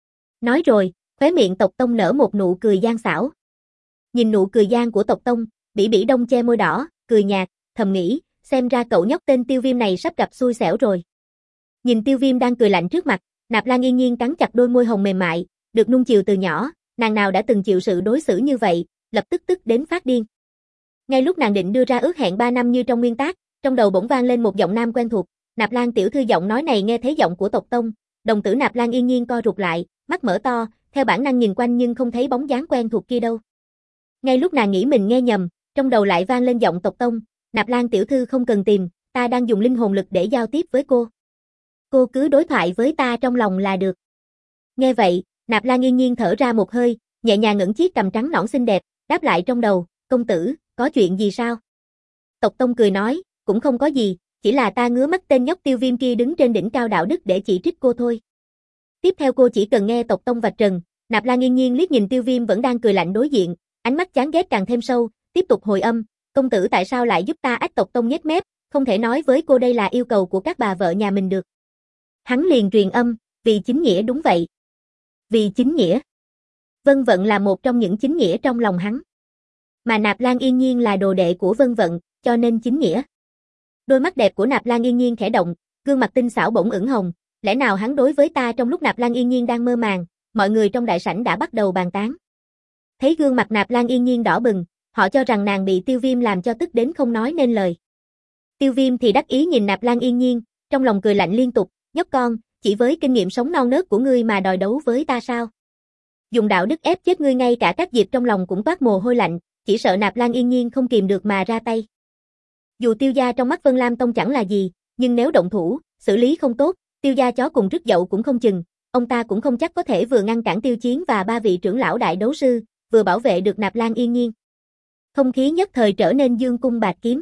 Nói rồi, khóe miệng tộc Tông nở một nụ cười gian xảo. Nhìn nụ cười gian của tộc Tông, bỉ bỉ đông che môi đỏ, cười nhạt, thầm nghĩ, xem ra cậu nhóc tên Tiêu Viêm này sắp gặp xui xẻo rồi. Nhìn Tiêu Viêm đang cười lạnh trước mặt, Nạp Lan Yên Nhiên cắn chặt đôi môi hồng mềm mại, được nuông chiều từ nhỏ, nàng nào đã từng chịu sự đối xử như vậy, lập tức tức đến phát điên. Ngay lúc nàng định đưa ra ước hẹn 3 năm như trong nguyên tắc, trong đầu bỗng vang lên một giọng nam quen thuộc, Nạp Lan tiểu thư. Giọng nói này nghe thấy giọng của tộc Tông, đồng tử Nạp Lan Yên Nhiên co rụt lại, mắt mở to, theo bản năng nhìn quanh nhưng không thấy bóng dáng quen thuộc kia đâu. Ngay lúc nàng nghĩ mình nghe nhầm, trong đầu lại vang lên giọng tộc Tông, Nạp Lan tiểu thư không cần tìm, ta đang dùng linh hồn lực để giao tiếp với cô. Cô cứ đối thoại với ta trong lòng là được. Nghe vậy, Nạp Lan Yên Nhiên thở ra một hơi, nhẹ nhàng ngẩng chiếc cằm trắng nõn xinh đẹp, đáp lại trong đầu, công tử, có chuyện gì sao? Tộc Tông cười nói, cũng không có gì, chỉ là ta ngứa mắt tên nhóc Tiêu Viêm kia đứng trên đỉnh cao đạo đức để chỉ trích cô thôi. Tiếp theo cô chỉ cần nghe tộc Tông vạch trần. Nạp Lan Yên Nhiên liếc nhìn Tiêu Viêm vẫn đang cười lạnh đối diện, ánh mắt chán ghét càng thêm sâu, tiếp tục hồi âm, công tử tại sao lại giúp ta? Ách tộc Tông nhếch mép, không thể nói với cô đây là yêu cầu của các bà vợ nhà mình được. Hắn liền truyền âm, vì chính nghĩa. Đúng vậy. Vì chính nghĩa. Vân Vận là một trong những chính nghĩa trong lòng hắn. Mà Nạp Lan Yên Nhiên là đồ đệ của Vân Vận, cho nên chính nghĩa. Đôi mắt đẹp của Nạp Lan Yên Nhiên khẽ động, gương mặt tinh xảo bỗng ửng hồng, lẽ nào hắn đối với ta? Trong lúc Nạp Lan Yên Nhiên đang mơ màng, mọi người trong đại sảnh đã bắt đầu bàn tán. Thấy gương mặt Nạp Lan Yên Nhiên đỏ bừng, họ cho rằng nàng bị Tiêu Viêm làm cho tức đến không nói nên lời. Tiêu Viêm thì đắc ý nhìn Nạp Lan Yên Nhiên, trong lòng cười lạnh liên tục, nhóc con, chỉ với kinh nghiệm sống non nớt của ngươi mà đòi đấu với ta sao? Dùng đạo đức ép chết ngươi. Ngay cả các Diệp trong lòng cũng toát mồ hôi lạnh, chỉ sợ Nạp Lan Yên Nhiên không kìm được mà ra tay. Dù Tiêu gia trong mắt Vân Lam Tông chẳng là gì, nhưng nếu động thủ, xử lý không tốt, Tiêu gia chó cùng rứt dậu cũng không chừng, ông ta cũng không chắc có thể vừa ngăn cản Tiêu Chiến và 3 vị trưởng lão đại đấu sư, vừa bảo vệ được Nạp Lan Yên Nhiên. Không khí nhất thời trở nên dương cung bạt kiếm.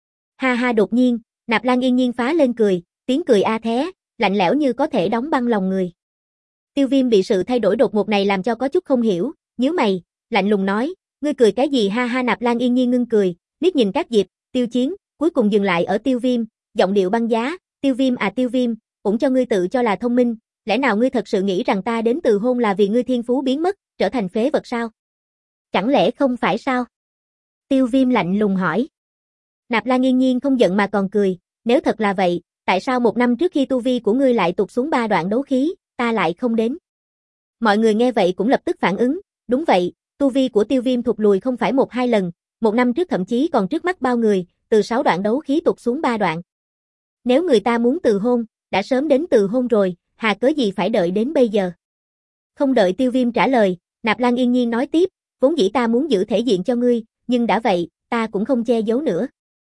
Ha ha, đột nhiên, Nạp Lan Yên Nhiên phá lên cười, tiếng cười a thé, lạnh lẽo như có thể đóng băng lòng người. Tiêu Viêm bị sự thay đổi đột ngột này làm cho có chút không hiểu, nhíu mày, lạnh lùng nói, ngươi cười cái gì? Ha ha. Nạp Lan Yên Nhiên ngưng cười, liếc nhìn các Diệp, Tiêu Chiến, cuối cùng dừng lại ở Tiêu Viêm, giọng điệu băng giá, Tiêu Viêm à Tiêu Viêm, cũng cho ngươi tự cho là thông minh, lẽ nào ngươi thật sự nghĩ rằng ta đến từ hôn là vì ngươi thiên phú biến mất, trở thành phế vật sao? Chẳng lẽ không phải sao? Tiêu Viêm lạnh lùng hỏi. Nạp Lan Yên Nhiên không giận mà còn cười, nếu thật là vậy, tại sao 1 năm trước khi tu vi của ngươi lại tụt xuống 3 đoạn đấu khí, ta lại không đến? Mọi người nghe vậy cũng lập tức phản ứng, đúng vậy, tu vi của Tiêu Viêm thụt lùi không phải 1-2 lần, 1 năm trước thậm chí còn trước mắt bao người, từ 6 đoạn đấu khí tụt xuống 3 đoạn. Nếu người ta muốn từ hôn, đã sớm đến từ hôn rồi, hà cớ gì phải đợi đến bây giờ? Không đợi Tiêu Viêm trả lời, Nạp Lan Yên Nhiên nói tiếp, vốn dĩ ta muốn giữ thể diện cho ngươi, nhưng đã vậy, ta cũng không che giấu nữa.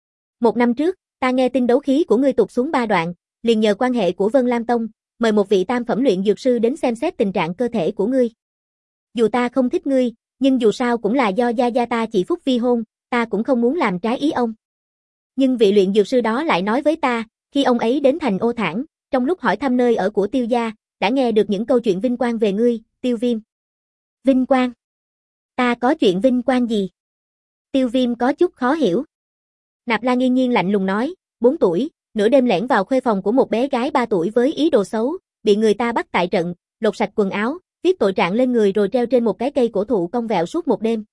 1 năm trước, ta nghe tin đấu khí của ngươi tụt xuống 3 đoạn, liền nhờ quan hệ của Vân Lam Tông, mời một vị tam phẩm luyện dược sư đến xem xét tình trạng cơ thể của ngươi. Dù ta không thích ngươi, nhưng dù sao cũng là do gia gia ta chỉ phúc vi hôn, ta cũng không muốn làm trái ý ông. Nhưng vị luyện dược sư đó lại nói với ta, khi ông ấy đến thành Ô Thản, trong lúc hỏi thăm nơi ở của Tiêu gia, đã nghe được những câu chuyện vinh quang về ngươi, Tiêu Viêm. Vinh quang? Ta có chuyện vinh quang gì? Tiêu Viêm có chút khó hiểu. Nạp Lan Yên Nhiên lạnh lùng nói, 4 tuổi, nửa đêm lẻn vào khuê phòng của một bé gái 3 tuổi với ý đồ xấu, bị người ta bắt tại trận, lột sạch quần áo, viết tội trạng lên người rồi treo trên một cái cây cổ thụ cong vẹo suốt một đêm.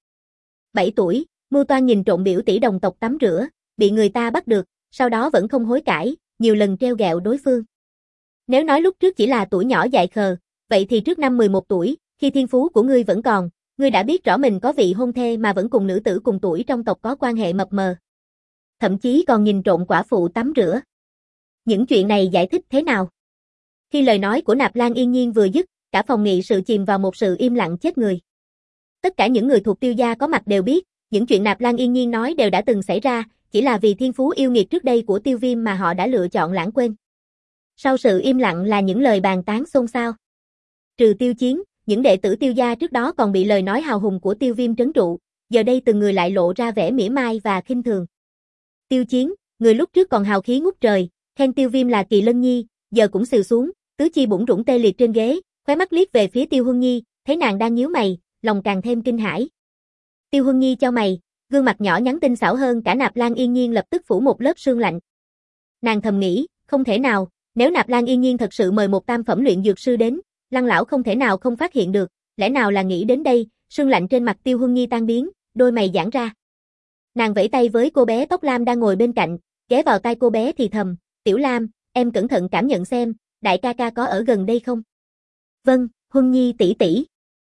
7 tuổi, mưu toan nhìn trộm biểu tỷ đồng tộc tắm rửa, bị người ta bắt được, sau đó vẫn không hối cải, nhiều lần treo gẹo đối phương. Nếu nói lúc trước chỉ là tuổi nhỏ dại khờ, vậy thì trước năm 11 tuổi, khi thiên phú của ngươi vẫn còn, ngươi đã biết rõ mình có vị hôn thê mà vẫn cùng nữ tử cùng tuổi trong tộc có quan hệ mập mờ. Thậm chí còn nhìn trộm quả phụ tắm rửa. Những chuyện này giải thích thế nào? Khi lời nói của Nạp Lan Yên Nhiên vừa dứt, cả phòng nghị sự chìm vào một sự im lặng chết người. Tất cả những người thuộc Tiêu gia có mặt đều biết, những chuyện Nạp Lan Yên Nhiên nói đều đã từng xảy ra, chỉ là vì thiên phú yêu nghiệt trước đây của Tiêu Viêm mà họ đã lựa chọn lãng quên. Sau sự im lặng là những lời bàn tán xôn xao. Trừ Tiêu Chiến, những đệ tử Tiêu gia trước đó còn bị lời nói hào hùng của Tiêu Viêm trấn trụ, giờ đây từng người lại lộ ra vẻ mỉa mai và khinh thường. Tiêu Chiến, người lúc trước còn hào khí ngút trời, khen Tiêu Viêm là kỳ lân nhi, giờ cũng xìu xuống, tứ chi bủn rủn tê liệt trên ghế, khóe mắt liếc về phía Tiêu Huân Nhi, thấy nàng đang nhíu mày, lòng càng thêm kinh hãi. Tiêu Huân Nhi chau mày, gương mặt nhỏ nhắn tinh xảo hơn cả Nạp Lan Yên Nhiên lập tức phủ một lớp sương lạnh. Nàng thầm nghĩ, không thể nào, nếu Nạp Lan Yên Nhiên thật sự mời một tam phẩm luyện dược sư đến, Lăng lão không thể nào không phát hiện được, lẽ nào là nghĩ đến đây, sương lạnh trên mặt Tiêu Huân Nhi tan biến, đôi mày giãn ra. Nàng vẫy tay với cô bé tóc lam đang ngồi bên cạnh, ghé vào tai cô bé thì thầm, Tiểu Lam, em cẩn thận cảm nhận xem, đại ca ca có ở gần đây không? Vâng, Huân Nhi tỷ tỷ.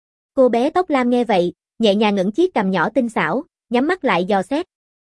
Cô bé tóc lam nghe vậy, nhẹ nhàng ngẩng chiếc cằm nhỏ tinh xảo, nhắm mắt lại dò xét.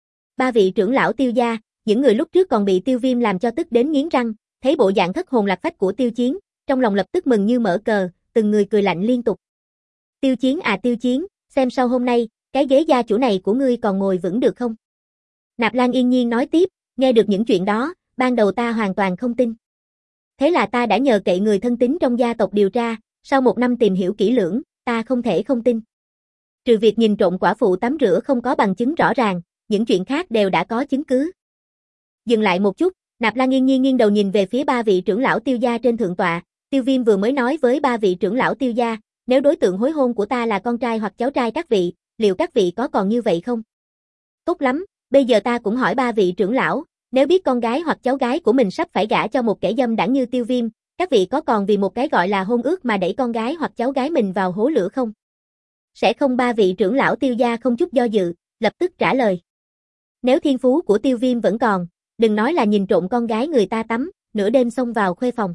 3 vị trưởng lão Tiêu gia, những người lúc trước còn bị Tiêu Viêm làm cho tức đến nghiến răng, thấy bộ dạng thất hồn lạc phách của Tiêu Chiến, trong lòng lập tức mừng như mở cờ, từng người cười lạnh liên tục. Tiêu Chiến à Tiêu Chiến, xem sau hôm nay, cái ghế gia chủ này của ngươi còn ngồi vững được không? Nạp Lan Yên Nhiên nói tiếp, nghe được những chuyện đó, ban đầu ta hoàn toàn không tin. Thế là ta đã nhờ cậy người thân tín trong gia tộc điều tra, sau 1 năm tìm hiểu kỹ lưỡng, ta không thể không tin. Trừ việc nhìn trộm quả phụ tắm rửa không có bằng chứng rõ ràng, những chuyện khác đều đã có chứng cứ. Dừng lại một chút, Nạp Lan Yên Nhiên nghiêng đầu nhìn về phía 3 vị trưởng lão Tiêu gia trên thượng tọa, Tiêu Viêm vừa mới nói với 3 vị trưởng lão Tiêu gia, nếu đối tượng hối hôn của ta là con trai hoặc cháu trai các vị, liệu các vị có còn như vậy không? Tốt lắm, bây giờ ta cũng hỏi 3 vị trưởng lão, nếu biết con gái hoặc cháu gái của mình sắp phải gả cho một kẻ dâm đảng như Tiêu Viêm, các vị có còn vì một cái gọi là hôn ước mà đẩy con gái hoặc cháu gái mình vào hố lửa không? Sẽ không. 3 vị trưởng lão Tiêu gia không chút do dự, lập tức trả lời. Nếu thiên phú của Tiêu Viêm vẫn còn, đừng nói là nhìn trộm con gái người ta tắm, nửa đêm xông vào khuê phòng.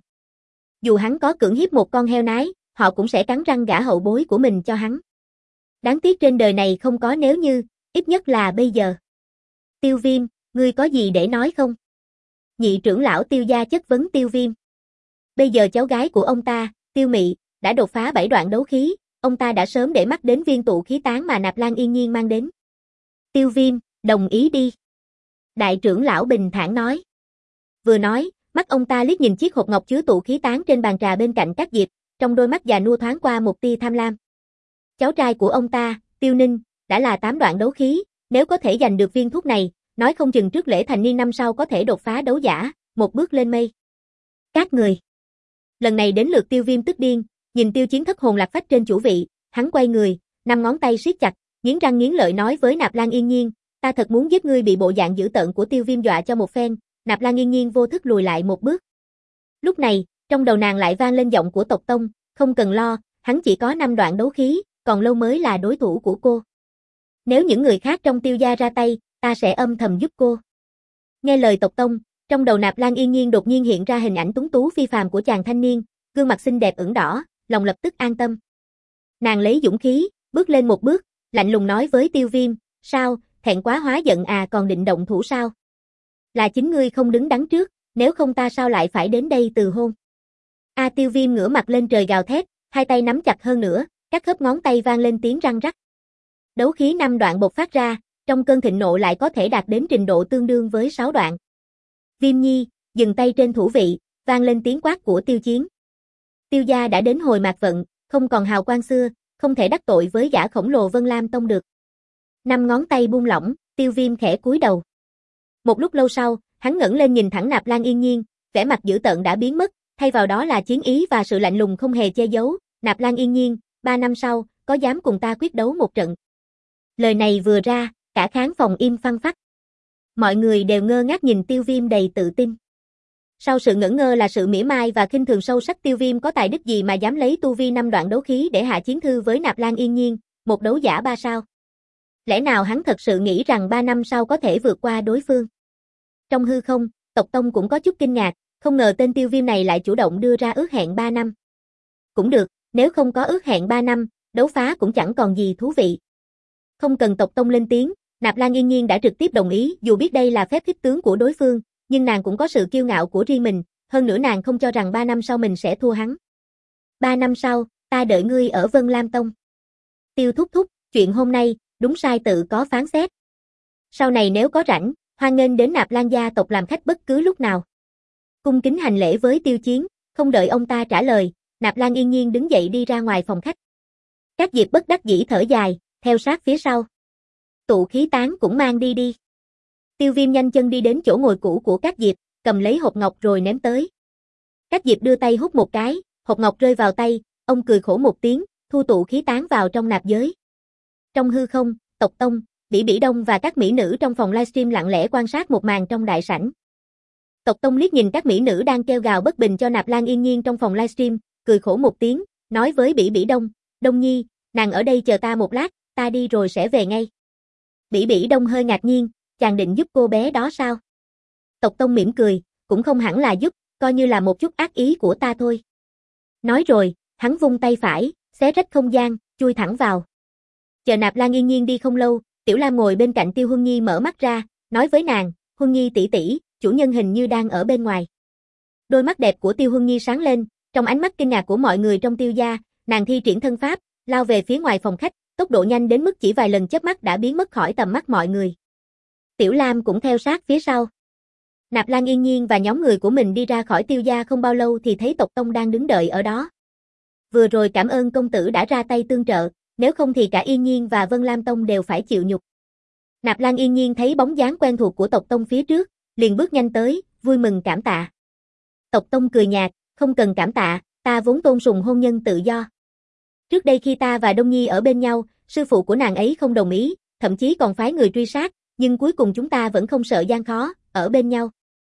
Dù hắn có cưỡng hiếp một con heo nái, họ cũng sẽ cắn răng gả hậu bối của mình cho hắn. Đáng tiếc trên đời này không có nếu như, ít nhất là bây giờ. Tiêu Viêm, ngươi có gì để nói không? Nhị trưởng lão Tiêu gia chất vấn Tiêu Viêm. Bây giờ cháu gái của ông ta, Tiêu Mị, đã đột phá 7 đoạn đấu khí, ông ta đã sớm để mắt đến viên tụ khí tán mà Nạp Lan Yên Nhiên mang đến. Tiêu Viêm, đồng ý đi. Đại trưởng lão bình thản nói. Vừa nói, mắt ông ta liếc nhìn chiếc hộp ngọc chứa tụ khí tán trên bàn trà bên cạnh Cát Diệp, trong đôi mắt già nua thoáng qua một tia tham lam. Cháu trai của ông ta, Tiêu Ninh, đã là 8 đoạn đấu khí, nếu có thể giành được viên thuốc này, nói không chừng trước lễ thành niên năm sau có thể đột phá đấu giả, một bước lên mây. Các người. Lần này đến lượt Tiêu Viêm tức điên, nhìn Tiêu Chiến thất hồn lạc phách trên chủ vị, hắn quay người, 5 ngón tay siết chặt, nghiến răng nghiến lợi nói với Nạp Lan Yên Nhiên, ta thật muốn giết ngươi. Bị bộ dạng dữ tợn của Tiêu Viêm dọa cho một phen, Nạp Lan Yên Nhiên vô thức lùi lại một bước. Lúc này, trong đầu nàng lại vang lên giọng của tộc tông, không cần lo, hắn chỉ có 5 đoạn đấu khí, còn lâu mới là đối thủ của cô. Nếu những người khác trong Tiêu gia ra tay, ta sẽ âm thầm giúp cô. Nghe lời tộc tông, trong đầu Nạp Lan Yên Nhiên đột nhiên hiện ra hình ảnh tuấn tú phi phàm của chàng thanh niên, gương mặt xinh đẹp ửng đỏ, lòng lập tức an tâm. Nàng lấy dũng khí, bước lên một bước, lạnh lùng nói với Tiêu Viêm, sao, thẹn quá hóa giận à, còn định động thủ sao? Là chính ngươi không đứng đắn trước, nếu không ta sao lại phải đến đây từ hôn? Tiêu Viêm ngửa mặt lên trời gào thét, hai tay nắm chặt hơn nữa, các khớp ngón tay vang lên tiếng răng rắc. Đấu khí 5 đoạn bộc phát ra, trong cơn thịnh nộ lại có thể đạt đến trình độ tương đương với 6 đoạn. Viêm Nhi, dừng tay trên thủ vị, vang lên tiếng quát của Tiêu Chiến. Tiêu gia đã đến hồi mạt vận, không còn hào quang xưa, không thể đắc tội với gã khổng lồ Vân Lam Tông được. 5 ngón tay buông lỏng, Tiêu Viêm khẽ cúi đầu. Một lúc lâu sau, hắn ngẩng lên nhìn thẳng Nạp Lan Yên Nhiên, vẻ mặt dữ tợn đã biến mất, thay vào đó là chiến ý và sự lạnh lùng không hề che giấu. Nạp Lan Yên Nhiên, 3 năm sau, có dám cùng ta quyết đấu một trận? Lời này vừa ra, cả khán phòng im phăng phắc. Mọi người đều ngơ ngác nhìn Tiêu Viêm đầy tự tin. Sau sự ngỡ ngơ là sự mỉa mai và khinh thường sâu sắc, Tiêu Viêm có tài đức gì mà dám lấy tu vi 5 đoạn đấu khí để hạ chiến thư với Nạp Lan Yên Nhiên, một đấu giả 3 sao? Lẽ nào hắn thật sự nghĩ rằng 3 năm sau có thể vượt qua đối phương? Trong hư không, Tộc Tông cũng có chút kinh ngạc, không ngờ tên Tiêu Viêm này lại chủ động đưa ra ước hẹn 3 năm. Cũng được, nếu không có ước hẹn 3 năm, đấu phá cũng chẳng còn gì thú vị. Không cần Tộc Tông lên tiếng, Nạp Lan Yên Nhiên đã trực tiếp đồng ý, dù biết đây là phép khích tướng của đối phương, nhưng nàng cũng có sự kiêu ngạo của riêng mình, hơn nữa nàng không cho rằng 3 năm sau mình sẽ thua hắn. 3 năm sau, ta đợi ngươi ở Vân Lam Tông. Tiêu thúc thúc, chuyện hôm nay, đúng sai tự có phán xét. Sau này nếu có rảnh, hoan nghênh đến Nạp Lan gia tộc làm khách bất cứ lúc nào. Cung kính hành lễ với Tiêu Chiến, không đợi ông ta trả lời, Nạp Lan Yên Nhiên đứng dậy đi ra ngoài phòng khách. Các Diệp bất đắc dĩ thở dài, theo sát phía sau. Tụ khí tán cũng mang đi đi. Tiêu Viêm nhanh chân đi đến chỗ ngồi cũ của các Diệp, cầm lấy hộp ngọc rồi ném tới. Các Diệp đưa tay hút một cái, hộp ngọc rơi vào tay, ông cười khổ một tiếng, thu tụ khí tán vào trong nạp giới. Trong hư không, Tộc Tông, Bỉ Bỉ Đông và các mỹ nữ trong phòng livestream lặng lẽ quan sát một màn trong đại sảnh. Tộc Tông liếc nhìn các mỹ nữ đang kêu gào bất bình cho Nạp Lan Yên Nhiên trong phòng livestream, cười khổ một tiếng, nói với Bỉ Bỉ Đông, Đông Nhi, nàng ở đây chờ ta một lát, ta đi rồi sẽ về ngay. Bỉ Bỉ Đông hơi ngạc nhiên, chàng định giúp cô bé đó sao? Tộc Tông mỉm cười, cũng không hẳn là giúp, coi như là một chút ác ý của ta thôi. Nói rồi, hắn vung tay phải, xé rách không gian, chui thẳng vào. Chờ Nạp Lan Yên Nhiên đi không lâu, Tiểu Lam ngồi bên cạnh Tiêu Huân Nhi mở mắt ra, nói với nàng, Huân Nhi tỷ tỷ, chủ nhân hình như đang ở bên ngoài. Đôi mắt đẹp của Tiêu Huân Nhi sáng lên, trong ánh mắt kinh ngạc của mọi người trong Tiêu gia, nàng thi triển thân pháp, lao về phía ngoài phòng khách, tốc độ nhanh đến mức chỉ vài lần chớp mắt đã biến mất khỏi tầm mắt mọi người. Tiểu Lam cũng theo sát phía sau. Nạp Lan Yên Nhiên và nhóm người của mình đi ra khỏi Tiêu gia không bao lâu thì thấy Tộc Tông đang đứng đợi ở đó. Vừa rồi cảm ơn công tử đã ra tay tương trợ, nếu không thì cả Yên Nhiên và Vân Lam Tông đều phải chịu nhục. Nạp Lan Yên Nhiên thấy bóng dáng quen thuộc của Tộc Tông phía trước, liền bước nhanh tới, vui mừng cảm tạ. Tộc Tông cười nhạt, không cần cảm tạ, ta vốn tôn sùng hôn nhân tự do. Trước đây khi ta và Đông Nhi ở bên nhau, sư phụ của nàng ấy không đồng ý, thậm chí còn phái người truy sát, nhưng cuối cùng chúng ta vẫn không sợ gian khó, ở bên nhau.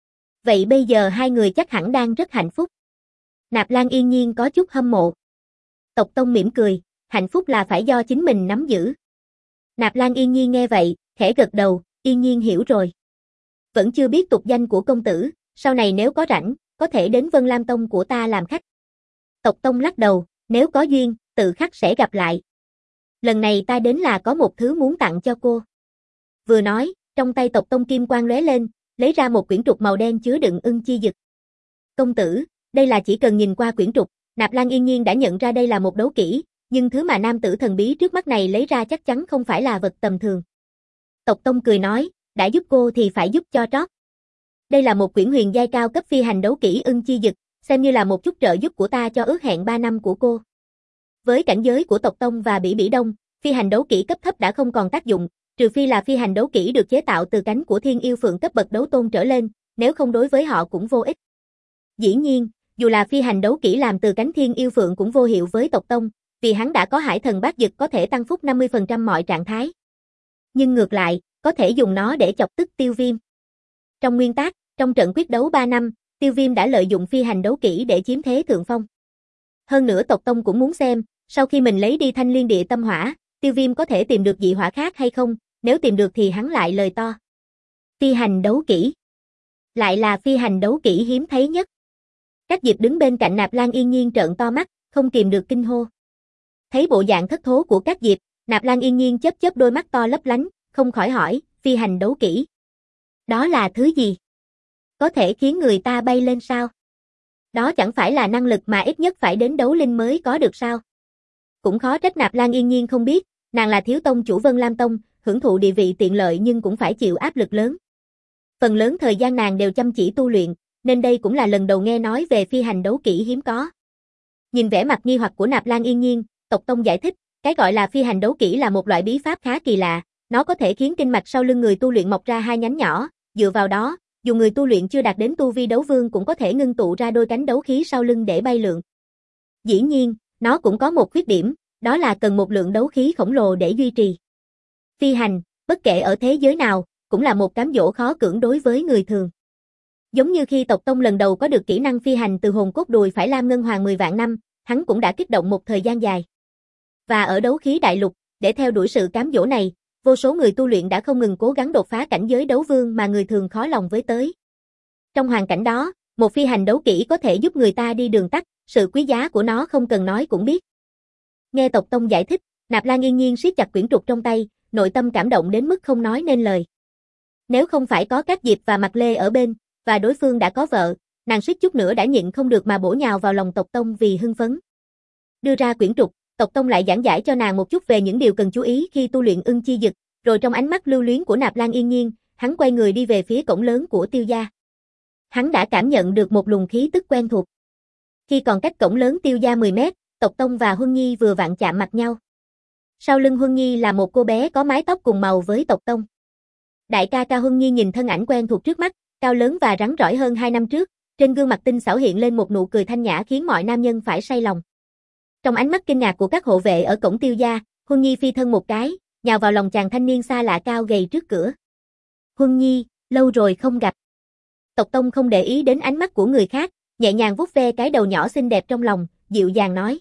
Vậy bây giờ hai người chắc hẳn đang rất hạnh phúc. Nạp Lan Yên Nhiên có chút hâm mộ. Tộc Tông mỉm cười, hạnh phúc là phải do chính mình nắm giữ. Nạp Lan Yên Nhiên nghe vậy, khẽ gật đầu, Yên Nhiên hiểu rồi. Vẫn chưa biết tục danh của công tử, sau này nếu có rảnh, có thể đến Vân Lam Tông của ta làm khách. Tộc Tông lắc đầu, nếu có duyên, tự khắc sẽ gặp lại. Lần này ta đến là có một thứ muốn tặng cho cô. Vừa nói, trong tay Tộc Tông kim quang lóe lên, lấy ra một quyển trục màu đen chứa đựng ưng chi dực. Công tử, đây là chỉ cần nhìn qua quyển trục, Nạp Lan Yên Nhiên đã nhận ra đây là một đấu kỹ, nhưng thứ mà nam tử thần bí trước mắt này lấy ra chắc chắn không phải là vật tầm thường. Tộc Tông cười nói, đã giúp cô thì phải giúp cho trót. Đây là một quyển huyền giai cao cấp phi hành đấu kỹ ưng chi dực, xem như là một chút trợ giúp của ta cho ước hẹn 3 năm của cô. Với cảnh giới của Tộc Tông và Bỉ Bỉ Đông, phi hành đấu kỹ cấp thấp đã không còn tác dụng, trừ phi là phi hành đấu kỹ được chế tạo từ cánh của thiên yêu phượng cấp bậc đấu tôn trở lên, nếu không đối với họ cũng vô ích. Dĩ nhiên, dù là phi hành đấu kỹ làm từ cánh thiên yêu phượng cũng vô hiệu với Tộc Tông, vì hắn đã có hải thần bát dực có thể tăng phúc 50% mọi trạng thái. Nhưng ngược lại, có thể dùng nó để chọc tức Tiêu Viêm. Trong nguyên tắc, trong trận quyết đấu 3 năm, Tiêu Viêm đã lợi dụng phi hành đấu kỹ để chiếm thế thượng phong. Hơn nữa Tộc Tông cũng muốn xem, sau khi mình lấy đi thanh liên địa tâm hỏa, Tiêu Viêm có thể tìm được dị hỏa khác hay không, nếu tìm được thì hắn lại lời to. Phi hành đấu kỹ. Lại là phi hành đấu kỹ hiếm thấy nhất. Các Diệp đứng bên cạnh Nạp Lan Yên Nhiên trợn to mắt, không kìm được kinh hô. Thấy bộ dạng thất thố của các Diệp, Nạp Lan Yên Nhiên chớp chớp đôi mắt to lấp lánh, không khỏi hỏi, phi hành đấu kỹ. Đó là thứ gì? Có thể khiến người ta bay lên sao? Đó chẳng phải là năng lực mà ít nhất phải đến đấu linh mới có được sao? Cũng khó trách Nạp Lan Yên Nhiên không biết, nàng là thiếu tông chủ Vân Lam Tông, hưởng thụ địa vị tiện lợi nhưng cũng phải chịu áp lực lớn. Phần lớn thời gian nàng đều chăm chỉ tu luyện, nên đây cũng là lần đầu nghe nói về phi hành đấu kỹ hiếm có. Nhìn vẻ mặt nghi hoặc của Nạp Lan Yên Nhiên, Tộc Tông giải thích, cái gọi là phi hành đấu kỹ là một loại bí pháp khá kỳ lạ, nó có thể khiến kinh mạch sau lưng người tu luyện mọc ra hai nhánh nhỏ, dựa vào đó, dù người tu luyện chưa đạt đến tu vi đấu vương cũng có thể ngưng tụ ra đôi cánh đấu khí sau lưng để bay lượn. Dĩ nhiên, nó cũng có một khuyết điểm, đó là cần một lượng đấu khí khổng lồ để duy trì. Phi hành, bất kể ở thế giới nào, cũng là một cám dỗ khó cưỡng đối với người thường. Giống như khi Tộc Tông lần đầu có được kỹ năng phi hành từ hồn cốt đùi phải Lam Ngân Hoàng 10 vạn năm, hắn cũng đã kích động một thời gian dài. Và ở đấu khí đại lục, để theo đuổi sự cám dỗ này, vô số người tu luyện đã không ngừng cố gắng đột phá cảnh giới đấu vương mà người thường khó lòng với tới. Trong hoàn cảnh đó, một phi hành đấu kỹ có thể giúp người ta đi đường tắt, sự quý giá của nó không cần nói cũng biết. Nghe Tộc Tông giải thích, Nạp Lan Yên Nhiên siết chặt quyển trục trong tay, nội tâm cảm động đến mức không nói nên lời. Nếu không phải có các Diệp và Mạc Lê ở bên, và đối phương đã có vợ, nàng suýt chút nữa đã nhịn không được mà bổ nhào vào lòng Tộc Tông vì hưng phấn. Đưa ra quyển trục, Tộc Tông lại giảng giải cho nàng một chút về những điều cần chú ý khi tu luyện ưng chi dực, rồi trong ánh mắt lưu luyến của Nạp Lan Yên Nhiên, hắn quay người đi về phía cổng lớn của Tiêu gia. Hắn đã cảm nhận được một luồng khí tức quen thuộc. Khi còn cách cổng lớn Tiêu gia 10 mét, Tộc Tông và Huân Nhi vừa vặn chạm mặt nhau. Sau lưng Huân Nhi là một cô bé có mái tóc cùng màu với Tộc Tông. Đại ca ca Huân Nhi nhìn thân ảnh quen thuộc trước mắt, cao lớn và rắn rỏi hơn 2 năm trước, trên gương mặt tinh xảo hiện lên một nụ cười thanh nhã khiến mọi nam nhân phải say lòng. Trong ánh mắt kinh ngạc của các hộ vệ ở cổng Tiêu gia, Huân Nhi phi thân một cái, nhào vào lòng chàng thanh niên xa lạ cao gầy trước cửa. Huân Nhi, lâu rồi không gặp. Tộc Tông không để ý đến ánh mắt của người khác, nhẹ nhàng vuốt ve cái đầu nhỏ xinh đẹp trong lòng, dịu dàng nói.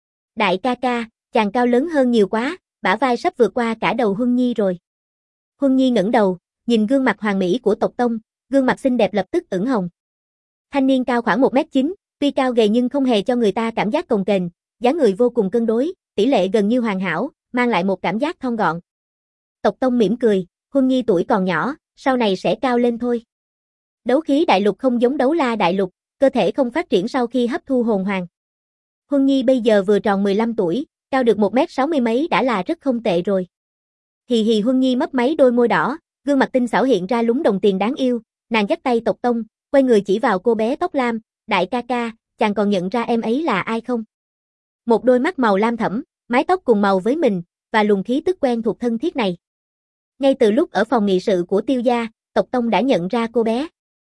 Đại ca ca, chàng cao lớn hơn nhiều quá, bả vai sắp vượt qua cả đầu Huân Nhi rồi. Huân Nhi ngẩng đầu, nhìn gương mặt hoàn mỹ của Tộc Tông, gương mặt xinh đẹp lập tức ửng hồng. Thanh niên cao khoảng 1m9, tuy cao gầy nhưng không hề cho người ta cảm giác cồng kềnh, dáng người vô cùng cân đối, tỷ lệ gần như hoàn hảo, mang lại một cảm giác thon gọn. Tộc Tông mỉm cười, Huân Nhi tuổi còn nhỏ, sau này sẽ cao lên thôi. Đấu khí đại lục không giống đấu la đại lục, cơ thể không phát triển sau khi hấp thu hồn hoàng. Huân Nhi bây giờ vừa tròn 15 tuổi, cao được 1m60 mấy đã là rất không tệ rồi. Hì hì Huân Nhi mấp máy đôi môi đỏ, gương mặt tinh xảo hiện ra lúng đồng tiền đáng yêu, nàng dắt tay Tộc Tông, quay người chỉ vào cô bé tóc lam, đại ca ca, chàng còn nhận ra em ấy là ai không? Một đôi mắt màu lam thẫm, mái tóc cùng màu với mình, và luồng khí tức quen thuộc thân thiết này. Ngay từ lúc ở phòng nghị sự của Tiêu gia, Tộc Tông đã nhận ra cô bé.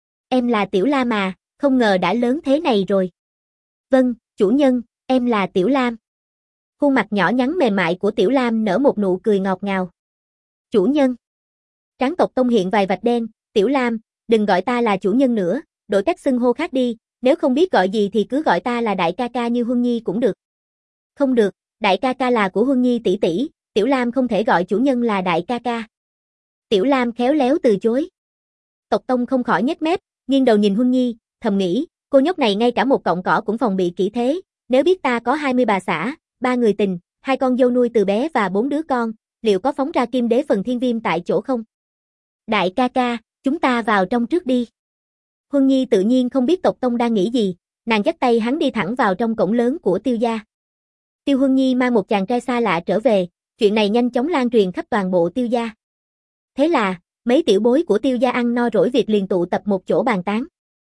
Em là Tiểu Lam mà, không ngờ đã lớn thế này rồi. Vâng, chủ nhân, em là Tiểu Lam. Khuôn mặt nhỏ nhắn mềm mại của Tiểu Lam nở một nụ cười ngọt ngào. Chủ nhân. Trán Tộc Tông hiện vài vạch đen, Tiểu Lam, đừng gọi ta là chủ nhân nữa, đổi cách xưng hô khác đi, nếu không biết gọi gì thì cứ gọi ta là đại ca ca như Huân Nhi cũng được. Không được, đại ca ca là của Huân Nhi tỷ tỷ, Tiểu Lam không thể gọi chủ nhân là đại ca ca. Tiểu Lam khéo léo từ chối. Tộc Tông không khỏi nhếch mép, nghiêng đầu nhìn Huân Nhi, thầm nghĩ, cô nhóc này ngay cả một cọng cỏ cũng phòng bị kỹ thế, nếu biết ta có 20 bà xã, 3 người tình, 2 con dâu nuôi từ bé và 4 đứa con, liệu có phóng ra kim đế phần thiên viêm tại chỗ không? Đại ca ca, chúng ta vào trong trước đi. Huân Nhi tự nhiên không biết Tộc Tông đang nghĩ gì, nàng dắt tay hắn đi thẳng vào trong cổng lớn của Tiêu gia. Tiêu Huân Nhi mang một chàng trai xa lạ trở về, chuyện này nhanh chóng lan truyền khắp toàn bộ Tiêu gia. Thế là, mấy tiểu bối của Tiêu gia ăn no rỗi việc liền tụ tập một chỗ bàn tán.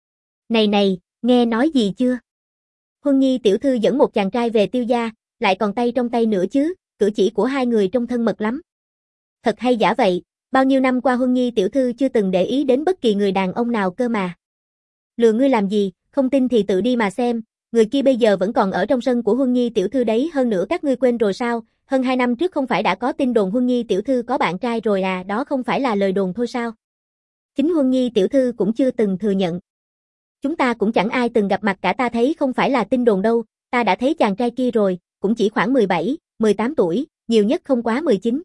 Này này, nghe nói gì chưa? Huân Nhi tiểu thư dẫn một chàng trai về Tiêu gia, lại còn tay trong tay nữa chứ, cử chỉ của hai người trông thân mật lắm. Thật hay giả vậy, bao nhiêu năm qua Huân Nhi tiểu thư chưa từng để ý đến bất kỳ người đàn ông nào cơ mà. Lừa ngươi làm gì, không tin thì tự đi mà xem, người kia bây giờ vẫn còn ở trong sân của Huân Nhi tiểu thư đấy, hơn nữa các ngươi quên rồi sao, hơn 2 năm trước không phải đã có tin đồn Huân Nhi tiểu thư có bạn trai rồi à, đó không phải là lời đồn thôi sao? Chính Huân Nhi tiểu thư cũng chưa từng thừa nhận. Chúng ta cũng chẳng ai từng gặp mặt cả, ta thấy không phải là tin đồn đâu, ta đã thấy chàng trai kia rồi, cũng chỉ khoảng 17, 18 tuổi, nhiều nhất không quá 19.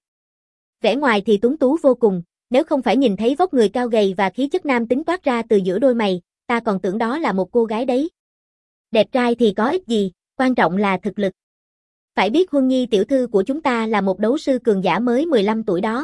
Vẻ ngoài thì tuấn tú vô cùng, nếu không phải nhìn thấy vóc người cao gầy và khí chất nam tính toát ra từ giữa đôi mày, ta còn tưởng đó là một cô gái đấy. Đẹp trai thì có ích gì, quan trọng là thực lực. Phải biết Huân Nhi tiểu thư của chúng ta là một đấu sư cường giả mới 15 tuổi đó.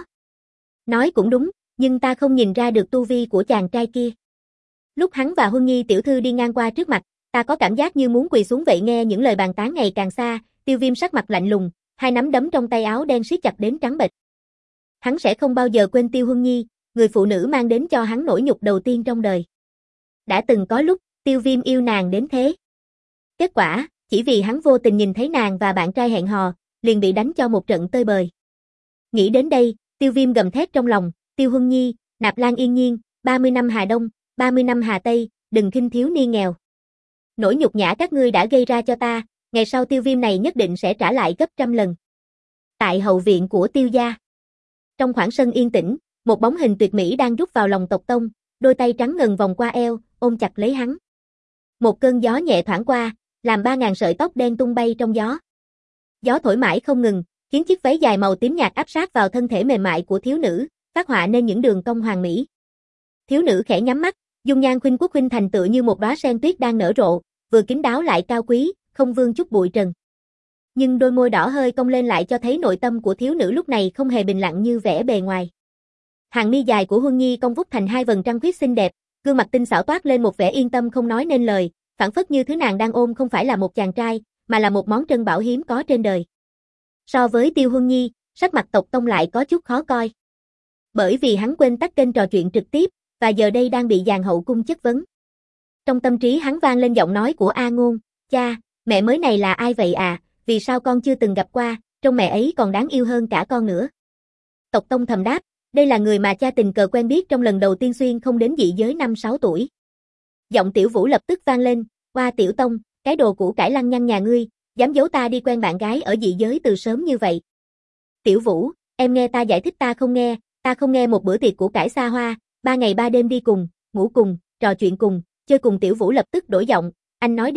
Nói cũng đúng, nhưng ta không nhìn ra được tu vi của chàng trai kia. Lúc hắn và Huân Nhi tiểu thư đi ngang qua trước mặt, Ta có cảm giác như muốn quỳ xuống vậy. Nghe những lời bàn tán ngày càng xa, Tiêu Viêm sắc mặt lạnh lùng, hai nắm đấm trong tay áo đen siết chặt đến trắng bệch. Hắn sẽ không bao giờ quên Tiêu Huân Nhi, người phụ nữ mang đến cho hắn nỗi nhục đầu tiên trong đời. Đã từng có lúc, Tiêu Viêm yêu nàng đến thế. Kết quả, chỉ vì hắn vô tình nhìn thấy nàng và bạn trai hẹn hò, liền bị đánh cho một trận tơi bời. Nghĩ đến đây, Tiêu Viêm gầm thét trong lòng, Tiêu Huân Nhi, Nạp Lan Yên Nhiên, 30 năm Hà Đông, 30 năm Hà Tây, đừng khinh thiếu niên nghèo. Nỗi nhục nhã các ngươi đã gây ra cho ta, ngày sau Tiêu Viêm này nhất định sẽ trả lại gấp trăm lần. Tại hậu viện của Tiêu gia. Trong khoảng sân yên tĩnh, một bóng hình tuyệt mỹ đang rút vào lòng Tộc Tông, đôi tay trắng ngần vòng qua eo, ôm chặt lấy hắn. Một cơn gió nhẹ thoảng qua, làm 3000 sợi tóc đen tung bay trong gió. Gió thổi mãi không ngừng, khiến chiếc váy dài màu tím nhạt áp sát vào thân thể mềm mại của thiếu nữ, phát họa nên những đường cong hoàn mỹ. Thiếu nữ khẽ nhắm mắt, dung nhan khuynh quốc khuynh thành tựa như một đóa sen tuyết đang nở rộ, vừa kín đáo lại cao quý, không vương chút bụi trần. Nhưng đôi môi đỏ hơi cong lên lại cho thấy nội tâm của thiếu nữ lúc này không hề bình lặng như vẻ bề ngoài. Hàng mi dài của Huân Nhi cong vút thành hai vầng trăng khuyết xinh đẹp, gương mặt tinh xảo toát lên một vẻ yên tâm không nói nên lời, phảng phất như thứ nàng đang ôm không phải là một chàng trai, mà là một món trân bảo hiếm có trên đời. So với Tiêu Huân Nhi, sắc mặt Tộc Tông lại có chút khó coi. Bởi vì hắn quên tắt kênh trò chuyện trực tiếp, và giờ đây đang bị dàn hậu cung chất vấn. Trong tâm trí hắn vang lên giọng nói của A Ngôn, cha, mẹ mới này là ai vậy à, vì sao con chưa từng gặp qua, trông mẹ ấy còn đáng yêu hơn cả con nữa. Tộc Tông thầm đáp, đây là người mà cha tình cờ quen biết trong lần đầu tiên xuyên không đến dị giới 5-6 tuổi. Giọng Tiểu Vũ lập tức vang lên, oa Tiểu Tông, cái đồ củ cải lăng nhăng nhà ngươi, dám giấu ta đi quen bạn gái ở dị giới từ sớm như vậy. Tiểu Vũ, em nghe ta giải thích. Ta không nghe một bữa tiệc củ cải xa hoa, 3 ngày 3 đêm đi cùng, ngủ cùng, trò chuyện cùng, chơi cùng. Tiểu Vũ lập tức đổi giọng, anh nói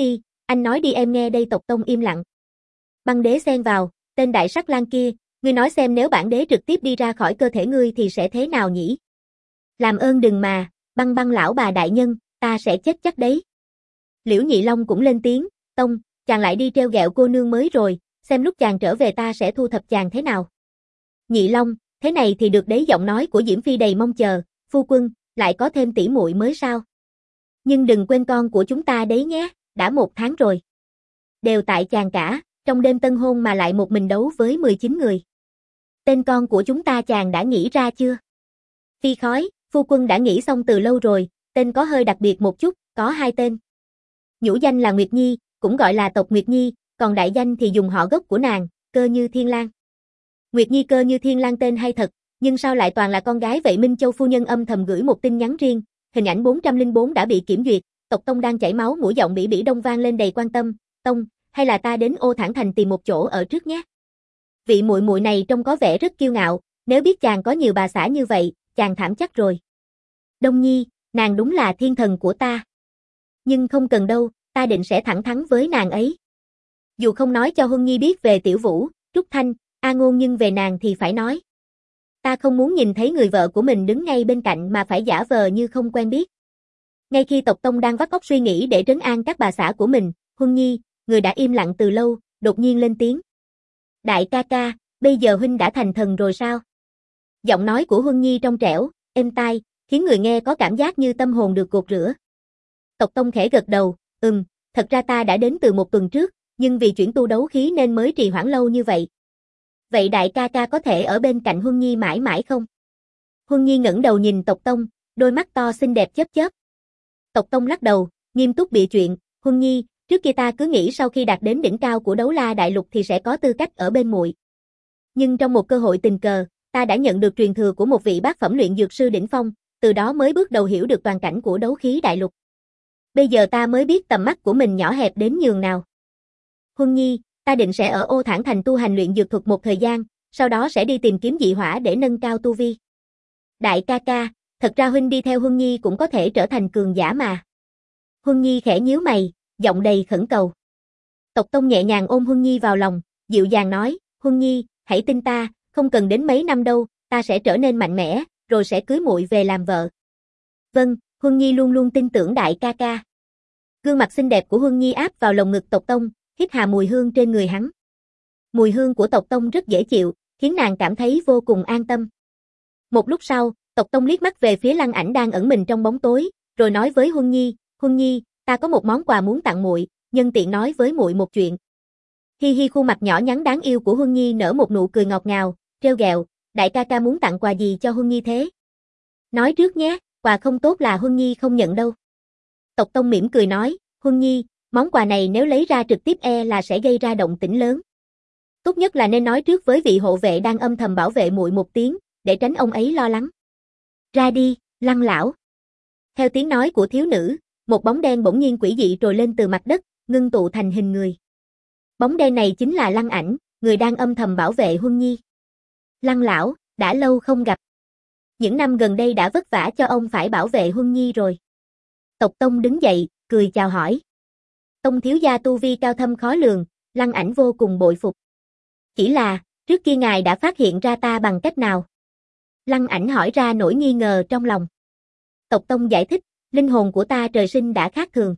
đi em nghe đây. Tộc Tông im lặng. Băng đế xen vào, tên đại sắc lang kia, ngươi nói xem nếu bản đế trực tiếp đi ra khỏi cơ thể ngươi thì sẽ thế nào nhỉ? Làm ơn đừng mà, băng lão bà đại nhân, ta sẽ chết chắc đấy. Liễu Nhị Long cũng lên tiếng, Tông, chàng lại đi treo gẹo cô nương mới rồi, xem lúc chàng trở về ta sẽ thu thập chàng thế nào. Nhị Long, thế này thì được đấy. Giọng nói của Diễm Phi đầy mong chờ, phu quân, lại có thêm tỷ muội mới sao? Nhưng đừng quên con của chúng ta đấy nhé, đã 1 tháng rồi. Đều tại chàng cả, trong đêm tân hôn mà lại một mình đấu với 19 người. Tên con của chúng ta chàng đã nghĩ ra chưa? Phi Khói, phu quân đã nghĩ xong từ lâu rồi, tên có hơi đặc biệt một chút, có 2 tên. Nhũ danh là Nguyệt Nhi, cũng gọi là Tộc Nguyệt Nhi, còn đại danh thì dùng họ gốc của nàng, Cơ Như Thiên Lang. Nguyệt Nhi Cơ Như Thiên Lang tên hay thật, nhưng sao lại toàn là con gái vậy? Minh Châu phu nhân âm thầm gửi một tin nhắn riêng, hình ảnh 404 đã bị kiểm duyệt, Tộc Tông đang chảy máu mũi, giọng bỉ đông vang lên đầy quan tâm, Tông, hay là ta đến Ô Thản Thành tìm một chỗ ở trước nhé. Vị muội muội này trông có vẻ rất kiêu ngạo, nếu biết chàng có nhiều bà xã như vậy, chàng thảm chắc rồi. Đông Nhi, nàng đúng là thiên thần của ta. Nhưng không cần đâu, ta định sẽ thẳng thắn với nàng ấy. Dù không nói cho Huân Nhi biết về Tiểu Vũ, Trúc Thanh, A Ngôn nhưng về nàng thì phải nói. Ta không muốn nhìn thấy người vợ của mình đứng ngay bên cạnh mà phải giả vờ như không quen biết. Ngay khi Tộc Tông đang vắt óc suy nghĩ để trấn an các bà xã của mình, Huân Nhi, người đã im lặng từ lâu, đột nhiên lên tiếng. Đại ca ca, bây giờ huynh đã thành thần rồi sao? Giọng nói của Huân Nhi trong trẻo, êm tai, khiến người nghe có cảm giác như tâm hồn được gột rửa. Tộc Tông khẽ gật đầu, thật ra ta đã đến từ 1 tuần trước, nhưng vì chuyển tu đấu khí nên mới trì hoãn lâu như vậy. Vậy đại ca ca có thể ở bên cạnh Huân Nhi mãi mãi không? Huân Nhi ngẩng đầu nhìn Tộc Tông, đôi mắt to xinh đẹp chớp chớp. Tộc Tông lắc đầu, nghiêm túc bịa chuyện, Huân Nhi, trước kia ta cứ nghĩ sau khi đạt đến đỉnh cao của Đấu La Đại Lục thì sẽ có tư cách ở bên muội. Nhưng trong một cơ hội tình cờ, ta đã nhận được truyền thừa của một vị bát phẩm luyện dược sư đỉnh phong, từ đó mới bước đầu hiểu được toàn cảnh của đấu khí đại lục. Bây giờ ta mới biết tầm mắt của mình nhỏ hẹp đến nhường nào. Huân Nhi, ta định sẽ ở Ô Thản Thành tu hành luyện dược thuật một thời gian, sau đó sẽ đi tìm kiếm dị hỏa để nâng cao tu vi. Đại ca ca, thật ra huynh đi theo Huân Nhi cũng có thể trở thành cường giả mà. Huân Nhi khẽ nhíu mày, giọng đầy khẩn cầu. Tộc Tông nhẹ nhàng ôm Huân Nhi vào lòng, dịu dàng nói, Huân Nhi, hãy tin ta, không cần đến mấy năm đâu, ta sẽ trở nên mạnh mẽ, rồi sẽ cưới muội về làm vợ. Vâng, Huân Nhi luôn luôn tin tưởng đại ca ca. Gương mặt xinh đẹp của Huân Nhi áp vào lồng ngực Tộc Tông, hít hà mùi hương trên người hắn. Mùi hương của Tộc Tông rất dễ chịu, khiến nàng cảm thấy vô cùng an tâm. Một lúc sau, Tộc Tông liếc mắt về phía Lăng Ảnh đang ẩn mình trong bóng tối, rồi nói với Huân Nhi, ta có một món quà muốn tặng muội, nhân tiện nói với muội một chuyện. Hi hi, khuôn mặt nhỏ nhắn đáng yêu của Huân Nhi nở một nụ cười ngọt ngào, trêu ghẹo, đại ca ca muốn tặng quà gì cho Huân Nhi thế? Nói trước nhé, quà không tốt là Huân Nhi không nhận đâu. Tộc Tông mỉm cười nói, Huân Nhi, món quà này nếu lấy ra trực tiếp là sẽ gây ra động tĩnh lớn. Tốt nhất là nên nói trước với vị hộ vệ đang âm thầm bảo vệ muội một tiếng, để tránh ông ấy lo lắng. Ra đi, Lăng lão. Theo tiếng nói của thiếu nữ, một bóng đen bỗng nhiên quỷ dị trồi lên từ mặt đất, ngưng tụ thành hình người. Bóng đen này chính là Lăng Ảnh, người đang âm thầm bảo vệ Huân Nhi. Lăng lão, đã lâu không gặp. Những năm gần đây đã vất vả cho ông phải bảo vệ Huân Nhi rồi. Tộc Tông đứng dậy, cười chào hỏi. Tông thiếu gia tu vi cao thâm khó lường, Lăng Ảnh vô cùng bội phục. Chỉ là, trước kia ngài đã phát hiện ra ta bằng cách nào? Lăng Ảnh hỏi ra nỗi nghi ngờ trong lòng. Tộc Tông giải thích, linh hồn của ta trời sinh đã khác thường.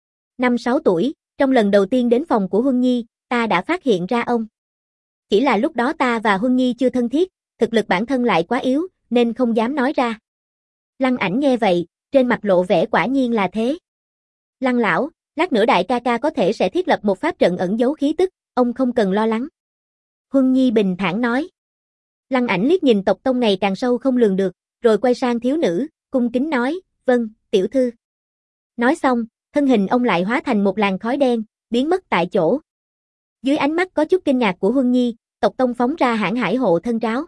5-6 tuổi, trong lần đầu tiên đến phòng của Huân Nhi, ta đã phát hiện ra ông. Chỉ là lúc đó ta và Huân Nhi chưa thân thiết, thực lực bản thân lại quá yếu, nên không dám nói ra. Lăng Ảnh nghe vậy, trên mặt lộ vẻ quả nhiên là thế. Lăng lão, lát nữa đại ca ca có thể sẽ thiết lập một pháp trận ẩn giấu khí tức, ông không cần lo lắng. Huân Nhi bình thản nói. Lăng Ảnh liếc nhìn Tộc Tông ngày càng sâu không lường được, rồi quay sang thiếu nữ, cung kính nói, vâng, tiểu thư. Nói xong, thân hình ông lại hóa thành một làn khói đen, biến mất tại chỗ. Dưới ánh mắt có chút kinh ngạc của Huân Nhi, Tộc Tông phóng ra hãn hải hộ thân tráo.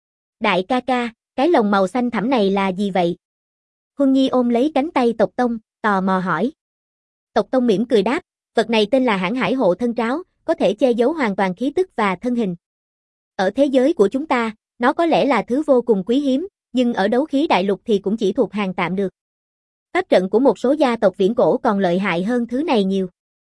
Đại ca ca, cái lồng màu xanh thẳm này là gì vậy? Huân Nhi ôm lấy cánh tay Tộc Tông, tò mò hỏi. Tộc Tông mỉm cười đáp, vật này tên là hãn hải hộ thân tráo, có thể che giấu hoàn toàn khí tức và thân hình. Ở thế giới của chúng ta, nó có lẽ là thứ vô cùng quý hiếm, nhưng ở đấu khí đại lục thì cũng chỉ thuộc hàng tạm được. Pháp trận của một số gia tộc viễn cổ còn lợi hại hơn thứ này nhiều.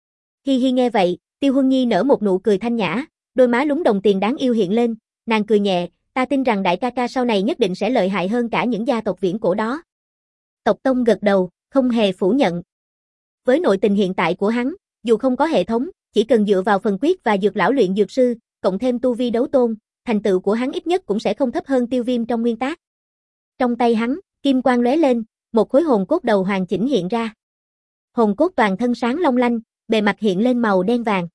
Hi hi, nghe vậy, Tiêu Huân Nhi nở một nụ cười thanh nhã, đôi má lúm đồng tiền đáng yêu hiện lên, nàng cười nhẹ, ta tin rằng đại ca ca sau này nhất định sẽ lợi hại hơn cả những gia tộc viễn cổ đó. Tộc Tông gật đầu, không hề phủ nhận. Với nội tình hiện tại của hắn, dù không có hệ thống, chỉ cần dựa vào phần quyết và dược lão luyện dược sư, cộng thêm tu vi đấu tôn, thành tựu của hắn ít nhất cũng sẽ không thấp hơn Tiêu Viêm trong nguyên tắc. Trong tay hắn, kim quang lóe lên, một khối hồn cốt đầu hoàn chỉnh hiện ra. Hồn cốt toàn thân sáng long lanh, bề mặt hiện lên màu đen vàng.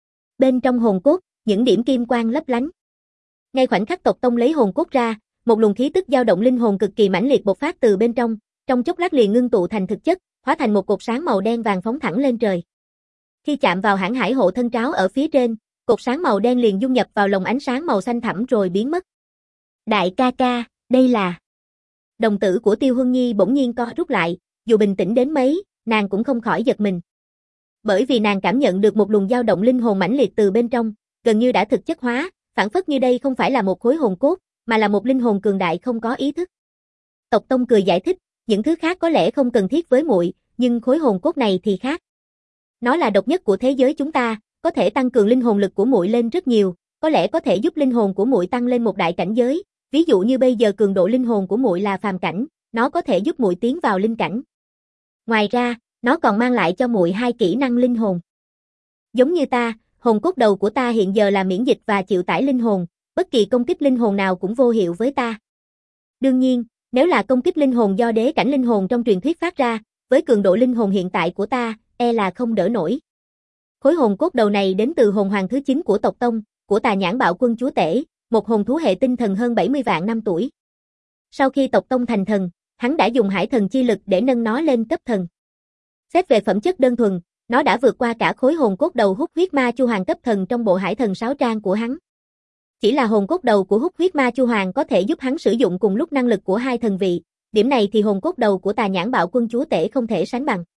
Bên trong hồn cốt, những điểm kim quang lấp lánh. Ngay khoảnh khắc Tộc Tông lấy hồn cốt ra, một luồng khí tức dao động linh hồn cực kỳ mãnh liệt bộc phát từ bên trong chốc lát liền ngưng tụ thành thực chất, hóa thành một cột sáng màu đen vàng phóng thẳng lên trời. Khi chạm vào hãn hải hộ thân tráo ở phía trên, cột sáng màu đen liền dung nhập vào lồng ánh sáng màu xanh thẳm rồi biến mất. Đại ca ca, đây là... Đồng tử của Tiêu Huân Nhi bỗng nhiên co rút lại, dù bình tĩnh đến mấy, nàng cũng không khỏi giật mình. Bởi vì nàng cảm nhận được một luồng dao động linh hồn mãnh liệt từ bên trong, gần như đã thực chất hóa, phảng phất như đây không phải là một khối hồn cốt, mà là một linh hồn cường đại không có ý thức. Tộc Tông cười giải thích, những thứ khác có lẽ không cần thiết với muội, nhưng khối hồn cốt này thì khác. Nó là độc nhất của thế giới chúng ta, có thể tăng cường linh hồn lực của muội lên rất nhiều, có lẽ có thể giúp linh hồn của muội tăng lên một đại cảnh giới, ví dụ như bây giờ cường độ linh hồn của muội là phàm cảnh, nó có thể giúp muội tiến vào linh cảnh. Ngoài ra, nó còn mang lại cho muội 2 kỹ năng linh hồn. Giống như ta, hồn cốt đầu của ta hiện giờ là miễn dịch và chịu tải linh hồn, bất kỳ công kích linh hồn nào cũng vô hiệu với ta. Đương nhiên, nếu là công kích linh hồn do đế cảnh linh hồn trong truyền thuyết phát ra, với cường độ linh hồn hiện tại của ta, là không đỡ nổi. Khối hồn cốt đầu này đến từ hồn hoàng thứ 9 của Tộc Tông, của Tà Nhãn Bạo Quân chúa tể, một hồn thú hệ tinh thần hơn 70 vạn năm tuổi. Sau khi Tộc Tông thành thần, hắn đã dùng hải thần chi lực để nâng nó lên cấp thần. Xét về phẩm chất đơn thuần, nó đã vượt qua cả khối hồn cốt đầu Hút Huyết Ma Chu Hoàng cấp thần trong bộ hải thần 6 trang của hắn. Chỉ là hồn cốt đầu của Hút Huyết Ma Chu Hoàng có thể giúp hắn sử dụng cùng lúc năng lực của 2 thần vị, điểm này thì hồn cốt đầu của Tà Nhãn Bạo Quân chúa tể không thể sánh bằng.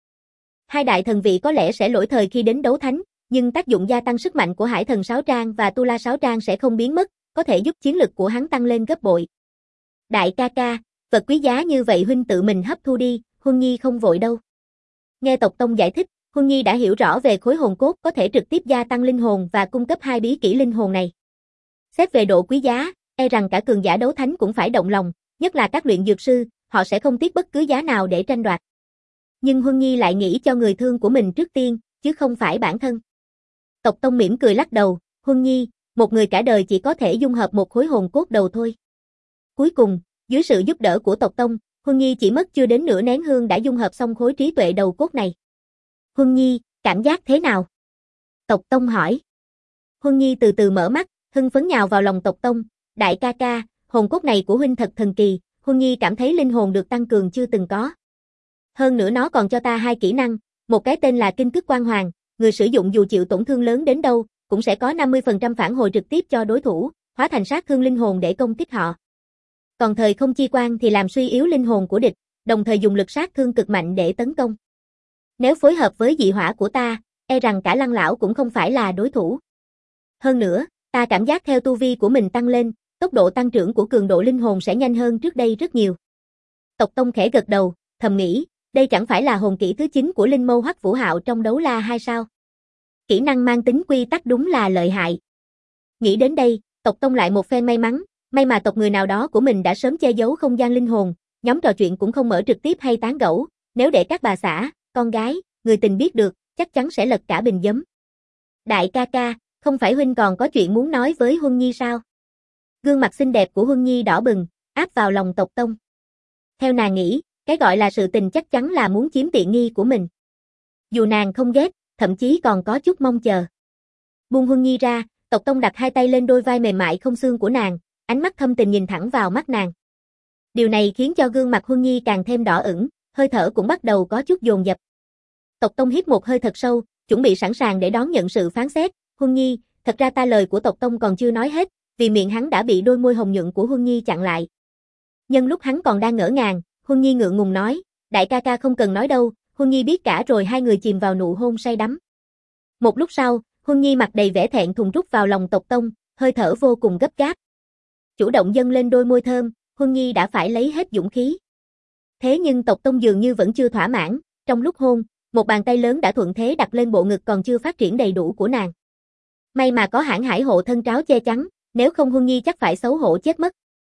2 đại thần vị có lẽ sẽ lỗi thời khi đến đấu thánh, nhưng tác dụng gia tăng sức mạnh của hải thần 6 trang và tu la 6 trang sẽ không biến mất, có thể giúp chiến lực của hắn tăng lên gấp bội. Đại ca ca, vật quý giá như vậy huynh tự mình hấp thu đi, Huân Nhi không vội đâu. Nghe Tộc Tông giải thích, Huân Nhi đã hiểu rõ về khối hồn cốt có thể trực tiếp gia tăng linh hồn và cung cấp 2 bí kỹ linh hồn này. Xét về độ quý giá, rằng cả cường giả đấu thánh cũng phải động lòng, nhất là các luyện dược sư, họ sẽ không tiếc bất cứ giá nào để tranh đoạt. Nhưng Huân Nhi lại nghĩ cho người thương của mình trước tiên, chứ không phải bản thân. Tộc Tông mỉm cười lắc đầu, Huân Nhi, một người cả đời chỉ có thể dung hợp một khối hồn cốt đầu thôi. Cuối cùng, dưới sự giúp đỡ của Tộc Tông, Huân Nhi chỉ mất chưa đến nửa nén hương đã dung hợp xong khối trí tuệ đầu cốt này. Huân Nhi, cảm giác thế nào? Tộc Tông hỏi. Huân Nhi từ từ mở mắt, hưng phấn nhào vào lòng Tộc Tông. Đại ca ca, hồn cốt này của huynh thật thần kỳ, Huân Nhi cảm thấy linh hồn được tăng cường chưa từng có. Hơn nữa nó còn cho ta 2 kỹ năng, một cái tên là Kinh Cức Quang Hoàng, người sử dụng dù chịu tổn thương lớn đến đâu, cũng sẽ có 50% phản hồi trực tiếp cho đối thủ, hóa thành sát thương linh hồn để công kích họ. Còn Thời Không Chi Quang thì làm suy yếu linh hồn của địch, đồng thời dùng lực sát thương cực mạnh để tấn công. Nếu phối hợp với dị hỏa của ta, e rằng cả Lăng lão cũng không phải là đối thủ. Hơn nữa, ta cảm giác theo tu vi của mình tăng lên, tốc độ tăng trưởng của cường độ linh hồn sẽ nhanh hơn trước đây rất nhiều. Tộc Tông khẽ gật đầu, thầm nghĩ, đây chẳng phải là hồn kỹ thứ 9 của Linh Mâu Hoắc Vũ Hạo trong Đấu La hay sao? Kỹ năng mang tính quy tắc đúng là lợi hại. Nghĩ đến đây, Tộc Tông lại một phen may mắn, may mà tộc người nào đó của mình đã sớm che giấu không gian linh hồn, nhóm trò chuyện cũng không mở trực tiếp hay tán gẫu, nếu để các bà xã, con gái, người tình biết được, chắc chắn sẽ lật cả bình giấm. Đại ca ca, không phải huynh còn có chuyện muốn nói với Huân Nhi sao? Gương mặt xinh đẹp của Huân Nhi đỏ bừng, áp vào lòng Tộc Tông. Theo nàng nghĩ, cái gọi là sự tình chắc chắn là muốn chiếm tiện nghi của mình. Dù nàng không ghét, thậm chí còn có chút mong chờ. Buông Huân Nhi ra, Tộc Tông đặt 2 tay lên đôi vai mềm mại không xương của nàng, ánh mắt thâm tình nhìn thẳng vào mắt nàng. Điều này khiến cho gương mặt Huân Nhi càng thêm đỏ ửng, hơi thở cũng bắt đầu có chút dồn dập. Tộc Tông hít một hơi thật sâu, chuẩn bị sẵn sàng để đón nhận sự phán xét. Huân Nhi, thật ra ta lời của Tộc Tông còn chưa nói hết, vì miệng hắn đã bị đôi môi hồng nhuận của Huân Nhi chặn lại. Nhân lúc hắn còn đang ngỡ ngàng, Huân Nhi ngượng ngùng nói, đại ca ca không cần nói đâu, Huân Nhi biết cả rồi. Hai người chìm vào nụ hôn say đắm. Một lúc sau, Huân Nhi mặt đầy vẻ thẹn thùng rút vào lòng Tộc Tông, hơi thở vô cùng gấp gáp. Chủ động dâng lên đôi môi thơm, Huân Nhi đã phải lấy hết dũng khí. Thế nhưng Tộc Tông dường như vẫn chưa thỏa mãn, trong lúc hôn, một bàn tay lớn đã thuận thế đặt lên bộ ngực còn chưa phát triển đầy đủ của nàng. May mà có Hãn Hải hộ thân tráo che chắn, nếu không Huân Nhi chắc phải xấu hổ chết mất.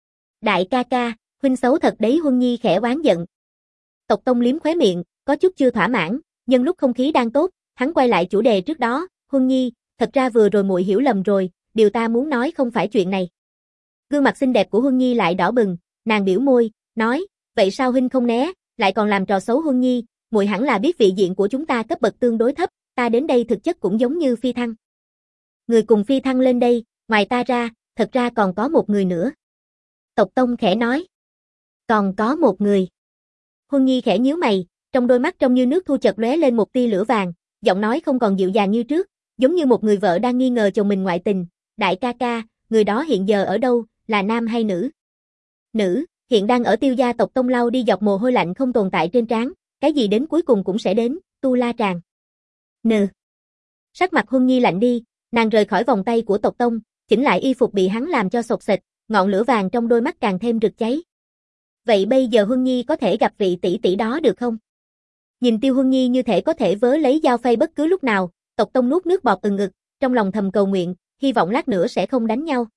Đại ca ca, huynh xấu thật đấy. Huân Nhi khẽ oán giận. Tộc Tông liếm khóe miệng, có chút chưa thỏa mãn, nhưng lúc không khí đang tốt, hắn quay lại chủ đề trước đó, Huân Nhi, thật ra vừa rồi muội hiểu lầm rồi, điều ta muốn nói không phải chuyện này. Gương mặt xinh đẹp của Huân Nhi lại đỏ bừng, nàng biểu môi, nói, vậy sao huynh không né, lại còn làm trò xấu. Huân Nhi, muội hẳn là biết vị diện của chúng ta cấp bậc tương đối thấp, ta đến đây thực chất cũng giống như phi thăng. Người cùng phi thăng lên đây, ngoài ta ra, thật ra còn có một người nữa. Tộc Tông khẽ nói. Còn có một người. Huân Nhi khẽ nhíu mày, trong đôi mắt trong như nước thu chợt lóe lên một tia lửa vàng, giọng nói không còn dịu dàng như trước, giống như một người vợ đang nghi ngờ chồng mình ngoại tình. Đại ca ca, người đó hiện giờ ở đâu, là nam hay nữ? Nữ, hiện đang ở Tiêu gia. Tộc Tông lau đi giọt mồ hôi lạnh không tồn tại trên trán, cái gì đến cuối cùng cũng sẽ đến, Tu La Tràng. Nừ. Sắc mặt Huân Nhi lạnh đi, nàng rời khỏi vòng tay của Tộc Tông, chỉnh lại y phục bị hắn làm cho xộc xệch, ngọn lửa vàng trong đôi mắt càng thêm rực cháy. Vậy bây giờ Huân Nhi có thể gặp vị tỷ tỷ đó được không? Nhìn Tiêu Huân Nhi như thể có thể vớ lấy dao phay bất cứ lúc nào, Tộc Tông nuốt nước bọt ừng ực, trong lòng thầm cầu nguyện, hy vọng lát nữa sẽ không đánh nhau.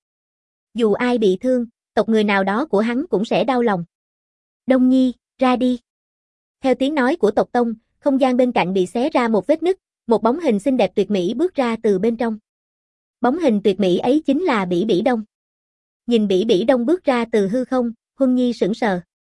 Dù ai bị thương, tộc người nào đó của hắn cũng sẽ đau lòng. Đông Nhi, ra đi. Theo tiếng nói của Tộc Tông, không gian bên cạnh bị xé ra một vết nứt, một bóng hình xinh đẹp tuyệt mỹ bước ra từ bên trong. Bóng hình tuyệt mỹ ấy chính là Bỉ Bỉ Đông. Nhìn Bỉ Bỉ Đông bước ra từ hư không, Huân Nhi sững sờ.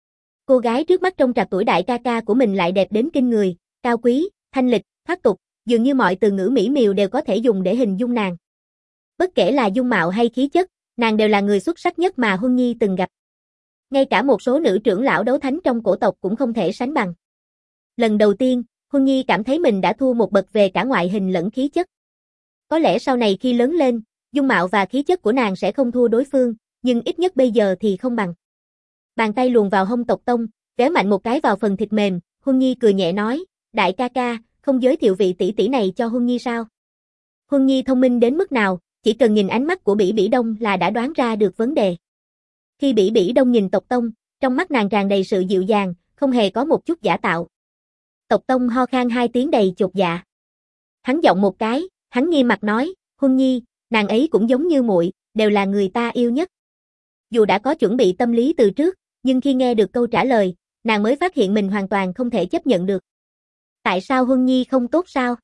Cô gái trước mắt trong trạc tuổi đại ca ca của mình lại đẹp đến kinh người, cao quý, thanh lịch, thoát tục, dường như mọi từ ngữ mỹ miều đều có thể dùng để hình dung nàng. Bất kể là dung mạo hay khí chất, nàng đều là người xuất sắc nhất mà Huân Nhi từng gặp. Ngay cả một số nữ trưởng lão đấu thánh trong cổ tộc cũng không thể sánh bằng. Lần đầu tiên, Huân Nhi cảm thấy mình đã thua một bậc về cả ngoại hình lẫn khí chất. Có lẽ sau này khi lớn lên, dung mạo và khí chất của nàng sẽ không thua đối phương, nhưng ít nhất bây giờ thì không bằng. Bàn tay luồn vào hông Tộc Tông, véo mạnh một cái vào phần thịt mềm, Huân Nhi cười nhẹ nói, đại ca ca, không giới thiệu vị tỷ tỷ này cho Huân Nhi sao? Huân Nhi thông minh đến mức nào, chỉ cần nhìn ánh mắt của Bỉ Bỉ Đông là đã đoán ra được vấn đề. Khi Bỉ Bỉ Đông nhìn Tộc Tông, trong mắt nàng tràn đầy sự dịu dàng, không hề có một chút giả tạo. Tộc Tông ho khan 2 tiếng đầy chột dạ. Hắn giọng một cái, hắn nghiêm mặt nói, Huân Nhi, nàng ấy cũng giống như muội, đều là người ta yêu nhất. Dù đã có chuẩn bị tâm lý từ trước, nhưng khi nghe được câu trả lời, nàng mới phát hiện mình hoàn toàn không thể chấp nhận được. Tại sao Huân Nhi không tốt sao?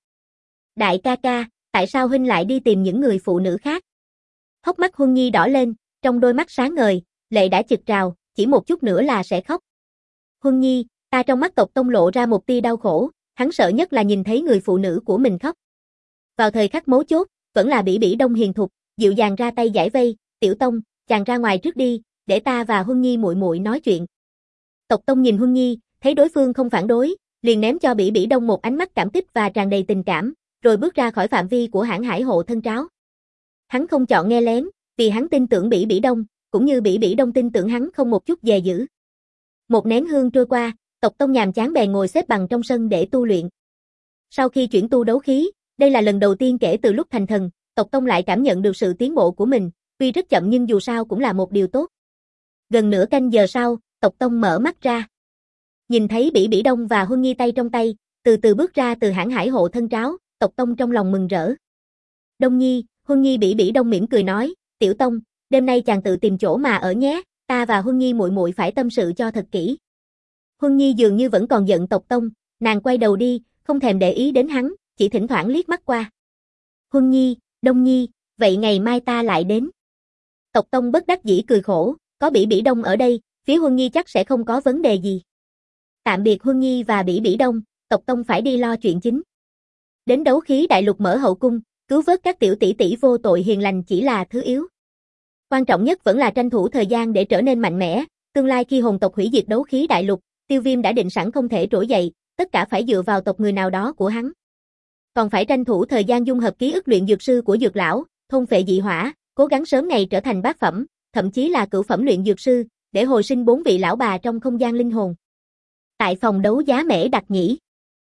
Đại ca ca, tại sao huynh lại đi tìm những người phụ nữ khác? Hốc mắt Huân Nhi đỏ lên, trong đôi mắt sáng ngời, lệ đã trực trào, chỉ một chút nữa là sẽ khóc. Huân Nhi, ta trong mắt Tộc Tông lộ ra một tia đau khổ, Hắn sợ nhất là nhìn thấy người phụ nữ của mình khóc. Vào thời khắc mấu chốt, vẫn là Bỉ Bỉ Đông hiền thục, dịu dàng ra tay giải vây, "Tiểu Tông, chàng ra ngoài trước đi, để ta và Huân Nhi muội muội nói chuyện." Tộc Tông nhìn Huân Nhi, thấy đối phương không phản đối, liền ném cho Bỉ Bỉ Đông một ánh mắt cảm kích và tràn đầy tình cảm, rồi bước ra khỏi phạm vi của hãng hải hộ thân tráo. Hắn không chọn nghe lén, vì hắn tin tưởng Bỉ Bỉ Đông, cũng như Bỉ Bỉ Đông tin tưởng hắn không một chút dè dữ. Một nén hương trôi qua, Tộc Tông nhàm chán bèn ngồi xếp bằng trong sân để tu luyện. Sau khi chuyển tu đấu khí, đây là lần đầu tiên kể từ lúc thành thần, Tộc Tông lại cảm nhận được sự tiến bộ của mình, tuy rất chậm nhưng dù sao cũng là một điều tốt. Gần nửa canh giờ sau, Tộc Tông mở mắt ra. Nhìn thấy Bỉ Bỉ Đông và Huân Nhi tay trong tay, từ từ bước ra từ hãng hải hộ thân tráo, Tộc Tông trong lòng mừng rỡ. Đông Nhi, Huân Nhi. Bỉ Bỉ Đông mỉm cười nói, "Tiểu Tông, đêm nay chàng tự tìm chỗ mà ở nhé, ta và Huân Nhi muội muội phải tâm sự cho thật kỹ." Huân Nhi dường như vẫn còn giận Tộc Tông, nàng quay đầu đi, không thèm để ý đến hắn, chỉ thỉnh thoảng liếc mắt qua. "Huân Nhi, Đông Nhi, vậy ngày mai ta lại đến." Tộc Tông bất đắc dĩ cười khổ, có Bỉ Bỉ Đông ở đây, phía Huân Nhi chắc sẽ không có vấn đề gì. Tạm biệt Huân Nhi và Bỉ Bỉ Đông, Tộc Tông phải đi lo chuyện chính. Đến đấu khí đại lục mở hậu cung, cứu vớt các tiểu tỷ tỷ vô tội hiền lành chỉ là thứ yếu. Quan trọng nhất vẫn là tranh thủ thời gian để trở nên mạnh mẽ, tương lai khi hồn tộc hủy diệt đấu khí đại lục, Tiêu Viêm đã định sẵn không thể trỗi dậy, tất cả phải dựa vào tộc người nào đó của hắn. Còn phải tranh thủ thời gian dung hợp ký ức luyện dược sư của dược lão, thôn phệ dị hỏa, cố gắng sớm ngày trở thành bát phẩm, thậm chí là cửu phẩm luyện dược sư, để hồi sinh 4 vị lão bà trong không gian linh hồn. Tại phòng đấu giá Mễ Đặc Nhĩ,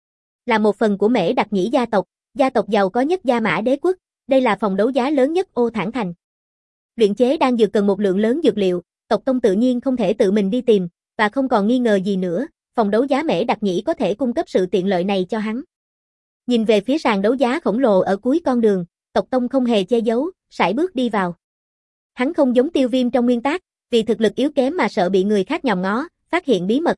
là một phần của Mễ Đặc Nhĩ gia tộc giàu có nhất Gia Mã Đế quốc, đây là phòng đấu giá lớn nhất Ô Thản Thành. Luyện chế đan dược cần một lượng lớn dược liệu, Tộc Tông tự nhiên không thể tự mình đi tìm, và không còn nghi ngờ gì nữa, phòng đấu giá Mễ Đặc Nhĩ có thể cung cấp sự tiện lợi này cho hắn. Nhìn về phía sàn đấu giá khổng lồ ở cuối con đường, Tộc Tông không hề che giấu, sải bước đi vào. Hắn không giống Tiêu Viêm trong nguyên tắc, vì thực lực yếu kém mà sợ bị người khác nhòm ngó, phát hiện bí mật.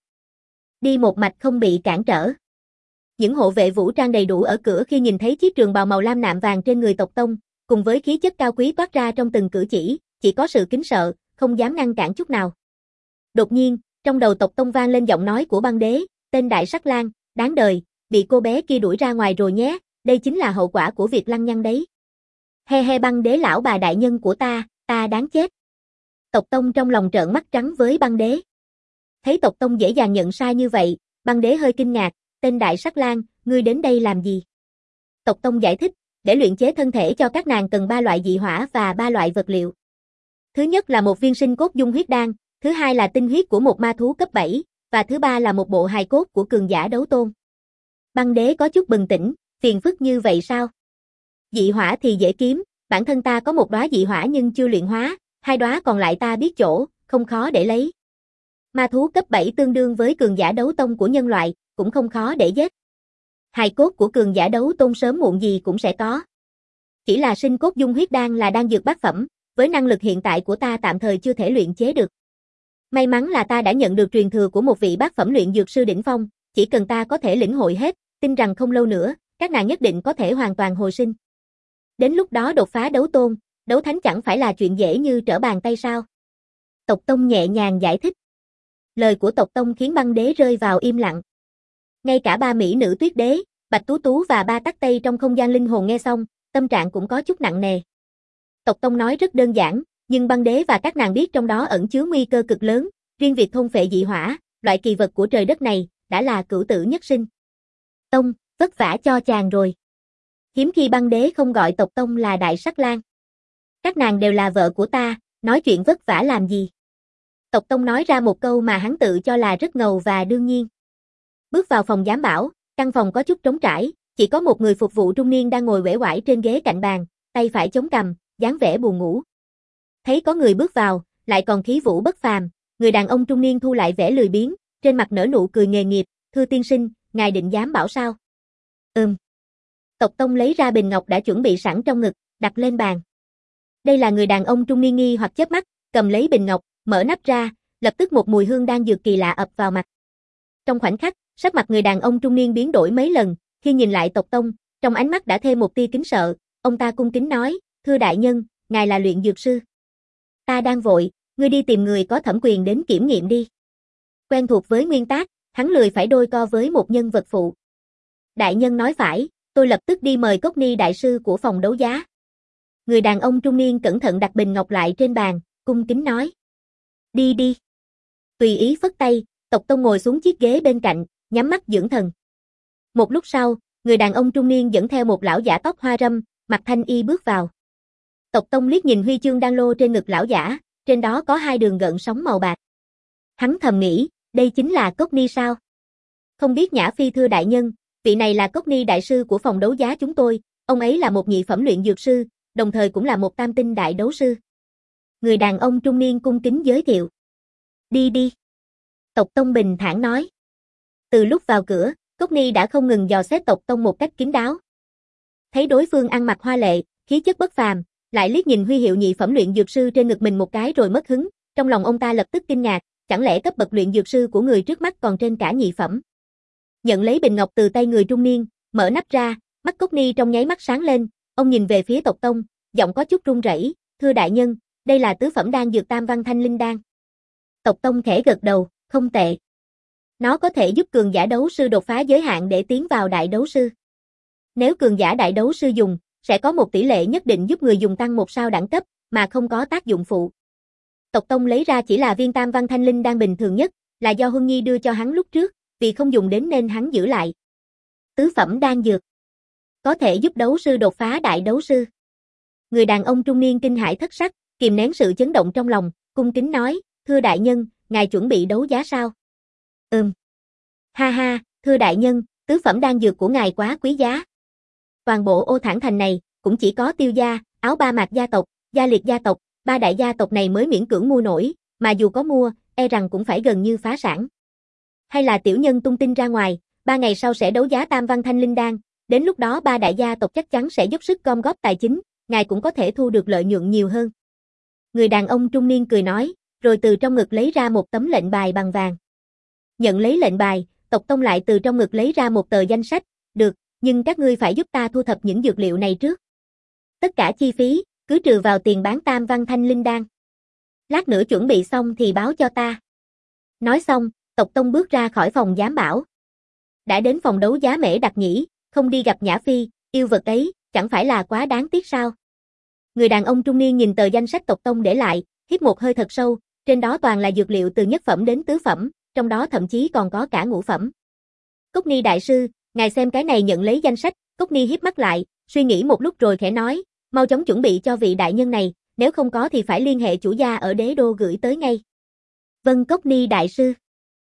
Đi một mạch không bị cản trở. Những hộ vệ vũ trang đầy đủ ở cửa khi nhìn thấy chiếc trường bào màu lam nạm vàng trên người Tộc Tông, cùng với khí chất cao quý toát ra trong từng cử chỉ có sự kính sợ, không dám ngăn cản chút nào. Đột nhiên, trong đầu Tộc Tông vang lên giọng nói của băng đế, "Tên Đại Sắc Lang, đáng đời, bị cô bé kia đuổi ra ngoài rồi nhé, đây chính là hậu quả của việc lăng nhăng đấy." "He he băng đế lão bà đại nhân của ta đáng chết." Tộc Tông trong lòng trợn mắt trắng với băng đế. Thấy Tộc Tông dễ dàng nhận sai như vậy, băng đế hơi kinh ngạc, "Tên Đại Sắc Lang, ngươi đến đây làm gì?" Tộc Tông giải thích, để luyện chế thân thể cho các nàng cần 3 loại dị hỏa và 3 loại vật liệu. Thứ nhất là một viên sinh cốt dung huyết đan, thứ hai là tinh huyết của một ma thú cấp 7, và thứ ba là một bộ hài cốt của cường giả đấu tôn. Băng đế có chút bừng tỉnh, phiền phức như vậy sao? Dị hỏa thì dễ kiếm, bản thân ta có một đóa dị hỏa nhưng chưa luyện hóa, 2 đóa còn lại ta biết chỗ, không khó để lấy. Ma thú cấp 7 tương đương với cường giả đấu tông của nhân loại, cũng không khó để giết. Hài cốt của cường giả đấu tôn sớm muộn gì cũng sẽ có. Chỉ là sinh cốt dung huyết đan là đan dược bát phẩm, với năng lực hiện tại của ta tạm thời chưa thể luyện chế được. May mắn là ta đã nhận được truyền thừa của một vị bát phẩm luyện dược sư đỉnh phong, chỉ cần ta có thể lĩnh hội hết, tin rằng không lâu nữa, các nàng nhất định có thể hoàn toàn hồi sinh. Đến lúc đó đột phá đấu tôn, đấu thánh chẳng phải là chuyện dễ như trở bàn tay sao? Tộc Tông nhẹ nhàng giải thích. Lời của Tộc Tông khiến băng đế rơi vào im lặng. Ngay cả 3 mỹ nữ Tuyết Đế, Bạch Tú Tú và 3 Tắc Tây trong không gian linh hồn nghe xong, tâm trạng cũng có chút nặng nề. Tộc Tông nói rất đơn giản, nhưng băng đế và các nàng biết trong đó ẩn chứa nguy cơ cực lớn, riêng việc thôn phệ dị hỏa, loại kỳ vật của trời đất này, đã là cửu tử nhất sinh. Tông, vất vả cho chàng rồi. Hiếm khi băng đế không gọi Tộc Tông là Đại Sắc Lang. Các nàng đều là vợ của ta, nói chuyện vất vả làm gì? Tộc Tông nói ra một câu mà hắn tự cho là rất ngầu và đương nhiên. Bước vào phòng giám bảo, căn phòng có chút trống trải, chỉ có một người phục vụ trung niên đang ngồi uể oải trên ghế cạnh bàn, tay phải chống cằm, dáng vẻ buồn ngủ. Thấy có người bước vào, lại còn khí vũ bất phàm, người đàn ông trung niên thu lại vẻ lười biếng, trên mặt nở nụ cười nghề nghiệp, "Thưa tiên sinh, ngài định giám bảo sao?" Tộc Tông lấy ra bình ngọc đã chuẩn bị sẵn trong ngực, đặt lên bàn. Đây là người đàn ông trung niên nghi hoặc chớp mắt, cầm lấy bình ngọc, mở nắp ra, lập tức một mùi hương đan dược kỳ lạ ập vào mặt. Trong khoảnh khắc, sắc mặt người đàn ông trung niên biến đổi mấy lần, khi nhìn lại Tộc Tông, trong ánh mắt đã thêm một tia kính sợ, ông ta cung kính nói, "Thưa đại nhân, ngài là luyện dược sư." "Ta đang vội, ngươi đi tìm người có thẩm quyền đến kiểm nghiệm đi." Quen thuộc với nguyên tắc, hắn lười phải đôi co với một nhân vật phụ. Đại nhân nói phải, tôi lập tức đi mời Cốc Ni đại sư của phòng đấu giá. Người đàn ông trung niên cẩn thận đặt bình ngọc lại trên bàn, cung kính nói. Đi đi. Tùy ý phất tay, Tộc Tông ngồi xuống chiếc ghế bên cạnh, nhắm mắt dưỡng thần. Một lúc sau, người đàn ông trung niên dẫn theo một lão giả tóc hoa râm, mặc thanh y bước vào. Tộc Tông liếc nhìn huy chương đan lô trên ngực lão giả, trên đó có 2 đường gợn sóng màu bạc. Hắn thầm nghĩ, đây chính là Cốc Ni sao? Không biết Nhã Phi thưa đại nhân, vị này là Cốc Ni đại sư của phòng đấu giá chúng tôi, ông ấy là một nhị phẩm luyện dược sư, đồng thời cũng là một tam tinh đại đấu sư. Người đàn ông trung niên cung kính giới thiệu. Đi đi. Tộc Tông bình thản nói. Từ lúc vào cửa, Cốc Ni đã không ngừng dò xét Tộc Tông một cách kín đáo. Thấy đối phương ăn mặc hoa lệ, khí chất bất phàm, lại liếc nhìn huy hiệu nhị phẩm luyện dược sư trên ngực mình một cái rồi mất hứng, trong lòng ông ta lập tức kinh ngạc, chẳng lẽ cấp bậc luyện dược sư của người trước mắt còn trên cả nhị phẩm. Nhận lấy bình ngọc từ tay người trung niên, mở nắp ra, mắt Cốc Ni trong nháy mắt sáng lên, ông nhìn về phía Tộc Tông, giọng có chút run rẩy, "Thưa đại nhân, đây là tứ phẩm đan dược Tam Văn Thanh Linh đan." Tộc Tông khẽ gật đầu, "Không tệ. Nó có thể giúp cường giả đấu sư đột phá giới hạn để tiến vào đại đấu sư. Nếu cường giả đại đấu sư dùng, sẽ có một tỷ lệ nhất định giúp người dùng tăng 1 sao đẳng cấp, mà không có tác dụng phụ." Tộc Tông lấy ra chỉ là viên Tam Văn Thanh Linh đan bình thường nhất, là do Huân Nhi đưa cho hắn lúc trước, vì không dùng đến nên hắn giữ lại. Tứ phẩm đan dược, có thể giúp đấu sư đột phá đại đấu sư. Người đàn ông trung niên kinh hãi thất sắc, kìm nén sự chấn động trong lòng, cung kính nói, "Thưa đại nhân, ngài chuẩn bị đấu giá sao?" Ha ha, thưa đại nhân, tứ phẩm đan dược của ngài quá quý giá. Toàn bộ Ô Thản Thành này, cũng chỉ có Tiêu gia, Áo Ba Mạc gia tộc, Gia Liệt gia tộc, 3 đại gia tộc này mới miễn cưỡng mua nổi, mà dù có mua, e rằng cũng phải gần như phá sản. Hay là tiểu nhân tung tin ra ngoài, 3 ngày sau sẽ đấu giá Tam Văn Thanh Linh đan, đến lúc đó 3 đại gia tộc chắc chắn sẽ dốc sức gom góp tài chính, ngài cũng có thể thu được lợi nhuận nhiều hơn. Người đàn ông trung niên cười nói, rồi từ trong ngực lấy ra một tấm lệnh bài bằng vàng. Nhận lấy lệnh bài, Tộc Tông lại từ trong ngực lấy ra một tờ danh sách, "Được, nhưng các ngươi phải giúp ta thu thập những dược liệu này trước. Tất cả chi phí, cứ trừ vào tiền bán Tam Văn Thanh Linh đan. Lát nữa chuẩn bị xong thì báo cho ta." Nói xong, Tộc Tông bước ra khỏi phòng giám bảo. Đã đến phòng đấu giá Mễ Đặc Nhĩ, không đi gặp Nhã Phi, yêu vật ấy, chẳng phải là quá đáng tiếc sao? Người đàn ông trung niên nhìn tờ danh sách Tộc Tông để lại, hít một hơi thật sâu, trên đó toàn là dược liệu từ nhất phẩm đến tứ phẩm, trong đó thậm chí còn có cả ngũ phẩm. "Cốc Ni đại sư, ngài xem cái này." Nhận lấy danh sách, Cốc Ni híp mắt lại, suy nghĩ một lúc rồi khẽ nói, "Mau chóng chuẩn bị cho vị đại nhân này, nếu không có thì phải liên hệ chủ gia ở đế đô gửi tới ngay." "Vâng Cốc Ni đại sư."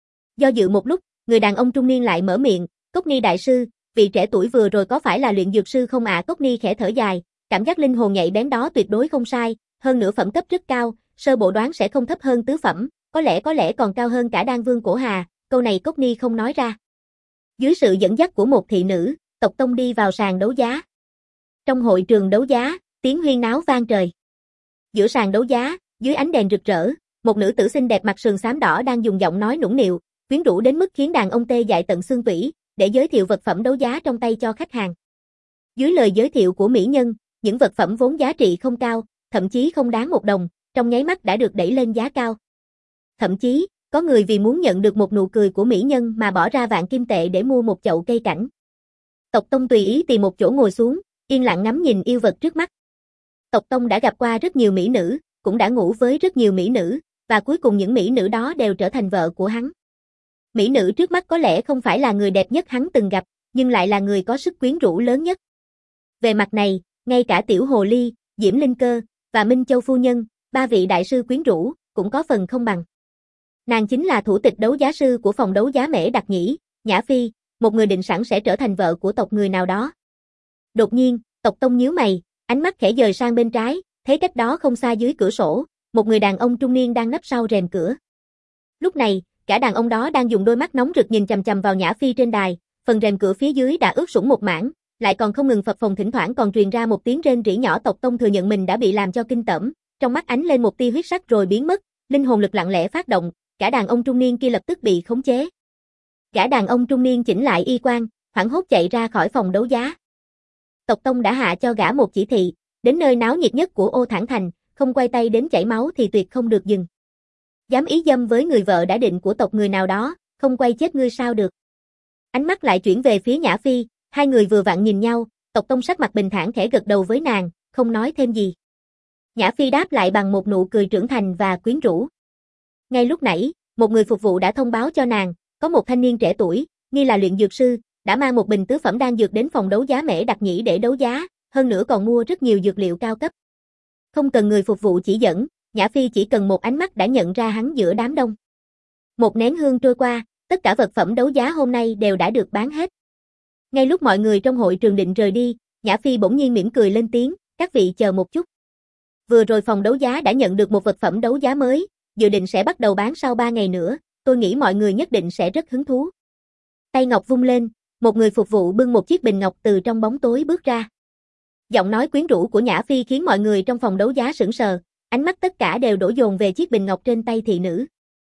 Do dự một lúc, người đàn ông trung niên lại mở miệng, "Cốc Ni đại sư, vị trẻ tuổi vừa rồi có phải là luyện dược sư không ạ?" Cốc Ni khẽ thở dài, cảm giác linh hồn nhạy bén đó tuyệt đối không sai, hơn nữa phẩm cấp rất cao, sơ bộ đoán sẽ không thấp hơn tứ phẩm, có lẽ còn cao hơn cả đan vương Cổ Hà, câu này Cốc Ni không nói ra. Dưới sự dẫn dắt của một thị nữ, Tộc Tông đi vào sàn đấu giá. Trong hội trường đấu giá, tiếng huyên náo vang trời. Giữa sàn đấu giá, dưới ánh đèn rực rỡ, một nữ tử xinh đẹp mặc sườn xám đỏ đang dùng giọng nói nũng nịu, quyến rũ đến mức khiến đàn ông tê dại tận xương tủy, để giới thiệu vật phẩm đấu giá trong tay cho khách hàng. Dưới lời giới thiệu của mỹ nhân, những vật phẩm vốn giá trị không cao, thậm chí không đáng 1 đồng, trong nháy mắt đã được đẩy lên giá cao. Thậm chí, có người vì muốn nhận được một nụ cười của mỹ nhân mà bỏ ra vạn kim tệ để mua một chậu cây cảnh. Tộc Tông tùy ý tìm một chỗ ngồi xuống, yên lặng ngắm nhìn yêu vật trước mắt. Tộc Tông đã gặp qua rất nhiều mỹ nữ, cũng đã ngủ với rất nhiều mỹ nữ, và cuối cùng những mỹ nữ đó đều trở thành vợ của hắn. Mỹ nữ trước mắt có lẽ không phải là người đẹp nhất hắn từng gặp, nhưng lại là người có sức quyến rũ lớn nhất. Về mặt này, ngay cả Tiểu Hồ Ly, Diễm Linh Cơ, và Minh Châu Phu Nhân, 3 vị đại sư quyến rũ, cũng có phần không bằng. Nàng chính là thủ tịch đấu giá sư của phòng đấu giá Mễ Đặc Nhĩ, Nhã Phi, một người định sẵn sẽ trở thành vợ của tộc người nào đó. Đột nhiên, Tộc Tông nhíu mày, ánh mắt khẽ dời sang bên trái, thấy cách đó không xa dưới cửa sổ, một người đàn ông trung niên đang nấp sau rèm cửa. Lúc này, cả đàn ông đó đang dùng đôi mắt nóng rực nhìn chằm chằm vào Nhã Phi trên đài, phần rèm cửa phía dưới đã ướt sũng một mảng, lại còn không ngừng phập phồng, thỉnh thoảng còn truyền ra một tiếng rên rỉ nhỏ. Tộc Tông thừa nhận mình đã bị làm cho kinh tởm, trong mắt ánh lên một tia huyết sắc rồi biến mất, linh hồn lực lặng lẽ phát động, cả đàn ông trung niên kia lập tức bị khống chế. Gã đàn ông trung niên chỉnh lại y quan, hoảng hốt chạy ra khỏi phòng đấu giá. Tộc Tông đã hạ cho gã một chỉ thị, đến nơi náo nhiệt nhất của Ô Thản Thành, không quay tay đến chảy máu thì tuyệt không được dừng. Dám ý dâm với người vợ đã định của tộc người nào đó, không quay chết ngươi sao được. Ánh mắt lại chuyển về phía Nhã Phi, Hai người vừa vặn nhìn nhau, Tộc Tông sắc mặt bình thản khẽ gật đầu với nàng, không nói thêm gì. Nhã Phi đáp lại bằng một nụ cười trưởng thành và quyến rũ. Ngay lúc nãy, một người phục vụ đã thông báo cho nàng, có một thanh niên trẻ tuổi, nghi là luyện dược sư, đã mang một bình tứ phẩm đan dược đến phòng đấu giá Mễ Đặc Nhĩ để đấu giá, hơn nữa còn mua rất nhiều dược liệu cao cấp. Không cần người phục vụ chỉ dẫn, Nhã Phi chỉ cần một ánh mắt đã nhận ra hắn giữa đám đông. Một nén hương trôi qua, tất cả vật phẩm đấu giá hôm nay đều đã được bán hết. Ngay lúc mọi người trong hội trường định rời đi, Nhã Phi bỗng nhiên mỉm cười lên tiếng, các vị chờ một chút. Vừa rồi phòng đấu giá đã nhận được một vật phẩm đấu giá mới, dự định sẽ bắt đầu bán sau 3 ngày nữa, tôi nghĩ mọi người nhất định sẽ rất hứng thú. Tay ngọc vung lên, một người phục vụ bưng một chiếc bình ngọc từ trong bóng tối bước ra. Giọng nói quyến rũ của Nhã Phi khiến mọi người trong phòng đấu giá sững sờ, ánh mắt tất cả đều đổ dồn về chiếc bình ngọc trên tay thị nữ.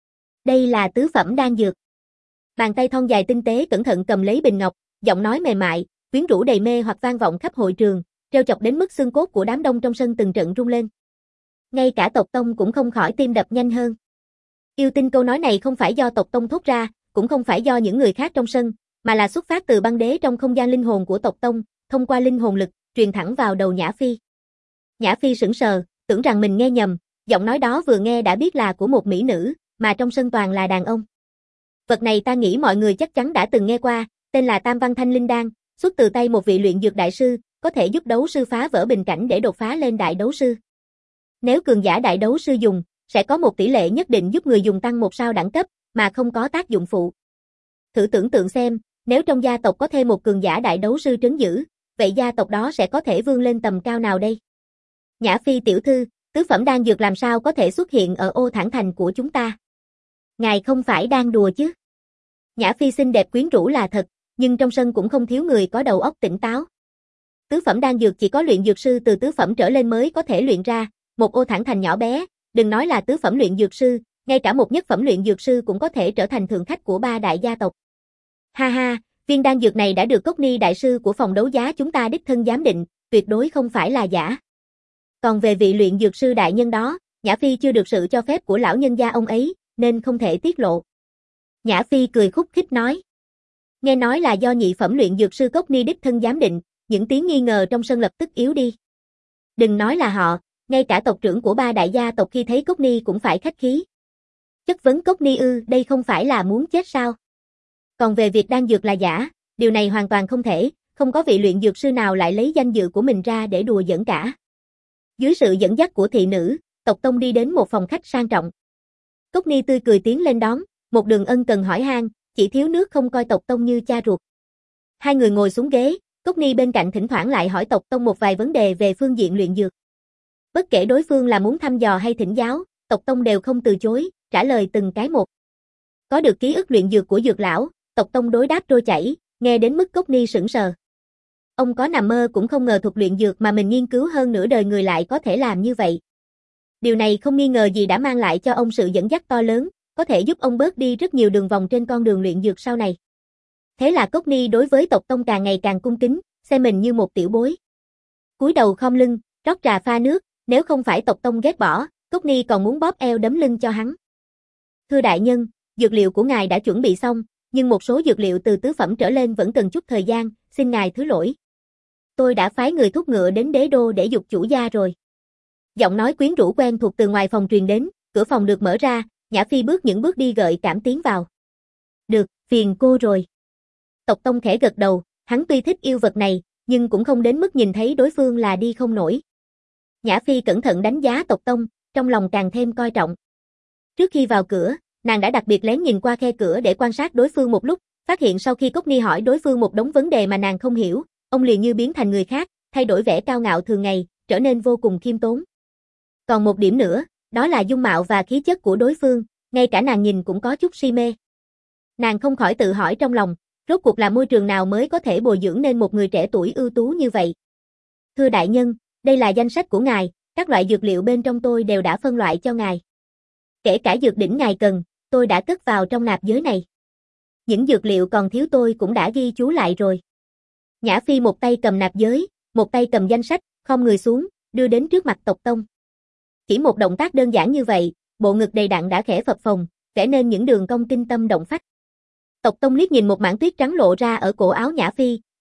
Đây là tứ phẩm đan dược. Bàn tay thon dài tinh tế cẩn thận cầm lấy bình ngọc, giọng nói mềm mại, quyến rũ đầy mê hoặc vang vọng khắp hội trường, trêu chọc đến mức xương cốt của đám đông trong sân từng trận rung lên. Ngay cả Tộc Tông cũng không khỏi tim đập nhanh hơn. Yêu tinh câu nói này không phải do Tộc Tông thốt ra, cũng không phải do những người khác trong sân, mà là xuất phát từ băng đế trong không gian linh hồn của Tộc Tông, thông qua linh hồn lực, truyền thẳng vào đầu Nhã Phi. Nhã Phi sững sờ, tưởng rằng mình nghe nhầm, giọng nói đó vừa nghe đã biết là của một mỹ nữ, mà trong sân toàn là đàn ông. Vật này ta nghĩ mọi người chắc chắn đã từng nghe qua, tên là Tam Văn Thanh Linh Đan, xuất từ tay một vị luyện dược đại sư, có thể giúp đấu sư phá vỡ bình cảnh để đột phá lên đại đấu sư. Nếu cường giả đại đấu sư dùng, sẽ có một tỷ lệ nhất định giúp người dùng tăng một sao đẳng cấp, mà không có tác dụng phụ. Thử tưởng tượng xem, nếu trong gia tộc có thêm một cường giả đại đấu sư trấn giữ, vậy gia tộc đó sẽ có thể vươn lên tầm cao nào đây? Nhã Phi tiểu thư, tứ phẩm đan dược làm sao có thể xuất hiện ở ô Thản Thành của chúng ta? Ngài không phải đang đùa chứ? Nhã Phi xinh đẹp quyến rũ là thật, nhưng trong sân cũng không thiếu người có đầu óc tỉnh táo. Tứ phẩm đan dược chỉ có luyện dược sư từ tứ phẩm trở lên mới có thể luyện ra, một ô Thản Thành nhỏ bé, đừng nói là tứ phẩm luyện dược sư, ngay cả một nhất phẩm luyện dược sư cũng có thể trở thành thượng khách của 3 đại gia tộc. Ha ha, viên đan dược này đã được Cốc Ni đại sư của phòng đấu giá chúng ta đích thân giám định, tuyệt đối không phải là giả. Còn về vị luyện dược sư đại nhân đó, Nhã Phi chưa được sự cho phép của lão nhân gia ông ấy, nên không thể tiết lộ. Nhã Phi cười khúc khích nói. Nghe nói là do nhị phẩm luyện dược sư Cốc Ni đích thân giám định, những tiếng nghi ngờ trong sân lập tức yếu đi. Đừng nói là họ, ngay cả tộc trưởng của 3 đại gia tộc khi thấy Cốc Ni cũng phải khách khí. Chất vấn Cốc Ni ư, đây không phải là muốn chết sao? Còn về việc đan dược là giả, điều này hoàn toàn không thể, không có vị luyện dược sư nào lại lấy danh dự của mình ra để đùa giỡn cả. Dưới sự dẫn dắt của thị nữ, Tộc Tông đi đến một phòng khách sang trọng. Cốc Ni tươi cười tiến lên đón, một đường ân cần hỏi han, chỉ thiếu nước không coi Tộc Tông như cha ruột. Hai người ngồi xuống ghế, Cốc Ni bên cạnh thỉnh thoảng lại hỏi Tộc Tông một vài vấn đề về phương diện luyện dược. Bất kể đối phương là muốn thăm dò hay thỉnh giáo, Tộc Tông đều không từ chối, trả lời từng cái một. Có được ký ức luyện dược của dược lão, Tộc Tông đối đáp trôi chảy, nghe đến mức Cốc Ni sững sờ. Ông có nằm mơ cũng không ngờ thuật luyện dược mà mình nghiên cứu hơn nửa đời người lại có thể làm như vậy. Điều này không nghi ngờ gì đã mang lại cho ông sự dẫn dắt to lớn, có thể giúp ông bớt đi rất nhiều đường vòng trên con đường luyện dược sau này. Thế là Cốc Ni đối với Tộc Tông càng ngày càng cung kính, xem mình như một tiểu bối. Cúi đầu khom lưng, rót trà pha nước, nếu không phải Tộc Tông ghét bỏ, Cốc Ni còn muốn bóp eo đấm lưng cho hắn. Thưa đại nhân, dược liệu của ngài đã chuẩn bị xong, nhưng một số dược liệu từ tứ phẩm trở lên vẫn cần chút thời gian, xin ngài thứ lỗi. Tôi đã phái người thúc ngựa đến đế đô để giục chủ gia rồi. Giọng nói quyến rũ quen thuộc từ ngoài phòng truyền đến, cửa phòng được mở ra, Nhã Phi bước những bước đi gợi cảm tiến vào. Được, phiền cô rồi. Tộc Tông khẽ gật đầu, hắn tuy thích yêu vật này, nhưng cũng không đến mức nhìn thấy đối phương là đi không nổi. Nhã Phi cẩn thận đánh giá Tộc Tông, trong lòng càng thêm coi trọng. Trước khi vào cửa, nàng đã đặc biệt lén nhìn qua khe cửa để quan sát đối phương một lúc, phát hiện sau khi Cốc Ni hỏi đối phương một đống vấn đề mà nàng không hiểu, ông liền như biến thành người khác, thay đổi vẻ cao ngạo thường ngày, trở nên vô cùng khiêm tốn. Còn một điểm nữa, đó là dung mạo và khí chất của đối phương, ngay cả nàng nhìn cũng có chút si mê. Nàng không khỏi tự hỏi trong lòng, rốt cuộc là môi trường nào mới có thể bồi dưỡng nên một người trẻ tuổi ưu tú như vậy. Thưa đại nhân, đây là danh sách của ngài, các loại dược liệu bên trong tôi đều đã phân loại cho ngài. Kể cả dược đỉnh ngài cần, tôi đã cất vào trong nạp giới này. Những dược liệu còn thiếu tôi cũng đã ghi chú lại rồi. Nhã Phi một tay cầm nạp giới, một tay cầm danh sách, khom người xuống, đưa đến trước mặt Tộc Tông. Chỉ một động tác đơn giản như vậy, bộ ngực đầy đặn đã khẽ phập phồng, vẽ nên những đường cong kinh tâm động phách. Tộc Tông liếc nhìn một mảng tuyết trắng lộ ra ở cổ áo Nhã Phi,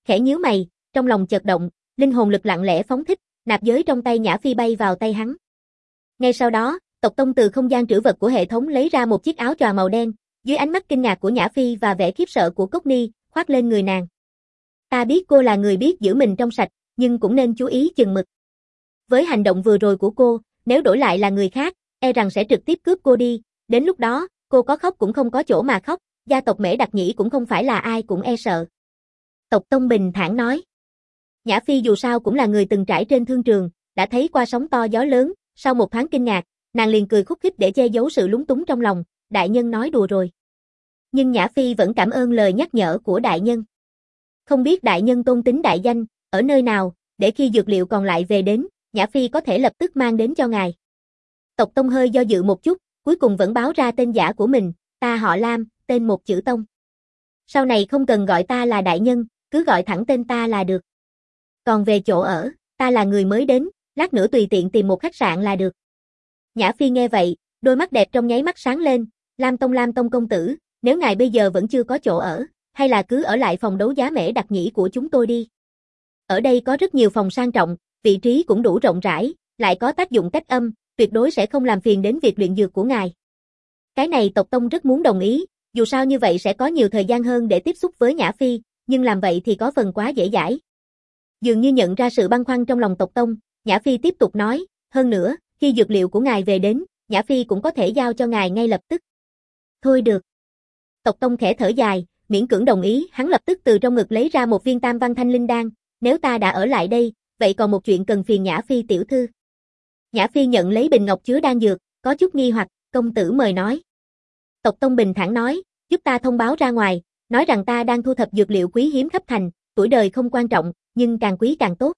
khẽ nhíu mày, trong lòng chợt động, linh hồn lực lặng lẽ phóng thích, nạp giới trong tay Nhã Phi bay vào tay hắn. Ngay sau đó, Tộc Tông từ không gian trữ vật của hệ thống lấy ra một chiếc áo choàng màu đen, dưới ánh mắt kinh ngạc của Nhã Phi và vẻ khiếp sợ của Cốc Ni, khoác lên người nàng. Ta biết cô là người biết giữ mình trong sạch, nhưng cũng nên chú ý chừng mực. Với hành động vừa rồi của cô, nếu đổi lại là người khác, e rằng sẽ trực tiếp cướp cô đi, đến lúc đó, cô có khóc cũng không có chỗ mà khóc, gia tộc Mễ Đặc Nhĩ cũng không phải là ai cũng e sợ. Tộc Tông bình thản nói. Nhã Phi dù sao cũng là người từng trải trên thương trường, đã thấy qua sóng to gió lớn, sau một thoáng kinh ngạc, nàng liền cười khúc khích để che giấu sự lúng túng trong lòng, đại nhân nói đùa rồi. Nhưng Nhã Phi vẫn cảm ơn lời nhắc nhở của đại nhân. Không biết đại nhân tôn tính đại danh, ở nơi nào, để khi dược liệu còn lại về đến, Nhã Phi có thể lập tức mang đến cho ngài. Tộc Tông hơi do dự một chút, cuối cùng vẫn báo ra tên giả của mình, ta họ Lam, tên một chữ Tông. Sau này không cần gọi ta là đại nhân, cứ gọi thẳng tên ta là được. Còn về chỗ ở, ta là người mới đến, lát nữa tùy tiện tìm một khách sạn là được. Nhã Phi nghe vậy, đôi mắt đẹp trong nháy mắt sáng lên, Lam Tông công tử, nếu ngài bây giờ vẫn chưa có chỗ ở, hay là cứ ở lại phòng đấu giá Mễ Đặc Nhĩ của chúng tôi đi. Ở đây có rất nhiều phòng sang trọng, vị trí cũng đủ rộng rãi, lại có tác dụng cách âm, tuyệt đối sẽ không làm phiền đến việc luyện dược của ngài. Cái này Tộc Tông rất muốn đồng ý, dù sao như vậy sẽ có nhiều thời gian hơn để tiếp xúc với Nhã Phi, nhưng làm vậy thì có phần quá dễ dãi. Dường như nhận ra sự băn khoăn trong lòng Tộc Tông, Nhã Phi tiếp tục nói, hơn nữa, khi dược liệu của ngài về đến, Nhã Phi cũng có thể giao cho ngài ngay lập tức. Thôi được. Tộc Tông khẽ thở dài, miễn cưỡng đồng ý, hắn lập tức từ trong ngực lấy ra một viên Tam Văn Thanh Linh Đan, nếu ta đã ở lại đây, vậy còn một chuyện cần phiền Nhã Phi tiểu thư. Nhã Phi nhận lấy bình ngọc chứa đan dược, có chút nghi hoặc, công tử mời nói. Tộc Tông bình thản nói, giúp ta thông báo ra ngoài, nói rằng ta đang thu thập dược liệu quý hiếm khắp thành, tuổi đời không quan trọng, nhưng càng quý càng tốt.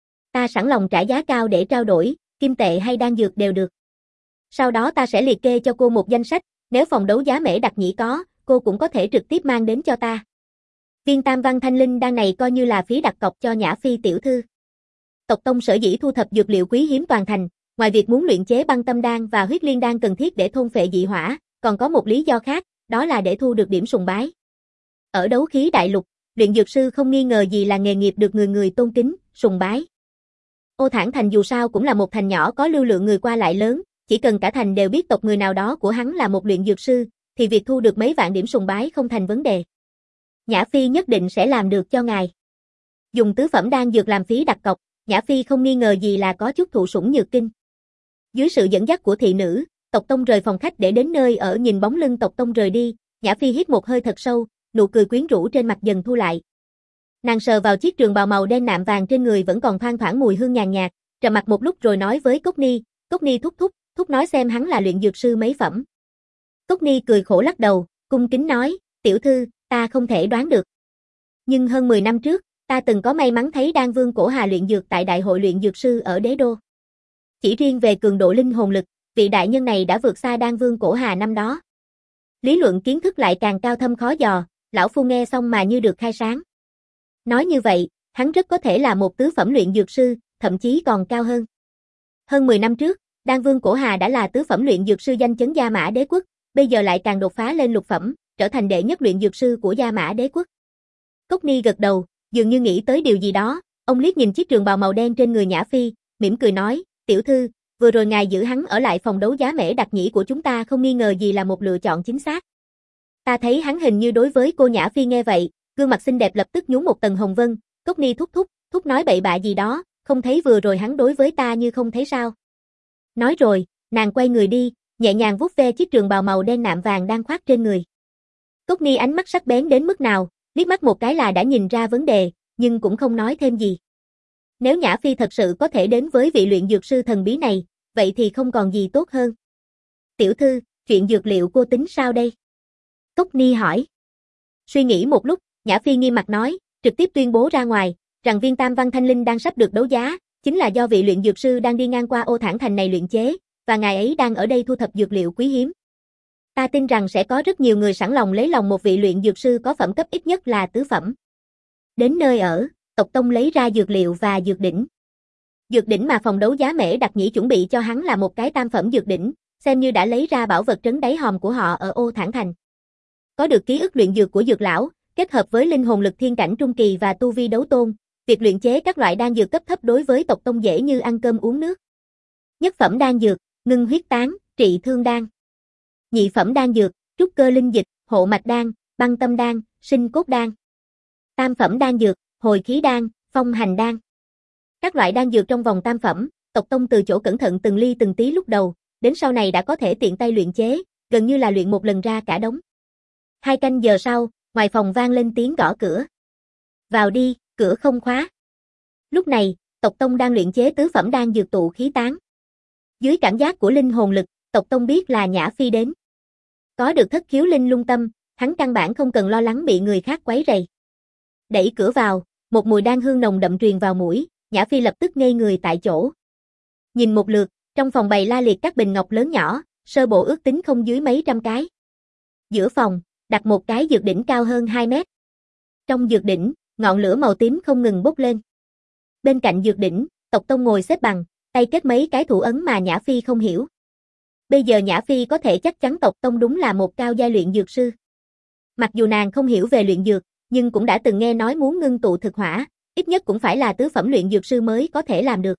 Ta sẵn lòng trả giá cao để trao đổi, kim tệ hay đan dược đều được. Sau đó ta sẽ liệt kê cho cô một danh sách, nếu phòng đấu giá Mễ Đặc Nhĩ có, cô cũng có thể trực tiếp mang đến cho ta. Viên Tam Văn Thanh Linh Đan này coi như là phí đặt cọc cho Nhã Phi tiểu thư. Tộc Tông sở dĩ thu thập dược liệu quý hiếm toàn thành, ngoài việc muốn luyện chế băng tâm đan và huyết liên đan cần thiết để thôn phệ dị hỏa, còn có một lý do khác, đó là để thu được điểm sùng bái. Ở đấu khí đại lục, luyện dược sư không nghi ngờ gì là nghề nghiệp được người người tôn kính, sùng bái. Ô Thản Thành dù sao cũng là một thành nhỏ có lưu lượng người qua lại lớn, chỉ cần cả thành đều biết tộc người nào đó của hắn là một luyện dược sư, thì việc thu được mấy vạn điểm sùng bái không thành vấn đề. Nhã Phi nhất định sẽ làm được cho ngài. Dùng tứ phẩm đan dược làm phí đặt cọc, Nhã Phi không nghi ngờ gì là có chút thụ sủng nhược kinh. Dưới sự dẫn dắt của thị nữ, Tộc Tông rời phòng khách để đến nơi ở, nhìn bóng lưng Tộc Tông rời đi, Nhã Phi hít một hơi thật sâu, nụ cười quyến rũ trên mặt dần thu lại. Nàng sờ vào chiếc trường bào màu đen nạm vàng trên người vẫn còn thoang thoảng mùi hương nhàn nhạt, trầm mặc một lúc rồi nói với Cốc Ni thúc nói xem hắn là luyện dược sư mấy phẩm. Cốc Ni cười khổ lắc đầu, cung kính nói, tiểu thư, ta không thể đoán được. Nhưng hơn 10 năm trước, ta từng có may mắn thấy Đan Vương Cổ Hà luyện dược tại Đại hội luyện dược sư ở Đế Đô. Chỉ riêng về cường độ linh hồn lực, vị đại nhân này đã vượt xa Đan Vương Cổ Hà năm đó. Lý luận kiến thức lại càng cao thâm khó dò, lão phu nghe xong mà như được khai sáng. Nói như vậy, hắn rất có thể là một tứ phẩm luyện dược sư, thậm chí còn cao hơn. Hơn 10 năm trước, Đan Vương Cổ Hà đã là tứ phẩm luyện dược sư danh chấn Gia Mã Đế quốc, bây giờ lại càng đột phá lên lục phẩm, trở thành đệ nhất luyện dược sư của Gia Mã Đế quốc. Cốc Ni gật đầu, dường như nghĩ tới điều gì đó, ông liếc nhìn chiếc trường bào màu đen trên người Nhã Phi, mỉm cười nói, tiểu thư, vừa rồi ngài giữ hắn ở lại phòng đấu giá Mễ Đặc Nhĩ của chúng ta không nghi ngờ gì là một lựa chọn chính xác. Ta thấy hắn hình như đối với cô. Nhã Phi nghe vậy, gương mặt xinh đẹp lập tức nhún một tầng hồng vân, Cốc Ni thúc nói bậy bạ gì đó, không thấy vừa rồi hắn đối với ta như không thấy sao. Nói rồi, nàng quay người đi, nhẹ nhàng vuốt ve chiếc trường bào màu đen nạm vàng đang khoác trên người. Cốc Ni ánh mắt sắc bén đến mức nào, liếc mắt một cái là đã nhìn ra vấn đề, nhưng cũng không nói thêm gì. Nếu Nhã Phi thật sự có thể đến với vị luyện dược sư thần bí này, vậy thì không còn gì tốt hơn. Tiểu thư, chuyện dược liệu cô tính sao đây? Cốc Ni hỏi. Suy nghĩ một lúc, Nhã Phi nghiêm mặt nói, trực tiếp tuyên bố ra ngoài, rằng viên Tam Văn Thanh Linh đang sắp được đấu giá, chính là do vị luyện dược sư đang đi ngang qua Ô Thản Thành này luyện chế, và ngài ấy đang ở đây thu thập dược liệu quý hiếm. Ta tin rằng sẽ có rất nhiều người sẵn lòng lấy lòng một vị luyện dược sư có phẩm cấp ít nhất là tứ phẩm. Đến nơi ở, Tộc Tông lấy ra dược liệu và dược đỉnh. Dược đỉnh mà phòng đấu giá Mễ Đặc Nhĩ chuẩn bị cho hắn là một cái tam phẩm dược đỉnh, xem như đã lấy ra bảo vật trấn đáy hòm của họ ở Ô Thản Thành. Có được ký ức luyện dược của dược lão, Kết hợp với linh hồn lực thiên cảnh trung kỳ và tu vi đấu tôn, việc luyện chế các loại đan dược cấp thấp đối với tộc tông dễ như ăn cơm uống nước. Nhất phẩm đan dược, ngưng huyết tán, trị thương đan. Nhị phẩm đan dược, trúc cơ linh dịch, hộ mạch đan, băng tâm đan, sinh cốt đan. Tam phẩm đan dược, hồi khí đan, phong hành đan. Các loại đan dược trong vòng tam phẩm, tộc tông từ chỗ cẩn thận từng ly từng tí lúc đầu, đến sau này đã có thể tiện tay luyện chế, gần như là luyện một lần ra cả đống. 2 canh giờ sau, ngoài phòng vang lên tiếng gõ cửa. Vào đi, cửa không khóa. Lúc này, tộc tông đang luyện chế tứ phẩm đan dược tụ khí tán. Dưới cảm giác của linh hồn lực, tộc tông biết là Nhã Phi đến. Có được thất khiếu linh lung tâm, hắn căn bản không cần lo lắng bị người khác quấy rầy. Đẩy cửa vào, một mùi đan hương nồng đậm truyền vào mũi, Nhã Phi lập tức ngây người tại chỗ. Nhìn một lượt, trong phòng bày la liệt các bình ngọc lớn nhỏ, sơ bộ ước tính không dưới mấy trăm cái. Giữa phòng, đặt một cái dược đỉnh cao hơn 2 mét. Trong dược đỉnh, ngọn lửa màu tím không ngừng bốc lên. Bên cạnh dược đỉnh, tộc tông ngồi xếp bằng, tay kết mấy cái thủ ấn mà Nhã Phi không hiểu. Bây giờ Nhã Phi có thể chắc chắn tộc tông đúng là một cao giai luyện dược sư. Mặc dù nàng không hiểu về luyện dược, nhưng cũng đã từng nghe nói muốn ngưng tụ thực hỏa, ít nhất cũng phải là tứ phẩm luyện dược sư mới có thể làm được.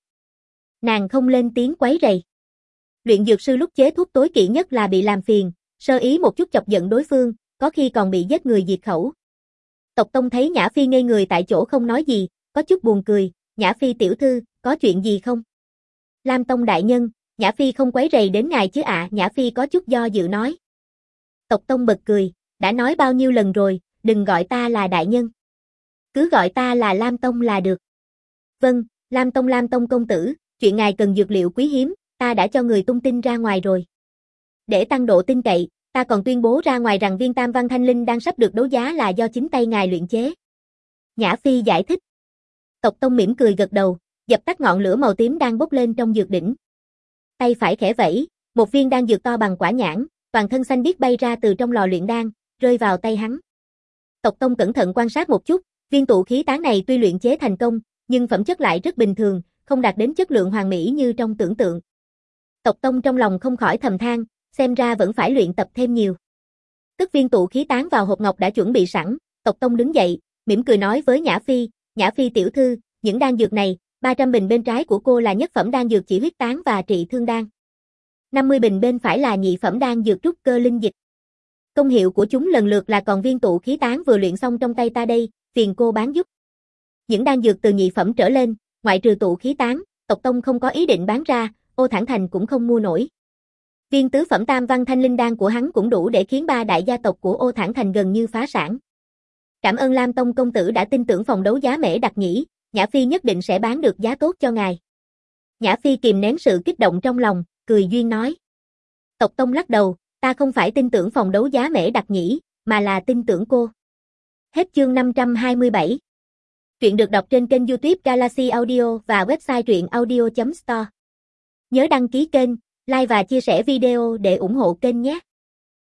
Nàng không lên tiếng quấy rầy. Luyện dược sư lúc chế thuốc tối kỵ nhất là bị làm phiền, sơ ý một chút chọc giận đối phương, có khi còn bị giết người diệt khẩu. Tộc tông thấy Nhã Phi ngây người tại chỗ không nói gì, có chút buồn cười, Nhã Phi tiểu thư, có chuyện gì không? Lam Tông đại nhân, Nhã Phi không quấy rầy đến ngài chứ ạ, Nhã Phi có chút do dự nói. Tộc tông bật cười, đã nói bao nhiêu lần rồi, đừng gọi ta là đại nhân. Cứ gọi ta là Lam Tông là được. Vâng, Lam Tông công tử, chuyện ngài cần dược liệu quý hiếm, ta đã cho người tung tin ra ngoài rồi. Để tăng độ tin cậy, ta còn tuyên bố ra ngoài rằng viên Tam Văn Thanh Linh đang sắp được đấu giá là do chính tay ngài luyện chế. Nhã Phi giải thích. Tộc tông mỉm cười gật đầu, dập tắt ngọn lửa màu tím đang bốc lên trong dược đỉnh. Tay phải khẽ vẫy, một viên đan dược to bằng quả nhãn, toàn thân xanh biếc bay ra từ trong lò luyện đan, rơi vào tay hắn. Tộc tông cẩn thận quan sát một chút, viên tụ khí tán này tuy luyện chế thành công, nhưng phẩm chất lại rất bình thường, không đạt đến chất lượng hoàn mỹ như trong tưởng tượng. Tộc tông trong lòng không khỏi thầm than, xem ra vẫn phải luyện tập thêm nhiều. Cất viên tụ khí tán vào hộp ngọc đã chuẩn bị sẵn, tộc tông đứng dậy, mỉm cười nói với Nhã Phi tiểu thư, những đan dược này, 300 bình bên trái của cô là nhất phẩm đan dược chỉ huyết tán và trị thương đan. 50 bình bên phải là nhị phẩm đan dược trúc cơ linh dịch. Công hiệu của chúng lần lượt là còn viên tụ khí tán vừa luyện xong trong tay ta đây, phiền cô bán giúp. Những đan dược từ nhị phẩm trở lên, ngoại trừ tụ khí tán, tộc tông không có ý định bán ra, Ô Thản Thành cũng không mua nổi. Viên tứ phẩm Tam Văn Thanh Linh đan của hắn cũng đủ để khiến 3 đại gia tộc của Ô Thản Thành gần như phá sản. Cảm ơn Lam Tông công tử đã tin tưởng phòng đấu giá Mễ Đặc Nhĩ, Nhã Phi nhất định sẽ bán được giá tốt cho ngài. Nhã Phi kìm nén sự kích động trong lòng, cười duyên nói. Tộc tông lắc đầu, ta không phải tin tưởng phòng đấu giá Mễ Đặc Nhĩ, mà là tin tưởng cô. Hết chương 527. Truyện được đọc trên kênh YouTube Galaxy Audio và website truyệnaudio.store. Nhớ đăng ký kênh, like và chia sẻ video để ủng hộ kênh nhé.